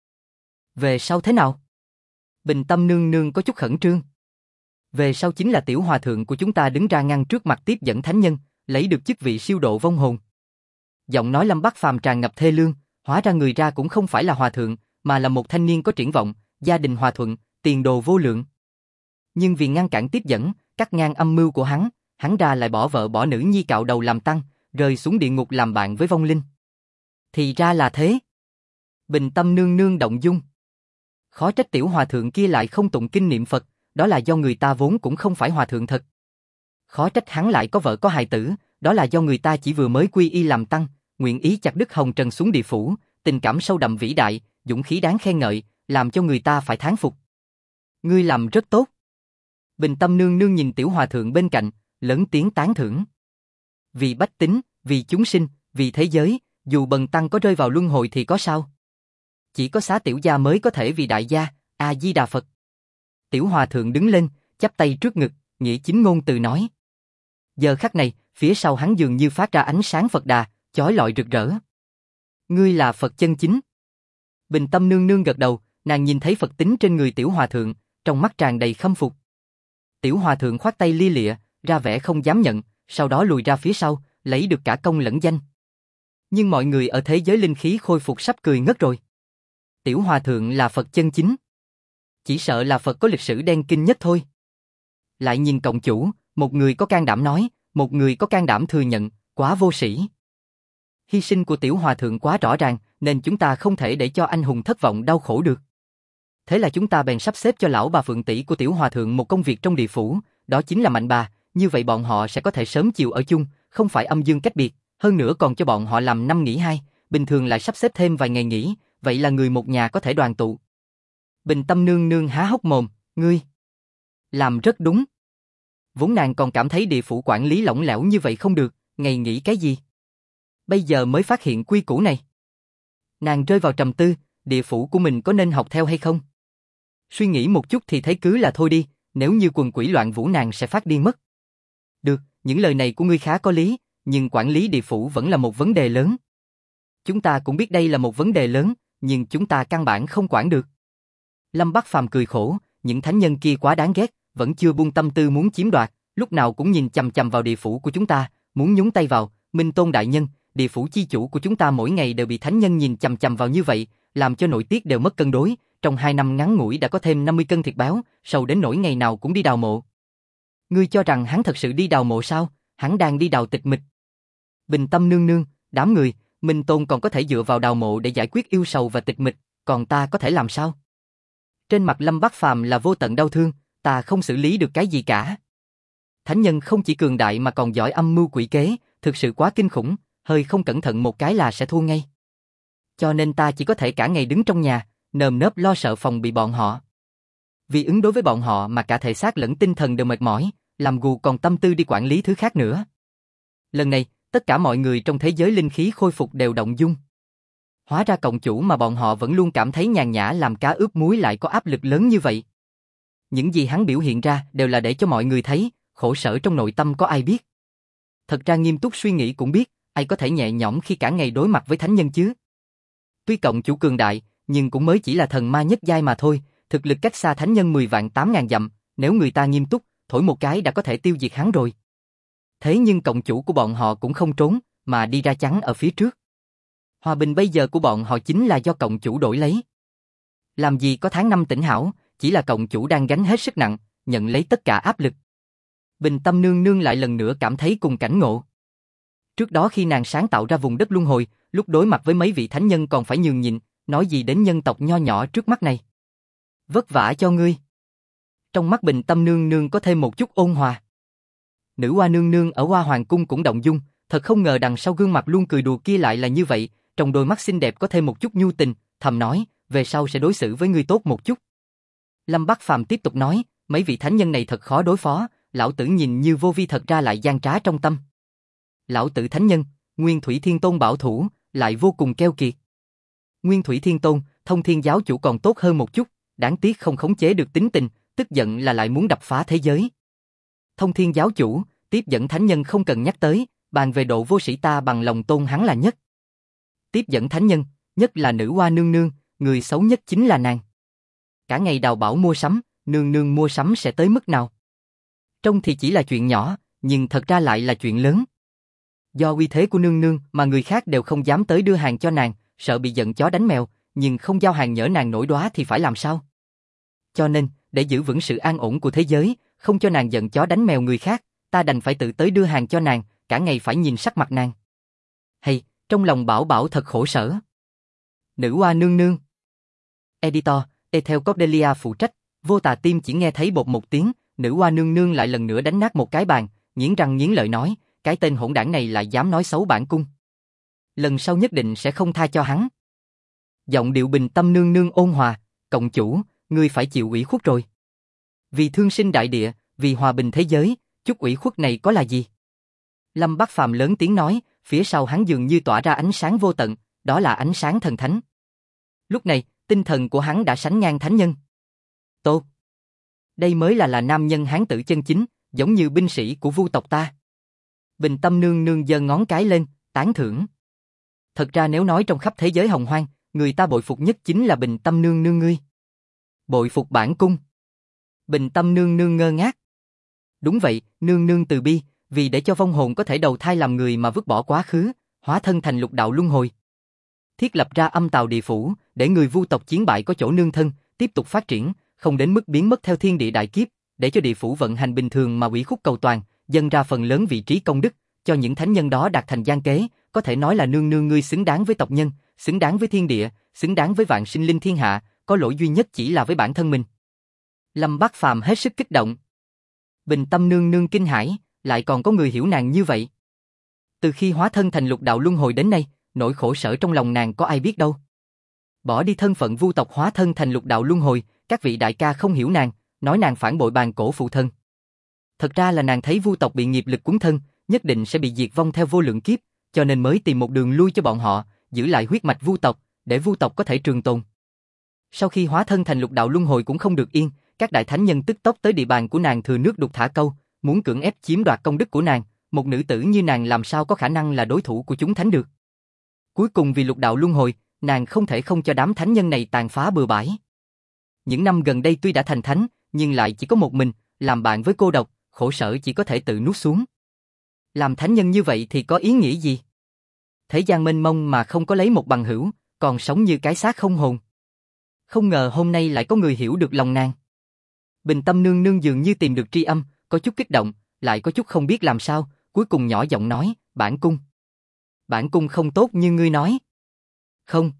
sau thế nào? Bình Tâm nương nương có chút khẩn trương. Về sau chính là tiểu hòa thượng của chúng ta đứng ra ngăn trước mặt tiếp dẫn thánh nhân, lấy được chức vị siêu độ vong hồn. Giọng nói Lâm Bắc Phàm tràn ngập thê lương, hóa ra người ra cũng không phải là hòa thượng, mà là một thanh niên có triển vọng, gia đình hòa thuận, tiền đồ vô lượng. Nhưng vì ngăn cản tiếp dẫn, cắt ngang âm mưu của hắn ra lại bỏ vợ bỏ nữ nhi cạo đầu làm tăng, rơi xuống địa ngục làm bạn với vong linh. Thì ra là thế. Bình Tâm nương nương động dung. Khó trách tiểu hòa thượng kia lại không tụng kinh niệm Phật, đó là do người ta vốn cũng không phải hòa thượng thật. Khó trách hắn lại có vợ có hài tử, đó là do người ta chỉ vừa mới quy y làm tăng, nguyện ý chặt đứt hồng trần xuống địa phủ, tình cảm sâu đậm vĩ đại, dũng khí đáng khen ngợi, làm cho người ta phải thán phục. Ngươi làm rất tốt. Bình Tâm nương nương nhìn tiểu hòa thượng bên cạnh, lớn tiếng tán thưởng. Vì bách tính, vì chúng sinh, vì thế giới, dù bần tăng có rơi vào luân hồi thì có sao? Chỉ có xá tiểu gia mới có thể vì đại gia, A-di-đà Phật. Tiểu hòa thượng đứng lên, chắp tay trước ngực, nghĩa chính ngôn từ nói. Giờ khắc này, phía sau hắn dường như phát ra ánh sáng Phật Đà, chói lọi rực rỡ. Ngươi là Phật chân chính. Bình Tâm nương nương gật đầu, nàng nhìn thấy Phật tính trên người tiểu hòa thượng, trong mắt tràn đầy khâm phục. Tiểu hòa thượng khoát tay lia lịa, ra vẻ không dám nhận, sau đó lùi ra phía sau, lấy được cả công lẫn danh. Nhưng mọi người ở thế giới linh khí khôi phục sắp cười ngất rồi. Tiểu hòa thượng là Phật chân chính. Chỉ sợ là Phật có lịch sử đen kinh nhất thôi. Lại nhìn cộng chủ, một người có can đảm nói, một người có can đảm thừa nhận, quá vô sĩ. Hy sinh của tiểu hòa thượng quá rõ ràng, nên chúng ta không thể để cho anh hùng thất vọng đau khổ được. Thế là chúng ta bèn sắp xếp cho lão bà phượng tỷ của tiểu hòa thượng một công việc trong địa phủ, đó chính là mạnh bà, như vậy bọn họ sẽ có thể sớm chiều ở chung, không phải âm dương cách biệt, hơn nữa còn cho bọn họ làm 5 nghỉ 2, bình thường lại sắp xếp thêm vài ngày nghỉ, vậy là người một nhà có thể đoàn tụ. Bình Tâm nương nương há hốc mồm, ngươi làm rất đúng. Vốn nàng còn cảm thấy địa phủ quản lý lỏng lẻo như vậy không được, ngày nghỉ cái gì? Bây giờ mới phát hiện quy củ này. Nàng rơi vào trầm tư, địa phủ của mình có nên học theo hay không? Suy nghĩ một chút thì thấy cứ là thôi đi, nếu như quần quỷ loạn vũ nàng sẽ phát điên mất. Được, những lời này của ngươi khá có lý, nhưng quản lý địa phủ vẫn là một vấn đề lớn. Chúng ta cũng biết đây là một vấn đề lớn, nhưng chúng ta căn bản không quản được. Lâm Bắc Phàm cười khổ, những thánh nhân kia quá đáng ghét, vẫn chưa buông tâm tư muốn chiếm đoạt, lúc nào cũng nhìn chằm chằm vào địa phủ của chúng ta, muốn nhúng tay vào. Minh Tôn đại nhân, địa phủ chi chủ của chúng ta mỗi ngày đều bị thánh nhân nhìn chằm chằm vào như vậy, làm cho nội tiết đều mất cân đối, trong 2 năm ngắn ngủi đã có thêm 50 cân thịt béo, sầu đến nỗi ngày nào cũng đi đào mộ. Ngươi cho rằng hắn thật sự đi đào mộ sao? Hắn đang đi đào tịch mịch. Bình Tâm nương nương, đám người, Minh Tôn còn có thể dựa vào đào mộ để giải quyết yêu sầu và tịch mịch, còn ta có thể làm sao? Trên mặt Lâm Bắc Phàm là vô tận đau thương, ta không xử lý được cái gì cả. Thánh nhân không chỉ cường đại mà còn giỏi âm mưu quỷ kế, thực sự quá kinh khủng, hơi không cẩn thận một cái là sẽ thua ngay. Cho nên ta chỉ có thể cả ngày đứng trong nhà, nơm nớp lo sợ phòng bị bọn họ. Vì ứng đối với bọn họ mà cả thể xác lẫn tinh thần đều mệt mỏi, làm gù còn tâm tư đi quản lý thứ khác nữa. Lần này, tất cả mọi người trong thế giới linh khí khôi phục đều động dung. Hóa ra cộng chủ mà bọn họ vẫn luôn cảm thấy nhàn nhã làm cá ướp muối lại có áp lực lớn như vậy. Những gì hắn biểu hiện ra đều là để cho mọi người thấy, khổ sở trong nội tâm có ai biết. Thật ra nghiêm túc suy nghĩ cũng biết, ai có thể nhẹ nhõm khi cả ngày đối mặt với thánh nhân chứ. Tuy cộng chủ cường đại, nhưng cũng mới chỉ là thần ma nhất giai mà thôi, thực lực cách xa thánh nhân 10 vạn 8 ngàn dặm, nếu người ta nghiêm túc, thổi một cái đã có thể tiêu diệt hắn rồi. Thế nhưng cộng chủ của bọn họ cũng không trốn, mà đi ra chắn ở phía trước. Hòa bình bây giờ của bọn họ chính là do cộng chủ đổi lấy. Làm gì có tháng năm tĩnh hảo, chỉ là cộng chủ đang gánh hết sức nặng, nhận lấy tất cả áp lực. Bình Tâm nương nương lại lần nữa cảm thấy cùng cảnh ngộ. Trước đó khi nàng sáng tạo ra vùng đất luân hồi, lúc đối mặt với mấy vị thánh nhân còn phải nhường nhịn, nói gì đến nhân tộc nho nhỏ trước mắt này. Vất vả cho ngươi. Trong mắt Bình Tâm nương nương có thêm một chút ôn hòa. Nữ hoa nương nương ở Hoa Hoàng cung cũng động dung, thật không ngờ đằng sau gương mặt luôn cười đùa kia lại là như vậy, trong đôi mắt xinh đẹp có thêm một chút nhu tình, thầm nói, về sau sẽ đối xử với ngươi tốt một chút. Lâm Bắc Phàm tiếp tục nói, mấy vị thánh nhân này thật khó đối phó, lão tử nhìn như vô vi thật ra lại gian trá trong tâm. Lão tử thánh nhân, Nguyên Thủy Thiên Tôn bảo thủ, lại vô cùng keo kiệt. Nguyên Thủy Thiên Tôn, Thông Thiên giáo chủ còn tốt hơn một chút, đáng tiếc không khống chế được tính tình, tức giận là lại muốn đập phá thế giới. Thông Thiên giáo chủ, tiếp dẫn thánh nhân không cần nhắc tới, bàn về độ vô sĩ ta bằng lòng tôn hắn là nhất. Tiếp dẫn thánh nhân, nhất là nữ hoa nương nương, người xấu nhất chính là nàng. Cả ngày đào bảo mua sắm, nương nương mua sắm sẽ tới mức nào? Trông thì chỉ là chuyện nhỏ, nhưng thật ra lại là chuyện lớn. Do uy thế của nương nương mà người khác đều không dám tới đưa hàng cho nàng, sợ bị giận chó đánh mèo, nhưng không giao hàng nhỡ nàng nổi đoá thì phải làm sao? Cho nên, để giữ vững sự an ổn của thế giới, không cho nàng giận chó đánh mèo người khác, ta đành phải tự tới đưa hàng cho nàng, cả ngày phải nhìn sắc mặt nàng. Hay, trong lòng Bảo Bảo thật khổ sở. Nữ hoa nương nương. Editor, Ethel Cordelia phụ trách, Vô Tà Tim chỉ nghe thấy bột một tiếng, nữ hoa nương nương lại lần nữa đánh nát một cái bàn, nghiến răng nghiến lợi nói, cái tên hỗn đảng này lại dám nói xấu bản cung. Lần sau nhất định sẽ không tha cho hắn. Giọng điệu bình tâm nương nương ôn hòa, cộng chủ, ngươi phải chịu ủy khuất rồi. Vì thương sinh đại địa, vì hòa bình thế giới, chút ủy khuất này có là gì? Lâm Bắc Phàm lớn tiếng nói, phía sau hắn dường như tỏa ra ánh sáng vô tận, đó là ánh sáng thần thánh. Lúc này, tinh thần của hắn đã sánh ngang thánh nhân. Tốt. Đây mới là nam nhân hán tử chân chính, giống như binh sĩ của Vu tộc ta. Bình tâm nương nương giơ ngón cái lên, tán thưởng. Thật ra nếu nói trong khắp thế giới hồng hoang, người ta bội phục nhất chính là Bình tâm nương nương ngươi. Bội phục bản cung. Bình tâm nương nương ngơ ngác. Đúng vậy, nương nương từ bi, vì để cho vong hồn có thể đầu thai làm người mà vứt bỏ quá khứ, hóa thân thành lục đạo luân hồi. Thiết lập ra âm tào địa phủ, để người Vu tộc chiến bại có chỗ nương thân, tiếp tục phát triển, không đến mức biến mất theo thiên địa đại kiếp, để cho địa phủ vận hành bình thường mà ủy khúc cầu toàn, dâng ra phần lớn vị trí công đức, cho những thánh nhân đó đạt thành gian kế, có thể nói là nương nương ngươi xứng đáng với tộc nhân, xứng đáng với thiên địa, xứng đáng với vạn sinh linh thiên hạ, có lỗi duy nhất chỉ là với bản thân mình. Lâm Bắc Phàm hết sức kích động. Bình tâm nương nương kinh hãi, lại còn có người hiểu nàng như vậy. Từ khi hóa thân thành lục đạo luân hồi đến nay, nỗi khổ sở trong lòng nàng có ai biết đâu. Bỏ đi thân phận Vu tộc hóa thân thành lục đạo luân hồi, các vị đại ca không hiểu nàng, nói nàng phản bội bàn cổ phụ thân. Thật ra là nàng thấy Vu tộc bị nghiệp lực cuốn thân, nhất định sẽ bị diệt vong theo vô lượng kiếp, cho nên mới tìm một đường lui cho bọn họ, giữ lại huyết mạch Vu tộc, để Vu tộc có thể trường tồn. Sau khi hóa thân thành lục đạo luân hồi cũng không được yên, các đại thánh nhân tức tốc tới địa bàn của nàng thừa nước đục thả câu, muốn cưỡng ép chiếm đoạt công đức của nàng, một nữ tử như nàng làm sao có khả năng là đối thủ của chúng thánh được. Cuối cùng vì lục đạo luân hồi, nàng không thể không cho đám thánh nhân này tàn phá bừa bãi. Những năm gần đây tuy đã thành thánh, nhưng lại chỉ có một mình, làm bạn với cô độc, khổ sở chỉ có thể tự nuốt xuống. Làm thánh nhân như vậy thì có ý nghĩa gì? Thế gian mênh mông mà không có lấy một bằng hữu, còn sống như cái xác không hồn. Không ngờ hôm nay lại có người hiểu được lòng nàng. Bình tâm nương nương dường như tìm được tri âm, có chút kích động, lại có chút không biết làm sao, cuối cùng nhỏ giọng nói, bản cung. Bản cung không tốt như ngươi nói. Không.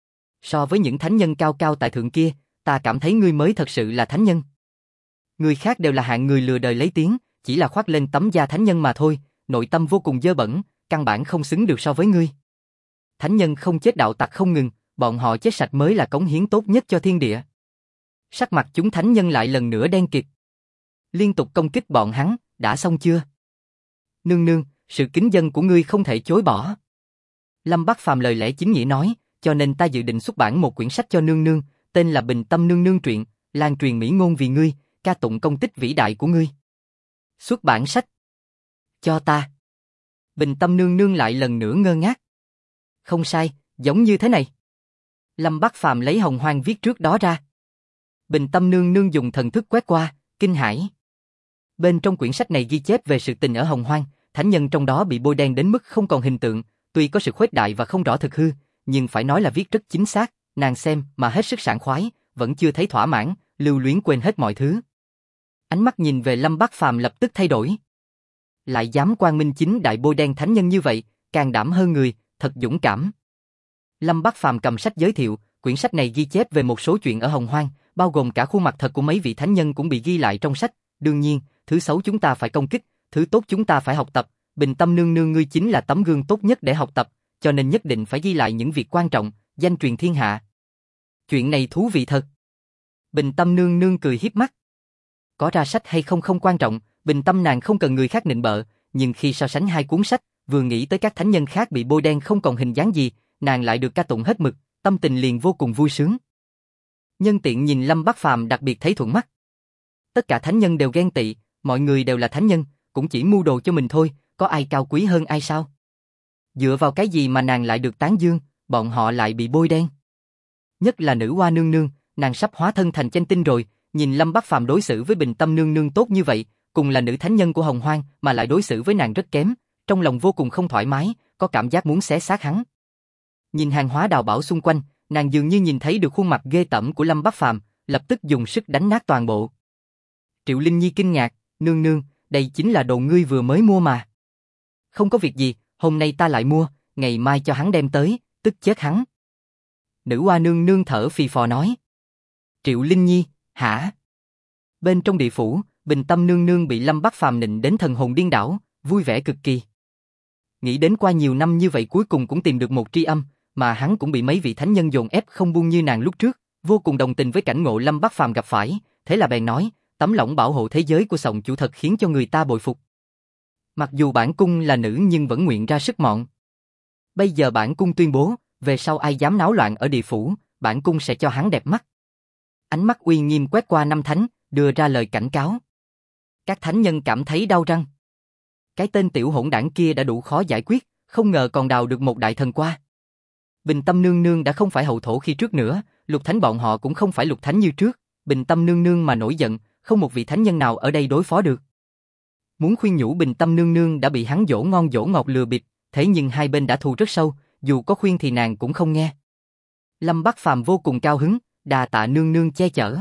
So với những thánh nhân cao cao tại thượng kia, ta cảm thấy ngươi mới thật sự là thánh nhân. Người khác đều là hạng người lừa đời lấy tiếng, chỉ là khoác lên tấm da thánh nhân mà thôi, nội tâm vô cùng dơ bẩn, căn bản không xứng được so với ngươi. Thánh nhân không chết đạo tặc không ngừng, bọn họ chết sạch mới là cống hiến tốt nhất cho thiên địa. Sắc mặt chúng thánh nhân lại lần nữa đen kịt. Liên tục công kích bọn hắn, đã xong chưa? Nương nương, sự kính dân của ngươi không thể chối bỏ. Lâm Bắc Phàm lời lẽ chính nghĩa nói, cho nên ta dự định xuất bản một quyển sách cho nương nương, tên là Bình Tâm Nương Nương truyện, lan truyền mỹ ngôn vì ngươi, ca tụng công tích vĩ đại của ngươi. Xuất bản sách. Cho ta. Bình Tâm Nương Nương lại lần nữa ngơ ngác. Không sai, giống như thế này. Lâm Bắc Phàm lấy hồng hoang viết trước đó ra. Bình Tâm Nương Nương dùng thần thức quét qua, kinh hãi. Bên trong quyển sách này ghi chép về sự tình ở hồng hoang, thánh nhân trong đó bị bôi đen đến mức không còn hình tượng, tuy có sự khuếch đại và không rõ thực hư, nhưng phải nói là viết rất chính xác, nàng xem mà hết sức sảng khoái, vẫn chưa thấy thỏa mãn, lưu luyến quên hết mọi thứ. Ánh mắt nhìn về Lâm Bắc Phàm lập tức thay đổi. Lại dám quang minh chính đại bôi đen thánh nhân như vậy, can đảm hơn người, thật dũng cảm. Lâm Bắc Phàm cầm sách giới thiệu, quyển sách này ghi chép về một số chuyện ở hồng hoang, bao gồm cả khuôn mặt thật của mấy vị thánh nhân cũng bị ghi lại trong sách. Đương nhiên, thứ xấu chúng ta phải công kích, thứ tốt chúng ta phải học tập, Bình Tâm nương nương ngươi chính là tấm gương tốt nhất để học tập, cho nên nhất định phải ghi lại những việc quan trọng, danh truyền thiên hạ. Chuyện này thú vị thật. Bình Tâm nương nương cười hiếp mắt. Có ra sách hay không không quan trọng, Bình Tâm nàng không cần người khác nịnh bợ, nhưng khi so sánh hai cuốn sách, vừa nghĩ tới các thánh nhân khác bị bôi đen không còn hình dáng gì, nàng lại được ca tụng hết mực, tâm tình liền vô cùng vui sướng. Nhân tiện nhìn Lâm Bắc Phàm đặc biệt thấy thuận mắt. Tất cả thánh nhân đều ghen tị, mọi người đều là thánh nhân, cũng chỉ mưu đồ cho mình thôi, có ai cao quý hơn ai sao? Dựa vào cái gì mà nàng lại được tán dương, bọn họ lại bị bôi đen? Nhất là nữ hoa nương nương, nàng sắp hóa thân thành chanh tinh rồi, nhìn Lâm Bắc Phàm đối xử với Bình Tâm nương nương tốt như vậy, cùng là nữ thánh nhân của Hồng Hoang mà lại đối xử với nàng rất kém, trong lòng vô cùng không thoải mái, có cảm giác muốn xé xác hắn. Nhìn hàng hóa đào bảo xung quanh, nàng dường như nhìn thấy được khuôn mặt ghê tởm của Lâm Bắc Phàm, lập tức dùng sức đánh nát toàn bộ. Triệu Linh Nhi kinh ngạc, nương nương, đây chính là đồ ngươi vừa mới mua mà. Không có việc gì, hôm nay ta lại mua, ngày mai cho hắn đem tới, tức chết hắn. Nữ hoa nương nương thở phì phò nói. Triệu Linh Nhi, hả? Bên trong địa phủ, Bình Tâm nương nương bị Lâm Bắc Phàm nịnh đến thần hồn điên đảo, vui vẻ cực kỳ. Nghĩ đến qua nhiều năm như vậy cuối cùng cũng tìm được một tri âm, mà hắn cũng bị mấy vị thánh nhân dồn ép không buông như nàng lúc trước, vô cùng đồng tình với cảnh ngộ Lâm Bắc Phàm gặp phải, thế là bèn nói, tấm lỏng bảo hộ thế giới của Sòng chủ thật khiến cho người ta bội phục. Mặc dù bản cung là nữ nhưng vẫn nguyện ra sức mọn. Bây giờ bản cung tuyên bố, về sau ai dám náo loạn ở địa phủ, bản cung sẽ cho hắn đẹp mắt. Ánh mắt uy nghiêm quét qua năm thánh, đưa ra lời cảnh cáo. Các thánh nhân cảm thấy đau răng. Cái tên tiểu hỗn đảng kia đã đủ khó giải quyết, không ngờ còn đào được một đại thần qua. Bình Tâm nương nương đã không phải hậu thổ khi trước nữa, lục thánh bọn họ cũng không phải lục thánh như trước, Bình Tâm nương nương mà nổi giận, không một vị thánh nhân nào ở đây đối phó được. Muốn khuyên nhủ Bình Tâm nương nương đã bị hắn dỗ ngon dỗ ngọt lừa bịp, thế nhưng hai bên đã thù rất sâu, dù có khuyên thì nàng cũng không nghe. Lâm Bắc Phàm vô cùng cao hứng, đà tạ nương nương che chở.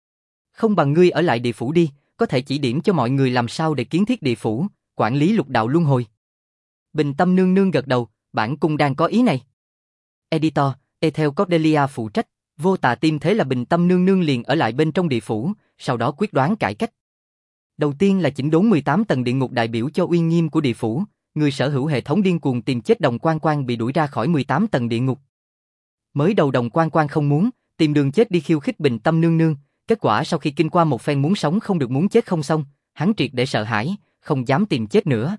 Không bằng ngươi ở lại địa phủ đi, có thể chỉ điểm cho mọi người làm sao để kiến thiết địa phủ, quản lý lục đạo luân hồi. Bình Tâm nương nương gật đầu, bản cung đang có ý này. Editor, Ethel Cordelia phụ trách, Vô Tà Tim thế là Bình Tâm nương nương liền ở lại bên trong địa phủ, sau đó quyết đoán cải cách. Đầu tiên là chỉnh đốn 18 tầng địa ngục đại biểu cho uy nghiêm của địa phủ, người sở hữu hệ thống điên cuồng tìm chết Đồng Quan Quan bị đuổi ra khỏi 18 tầng địa ngục. Mới đầu Đồng Quan Quan không muốn, tìm đường chết đi khiêu khích Bình Tâm nương nương, kết quả sau khi kinh qua một phen muốn sống không được muốn chết không xong, hắn triệt để sợ hãi, không dám tìm chết nữa.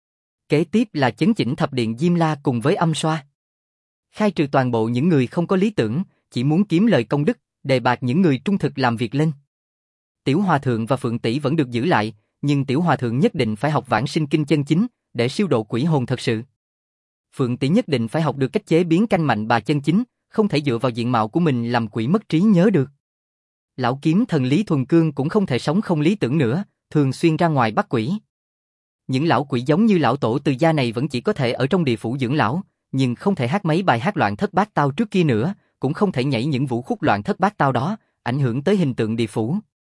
Kế tiếp là chấn chỉnh thập điện Diêm La cùng với âm xoa. Khai trừ toàn bộ những người không có lý tưởng, chỉ muốn kiếm lời công đức, đề bạt những người trung thực làm việc lên. Tiểu Hòa Thượng và Phượng Tỷ vẫn được giữ lại, nhưng Tiểu Hòa Thượng nhất định phải học Vãng Sinh Kinh chân chính, để siêu độ quỷ hồn thật sự. Phượng Tỷ nhất định phải học được cách chế biến canh mạnh bà chân chính, không thể dựa vào diện mạo của mình làm quỷ mất trí nhớ được. Lão kiếm thần Lý Thuần Cương cũng không thể sống không lý tưởng nữa, thường xuyên ra ngoài bắt quỷ. Những lão quỷ giống như lão tổ Từ Gia này vẫn chỉ có thể ở trong địa phủ dưỡng lão, nhưng không thể hát mấy bài hát loạn thất bát tao trước kia nữa, cũng không thể nhảy những vũ khúc loạn thất bát tao đó, ảnh hưởng tới hình tượng địa phủ.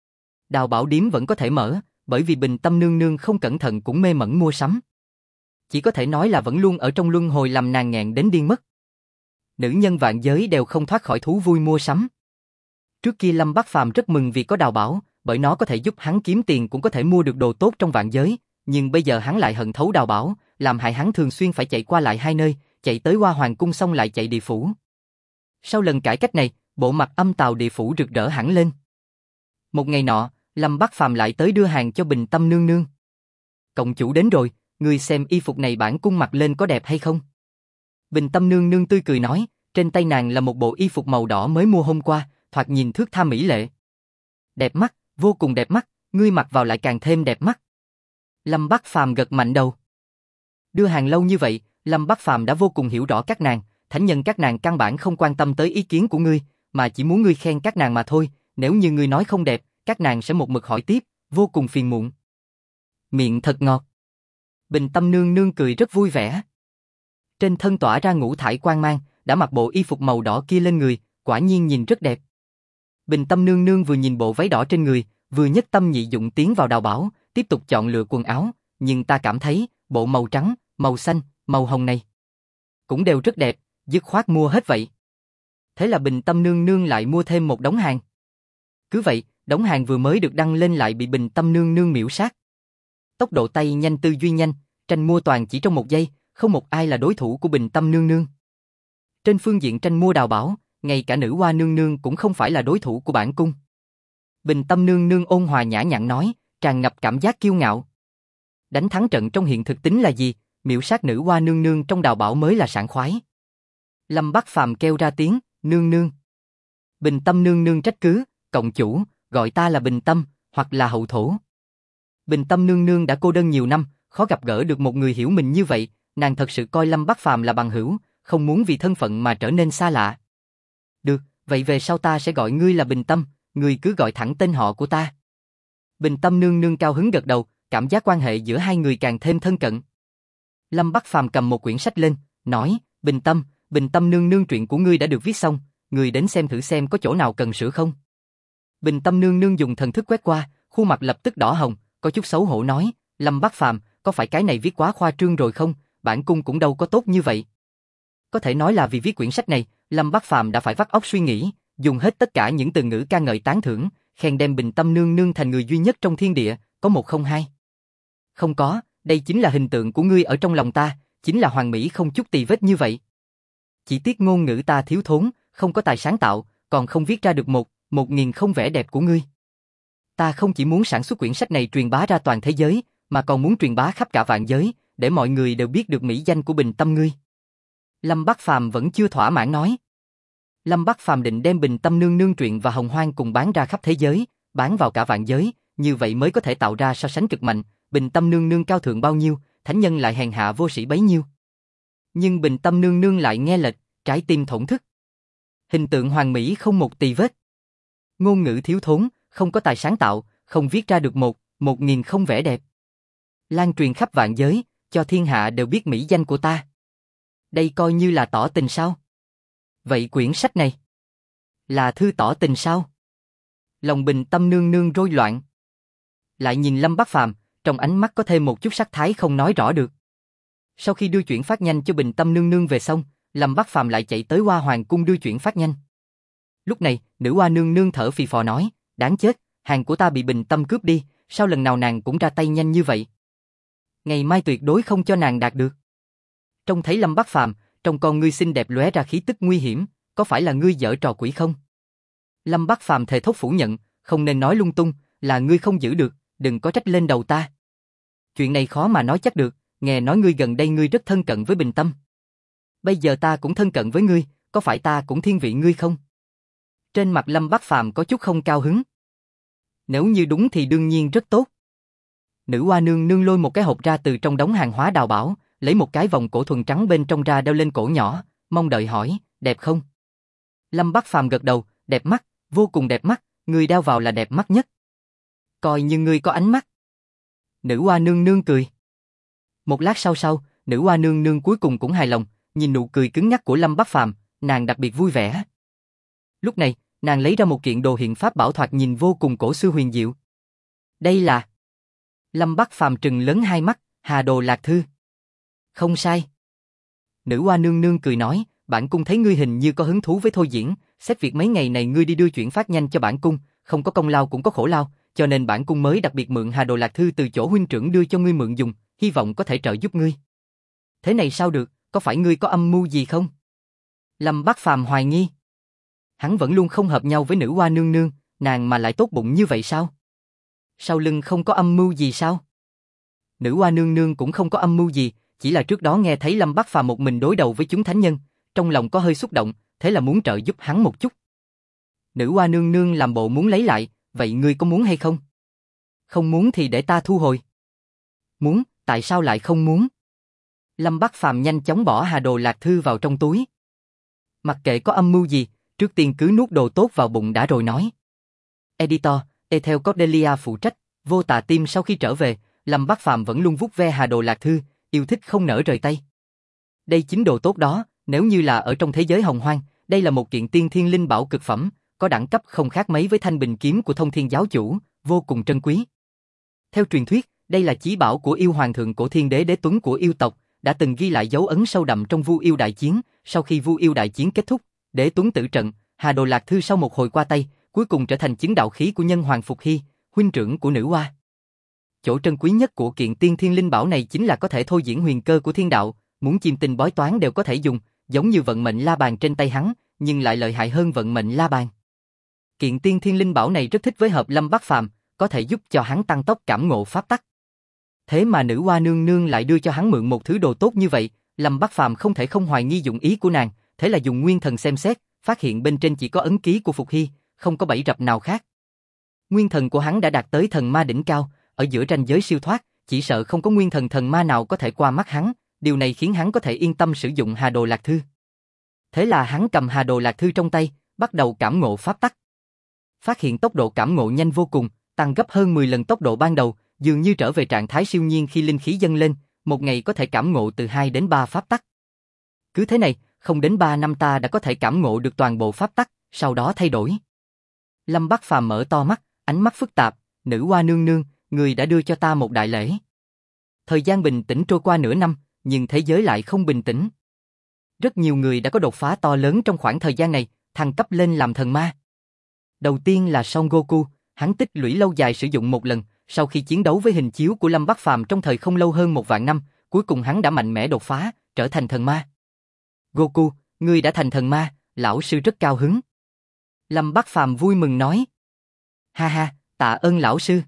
Đào bảo điếm vẫn có thể mở, bởi vì Bình Tâm nương nương không cẩn thận cũng mê mẩn mua sắm. Chỉ có thể nói là vẫn luôn ở trong luân hồi làm nàng nghẹn đến điên mất. Nữ nhân vạn giới đều không thoát khỏi thú vui mua sắm. Trước kia Lâm Bắc Phàm rất mừng vì có đào bảo, bởi nó có thể giúp hắn kiếm tiền cũng có thể mua được đồ tốt trong vạn giới, nhưng bây giờ hắn lại hận thấu đào bảo, làm hại hắn thường xuyên phải chạy qua lại hai nơi, chạy tới Hoa Hoàng cung xong lại chạy địa phủ. Sau lần cải cách này, bộ mặt âm tào địa phủ rực rỡ hẳn lên. Một ngày nọ, Lâm Bắc Phàm lại tới đưa hàng cho Bình Tâm nương nương. Cộng chủ đến rồi, ngươi xem y phục này bản cung mặc lên có đẹp hay không? Bình Tâm nương nương tươi cười nói, trên tay nàng là một bộ y phục màu đỏ mới mua hôm qua, thoạt nhìn thước tha mỹ lệ. Đẹp mắt, vô cùng đẹp mắt, ngươi mặc vào lại càng thêm đẹp mắt. Lâm Bắc Phàm gật mạnh đầu. Đưa hàng lâu như vậy, Lâm Bắc Phàm đã vô cùng hiểu rõ các nàng, thánh nhân các nàng căn bản không quan tâm tới ý kiến của ngươi, mà chỉ muốn ngươi khen các nàng mà thôi, nếu như ngươi nói không đẹp, các nàng sẽ một mực hỏi tiếp, vô cùng phiền muộn. Miệng thật ngọt. Bình Tâm nương nương cười rất vui vẻ. Trên thân tỏa ra ngũ thải quang mang, đã mặc bộ y phục màu đỏ kia lên người, quả nhiên nhìn rất đẹp. Bình Tâm nương nương vừa nhìn bộ váy đỏ trên người, vừa nhất tâm nhị dụng tiến vào đào bảo, tiếp tục chọn lựa quần áo, nhưng ta cảm thấy, bộ màu trắng, màu xanh, màu hồng này cũng đều rất đẹp, dứt khoát mua hết vậy. Thế là Bình Tâm nương nương lại mua thêm một đống hàng. Cứ vậy, đống hàng vừa mới được đăng lên lại bị Bình Tâm nương nương miễu sát. Tốc độ tay nhanh, tư duy nhanh, tranh mua toàn chỉ trong một giây, không một ai là đối thủ của Bình Tâm nương nương. Trên phương diện tranh mua đào bảo, ngay cả Nữ Hoa nương nương cũng không phải là đối thủ của bản cung. Bình Tâm nương nương ôn hòa nhã nhặn nói, tràn ngập cảm giác kiêu ngạo. Đánh thắng trận trong hiện thực tính là gì, miểu sát Nữ Hoa nương nương trong đào bảo mới là sảng khoái. Lâm Bắc Phàm kêu ra tiếng, nương nương. Bình Tâm nương nương trách cứ, cộng chủ, gọi ta là Bình Tâm, hoặc là hậu thổ. Bình Tâm nương nương đã cô đơn nhiều năm, khó gặp gỡ được một người hiểu mình như vậy, nàng thật sự coi Lâm Bắc Phàm là bằng hữu, không muốn vì thân phận mà trở nên xa lạ. Được, vậy về sau ta sẽ gọi ngươi là Bình Tâm, ngươi cứ gọi thẳng tên họ của ta. Bình Tâm nương nương cao hứng gật đầu, cảm giác quan hệ giữa hai người càng thêm thân cận. Lâm Bắc Phàm cầm một quyển sách lên, nói, Bình Tâm nương nương, truyện của ngươi đã được viết xong, ngươi đến xem thử xem có chỗ nào cần sửa không. Bình Tâm nương nương dùng thần thức quét qua, khuôn mặt lập tức đỏ hồng, có chút xấu hổ nói, Lâm Bắc Phàm, có phải cái này viết quá khoa trương rồi không, bản cung cũng đâu có tốt như vậy. Có thể nói là vì viết quyển sách này, Lâm Bắc Phàm đã phải vắt óc suy nghĩ, dùng hết tất cả những từ ngữ ca ngợi tán thưởng, khen đem Bình Tâm nương nương thành người duy nhất trong thiên địa, có một không hai. Không có, đây chính là hình tượng của ngươi ở trong lòng ta, chính là hoàn mỹ không chút tì vết như vậy. Chỉ tiếc ngôn ngữ ta thiếu thốn, không có tài sáng tạo, còn không viết ra được một nghìn không vẻ đẹp của ngươi. Ta không chỉ muốn sản xuất quyển sách này truyền bá ra toàn thế giới, mà còn muốn truyền bá khắp cả vạn giới, để mọi người đều biết được mỹ danh của Bình Tâm ngươi. Lâm Bắc Phàm vẫn chưa thỏa mãn nói. Lâm Bắc Phàm định đem Bình Tâm nương nương truyện và Hồng Hoang cùng bán ra khắp thế giới, bán vào cả vạn giới, như vậy mới có thể tạo ra so sánh cực mạnh, Bình Tâm nương nương cao thượng bao nhiêu, thánh nhân lại hèn hạ vô sĩ bấy nhiêu. Nhưng Bình Tâm nương nương lại nghe lệch, trái tim thổn thức. Hình tượng hoàn mỹ không một tì vết. Ngôn ngữ thiếu thốn, không có tài sáng tạo, không viết ra được một nghìn không vẻ đẹp. Lan truyền khắp vạn giới, cho thiên hạ đều biết mỹ danh của ta. Đây coi như là tỏ tình sao? Vậy quyển sách này là thư tỏ tình sao? Lòng Bình Tâm nương nương rối loạn. Lại nhìn Lâm Bắc Phàm, trong ánh mắt có thêm một chút sắc thái không nói rõ được. Sau khi đưa chuyển phát nhanh cho Bình Tâm nương nương về xong, Lâm Bắc Phàm lại chạy tới Hoa Hoàng cung đưa chuyển phát nhanh. Lúc này, Nữ Hoa nương nương thở phì phò nói, đáng chết, hàng của ta bị Bình Tâm cướp đi, sao lần nào nàng cũng ra tay nhanh như vậy? Ngày mai tuyệt đối không cho nàng đạt được. Trông thấy Lâm Bắc Phàm, trong con ngươi xinh đẹp lóe ra khí tức nguy hiểm, có phải là ngươi giở trò quỷ không? Lâm Bắc Phàm thề thốt phủ nhận, không nên nói lung tung, là ngươi không giữ được, đừng có trách lên đầu ta. Chuyện này khó mà nói chắc được, nghe nói ngươi gần đây ngươi rất thân cận với Bình Tâm. Bây giờ ta cũng thân cận với ngươi, có phải ta cũng thiên vị ngươi không? Trên mặt Lâm Bắc Phàm có chút không cao hứng. Nếu như đúng thì đương nhiên rất tốt. Nữ Hoa nương nương lôi một cái hộp ra từ trong đống hàng hóa đào bảo, lấy một cái vòng cổ thuần trắng bên trong ra đeo lên cổ nhỏ, mong đợi hỏi, đẹp không? Lâm Bắc Phàm gật đầu, đẹp mắt, vô cùng đẹp mắt, ngươi đeo vào là đẹp mắt nhất. Coi như ngươi có ánh mắt. Nữ Hoa nương nương cười. Một lát sau, Nữ Hoa nương nương cuối cùng cũng hài lòng, nhìn nụ cười cứng nhắc của Lâm Bắc Phàm, nàng đặc biệt vui vẻ. Lúc này, nàng lấy ra một kiện đồ hiện pháp bảo thoạt nhìn vô cùng cổ xưa huyền diệu. Đây là... Lâm Bắc Phàm trừng lớn hai mắt, Hà Đồ Lạc Thư. Không sai. Nữ Hoa nương nương cười nói, bản cung thấy ngươi hình như có hứng thú với thôi diễn, xét việc mấy ngày này ngươi đi đưa chuyển phát nhanh cho bản cung, không có công lao cũng có khổ lao, cho nên bản cung mới đặc biệt mượn Hà Đồ Lạc Thư từ chỗ huynh trưởng đưa cho ngươi mượn dùng, hy vọng có thể trợ giúp ngươi. Thế này sao được, có phải ngươi có âm mưu gì không? Lâm Bắc Phàm hoài nghi. Hắn vẫn luôn không hợp nhau với Nữ Hoa nương nương, nàng mà lại tốt bụng như vậy sao? Sau lưng không có âm mưu gì sao? Nữ Hoa nương nương cũng không có âm mưu gì, chỉ là trước đó nghe thấy Lâm Bắc Phàm một mình đối đầu với chúng thánh nhân, trong lòng có hơi xúc động, thế là muốn trợ giúp hắn một chút. Nữ Hoa nương nương làm bộ muốn lấy lại, vậy ngươi có muốn hay không? Không muốn thì để ta thu hồi. Muốn, tại sao lại không muốn? Lâm Bắc Phàm nhanh chóng bỏ Hà Đồ Lạc Thư vào trong túi. Mặc kệ có âm mưu gì, trước tiên cứ nuốt đồ tốt vào bụng đã rồi nói. Editor, Ethel Cordelia phụ trách, Vô Tà Tim sau khi trở về, Lâm Bắc Phàm vẫn luôn vuốt ve Hà Đồ Lạc Thư, yêu thích không nỡ rời tay. Đây chính đồ tốt đó, nếu như là ở trong thế giới hồng hoang, đây là một kiện tiên thiên linh bảo cực phẩm, có đẳng cấp không khác mấy với thanh bình kiếm của Thông Thiên giáo chủ, vô cùng trân quý. Theo truyền thuyết, đây là chí bảo của yêu hoàng thượng cổ thiên đế đế tuấn của yêu tộc, đã từng ghi lại dấu ấn sâu đậm trong Vu Yêu đại chiến, sau khi Vu Yêu đại chiến kết thúc, đế tuấn tử trận, Hà Đồ Lạc Thư sau một hồi qua tay, cuối cùng trở thành chứng đạo khí của nhân hoàng Phục Hy, huynh trưởng của Nữ Hoa. chỗ trân quý nhất của kiện tiên thiên linh bảo này chính là có thể thôi diễn huyền cơ của thiên đạo, muốn chiêm tinh bói toán đều có thể dùng, giống như vận mệnh la bàn trên tay hắn, nhưng lại lợi hại hơn vận mệnh la bàn. Kiện tiên thiên linh bảo này rất thích với hợp Lâm Bắc Phàm, có thể giúp cho hắn tăng tốc cảm ngộ pháp tắc. Thế mà nữ hoa nương nương lại đưa cho hắn mượn một thứ đồ tốt như vậy, Lâm Bắc Phàm không thể không hoài nghi dụng ý của nàng, thế là dùng nguyên thần xem xét, phát hiện bên trên chỉ có ấn ký của Phục Hy, không có bẫy rập nào khác. Nguyên thần của hắn đã đạt tới thần ma đỉnh cao, ở giữa ranh giới siêu thoát, chỉ sợ không có nguyên thần thần ma nào có thể qua mắt hắn, điều này khiến hắn có thể yên tâm sử dụng Hà Đồ Lạc Thư. Thế là hắn cầm Hà Đồ Lạc Thư trong tay, bắt đầu cảm ngộ pháp tắc. Phát hiện tốc độ cảm ngộ nhanh vô cùng, tăng gấp hơn 10 lần tốc độ ban đầu, dường như trở về trạng thái siêu nhiên khi linh khí dâng lên, một ngày có thể cảm ngộ từ 2 đến 3 pháp tắc. Cứ thế này, không đến 3 năm ta đã có thể cảm ngộ được toàn bộ pháp tắc, sau đó thay đổi. Lâm Bắc Phàm mở to mắt, ánh mắt phức tạp, nữ hoa nương nương, người đã đưa cho ta một đại lễ. Thời gian bình tĩnh trôi qua nửa năm, nhưng thế giới lại không bình tĩnh. Rất nhiều người đã có đột phá to lớn trong khoảng thời gian này, thăng cấp lên làm thần ma. Đầu tiên là Son Goku, hắn tích lũy lâu dài sử dụng một lần, sau khi chiến đấu với hình chiếu của Lâm Bắc Phàm trong thời không lâu hơn 1.000 năm, cuối cùng hắn đã mạnh mẽ đột phá, trở thành thần ma. Goku, ngươi đã thành thần ma, lão sư rất cao hứng. Lâm Bắc Phàm vui mừng nói. Ha ha, tạ ơn lão sư.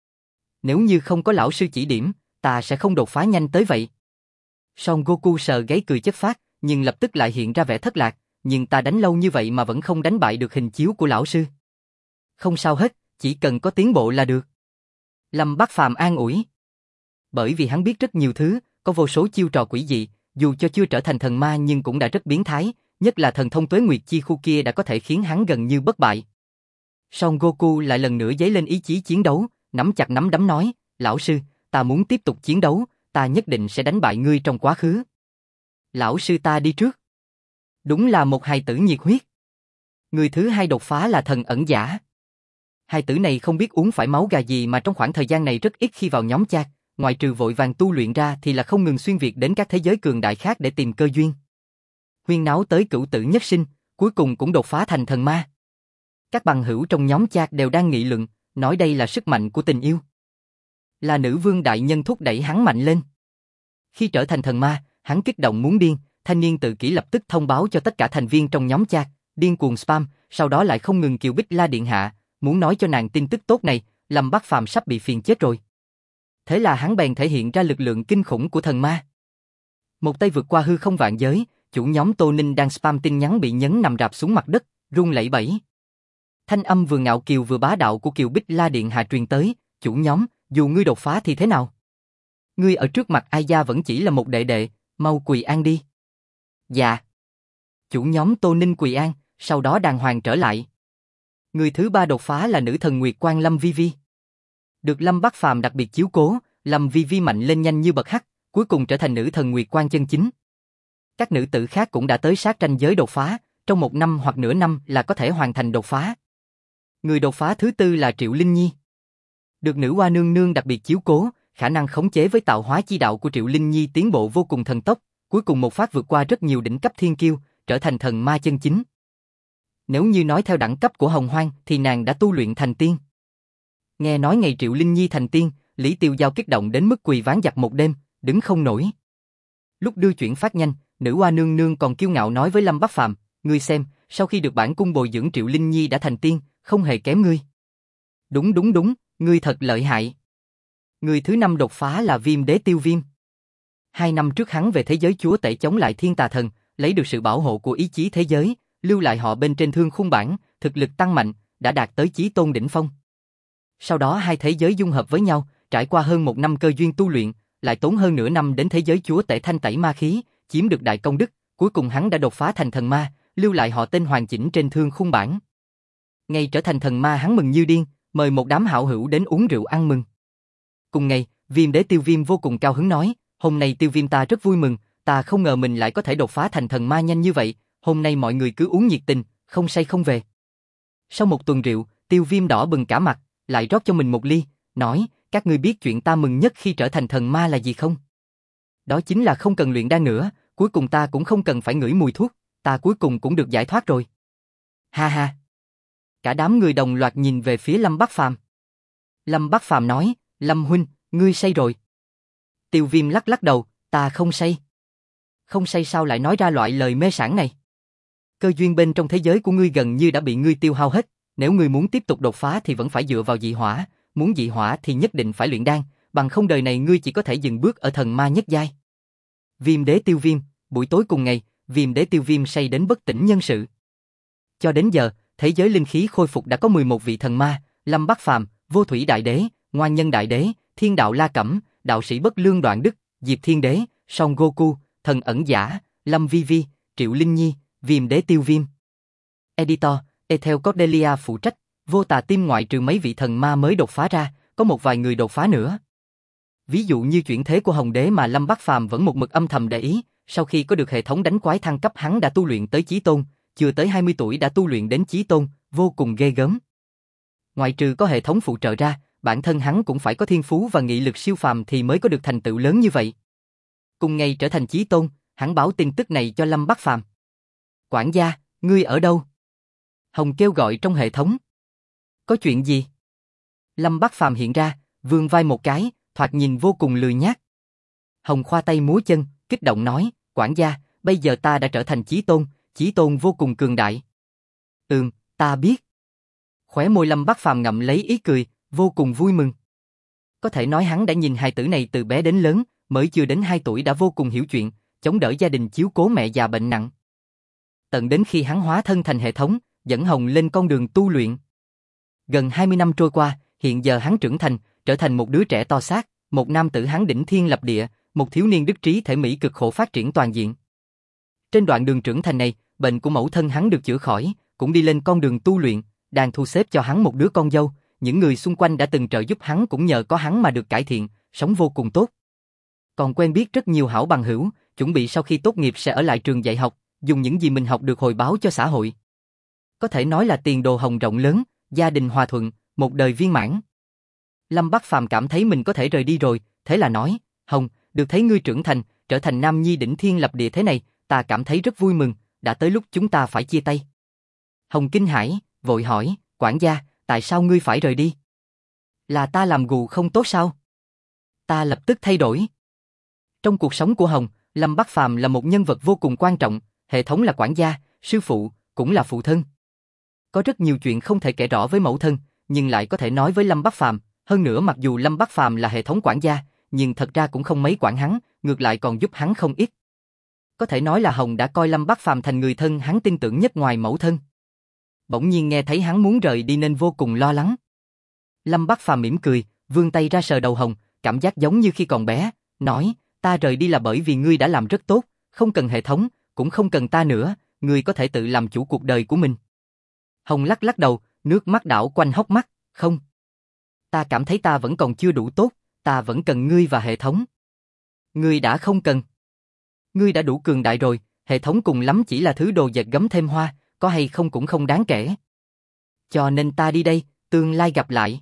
Nếu như không có lão sư chỉ điểm, ta sẽ không đột phá nhanh tới vậy. Son Goku sờ gáy cười chất phác, nhưng lập tức lại hiện ra vẻ thất lạc, nhưng ta đánh lâu như vậy mà vẫn không đánh bại được hình chiếu của lão sư. Không sao hết, chỉ cần có tiến bộ là được. Lâm Bắc Phàm an ủi. Bởi vì hắn biết rất nhiều thứ, có vô số chiêu trò quỷ dị, dù cho chưa trở thành thần ma nhưng cũng đã rất biến thái, nhất là thần thông tuế nguyệt chi khu kia đã có thể khiến hắn gần như bất bại. Son Goku lại lần nữa dấy lên ý chí chiến đấu, nắm chặt nắm đấm nói, lão sư, ta muốn tiếp tục chiến đấu, ta nhất định sẽ đánh bại ngươi trong quá khứ. Lão sư ta đi trước. Đúng là một hài tử nhiệt huyết. Người thứ hai đột phá là thần ẩn giả. Hài tử này không biết uống phải máu gà gì mà trong khoảng thời gian này rất ít khi vào nhóm chat, ngoại trừ vội vàng tu luyện ra thì là không ngừng xuyên việt đến các thế giới cường đại khác để tìm cơ duyên. Huyên náo tới cửu tử nhất sinh, cuối cùng cũng đột phá thành thần ma. Các bằng hữu trong nhóm chat đều đang nghị luận, nói đây là sức mạnh của tình yêu. Là nữ vương đại nhân thúc đẩy hắn mạnh lên. Khi trở thành thần ma, hắn kích động muốn điên, thanh niên tự kỷ lập tức thông báo cho tất cả thành viên trong nhóm chat, điên cuồng spam, sau đó lại không ngừng kiều Bích La điện hạ, muốn nói cho nàng tin tức tốt này, Lâm Bắc Phàm sắp bị phiền chết rồi. Thế là hắn bèn thể hiện ra lực lượng kinh khủng của thần ma. Một tay vượt qua hư không vạn giới, chủ nhóm Tô Ninh đang spam tin nhắn bị nhấn nằm rạp xuống mặt đất, run lẩy bẩy. Thanh âm vừa ngạo kiều vừa bá đạo của Kiều Bích La điện hạ truyền tới, chủ nhóm, dù ngươi đột phá thì thế nào? Ngươi ở trước mặt Ai Gia vẫn chỉ là một đệ đệ, mau quỳ an đi. Dạ. Chủ nhóm Tô Ninh quỳ an, sau đó đàng hoàng trở lại. Người thứ ba đột phá là nữ thần Nguyệt Quang Lâm Vi Vi. Được Lâm Bắc Phàm đặc biệt chiếu cố, Lâm Vi Vi mạnh lên nhanh như bật hắc, cuối cùng trở thành nữ thần Nguyệt Quang chân chính. Các nữ tử khác cũng đã tới sát ranh giới đột phá, trong 1 năm hoặc nửa năm là có thể hoàn thành đột phá. Người đột phá thứ tư là Triệu Linh Nhi. Được nữ hoa nương nương đặc biệt chiếu cố, khả năng khống chế với tạo hóa chi đạo của Triệu Linh Nhi tiến bộ vô cùng thần tốc, cuối cùng một phát vượt qua rất nhiều đỉnh cấp thiên kiêu, trở thành thần ma chân chính. Nếu như nói theo đẳng cấp của Hồng Hoang thì nàng đã tu luyện thành tiên. Nghe nói ngày Triệu Linh Nhi thành tiên, Lý Tiêu Giao kích động đến mức quỳ ván giặt một đêm, đứng không nổi. Lúc đưa chuyển phát nhanh, nữ hoa nương nương còn kiêu ngạo nói với Lâm Bắc Phàm, ngươi xem, sau khi được bản cung bồi dưỡng Triệu Linh Nhi đã thành tiên, không hề kém ngươi. Đúng, ngươi thật lợi hại. Người thứ năm đột phá là Viêm Đế Tiêu Viêm. 2 năm trước hắn về thế giới chúa tể chống lại Thiên Tà Thần, lấy được sự bảo hộ của ý chí thế giới, lưu lại họ bên trên thương khung bản, thực lực tăng mạnh, đã đạt tới chí tôn đỉnh phong. Sau đó hai thế giới dung hợp với nhau, trải qua hơn 1 năm cơ duyên tu luyện, lại tốn hơn nửa năm đến thế giới chúa tể thanh tẩy ma khí, chiếm được đại công đức, cuối cùng hắn đã đột phá thành thần ma, lưu lại họ tên hoàn chỉnh trên thương khung bản. Ngày trở thành thần ma hắn mừng như điên, mời một đám hảo hữu đến uống rượu ăn mừng. Cùng ngày, Viêm Đế Tiêu Viêm vô cùng cao hứng nói, hôm nay Tiêu Viêm ta rất vui mừng, ta không ngờ mình lại có thể đột phá thành thần ma nhanh như vậy, hôm nay mọi người cứ uống nhiệt tình, không say không về. Sau 1 tuần rượu, Tiêu Viêm đỏ bừng cả mặt, lại rót cho mình một ly, nói, các ngươi biết chuyện ta mừng nhất khi trở thành thần ma là gì không? Đó chính là không cần luyện đan nữa, cuối cùng ta cũng không cần phải ngửi mùi thuốc, ta cuối cùng cũng được giải thoát rồi. Ha ha. Cả đám người đồng loạt nhìn về phía Lâm Bắc Phàm. Lâm Bắc Phàm nói, Lâm huynh, ngươi say rồi. Tiêu Viêm lắc lắc đầu, ta không say. Không say sao lại nói ra loại lời mê sảng này? Cơ duyên bên trong thế giới của ngươi gần như đã bị ngươi tiêu hao hết, nếu ngươi muốn tiếp tục đột phá thì vẫn phải dựa vào dị hỏa, muốn dị hỏa thì nhất định phải luyện đan, bằng không đời này ngươi chỉ có thể dừng bước ở thần ma nhất giai. Viêm đế Tiêu Viêm, buổi tối cùng ngày, Viêm đế Tiêu Viêm say đến bất tỉnh nhân sự. Cho đến giờ, thế giới linh khí khôi phục đã có 11 vị thần ma, Lâm Bắc Phàm, Vô Thủy Đại Đế, Ngoan Nhân Đại Đế, Thiên Đạo La Cẩm, Đạo Sĩ Bất Lương Đoạn Đức, Diệp Thiên Đế, Son Goku, Thần Ẩn Giả, Lâm Vi Vi, Triệu Linh Nhi, Viêm đế Tiêu Viêm. Editor, Ethel Cordelia phụ trách, Vô Tà Team ngoại trừ mấy vị thần ma mới đột phá ra, có một vài người đột phá nữa. Ví dụ như chuyển thế của Hồng Đế mà Lâm Bắc Phàm vẫn một mực âm thầm để ý, sau khi có được hệ thống đánh quái thăng cấp hắn đã tu luyện tới Chí Tôn, chưa tới 20 tuổi đã tu luyện đến Chí Tôn, vô cùng ghê gớm. Ngoại trừ có hệ thống phụ trợ ra, bản thân hắn cũng phải có thiên phú và nghị lực siêu phàm thì mới có được thành tựu lớn như vậy. Cùng ngày trở thành Chí Tôn, hắn báo tin tức này cho Lâm Bắc Phàm. Quản gia, ngươi ở đâu? Hồng kêu gọi trong hệ thống. Có chuyện gì? Lâm Bắc Phàm hiện ra, vươn vai một cái, thoạt nhìn vô cùng lười nhác. Hồng khoa tay múa chân, kích động nói, quản gia, bây giờ ta đã trở thành Chí Tôn vô cùng cường đại. Ta biết. Khóe môi Lâm Bắc Phàm ngậm lấy ý cười, vô cùng vui mừng. Có thể nói hắn đã nhìn hài tử này từ bé đến lớn, mới chưa đến 2 tuổi đã vô cùng hiểu chuyện, chống đỡ gia đình chiếu cố mẹ già bệnh nặng. Tận đến khi hắn hóa thân thành hệ thống, dẫn Hồng lên con đường tu luyện. Gần 20 năm trôi qua, hiện giờ hắn trưởng thành, trở thành một đứa trẻ to xác, một nam tử hắn đỉnh thiên lập địa, một thiếu niên đức trí thể mỹ cực khổ phát triển toàn diện. Trên đoạn đường trưởng thành này, bệnh của mẫu thân hắn được chữa khỏi, cũng đi lên con đường tu luyện, đang thu xếp cho hắn một đứa con dâu, những người xung quanh đã từng trợ giúp hắn cũng nhờ có hắn mà được cải thiện, sống vô cùng tốt. Còn quen biết rất nhiều hảo bằng hữu, chuẩn bị sau khi tốt nghiệp sẽ ở lại trường dạy học, dùng những gì mình học được hồi báo cho xã hội. Có thể nói là tiền đồ hồng rộng lớn, gia đình hòa thuận, một đời viên mãn. Lâm Bắc Phàm cảm thấy mình có thể rời đi rồi, thế là nói, Hồng, được thấy ngươi trưởng thành, trở thành nam nhi đỉnh thiên lập địa thế này, ta cảm thấy rất vui mừng, đã tới lúc chúng ta phải chia tay. Hồng kinh hãi, vội hỏi, quản gia, tại sao ngươi phải rời đi? Là ta làm gù không tốt sao? Ta lập tức thay đổi. Trong cuộc sống của Hồng, Lâm Bắc Phàm là một nhân vật vô cùng quan trọng, hệ thống là quản gia, sư phụ, cũng là phụ thân. Có rất nhiều chuyện không thể kể rõ với mẫu thân, nhưng lại có thể nói với Lâm Bắc Phàm. Hơn nữa mặc dù Lâm Bắc Phàm là hệ thống quản gia, nhưng thật ra cũng không mấy quản hắn, ngược lại còn giúp hắn không ít. Có thể nói là Hồng đã coi Lâm Bắc Phàm thành người thân hắn tin tưởng nhất ngoài mẫu thân. Bỗng nhiên nghe thấy hắn muốn rời đi nên vô cùng lo lắng. Lâm Bắc Phàm mỉm cười, vươn tay ra sờ đầu Hồng, cảm giác giống như khi còn bé, nói, ta rời đi là bởi vì ngươi đã làm rất tốt, không cần hệ thống, cũng không cần ta nữa, ngươi có thể tự làm chủ cuộc đời của mình. Hồng lắc lắc đầu, nước mắt đảo quanh hốc mắt, không. Ta cảm thấy ta vẫn còn chưa đủ tốt, ta vẫn cần ngươi và hệ thống. Ngươi đã không cần. Ngươi đã đủ cường đại rồi, hệ thống cùng lắm chỉ là thứ đồ dệt gấm thêm hoa, có hay không cũng không đáng kể. Cho nên ta đi đây, tương lai gặp lại.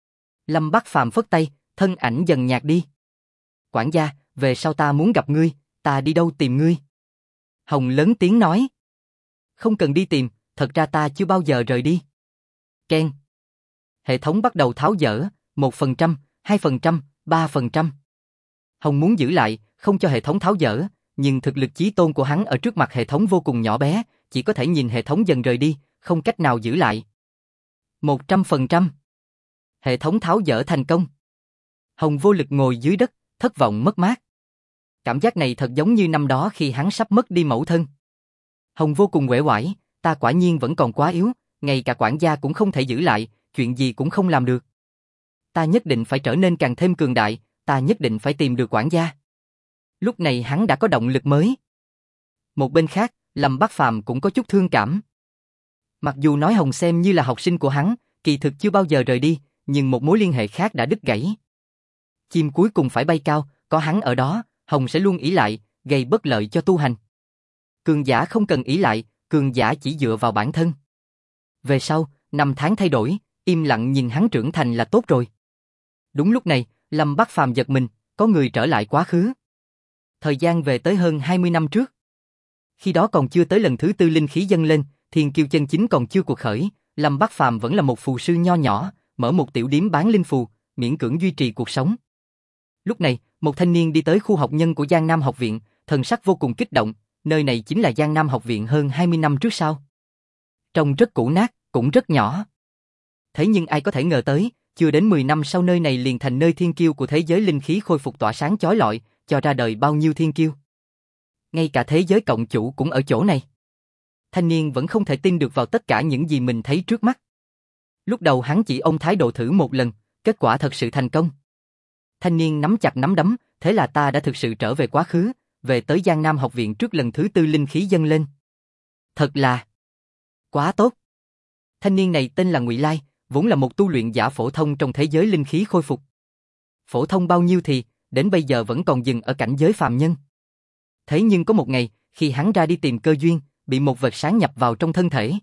Lâm Bắc Phàm phất tay, thân ảnh dần nhạt đi. Quản gia, về sau ta muốn gặp ngươi, ta đi đâu tìm ngươi? Hồng lớn tiếng nói. Không cần đi tìm, thật ra ta chưa bao giờ rời đi. Keng. Hệ thống bắt đầu tháo dỡ, 1%, 2%, 3%. Hồng muốn giữ lại, không cho hệ thống tháo dỡ, nhưng thực lực chí tôn của hắn ở trước mặt hệ thống vô cùng nhỏ bé, chỉ có thể nhìn hệ thống dần rời đi, không cách nào giữ lại. 100%. Hệ thống tháo dỡ thành công. Hồng vô lực ngồi dưới đất, thất vọng mất mát. Cảm giác này thật giống như năm đó khi hắn sắp mất đi mẫu thân. Hồng vô cùng uể oải, ta quả nhiên vẫn còn quá yếu, ngay cả quản gia cũng không thể giữ lại, chuyện gì cũng không làm được. Ta nhất định phải trở nên càng thêm cường đại, ta nhất định phải tìm được quản gia. Lúc này hắn đã có động lực mới. Một bên khác, Lâm Bắc Phàm cũng có chút thương cảm. Mặc dù nói Hồng xem như là học sinh của hắn, kỳ thực chưa bao giờ rời đi, nhưng một mối liên hệ khác đã đứt gãy. Chim cuối cùng phải bay cao, có hắn ở đó, Hồng sẽ luôn ỷ lại, gây bất lợi cho tu hành. Cường giả không cần ỷ lại, cường giả chỉ dựa vào bản thân. Về sau, năm tháng thay đổi, im lặng nhìn hắn trưởng thành là tốt rồi. Đúng lúc này, Lâm Bắc Phàm giật mình, có người trở lại quá khứ. Thời gian về tới hơn 20 năm trước. Khi đó còn chưa tới lần thứ 4 linh khí dâng lên, thiên kiêu chân chính còn chưa cuộc khởi, Lâm Bắc Phàm vẫn là một phù sư nho nhỏ, mở một tiểu điếm bán linh phù, miễn cưỡng duy trì cuộc sống. Lúc này, một thanh niên đi tới khu học nhân của Giang Nam học viện, thần sắc vô cùng kích động, nơi này chính là Giang Nam học viện hơn 20 năm trước sao. Trông rất cũ nát, cũng rất nhỏ. Thế nhưng ai có thể ngờ tới, chưa đến 10 năm sau nơi này liền thành nơi thiên kiêu của thế giới linh khí khôi phục tỏa sáng chói lọi, cho ra đời bao nhiêu thiên kiêu. Ngay cả thế giới cộng chủ cũng ở chỗ này. Thanh niên vẫn không thể tin được vào tất cả những gì mình thấy trước mắt. Lúc đầu hắn chỉ ôm thái độ thử một lần, kết quả thật sự thành công. Thanh niên nắm chặt nắm đấm, thế là ta đã thực sự trở về quá khứ, về tới Giang Nam học viện trước lần thứ 4 linh khí dâng lên. Thật là quá tốt. Thanh niên này tên là Ngụy Lai, vốn là một tu luyện giả phổ thông trong thế giới linh khí khôi phục. Phổ thông bao nhiêu thì, đến bây giờ vẫn còn dừng ở cảnh giới phàm nhân. Thế nhưng có một ngày, khi hắn ra đi tìm cơ duyên, bị một vệt sáng nhập vào trong thân thể.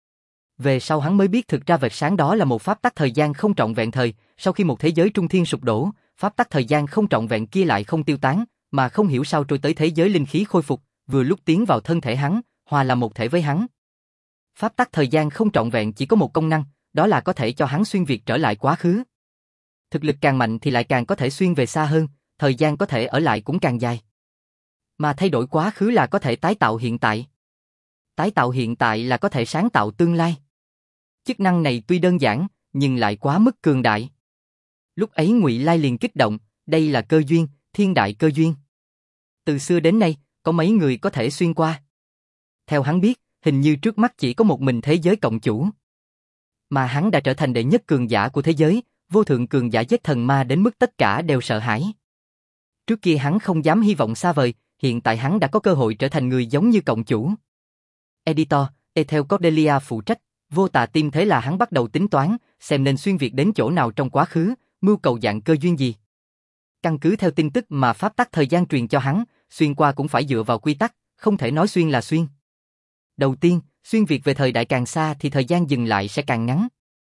Về sau hắn mới biết thực ra vệt sáng đó là một pháp tắc thời gian không trọn vẹn thời, sau khi một thế giới trung thiên sụp đổ, pháp tắc thời gian không trọn vẹn kia lại không tiêu tán, mà không hiểu sao trôi tới thế giới linh khí khôi phục, vừa lúc tiến vào thân thể hắn, hòa làm một thể với hắn. Pháp tắc thời gian không trọn vẹn chỉ có một công năng, đó là có thể cho hắn xuyên việt trở lại quá khứ. Thực lực càng mạnh thì lại càng có thể xuyên về xa hơn, thời gian có thể ở lại cũng càng dài. Mà thay đổi quá khứ là có thể tái tạo hiện tại. Tái tạo hiện tại là có thể sáng tạo tương lai. Chức năng này tuy đơn giản, nhưng lại quá mức cường đại. Lúc ấy Ngụy Lai liền kích động, đây là cơ duyên, thiên đại cơ duyên. Từ xưa đến nay, có mấy người có thể xuyên qua. Theo hắn biết, hình như trước mắt chỉ có một mình thế giới cộng chủ. Mà hắn đã trở thành đệ nhất cường giả của thế giới, vô thượng cường giả giết thần ma đến mức tất cả đều sợ hãi. Trước kia hắn không dám hy vọng xa vời, hiện tại hắn đã có cơ hội trở thành người giống như cộng chủ. Editor, Ethel Cordelia phụ trách, vô tà tim thế là hắn bắt đầu tính toán, xem nên xuyên việt đến chỗ nào trong quá khứ, mưu cầu dạng cơ duyên gì. Căn cứ theo tin tức mà pháp tắc thời gian truyền cho hắn, xuyên qua cũng phải dựa vào quy tắc, không thể nói xuyên là xuyên. Đầu tiên, xuyên việt về thời đại càng xa thì thời gian dừng lại sẽ càng ngắn.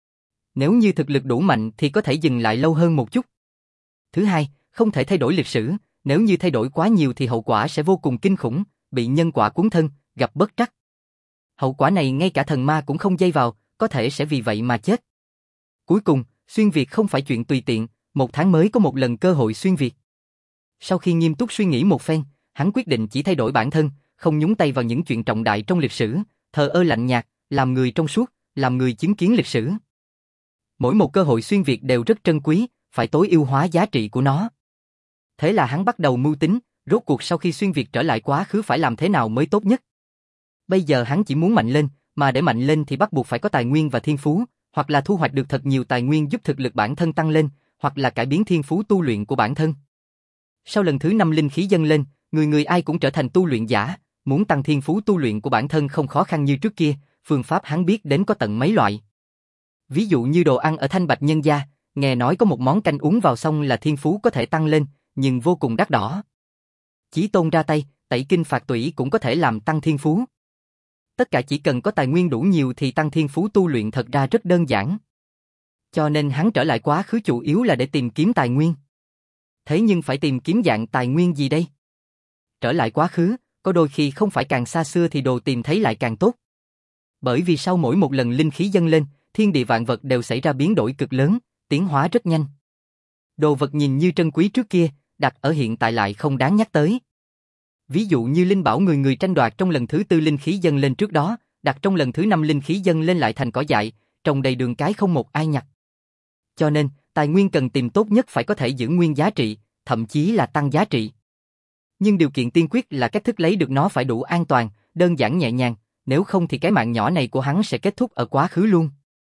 Nếu như thực lực đủ mạnh thì có thể dừng lại lâu hơn một chút. Thứ hai, không thể thay đổi lịch sử, nếu như thay đổi quá nhiều thì hậu quả sẽ vô cùng kinh khủng, bị nhân quả cuốn thân, gặp bất trắc. Hậu quả này ngay cả thần ma cũng không dây vào, có thể sẽ vì vậy mà chết. Cuối cùng, xuyên việt không phải chuyện tùy tiện, 1 tháng mới có một lần cơ hội xuyên việt. Sau khi nghiêm túc suy nghĩ một phen, hắn quyết định chỉ thay đổi bản thân, không nhúng tay vào những chuyện trọng đại trong lịch sử, thờ ơ lạnh nhạt, làm người trong suốt, làm người chứng kiến lịch sử. Mỗi một cơ hội xuyên việt đều rất trân quý, phải tối ưu hóa giá trị của nó. Thế là hắn bắt đầu mưu tính, rốt cuộc sau khi xuyên việt trở lại quá khứ phải làm thế nào mới tốt nhất. Bây giờ hắn chỉ muốn mạnh lên, mà để mạnh lên thì bắt buộc phải có tài nguyên và thiên phú, hoặc là thu hoạch được thật nhiều tài nguyên giúp thực lực bản thân tăng lên, hoặc là cải biến thiên phú tu luyện của bản thân. Sau lần thứ 5 linh khí dâng lên, người người ai cũng trở thành tu luyện giả, muốn tăng thiên phú tu luyện của bản thân không khó khăn như trước kia, phương pháp hắn biết đến có tận mấy loại. Ví dụ như đồ ăn ở Thanh Bạch Nhân gia, nghe nói có một món canh uống vào xong là thiên phú có thể tăng lên, nhưng vô cùng đắt đỏ. Chí Tôn ra tay, tẩy kinh phạt tủy cũng có thể làm tăng thiên phú. Tất cả chỉ cần có tài nguyên đủ nhiều thì tăng thiên phú tu luyện thật ra rất đơn giản. Cho nên hắn trở lại quá khứ chủ yếu là để tìm kiếm tài nguyên. Thế nhưng phải tìm kiếm dạng tài nguyên gì đây? Trở lại quá khứ, có đôi khi không phải càng xa xưa thì đồ tìm thấy lại càng tốt. Bởi vì sau mỗi một lần linh khí dâng lên, thiên địa vạn vật đều xảy ra biến đổi cực lớn, tiến hóa rất nhanh. Đồ vật nhìn như trân quý trước kia, đặt ở hiện tại lại không đáng nhắc tới. Ví dụ như linh bảo người người tranh đoạt trong lần thứ 4 linh khí dâng lên trước đó, đặt trong lần thứ 5 linh khí dâng lên lại thành cỏ dại, trồng đầy đường cái không một ai nhặt. Cho nên, tài nguyên cần tìm tốt nhất phải có thể giữ nguyên giá trị, thậm chí là tăng giá trị. Nhưng điều kiện tiên quyết là cách thức lấy được nó phải đủ an toàn, đơn giản nhẹ nhàng, nếu không thì cái mạng nhỏ này của hắn sẽ kết thúc ở quá khứ luôn.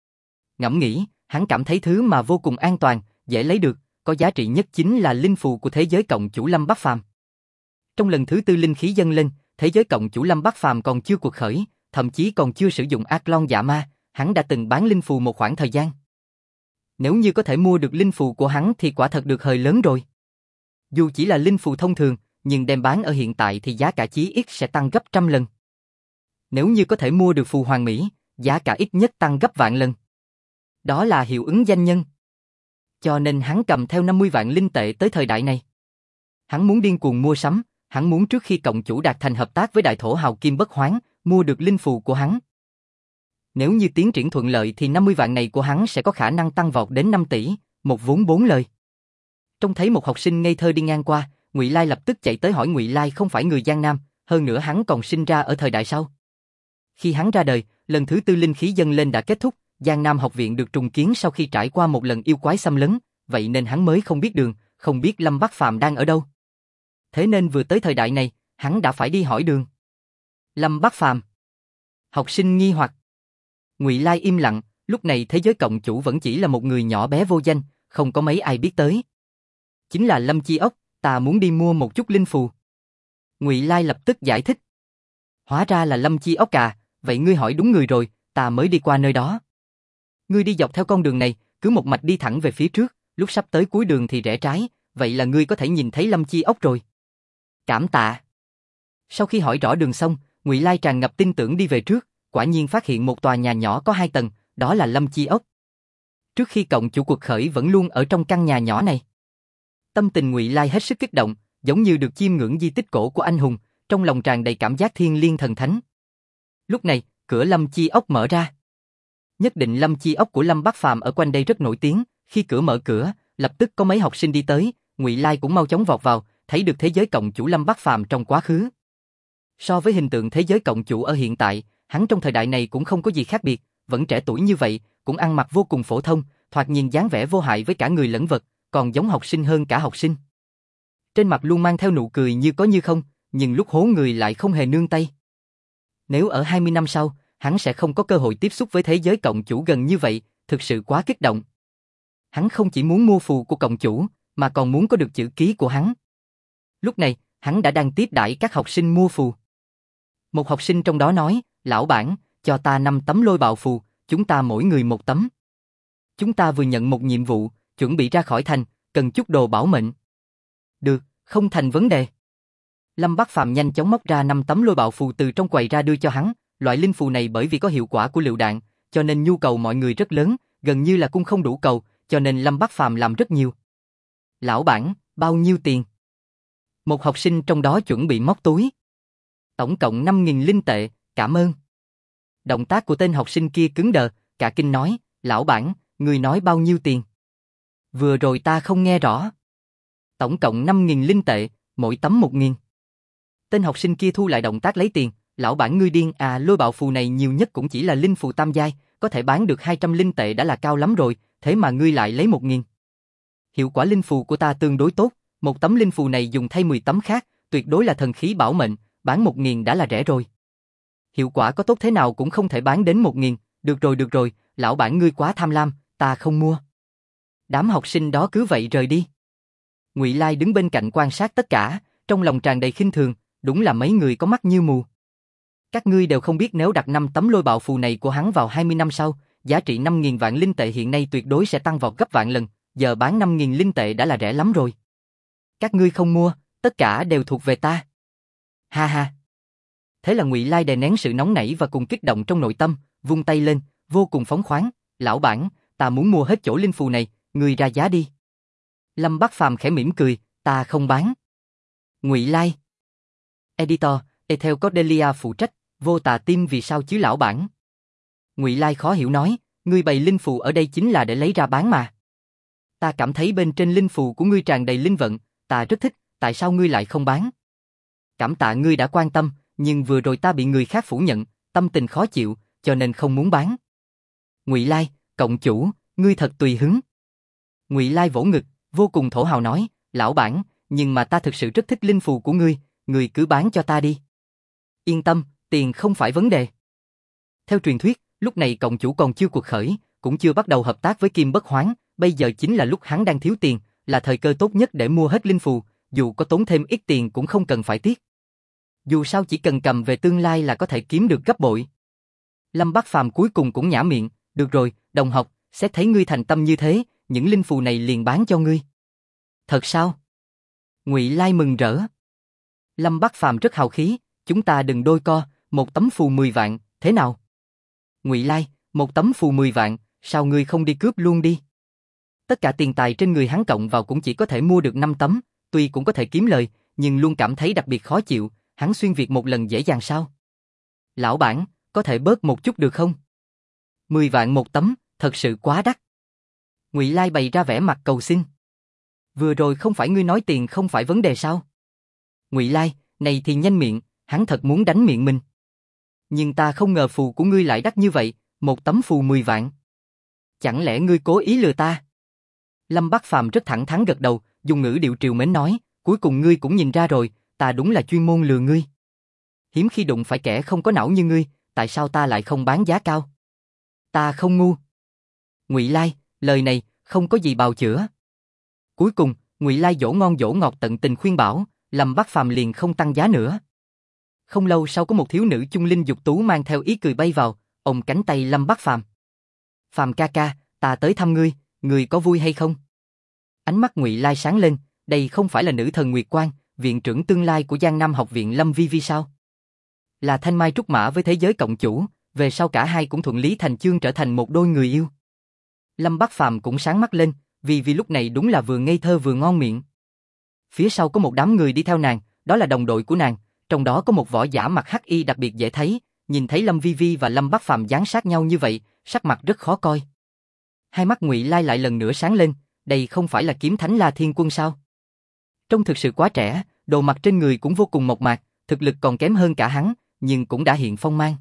Ngẫm nghĩ, hắn cảm thấy thứ mà vô cùng an toàn, dễ lấy được, có giá trị nhất chính là linh phù của thế giới cộng chủ Lâm Bắc Phàm. Trong lần thứ 4 linh khí dâng lên, thế giới cộng chủ Lâm Bắc Phàm còn chưa cuộc khởi, thậm chí còn chưa sử dụng Ác Long Dạ Ma, hắn đã từng bán linh phù một khoảng thời gian. Nếu như có thể mua được linh phù của hắn thì quả thật được hời lớn rồi. Dù chỉ là linh phù thông thường, nhưng đem bán ở hiện tại thì giá cả chí ít sẽ tăng gấp trăm lần. Nếu như có thể mua được phù hoàn mỹ, giá cả ít nhất tăng gấp vạn lần. Đó là hiệu ứng danh nhân. Cho nên hắn cầm theo 50 vạn linh tệ tới thời đại này. Hắn muốn điên cuồng mua sắm, hắn muốn trước khi cộng chủ đạt thành hợp tác với đại thổ hào Kim Bất Hoán, mua được linh phù của hắn. Nếu như tiến triển thuận lợi thì 50 vạn này của hắn sẽ có khả năng tăng vọt đến 5 tỷ, một vốn 4 lời. Trông thấy một học sinh ngây thơ đi ngang qua, Ngụy Lai lập tức chạy tới hỏi Ngụy Lai không phải người Giang Nam, hơn nữa hắn còn sinh ra ở thời đại sau. Khi hắn ra đời, lần thứ tư linh khí dâng lên đã kết thúc, Giang Nam học viện được trùng kiến sau khi trải qua một lần yêu quái xâm lấn, vậy nên hắn mới không biết đường, không biết Lâm Bắc Phàm đang ở đâu. Thế nên vừa tới thời đại này, hắn đã phải đi hỏi đường. Lâm Bắc Phàm. Học sinh nghi hoặc. Ngụy Lai im lặng, lúc này thế giới cộng chủ vẫn chỉ là một người nhỏ bé vô danh, không có mấy ai biết tới. Chính là Lâm Chi Ốc, ta muốn đi mua một chút linh phù. Ngụy Lai lập tức giải thích. Hóa ra là Lâm Chi Ốc à, vậy ngươi hỏi đúng người rồi, ta mới đi qua nơi đó. Ngươi đi dọc theo con đường này, cứ một mạch đi thẳng về phía trước, lúc sắp tới cuối đường thì rẽ trái, vậy là ngươi có thể nhìn thấy Lâm Chi Ốc rồi. Cảm tạ. Sau khi hỏi rõ đường xong, Ngụy Lai tràn ngập tin tưởng đi về trước, quả nhiên phát hiện một tòa nhà nhỏ có 2 tầng, đó là Lâm Chi Ốc. Trước khi cộng chủ cuộc khởi vẫn luôn ở trong căn nhà nhỏ này. Tâm tình Ngụy Lai hết sức kích động, giống như được chiêm ngưỡng di tích cổ của anh hùng, trong lòng tràn đầy cảm giác thiêng liêng thần thánh. Lúc này, cửa Lâm Chi Ốc mở ra. Nhất định Lâm Chi Ốc của Lâm Bắc Phàm ở quanh đây rất nổi tiếng, khi cửa mở cửa, lập tức có mấy học sinh đi tới, Ngụy Lai cũng mau chóng vọt vào, thấy được thế giới cộng chủ Lâm Bắc Phàm trong quá khứ. So với hình tượng thế giới cộng chủ ở hiện tại, hắn trong thời đại này cũng không có gì khác biệt, vẫn trẻ tuổi như vậy, cũng ăn mặc vô cùng phổ thông, thoạt nhìn dáng vẻ vô hại với cả người lẫn vật, còn giống học sinh hơn cả học sinh. Trên mặt luôn mang theo nụ cười như có như không, nhưng lúc hố người lại không hề nương tay. Nếu ở 20 năm sau, hắn sẽ không có cơ hội tiếp xúc với thế giới cộng chủ gần như vậy, thực sự quá kích động. Hắn không chỉ muốn mua phù của cộng chủ, mà còn muốn có được chữ ký của hắn. Lúc này, hắn đã đang tiếp đãi các học sinh mua phù. Một học sinh trong đó nói, lão bản, cho ta 5 tấm lôi bạo phù, chúng ta mỗi người 1 tấm. Chúng ta vừa nhận một nhiệm vụ, chuẩn bị ra khỏi thành, cần chút đồ bảo mệnh. Được, không thành vấn đề. Lâm Bắc Phàm nhanh chóng móc ra 5 tấm lôi bạo phù từ trong quầy ra đưa cho hắn, loại linh phù này bởi vì có hiệu quả của lựu đạn, cho nên nhu cầu mọi người rất lớn, gần như là cung không đủ cầu, cho nên Lâm Bắc Phàm làm rất nhiều. Lão bản, bao nhiêu tiền? Một học sinh trong đó chuẩn bị móc túi. Tổng cộng 5.000 linh tệ, cảm ơn. Động tác của tên học sinh kia cứng đờ, cả kinh nói, lão bản, người nói bao nhiêu tiền? Vừa rồi ta không nghe rõ. Tổng cộng 5.000 linh tệ, mỗi tấm 1.000. Tên học sinh kia thu lại động tác lấy tiền, lão bản ngươi điên à, lôi bạo phù này nhiều nhất cũng chỉ là linh phù tam giai, có thể bán được 200 linh tệ đã là cao lắm rồi, thế mà ngươi lại lấy 1.000. Hiệu quả linh phù của ta tương đối tốt, một tấm linh phù này dùng thay 10 tấm khác, tuyệt đối là thần khí bảo mệnh, bán 1.000 đã là rẻ rồi. Hiệu quả có tốt thế nào cũng không thể bán đến 1.000, được rồi, lão bản ngươi quá tham lam, ta không mua. Đám học sinh đó cứ vậy rời đi. Ngụy Lai đứng bên cạnh quan sát tất cả, trong lòng tràn đầy khinh thường, đúng là mấy người có mắt như mù. Các ngươi đều không biết nếu đặt 5 tấm lôi bạo phù này của hắn vào 20 năm sau, giá trị 5.000 vạn linh tệ hiện nay tuyệt đối sẽ tăng vọt gấp vạn lần, giờ bán 5.000 linh tệ đã là rẻ lắm rồi. Các ngươi không mua, tất cả đều thuộc về ta. Ha ha. Thế là Ngụy Lai đè nén sự nóng nảy và cùng kích động trong nội tâm, vung tay lên, vô cùng phóng khoáng, lão bản, ta muốn mua hết chỗ linh phù này, ngươi ra giá đi. Lâm Bắc Phàm khẽ mỉm cười, ta không bán. Ngụy Lai. Editor, Ethel Cordelia phụ trách, vô tà tim vì sao chứ lão bản. Ngụy Lai khó hiểu nói, ngươi bày linh phù ở đây chính là để lấy ra bán mà. Ta cảm thấy bên trên linh phù của ngươi tràn đầy linh vận, ta rất thích, tại sao ngươi lại không bán? Cảm tạ ngươi đã quan tâm, nhưng vừa rồi ta bị người khác phủ nhận, tâm tình khó chịu, cho nên không muốn bán. Ngụy Lai, cộng chủ, ngươi thật tùy hứng. Ngụy Lai vỗ ngực, vô cùng thổ hào nói, lão bản, nhưng mà ta thực sự rất thích linh phù của ngươi, ngươi cứ bán cho ta đi. Yên tâm, tiền không phải vấn đề. Theo truyền thuyết, lúc này cộng chủ còn chưa cuộc khởi, cũng chưa bắt đầu hợp tác với Kim Bất Hoán, bây giờ chính là lúc hắn đang thiếu tiền, là thời cơ tốt nhất để mua hết linh phù, dù có tốn thêm ít tiền cũng không cần phải tiếc. Dù sao chỉ cần cầm về tương lai là có thể kiếm được gấp bội. Lâm Bắc Phàm cuối cùng cũng nhả miệng, được rồi, đồng học, xét thấy ngươi thành tâm như thế, những linh phù này liền bán cho ngươi. Thật sao? Ngụy Lai mừng rỡ. Lâm Bắc Phàm rất hào khí, chúng ta đừng đôi co, một tấm phù 10 vạn, thế nào? Ngụy Lai, một tấm phù 10 vạn, sao ngươi không đi cướp luôn đi? Tất cả tiền tài trên người hắn cộng vào cũng chỉ có thể mua được 5 tấm, tuy cũng có thể kiếm lời, nhưng luôn cảm thấy đặc biệt khó chịu, hắn xuyên Việt một lần dễ dàng sao? Lão bản, có thể bớt một chút được không? 10 vạn một tấm, thật sự quá đắt. Ngụy Lai bày ra vẻ mặt cầu xin. Vừa rồi không phải ngươi nói tiền không phải vấn đề sao? Ngụy Lai, này thì nhanh miệng, hắn thật muốn đánh miệng mình. Nhưng ta không ngờ phù của ngươi lại đắt như vậy, một tấm phù 10 vạn. Chẳng lẽ ngươi cố ý lừa ta? Lâm Bắc Phàm rất thẳng thắn gật đầu, dùng ngữ điệu trìu mến nói, cuối cùng ngươi cũng nhìn ra rồi, ta đúng là chuyên môn lừa ngươi. Hiếm khi đụng phải kẻ không có não như ngươi, tại sao ta lại không bán giá cao? Ta không ngu. Ngụy Lai, lời này không có gì bào chữa. Cuối cùng, Ngụy Lai dỗ ngon dỗ ngọt tận tình khuyên bảo, Lâm Bắc Phàm liền không tăng giá nữa. Không lâu sau có một thiếu nữ chung linh dục tú mang theo ý cười bay vào, ôm cánh tay Lâm Bắc Phàm. Phàm ca ca, ta tới thăm ngươi, ngươi có vui hay không? Ánh mắt Ngụy Lai sáng lên, đây không phải là nữ thần Nguyệt Quang, viện trưởng tương lai của Giang Nam học viện Lâm Vi Vi sao? Là thanh mai trúc mã với thế giới cộng chủ, về sau cả hai cũng thuận lý thành chương trở thành một đôi người yêu. Lâm Bắc Phàm cũng sáng mắt lên, vì lúc này đúng là vừa ngây thơ vừa ngon miệng. Phía sau có một đám người đi theo nàng, đó là đồng đội của nàng, trong đó có một võ giả mặc hắc y đặc biệt dễ thấy, nhìn thấy Lâm Vi Vi và Lâm Bắc Phàm dán sát nhau như vậy, sắc mặt rất khó coi. Hai mắt Ngụy Lai lại lần nữa sáng lên, đây không phải là kiếm thánh La Thiên Quân sao? Trông thực sự quá trẻ, đồ mặc trên người cũng vô cùng mộc mạc, thực lực còn kém hơn cả hắn, nhưng cũng đã hiện phong mang.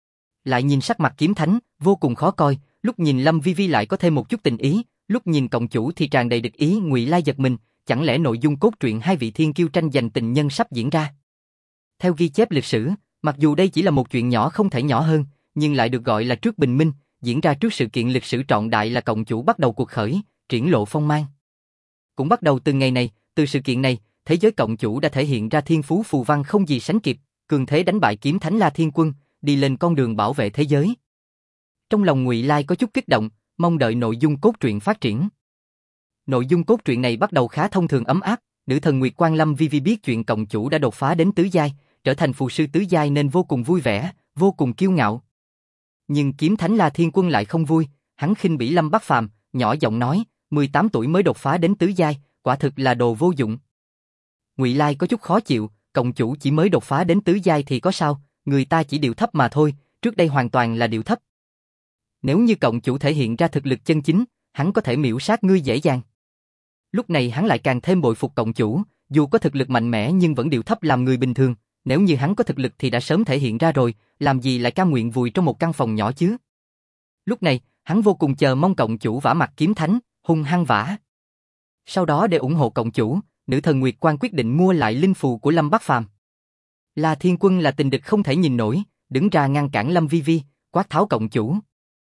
Lại nhìn sắc mặt kiếm thánh, vô cùng khó coi, lúc nhìn Lâm Vi Vi lại có thêm một chút tình ý, lúc nhìn cộng chủ thì tràn đầy địch ý. Ngụy Lai giật mình, chẳng lẽ nội dung cốt truyện hai vị thiên kiêu tranh giành tình nhân sắp diễn ra? Theo ghi chép lịch sử, mặc dù đây chỉ là một chuyện nhỏ không thể nhỏ hơn, nhưng lại được gọi là trước bình minh, diễn ra trước sự kiện lịch sử trọng đại là cộng chủ bắt đầu cuộc khởi, triển lộ phong mang. Cũng bắt đầu từ ngày này, từ sự kiện này, thế giới cộng chủ đã thể hiện ra thiên phú phù văn không gì sánh kịp, cường thế đánh bại kiếm thánh La Thiên Quân, đi lên con đường bảo vệ thế giới. Trong lòng Ngụy Lai có chút kích động, mong đợi nội dung cốt truyện phát triển. Nội dung cốt truyện này bắt đầu khá thông thường ấm áp, nữ thần Nguyệt Quang Lâm Vi Vi biết chuyện cộng chủ đã đột phá đến tứ giai, trở thành phù sư tứ giai nên vô cùng vui vẻ, vô cùng kiêu ngạo. Nhưng kiếm thánh La Thiên Quân lại không vui, hắn khinh bỉ Lâm Bắc Phàm, nhỏ giọng nói, 18 tuổi mới đột phá đến tứ giai, quả thực là đồ vô dụng. Ngụy Lai có chút khó chịu, cộng chủ chỉ mới đột phá đến tứ giai thì có sao, người ta chỉ điệu thấp mà thôi, trước đây hoàn toàn là điệu thấp. Nếu như cộng chủ thể hiện ra thực lực chân chính, hắn có thể miểu sát ngươi dễ dàng. Lúc này hắn lại càng thêm bội phục cộng chủ, dù có thực lực mạnh mẽ nhưng vẫn điệu thấp làm người bình thường, nếu như hắn có thực lực thì đã sớm thể hiện ra rồi, làm gì lại cam nguyện vùi trong một căn phòng nhỏ chứ. Lúc này, hắn vô cùng chờ mong cộng chủ vả mặt kiếm thánh, hung hăng vả. Sau đó để ủng hộ cộng chủ, nữ thần Nguyệt Quang quyết định mua lại linh phù của Lâm Bắc Phàm. La Thiên Quân là tình địch không thể nhìn nổi, đứng ra ngăn cản Lâm Vi Vi, quát tháo cộng chủ.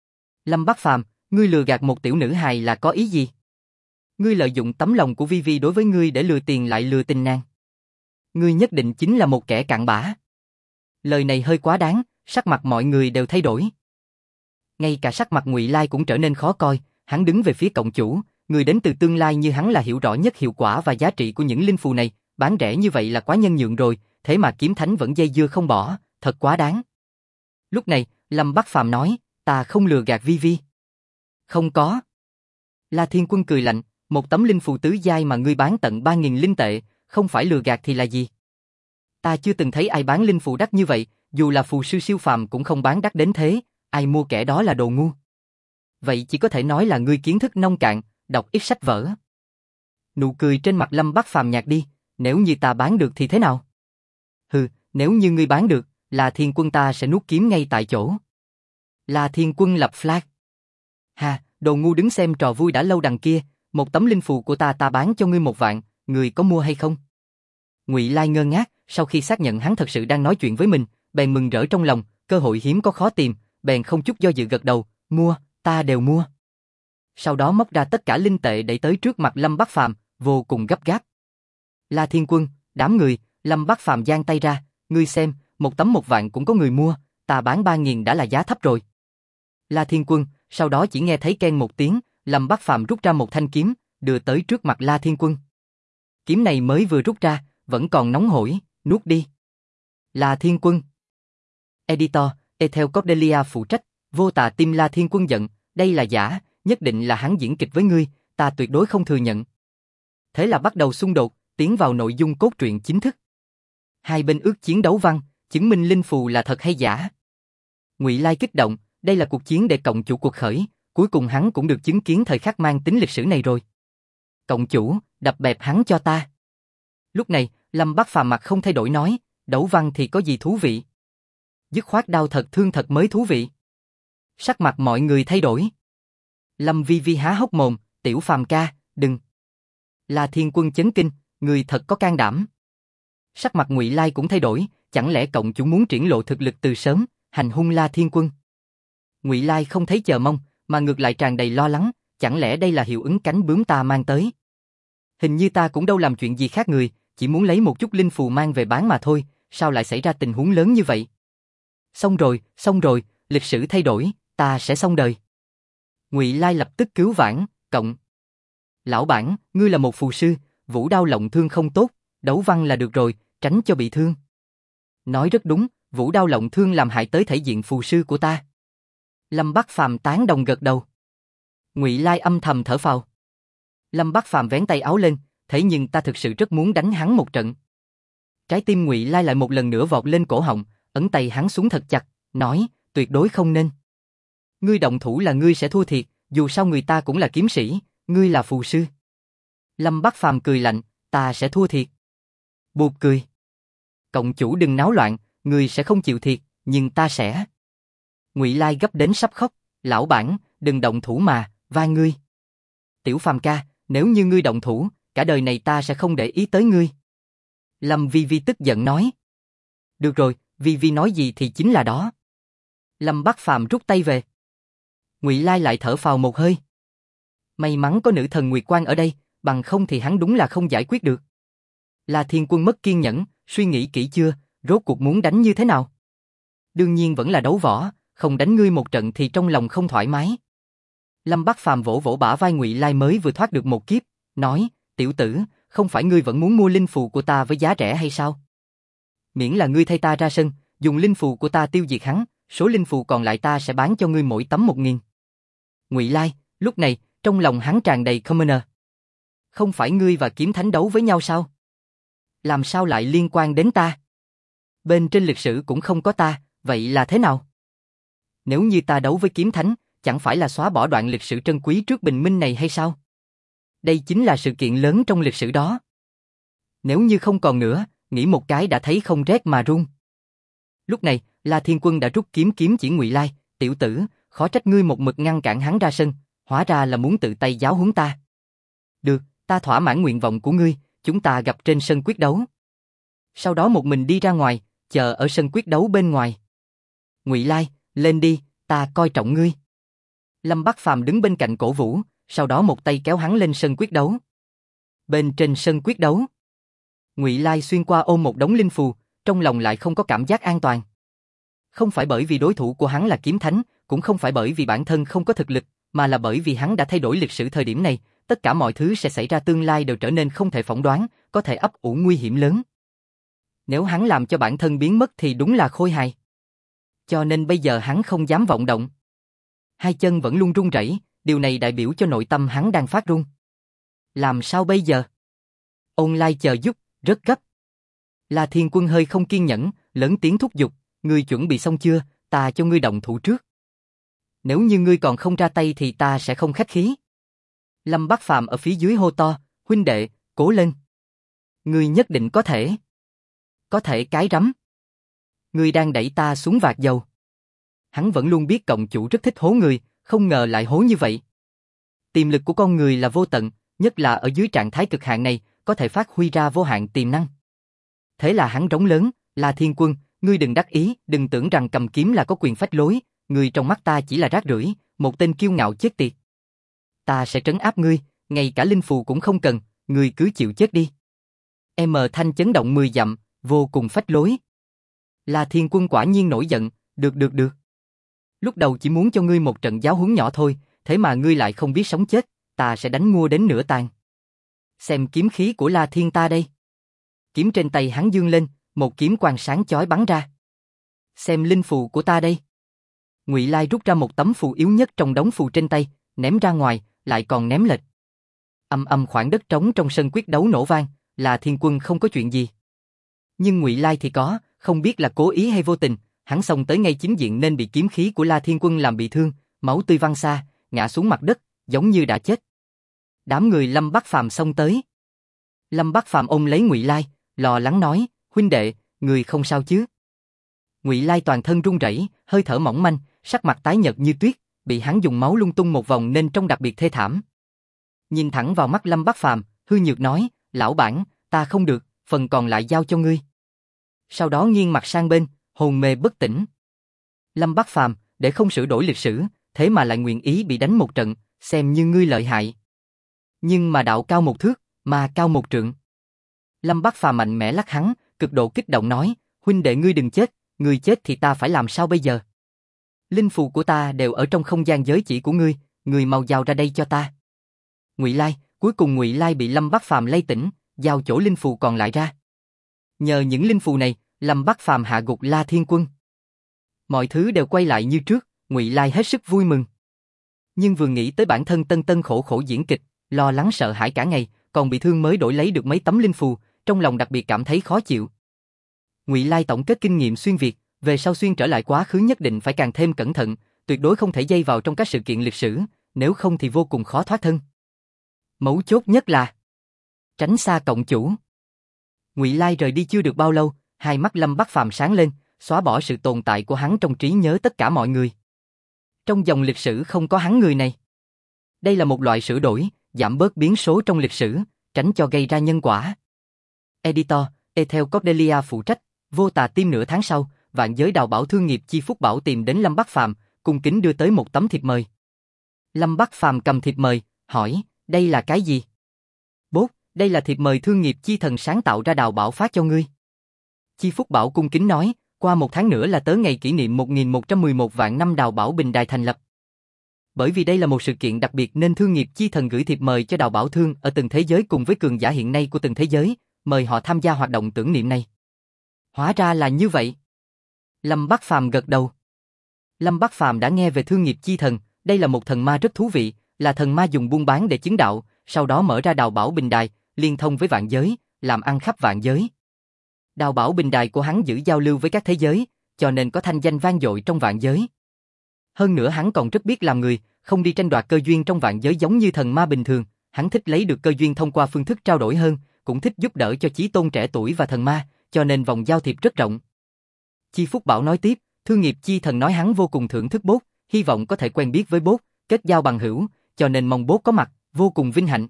Lâm Bắc Phàm, ngươi lừa gạt một tiểu nữ hài là có ý gì? Ngươi lợi dụng tấm lòng của Vi Vi đối với ngươi để lừa tiền lại lừa tình nàng. Ngươi nhất định chính là một kẻ cặn bã. Lời này hơi quá đáng, sắc mặt mọi người đều thay đổi. Ngay cả sắc mặt Ngụy Lai cũng trở nên khó coi, hắn đứng về phía cộng chủ, người đến từ tương lai như hắn là hiểu rõ nhất hiệu quả và giá trị của những linh phù này, bán rẻ như vậy là quá nhân nhượng rồi, thế mà kiếm thánh vẫn dây dưa không bỏ, thật quá đáng. Lúc này, Lâm Bắc Phàm nói, ta không lừa gạt Vi Vi. Không có. La Thiên Quân cười lạnh, một tấm linh phù tứ giai mà ngươi bán tận 3.000 linh tệ, không phải lừa gạt thì là gì? Ta chưa từng thấy ai bán linh phù đắt như vậy, dù là phù sư siêu phàm cũng không bán đắt đến thế, ai mua kẻ đó là đồ ngu. Vậy chỉ có thể nói là ngươi kiến thức nông cạn, đọc ít sách vở. Nụ cười trên mặt Lâm Bắc Phàm nhạt đi, nếu như ta bán được thì thế nào? Hừ, nếu như ngươi bán được, La Thiên Quân ta sẽ nuốt kiếm ngay tại chỗ. La Thiên Quân lập flag. Ha, đồ ngu đứng xem trò vui đã lâu đằng kia, một tấm linh phù của ta bán cho ngươi 1 vạn, ngươi có mua hay không? Ngụy Lai ngơ ngác, sau khi xác nhận hắn thật sự đang nói chuyện với mình, bèn mừng rỡ trong lòng, cơ hội hiếm có khó tìm, bèn không chút do dự gật đầu, mua, ta đều mua. Sau đó móc ra tất cả linh tệ đẩy tới trước mặt Lâm Bắc Phàm, vô cùng gấp gáp. La Thiên Quân, đám người, Lâm Bắc Phàm giang tay ra, ngươi xem, một tấm 1 vạn cũng có người mua, ta bán 3.000 đã là giá thấp rồi. La Thiên Quân, sau đó chỉ nghe thấy keng một tiếng, Lâm Bắc Phàm rút ra một thanh kiếm, đưa tới trước mặt La Thiên Quân. Kiếm này mới vừa rút ra, vẫn còn nóng hổi, nuốt đi. La Thiên Quân. Editor, Ethel Cordelia phụ trách, vô tà tim La Thiên Quân giận, đây là giả, nhất định là hắn diễn kịch với ngươi, ta tuyệt đối không thừa nhận. Thế là bắt đầu xung đột, tiến vào nội dung cốt truyện chính thức. Hai bên ước chiến đấu văn, chứng minh linh phù là thật hay giả. Ngụy Lai kích động, đây là cuộc chiến để cộng chủ cuộc khởi, cuối cùng hắn cũng được chứng kiến thời khắc mang tính lịch sử này rồi. Cộng chủ, đập bẹp hắn cho ta. Lúc này, Lâm Bắc Phàm mặt không thay đổi nói, đấu văn thì có gì thú vị? Dứt khoát đau thật thương thật mới thú vị. Sắc mặt mọi người thay đổi. Lâm Vi Vi há hốc mồm, Tiểu Phàm ca, đừng. La Thiên Quân chấn kinh, người thật có can đảm. Sắc mặt Ngụy Lai cũng thay đổi, chẳng lẽ cộng chủ muốn triển lộ thực lực từ sớm, hành hung La Thiên Quân? Ngụy Lai không thấy chờ mong, mà ngược lại tràn đầy lo lắng, chẳng lẽ đây là hiệu ứng cánh bướm ta mang tới? Hình như ta cũng đâu làm chuyện gì khác người, chỉ muốn lấy một chút linh phù mang về bán mà thôi, sao lại xảy ra tình huống lớn như vậy? Xong rồi, lịch sử thay đổi, ta sẽ xong đời. Ngụy Lai lập tức cứu vãn, cộng. Lão bản, ngươi là một phù sư, vũ đao lộng thương không tốt, đấu văn là được rồi, tránh cho bị thương. Nói rất đúng, vũ đao lộng thương làm hại tới thể diện phù sư của ta. Lâm Bắc Phàm tán đồng gật đầu. Ngụy Lai âm thầm thở phào. Lâm Bắc Phàm vén tay áo lên, thế nhưng ta thực sự rất muốn đánh hắn một trận. Trái tim Ngụy Lai lại một lần nữa vọt lên cổ họng, ấn tay hắn xuống thật chặt, nói, tuyệt đối không nên. Ngươi động thủ là ngươi sẽ thua thiệt, dù sao người ta cũng là kiếm sĩ, ngươi là phù sư. Lâm Bắc Phàm cười lạnh, ta sẽ thua thiệt. Buộc cười. Cộng chủ đừng náo loạn, ngươi sẽ không chịu thiệt, nhưng ta sẽ. Ngụy Lai gấp đến sắp khóc, lão bản, đừng động thủ mà, va ngươi. Tiểu Phàm ca, nếu như ngươi động thủ, cả đời này ta sẽ không để ý tới ngươi. Lâm Vi Vi tức giận nói. Được rồi, Vi Vi nói gì thì chính là đó. Lâm Bắc Phàm rút tay về. Ngụy Lai lại thở phào một hơi. May mắn có nữ thần Nguyệt Quang ở đây, bằng không thì hắn đúng là không giải quyết được. La Thiên Quân mất kiên nhẫn, suy nghĩ kỹ chưa, rốt cuộc muốn đánh như thế nào? Đương nhiên vẫn là đấu võ, không đánh ngươi một trận thì trong lòng không thoải mái. Lâm Bắc Phàm vỗ vỗ bả vai Ngụy Lai mới vừa thoát được một kiếp, nói, tiểu tử, không phải ngươi vẫn muốn mua linh phù của ta với giá rẻ hay sao? Miễn là ngươi thay ta ra sân, dùng linh phù của ta tiêu diệt hắn, số linh phù còn lại ta sẽ bán cho ngươi mỗi tấm 1.000. Ngụy Lai, lúc này, trong lòng hắn tràn đầy commoner. Không phải ngươi và kiếm thánh đấu với nhau sao? Làm sao lại liên quan đến ta? Bên trên lịch sử cũng không có ta, vậy là thế nào? Nếu như ta đấu với kiếm thánh, chẳng phải là xóa bỏ đoạn lịch sử trân quý trước bình minh này hay sao? Đây chính là sự kiện lớn trong lịch sử đó. Nếu như không còn nữa, nghĩ một cái đã thấy không rét mà run. Lúc này, La Thiên Quân đã rút kiếm chỉ Ngụy Lai, tiểu tử, khó trách ngươi một mực ngăn cản hắn ra sân, hóa ra là muốn tự tay giáo huấn ta. Được, ta thỏa mãn nguyện vọng của ngươi, chúng ta gặp trên sân quyết đấu. Sau đó một mình đi ra ngoài, chờ ở sân quyết đấu bên ngoài. Ngụy Lai, lên đi, ta coi trọng ngươi. Lâm Bắc Phàm đứng bên cạnh cổ vũ, sau đó một tay kéo hắn lên sân quyết đấu. Bên trên sân quyết đấu, Ngụy Lai xuyên qua ôm một đống linh phù, trong lòng lại không có cảm giác an toàn. Không phải bởi vì đối thủ của hắn là kiếm thánh, cũng không phải bởi vì bản thân không có thực lực, mà là bởi vì hắn đã thay đổi lịch sử thời điểm này, tất cả mọi thứ sẽ xảy ra tương lai đều trở nên không thể phỏng đoán, có thể ấp ủ nguy hiểm lớn. Nếu hắn làm cho bản thân biến mất thì đúng là khôi hài. Cho nên bây giờ hắn không dám vọng động. Hai chân vẫn luôn run rẩy, điều này đại biểu cho nội tâm hắn đang phát run. Làm sao bây giờ? Online chờ giúp, rất gấp. La Thiên Quân hơi không kiên nhẫn, lớn tiếng thúc giục, ngươi chuẩn bị xong chưa, ta cho ngươi động thủ trước. Nếu như ngươi còn không ra tay thì ta sẽ không khách khí. Lâm Bắc Phàm ở phía dưới hô to, huynh đệ, cố lên. Ngươi nhất định có thể. Có thể cái rắm. Ngươi đang đẩy ta xuống vạc dầu. Hắn vẫn luôn biết cộng chủ rất thích hố người, không ngờ lại hố như vậy. Tiềm lực của con người là vô tận, nhất là ở dưới trạng thái cực hạn này, có thể phát huy ra vô hạn tiềm năng. Thế là hắn rống lớn, La Thiên Quân, ngươi đừng đắc ý, đừng tưởng rằng cầm kiếm là có quyền phách lối, ngươi trong mắt ta chỉ là rác rưởi, một tên kiêu ngạo chết tiệt. Ta sẽ trấn áp ngươi, ngay cả linh phù cũng không cần, ngươi cứ chịu chết đi. Thanh chấn động 10 dặm, vô cùng phách lối. La Thiên Quân quả nhiên nổi giận, được. Lúc đầu chỉ muốn cho ngươi một trận giáo huấn nhỏ thôi, thế mà ngươi lại không biết sống chết, ta sẽ đánh mua đến nửa tàn. Xem kiếm khí của La Thiên ta đây. Kiếm trên tay hắn dương lên, một kiếm quang sáng chói bắn ra. Xem linh phù của ta đây. Ngụy Lai rút ra một tấm phù yếu nhất trong đống phù trên tay, ném ra ngoài, lại còn ném lệch. Âm khoảng đất trống trong sân quyết đấu nổ vang, La Thiên Quân không có chuyện gì. Nhưng Ngụy Lai thì có, không biết là cố ý hay vô tình, hắn xông tới ngay chính diện nên bị kiếm khí của La Thiên Quân làm bị thương, máu tươi văng xa, ngã xuống mặt đất, giống như đã chết. Đám người Lâm Bắc Phàm xông tới. Lâm Bắc Phàm ôm lấy Ngụy Lai, lo lắng nói, huynh đệ, người không sao chứ? Ngụy Lai toàn thân run rẩy, hơi thở mỏng manh, sắc mặt tái nhợt như tuyết, bị hắn dùng máu lung tung một vòng nên trông đặc biệt thê thảm. Nhìn thẳng vào mắt Lâm Bắc Phàm, hư nhược nói, lão bản, ta không được, phần còn lại giao cho ngươi. Sau đó nghiêng mặt sang bên, hồn mê bất tỉnh. Lâm Bắc Phàm, để không sửa đổi lịch sử, thế mà lại nguyện ý bị đánh một trận, xem như ngươi lợi hại. Nhưng mà đạo cao một thước, ma cao một trượng. Lâm Bắc Phàm mạnh mẽ lắc hắn, cực độ kích động nói, huynh đệ ngươi đừng chết, ngươi chết thì ta phải làm sao bây giờ? Linh phù của ta đều ở trong không gian giới chỉ của ngươi mau giao ra đây cho ta. Ngụy Lai, cuối cùng Ngụy Lai bị Lâm Bắc Phàm lay tỉnh, giao chỗ linh phù còn lại ra. Nhờ những linh phù này, Lâm Bắc Phàm hạ gục La Thiên Quân. Mọi thứ đều quay lại như trước, Ngụy Lai hết sức vui mừng. Nhưng vừa nghĩ tới bản thân tân tân khổ khổ diễn kịch, lo lắng sợ hãi cả ngày, còn bị thương mới đổi lấy được mấy tấm linh phù, trong lòng đặc biệt cảm thấy khó chịu. Ngụy Lai tổng kết kinh nghiệm xuyên Việt, về sau xuyên trở lại quá khứ nhất định phải càng thêm cẩn thận, tuyệt đối không thể dây vào trong các sự kiện lịch sử, nếu không thì vô cùng khó thoát thân. Mấu chốt nhất là tránh xa cộng chủ. Ngụy Lai rời đi chưa được bao lâu, hai mắt Lâm Bắc Phàm sáng lên, xóa bỏ sự tồn tại của hắn trong trí nhớ tất cả mọi người. Trong dòng lịch sử không có hắn người này. Đây là một loại sửa đổi, giảm bớt biến số trong lịch sử, tránh cho gây ra nhân quả. Editor, Ethel Cordelia phụ trách, vô tà tim nửa tháng sau, Vạn Giới Đào Bảo thương nghiệp Chi Phúc Bảo tìm đến Lâm Bắc Phàm, cung kính đưa tới một tấm thiệp mời. Lâm Bắc Phàm cầm thiệp mời, hỏi, đây là cái gì? Bố, đây là thiệp mời thương nghiệp Chi Thần sáng tạo ra Đào Bảo phát cho ngươi. Chi Phúc Bảo cung kính nói, qua 1 tháng nữa là tới ngày kỷ niệm 1111 vạn năm Đào Bảo Bình Đài thành lập. Bởi vì đây là một sự kiện đặc biệt nên thương nghiệp Chi Thần gửi thiệp mời cho Đào Bảo Thương ở từng thế giới cùng với cường giả hiện nay của từng thế giới, mời họ tham gia hoạt động tưởng niệm này. Hóa ra là như vậy. Lâm Bắc Phàm gật đầu. Lâm Bắc Phàm đã nghe về thương nghiệp Chi Thần, đây là một thần ma rất thú vị, là thần ma dùng buôn bán để chứng đạo, sau đó mở ra Đào Bảo Bình Đài, liên thông với vạn giới, làm ăn khắp vạn giới. Đào Bảo Bình Đài của hắn giữ giao lưu với các thế giới, cho nên có thanh danh vang dội trong vạn giới. Hơn nữa hắn còn rất biết làm người, không đi tranh đoạt cơ duyên trong vạn giới giống như thần ma bình thường, hắn thích lấy được cơ duyên thông qua phương thức trao đổi hơn, cũng thích giúp đỡ cho chí tôn trẻ tuổi và thần ma, cho nên vòng giao thiệp rất rộng. Chi Phúc Bảo nói tiếp, thương nghiệp Chi Thần nói hắn vô cùng thưởng thức Bốt, hy vọng có thể quen biết với Bốt, kết giao bằng hữu, cho nên mong Bốt có mặt, vô cùng vinh hạnh.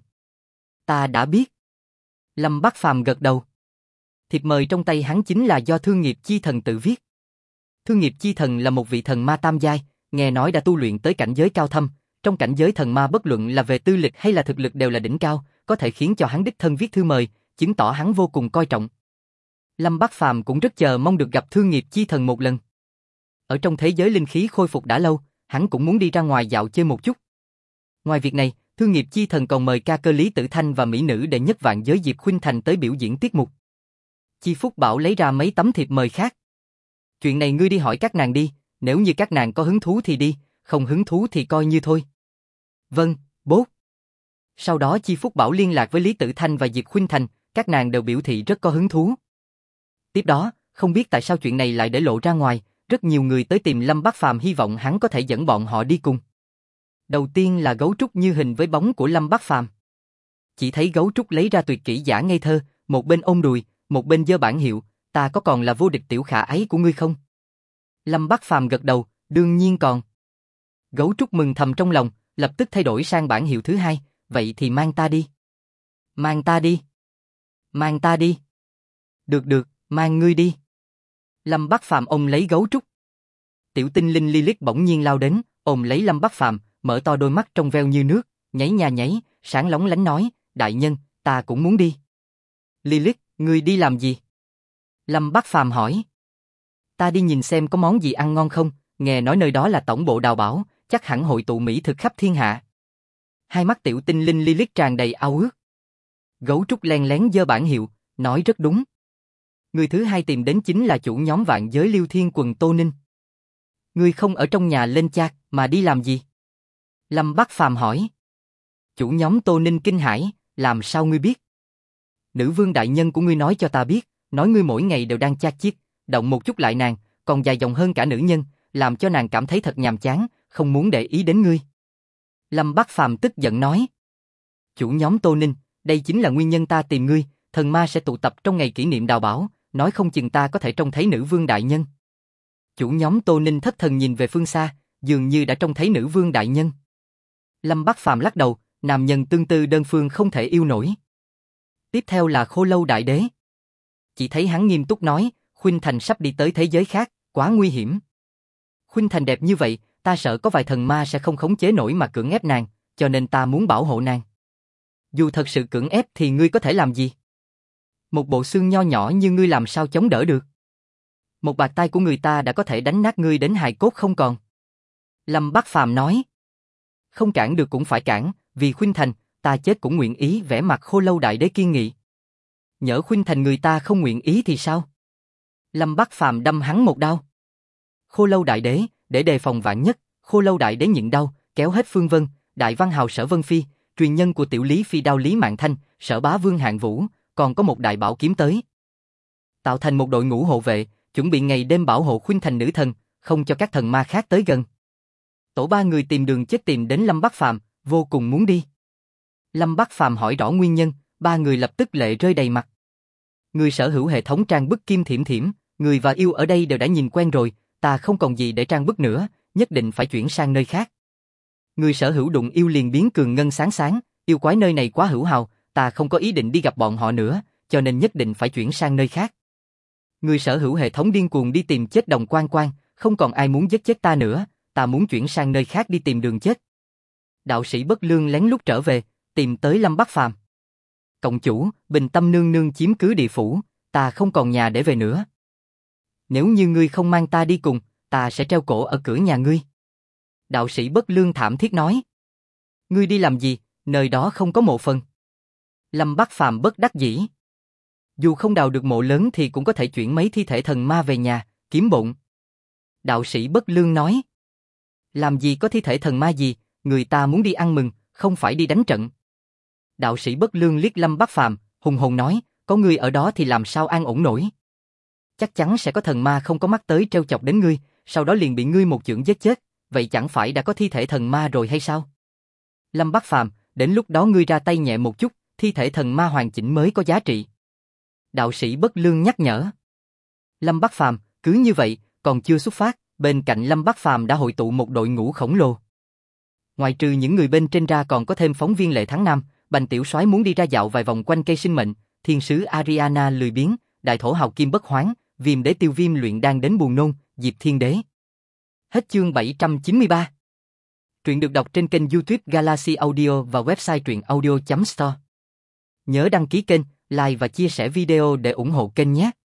Ta đã biết. Lâm Bắc Phàm gật đầu. Thiệp mời trong tay hắn chính là do thương nghiệp Chi Thần tự viết. Thương nghiệp Chi Thần là một vị thần ma tam giai, nghe nói đã tu luyện tới cảnh giới cao thâm, trong cảnh giới thần ma bất luận là về tư lịch hay là thực lực đều là đỉnh cao, có thể khiến cho hắn đích thân viết thư mời, chứng tỏ hắn vô cùng coi trọng. Lâm Bắc Phàm cũng rất chờ mong được gặp thương nghiệp Chi Thần một lần. Ở trong thế giới linh khí khôi phục đã lâu, hắn cũng muốn đi ra ngoài dạo chơi một chút. Ngoài việc này, thương nghiệp Chi Thần còn mời ca cơ Lý Tử Thanh và mỹ nữ đệ nhất vạn giới Diệp Khuynh Thành tới biểu diễn tiết mục. Chi Phúc Bảo lấy ra mấy tấm thiệp mời khác. Chuyện này ngươi đi hỏi các nàng đi, nếu như các nàng có hứng thú thì đi, không hứng thú thì coi như thôi. Vâng, bố. Sau đó Chi Phúc Bảo liên lạc với Lý Tử Thanh và Diệp Khuynh Thành, các nàng đều biểu thị rất có hứng thú. Tiếp đó, không biết tại sao chuyện này lại để lộ ra ngoài, rất nhiều người tới tìm Lâm Bắc Phàm hy vọng hắn có thể dẫn bọn họ đi cùng. Đầu tiên là Gấu Trúc như hình với bóng của Lâm Bắc Phàm. Chỉ thấy Gấu Trúc lấy ra tuyệt kỹ giả ngây thơ, một bên ôm đùi, một bên giơ bảng hiệu, ta có còn là vô địch tiểu khả ái của ngươi không? Lâm Bắc Phàm gật đầu, đương nhiên còn. Gấu Trúc mừng thầm trong lòng, lập tức thay đổi sang bảng hiệu thứ hai, vậy thì mang ta đi. Mang ta đi. Mang ta đi. Được được, mang ngươi đi. Lâm Bắc Phàm ôm lấy Gấu Trúc. Tiểu tinh linh Lilith bỗng nhiên lao đến, ôm lấy Lâm Bắc Phàm, mở to đôi mắt trong veo như nước, nháy nha nháy, sáng lóng lánh nói, đại nhân, ta cũng muốn đi. Lilith, ngươi đi làm gì? Lâm Bắc Phàm hỏi. Ta đi nhìn xem có món gì ăn ngon không, nghe nói nơi đó là tổng bộ Đào Bảo, chắc hẳn hội tụ mỹ thực khắp thiên hạ. Hai mắt tiểu tinh linh Lilith tràn đầy ao ước. Gấu Trúc len lén giơ bảng hiệu, nói rất đúng. Người thứ hai tìm đến chính là chủ nhóm vạn giới Liêu Thiên Quần Tô Ninh. Ngươi không ở trong nhà lên chat mà đi làm gì? Lâm Bắc Phàm hỏi. Chủ nhóm Tô Ninh kinh hãi, làm sao ngươi biết? Nữ vương đại nhân của ngươi nói cho ta biết, nói ngươi mỗi ngày đều đang chat chít, động một chút lại nàng, còn dài dòng hơn cả nữ nhân, làm cho nàng cảm thấy thật nhàm chán, không muốn để ý đến ngươi. Lâm Bắc Phàm tức giận nói. Chủ nhóm Tô Ninh, đây chính là nguyên nhân ta tìm ngươi, thần ma sẽ tụ tập trong ngày kỷ niệm đào bảo, nói không chừng ta có thể trông thấy nữ vương đại nhân. Chủ nhóm Tô Ninh thất thần nhìn về phương xa, dường như đã trông thấy nữ vương đại nhân. Lâm Bắc Phàm lắc đầu, nam nhân tương tư đơn phương không thể yêu nổi. Tiếp theo là Khô Lâu Đại Đế. Chỉ thấy hắn nghiêm túc nói, Khuynh Thành sắp đi tới thế giới khác, quá nguy hiểm. Khuynh Thành đẹp như vậy, ta sợ có vài thần ma sẽ không khống chế nổi mà cưỡng ép nàng, cho nên ta muốn bảo hộ nàng. Dù thật sự cưỡng ép thì ngươi có thể làm gì? Một bộ xương nho nhỏ như ngươi làm sao chống đỡ được? Một bạt tay của người ta đã có thể đánh nát ngươi đến hài cốt không còn. Lâm Bắc Phàm nói. Không cản được cũng phải cản, vì Khuynh Thành, ta chết cũng nguyện ý. Vẻ mặt Khô Lâu Đại Đế kiên nghị. Nhỡ Khuynh Thành người ta không nguyện ý thì sao? Lâm Bắc Phàm đâm hắn một đao. Khô Lâu Đại Đế, để đề phòng vạn nhất, Khô Lâu Đại Đế nhịn đau, kéo hết Phương Vân, Đại Văn Hào Sở Vân Phi, truyền nhân của Tiểu Lý Phi đao Lý Mạn Thanh, Sở Bá Vương Hạng Vũ, còn có một đại bảo kiếm tới. Tạo thành một đội ngũ hộ vệ, chuẩn bị ngày đêm bảo hộ Khuynh Thành nữ thần, không cho các thần ma khác tới gần. Tổ ba người tìm đường chết tìm đến Lâm Bắc Phàm, vô cùng muốn đi. Lâm Bắc Phàm hỏi rõ nguyên nhân, ba người lập tức lệ rơi đầy mặt. Người sở hữu hệ thống trang bức Kim Thiểm Thiểm, người và yêu ở đây đều đã nhìn quen rồi, ta không còn gì để trang bức nữa, nhất định phải chuyển sang nơi khác. Người sở hữu đụng yêu liền biến cường ngân sáng sáng, yêu quái nơi này quá hữu hào, ta không có ý định đi gặp bọn họ nữa, cho nên nhất định phải chuyển sang nơi khác. Người sở hữu hệ thống điên cuồng đi tìm chết Đồng Quan Quan, không còn ai muốn giết chết ta nữa, ta muốn chuyển sang nơi khác đi tìm đường chết. Đạo sĩ Bất Lương lén lút trở về, tìm tới Lâm Bắc Phàm. Cộng chủ, Bình Tâm nương nương chiếm cứ địa phủ, ta không còn nhà để về nữa. Nếu như ngươi không mang ta đi cùng, ta sẽ treo cổ ở cửa nhà ngươi. Đạo sĩ Bất Lương thảm thiết nói. Ngươi đi làm gì, nơi đó không có mộ phần. Lâm Bắc Phàm bất đắc dĩ. Dù không đào được mộ lớn thì cũng có thể chuyển mấy thi thể thần ma về nhà, kiếm bộn. Đạo sĩ Bất Lương nói. Làm gì có thi thể thần ma gì, người ta muốn đi ăn mừng, không phải đi đánh trận. Đạo sĩ Bất Lương liếc Lâm Bắc Phàm, hùng hồn nói, có ngươi ở đó thì làm sao an ổn nổi. Chắc chắn sẽ có thần ma không có mắt tới trêu chọc đến ngươi, sau đó liền bị ngươi một chưởng giết chết, vậy chẳng phải đã có thi thể thần ma rồi hay sao? Lâm Bắc Phàm, đến lúc đó ngươi ra tay nhẹ một chút, thi thể thần ma hoàn chỉnh mới có giá trị. Đạo sĩ Bất Lương nhắc nhở. Lâm Bắc Phàm, cứ như vậy, còn chưa xuất phát, bên cạnh Lâm Bắc Phàm đã hội tụ một đội ngũ khổng lồ. Ngoài trừ những người bên trên ra còn có thêm phóng viên Lệ Thắng Nam, Bành Tiểu Soái muốn đi ra dạo vài vòng quanh cây sinh mệnh, thiên sứ Ariana lười biếng, đại thổ hào Kim Bất Hoán, Viêm Đế Tiêu Viêm luyện đang đến buồn nôn, Diệp Thiên Đế. Hết chương 793. Truyện được đọc trên kênh YouTube Galaxy Audio và website truyệnaudio.store. Nhớ đăng ký kênh, like và chia sẻ video để ủng hộ kênh nhé.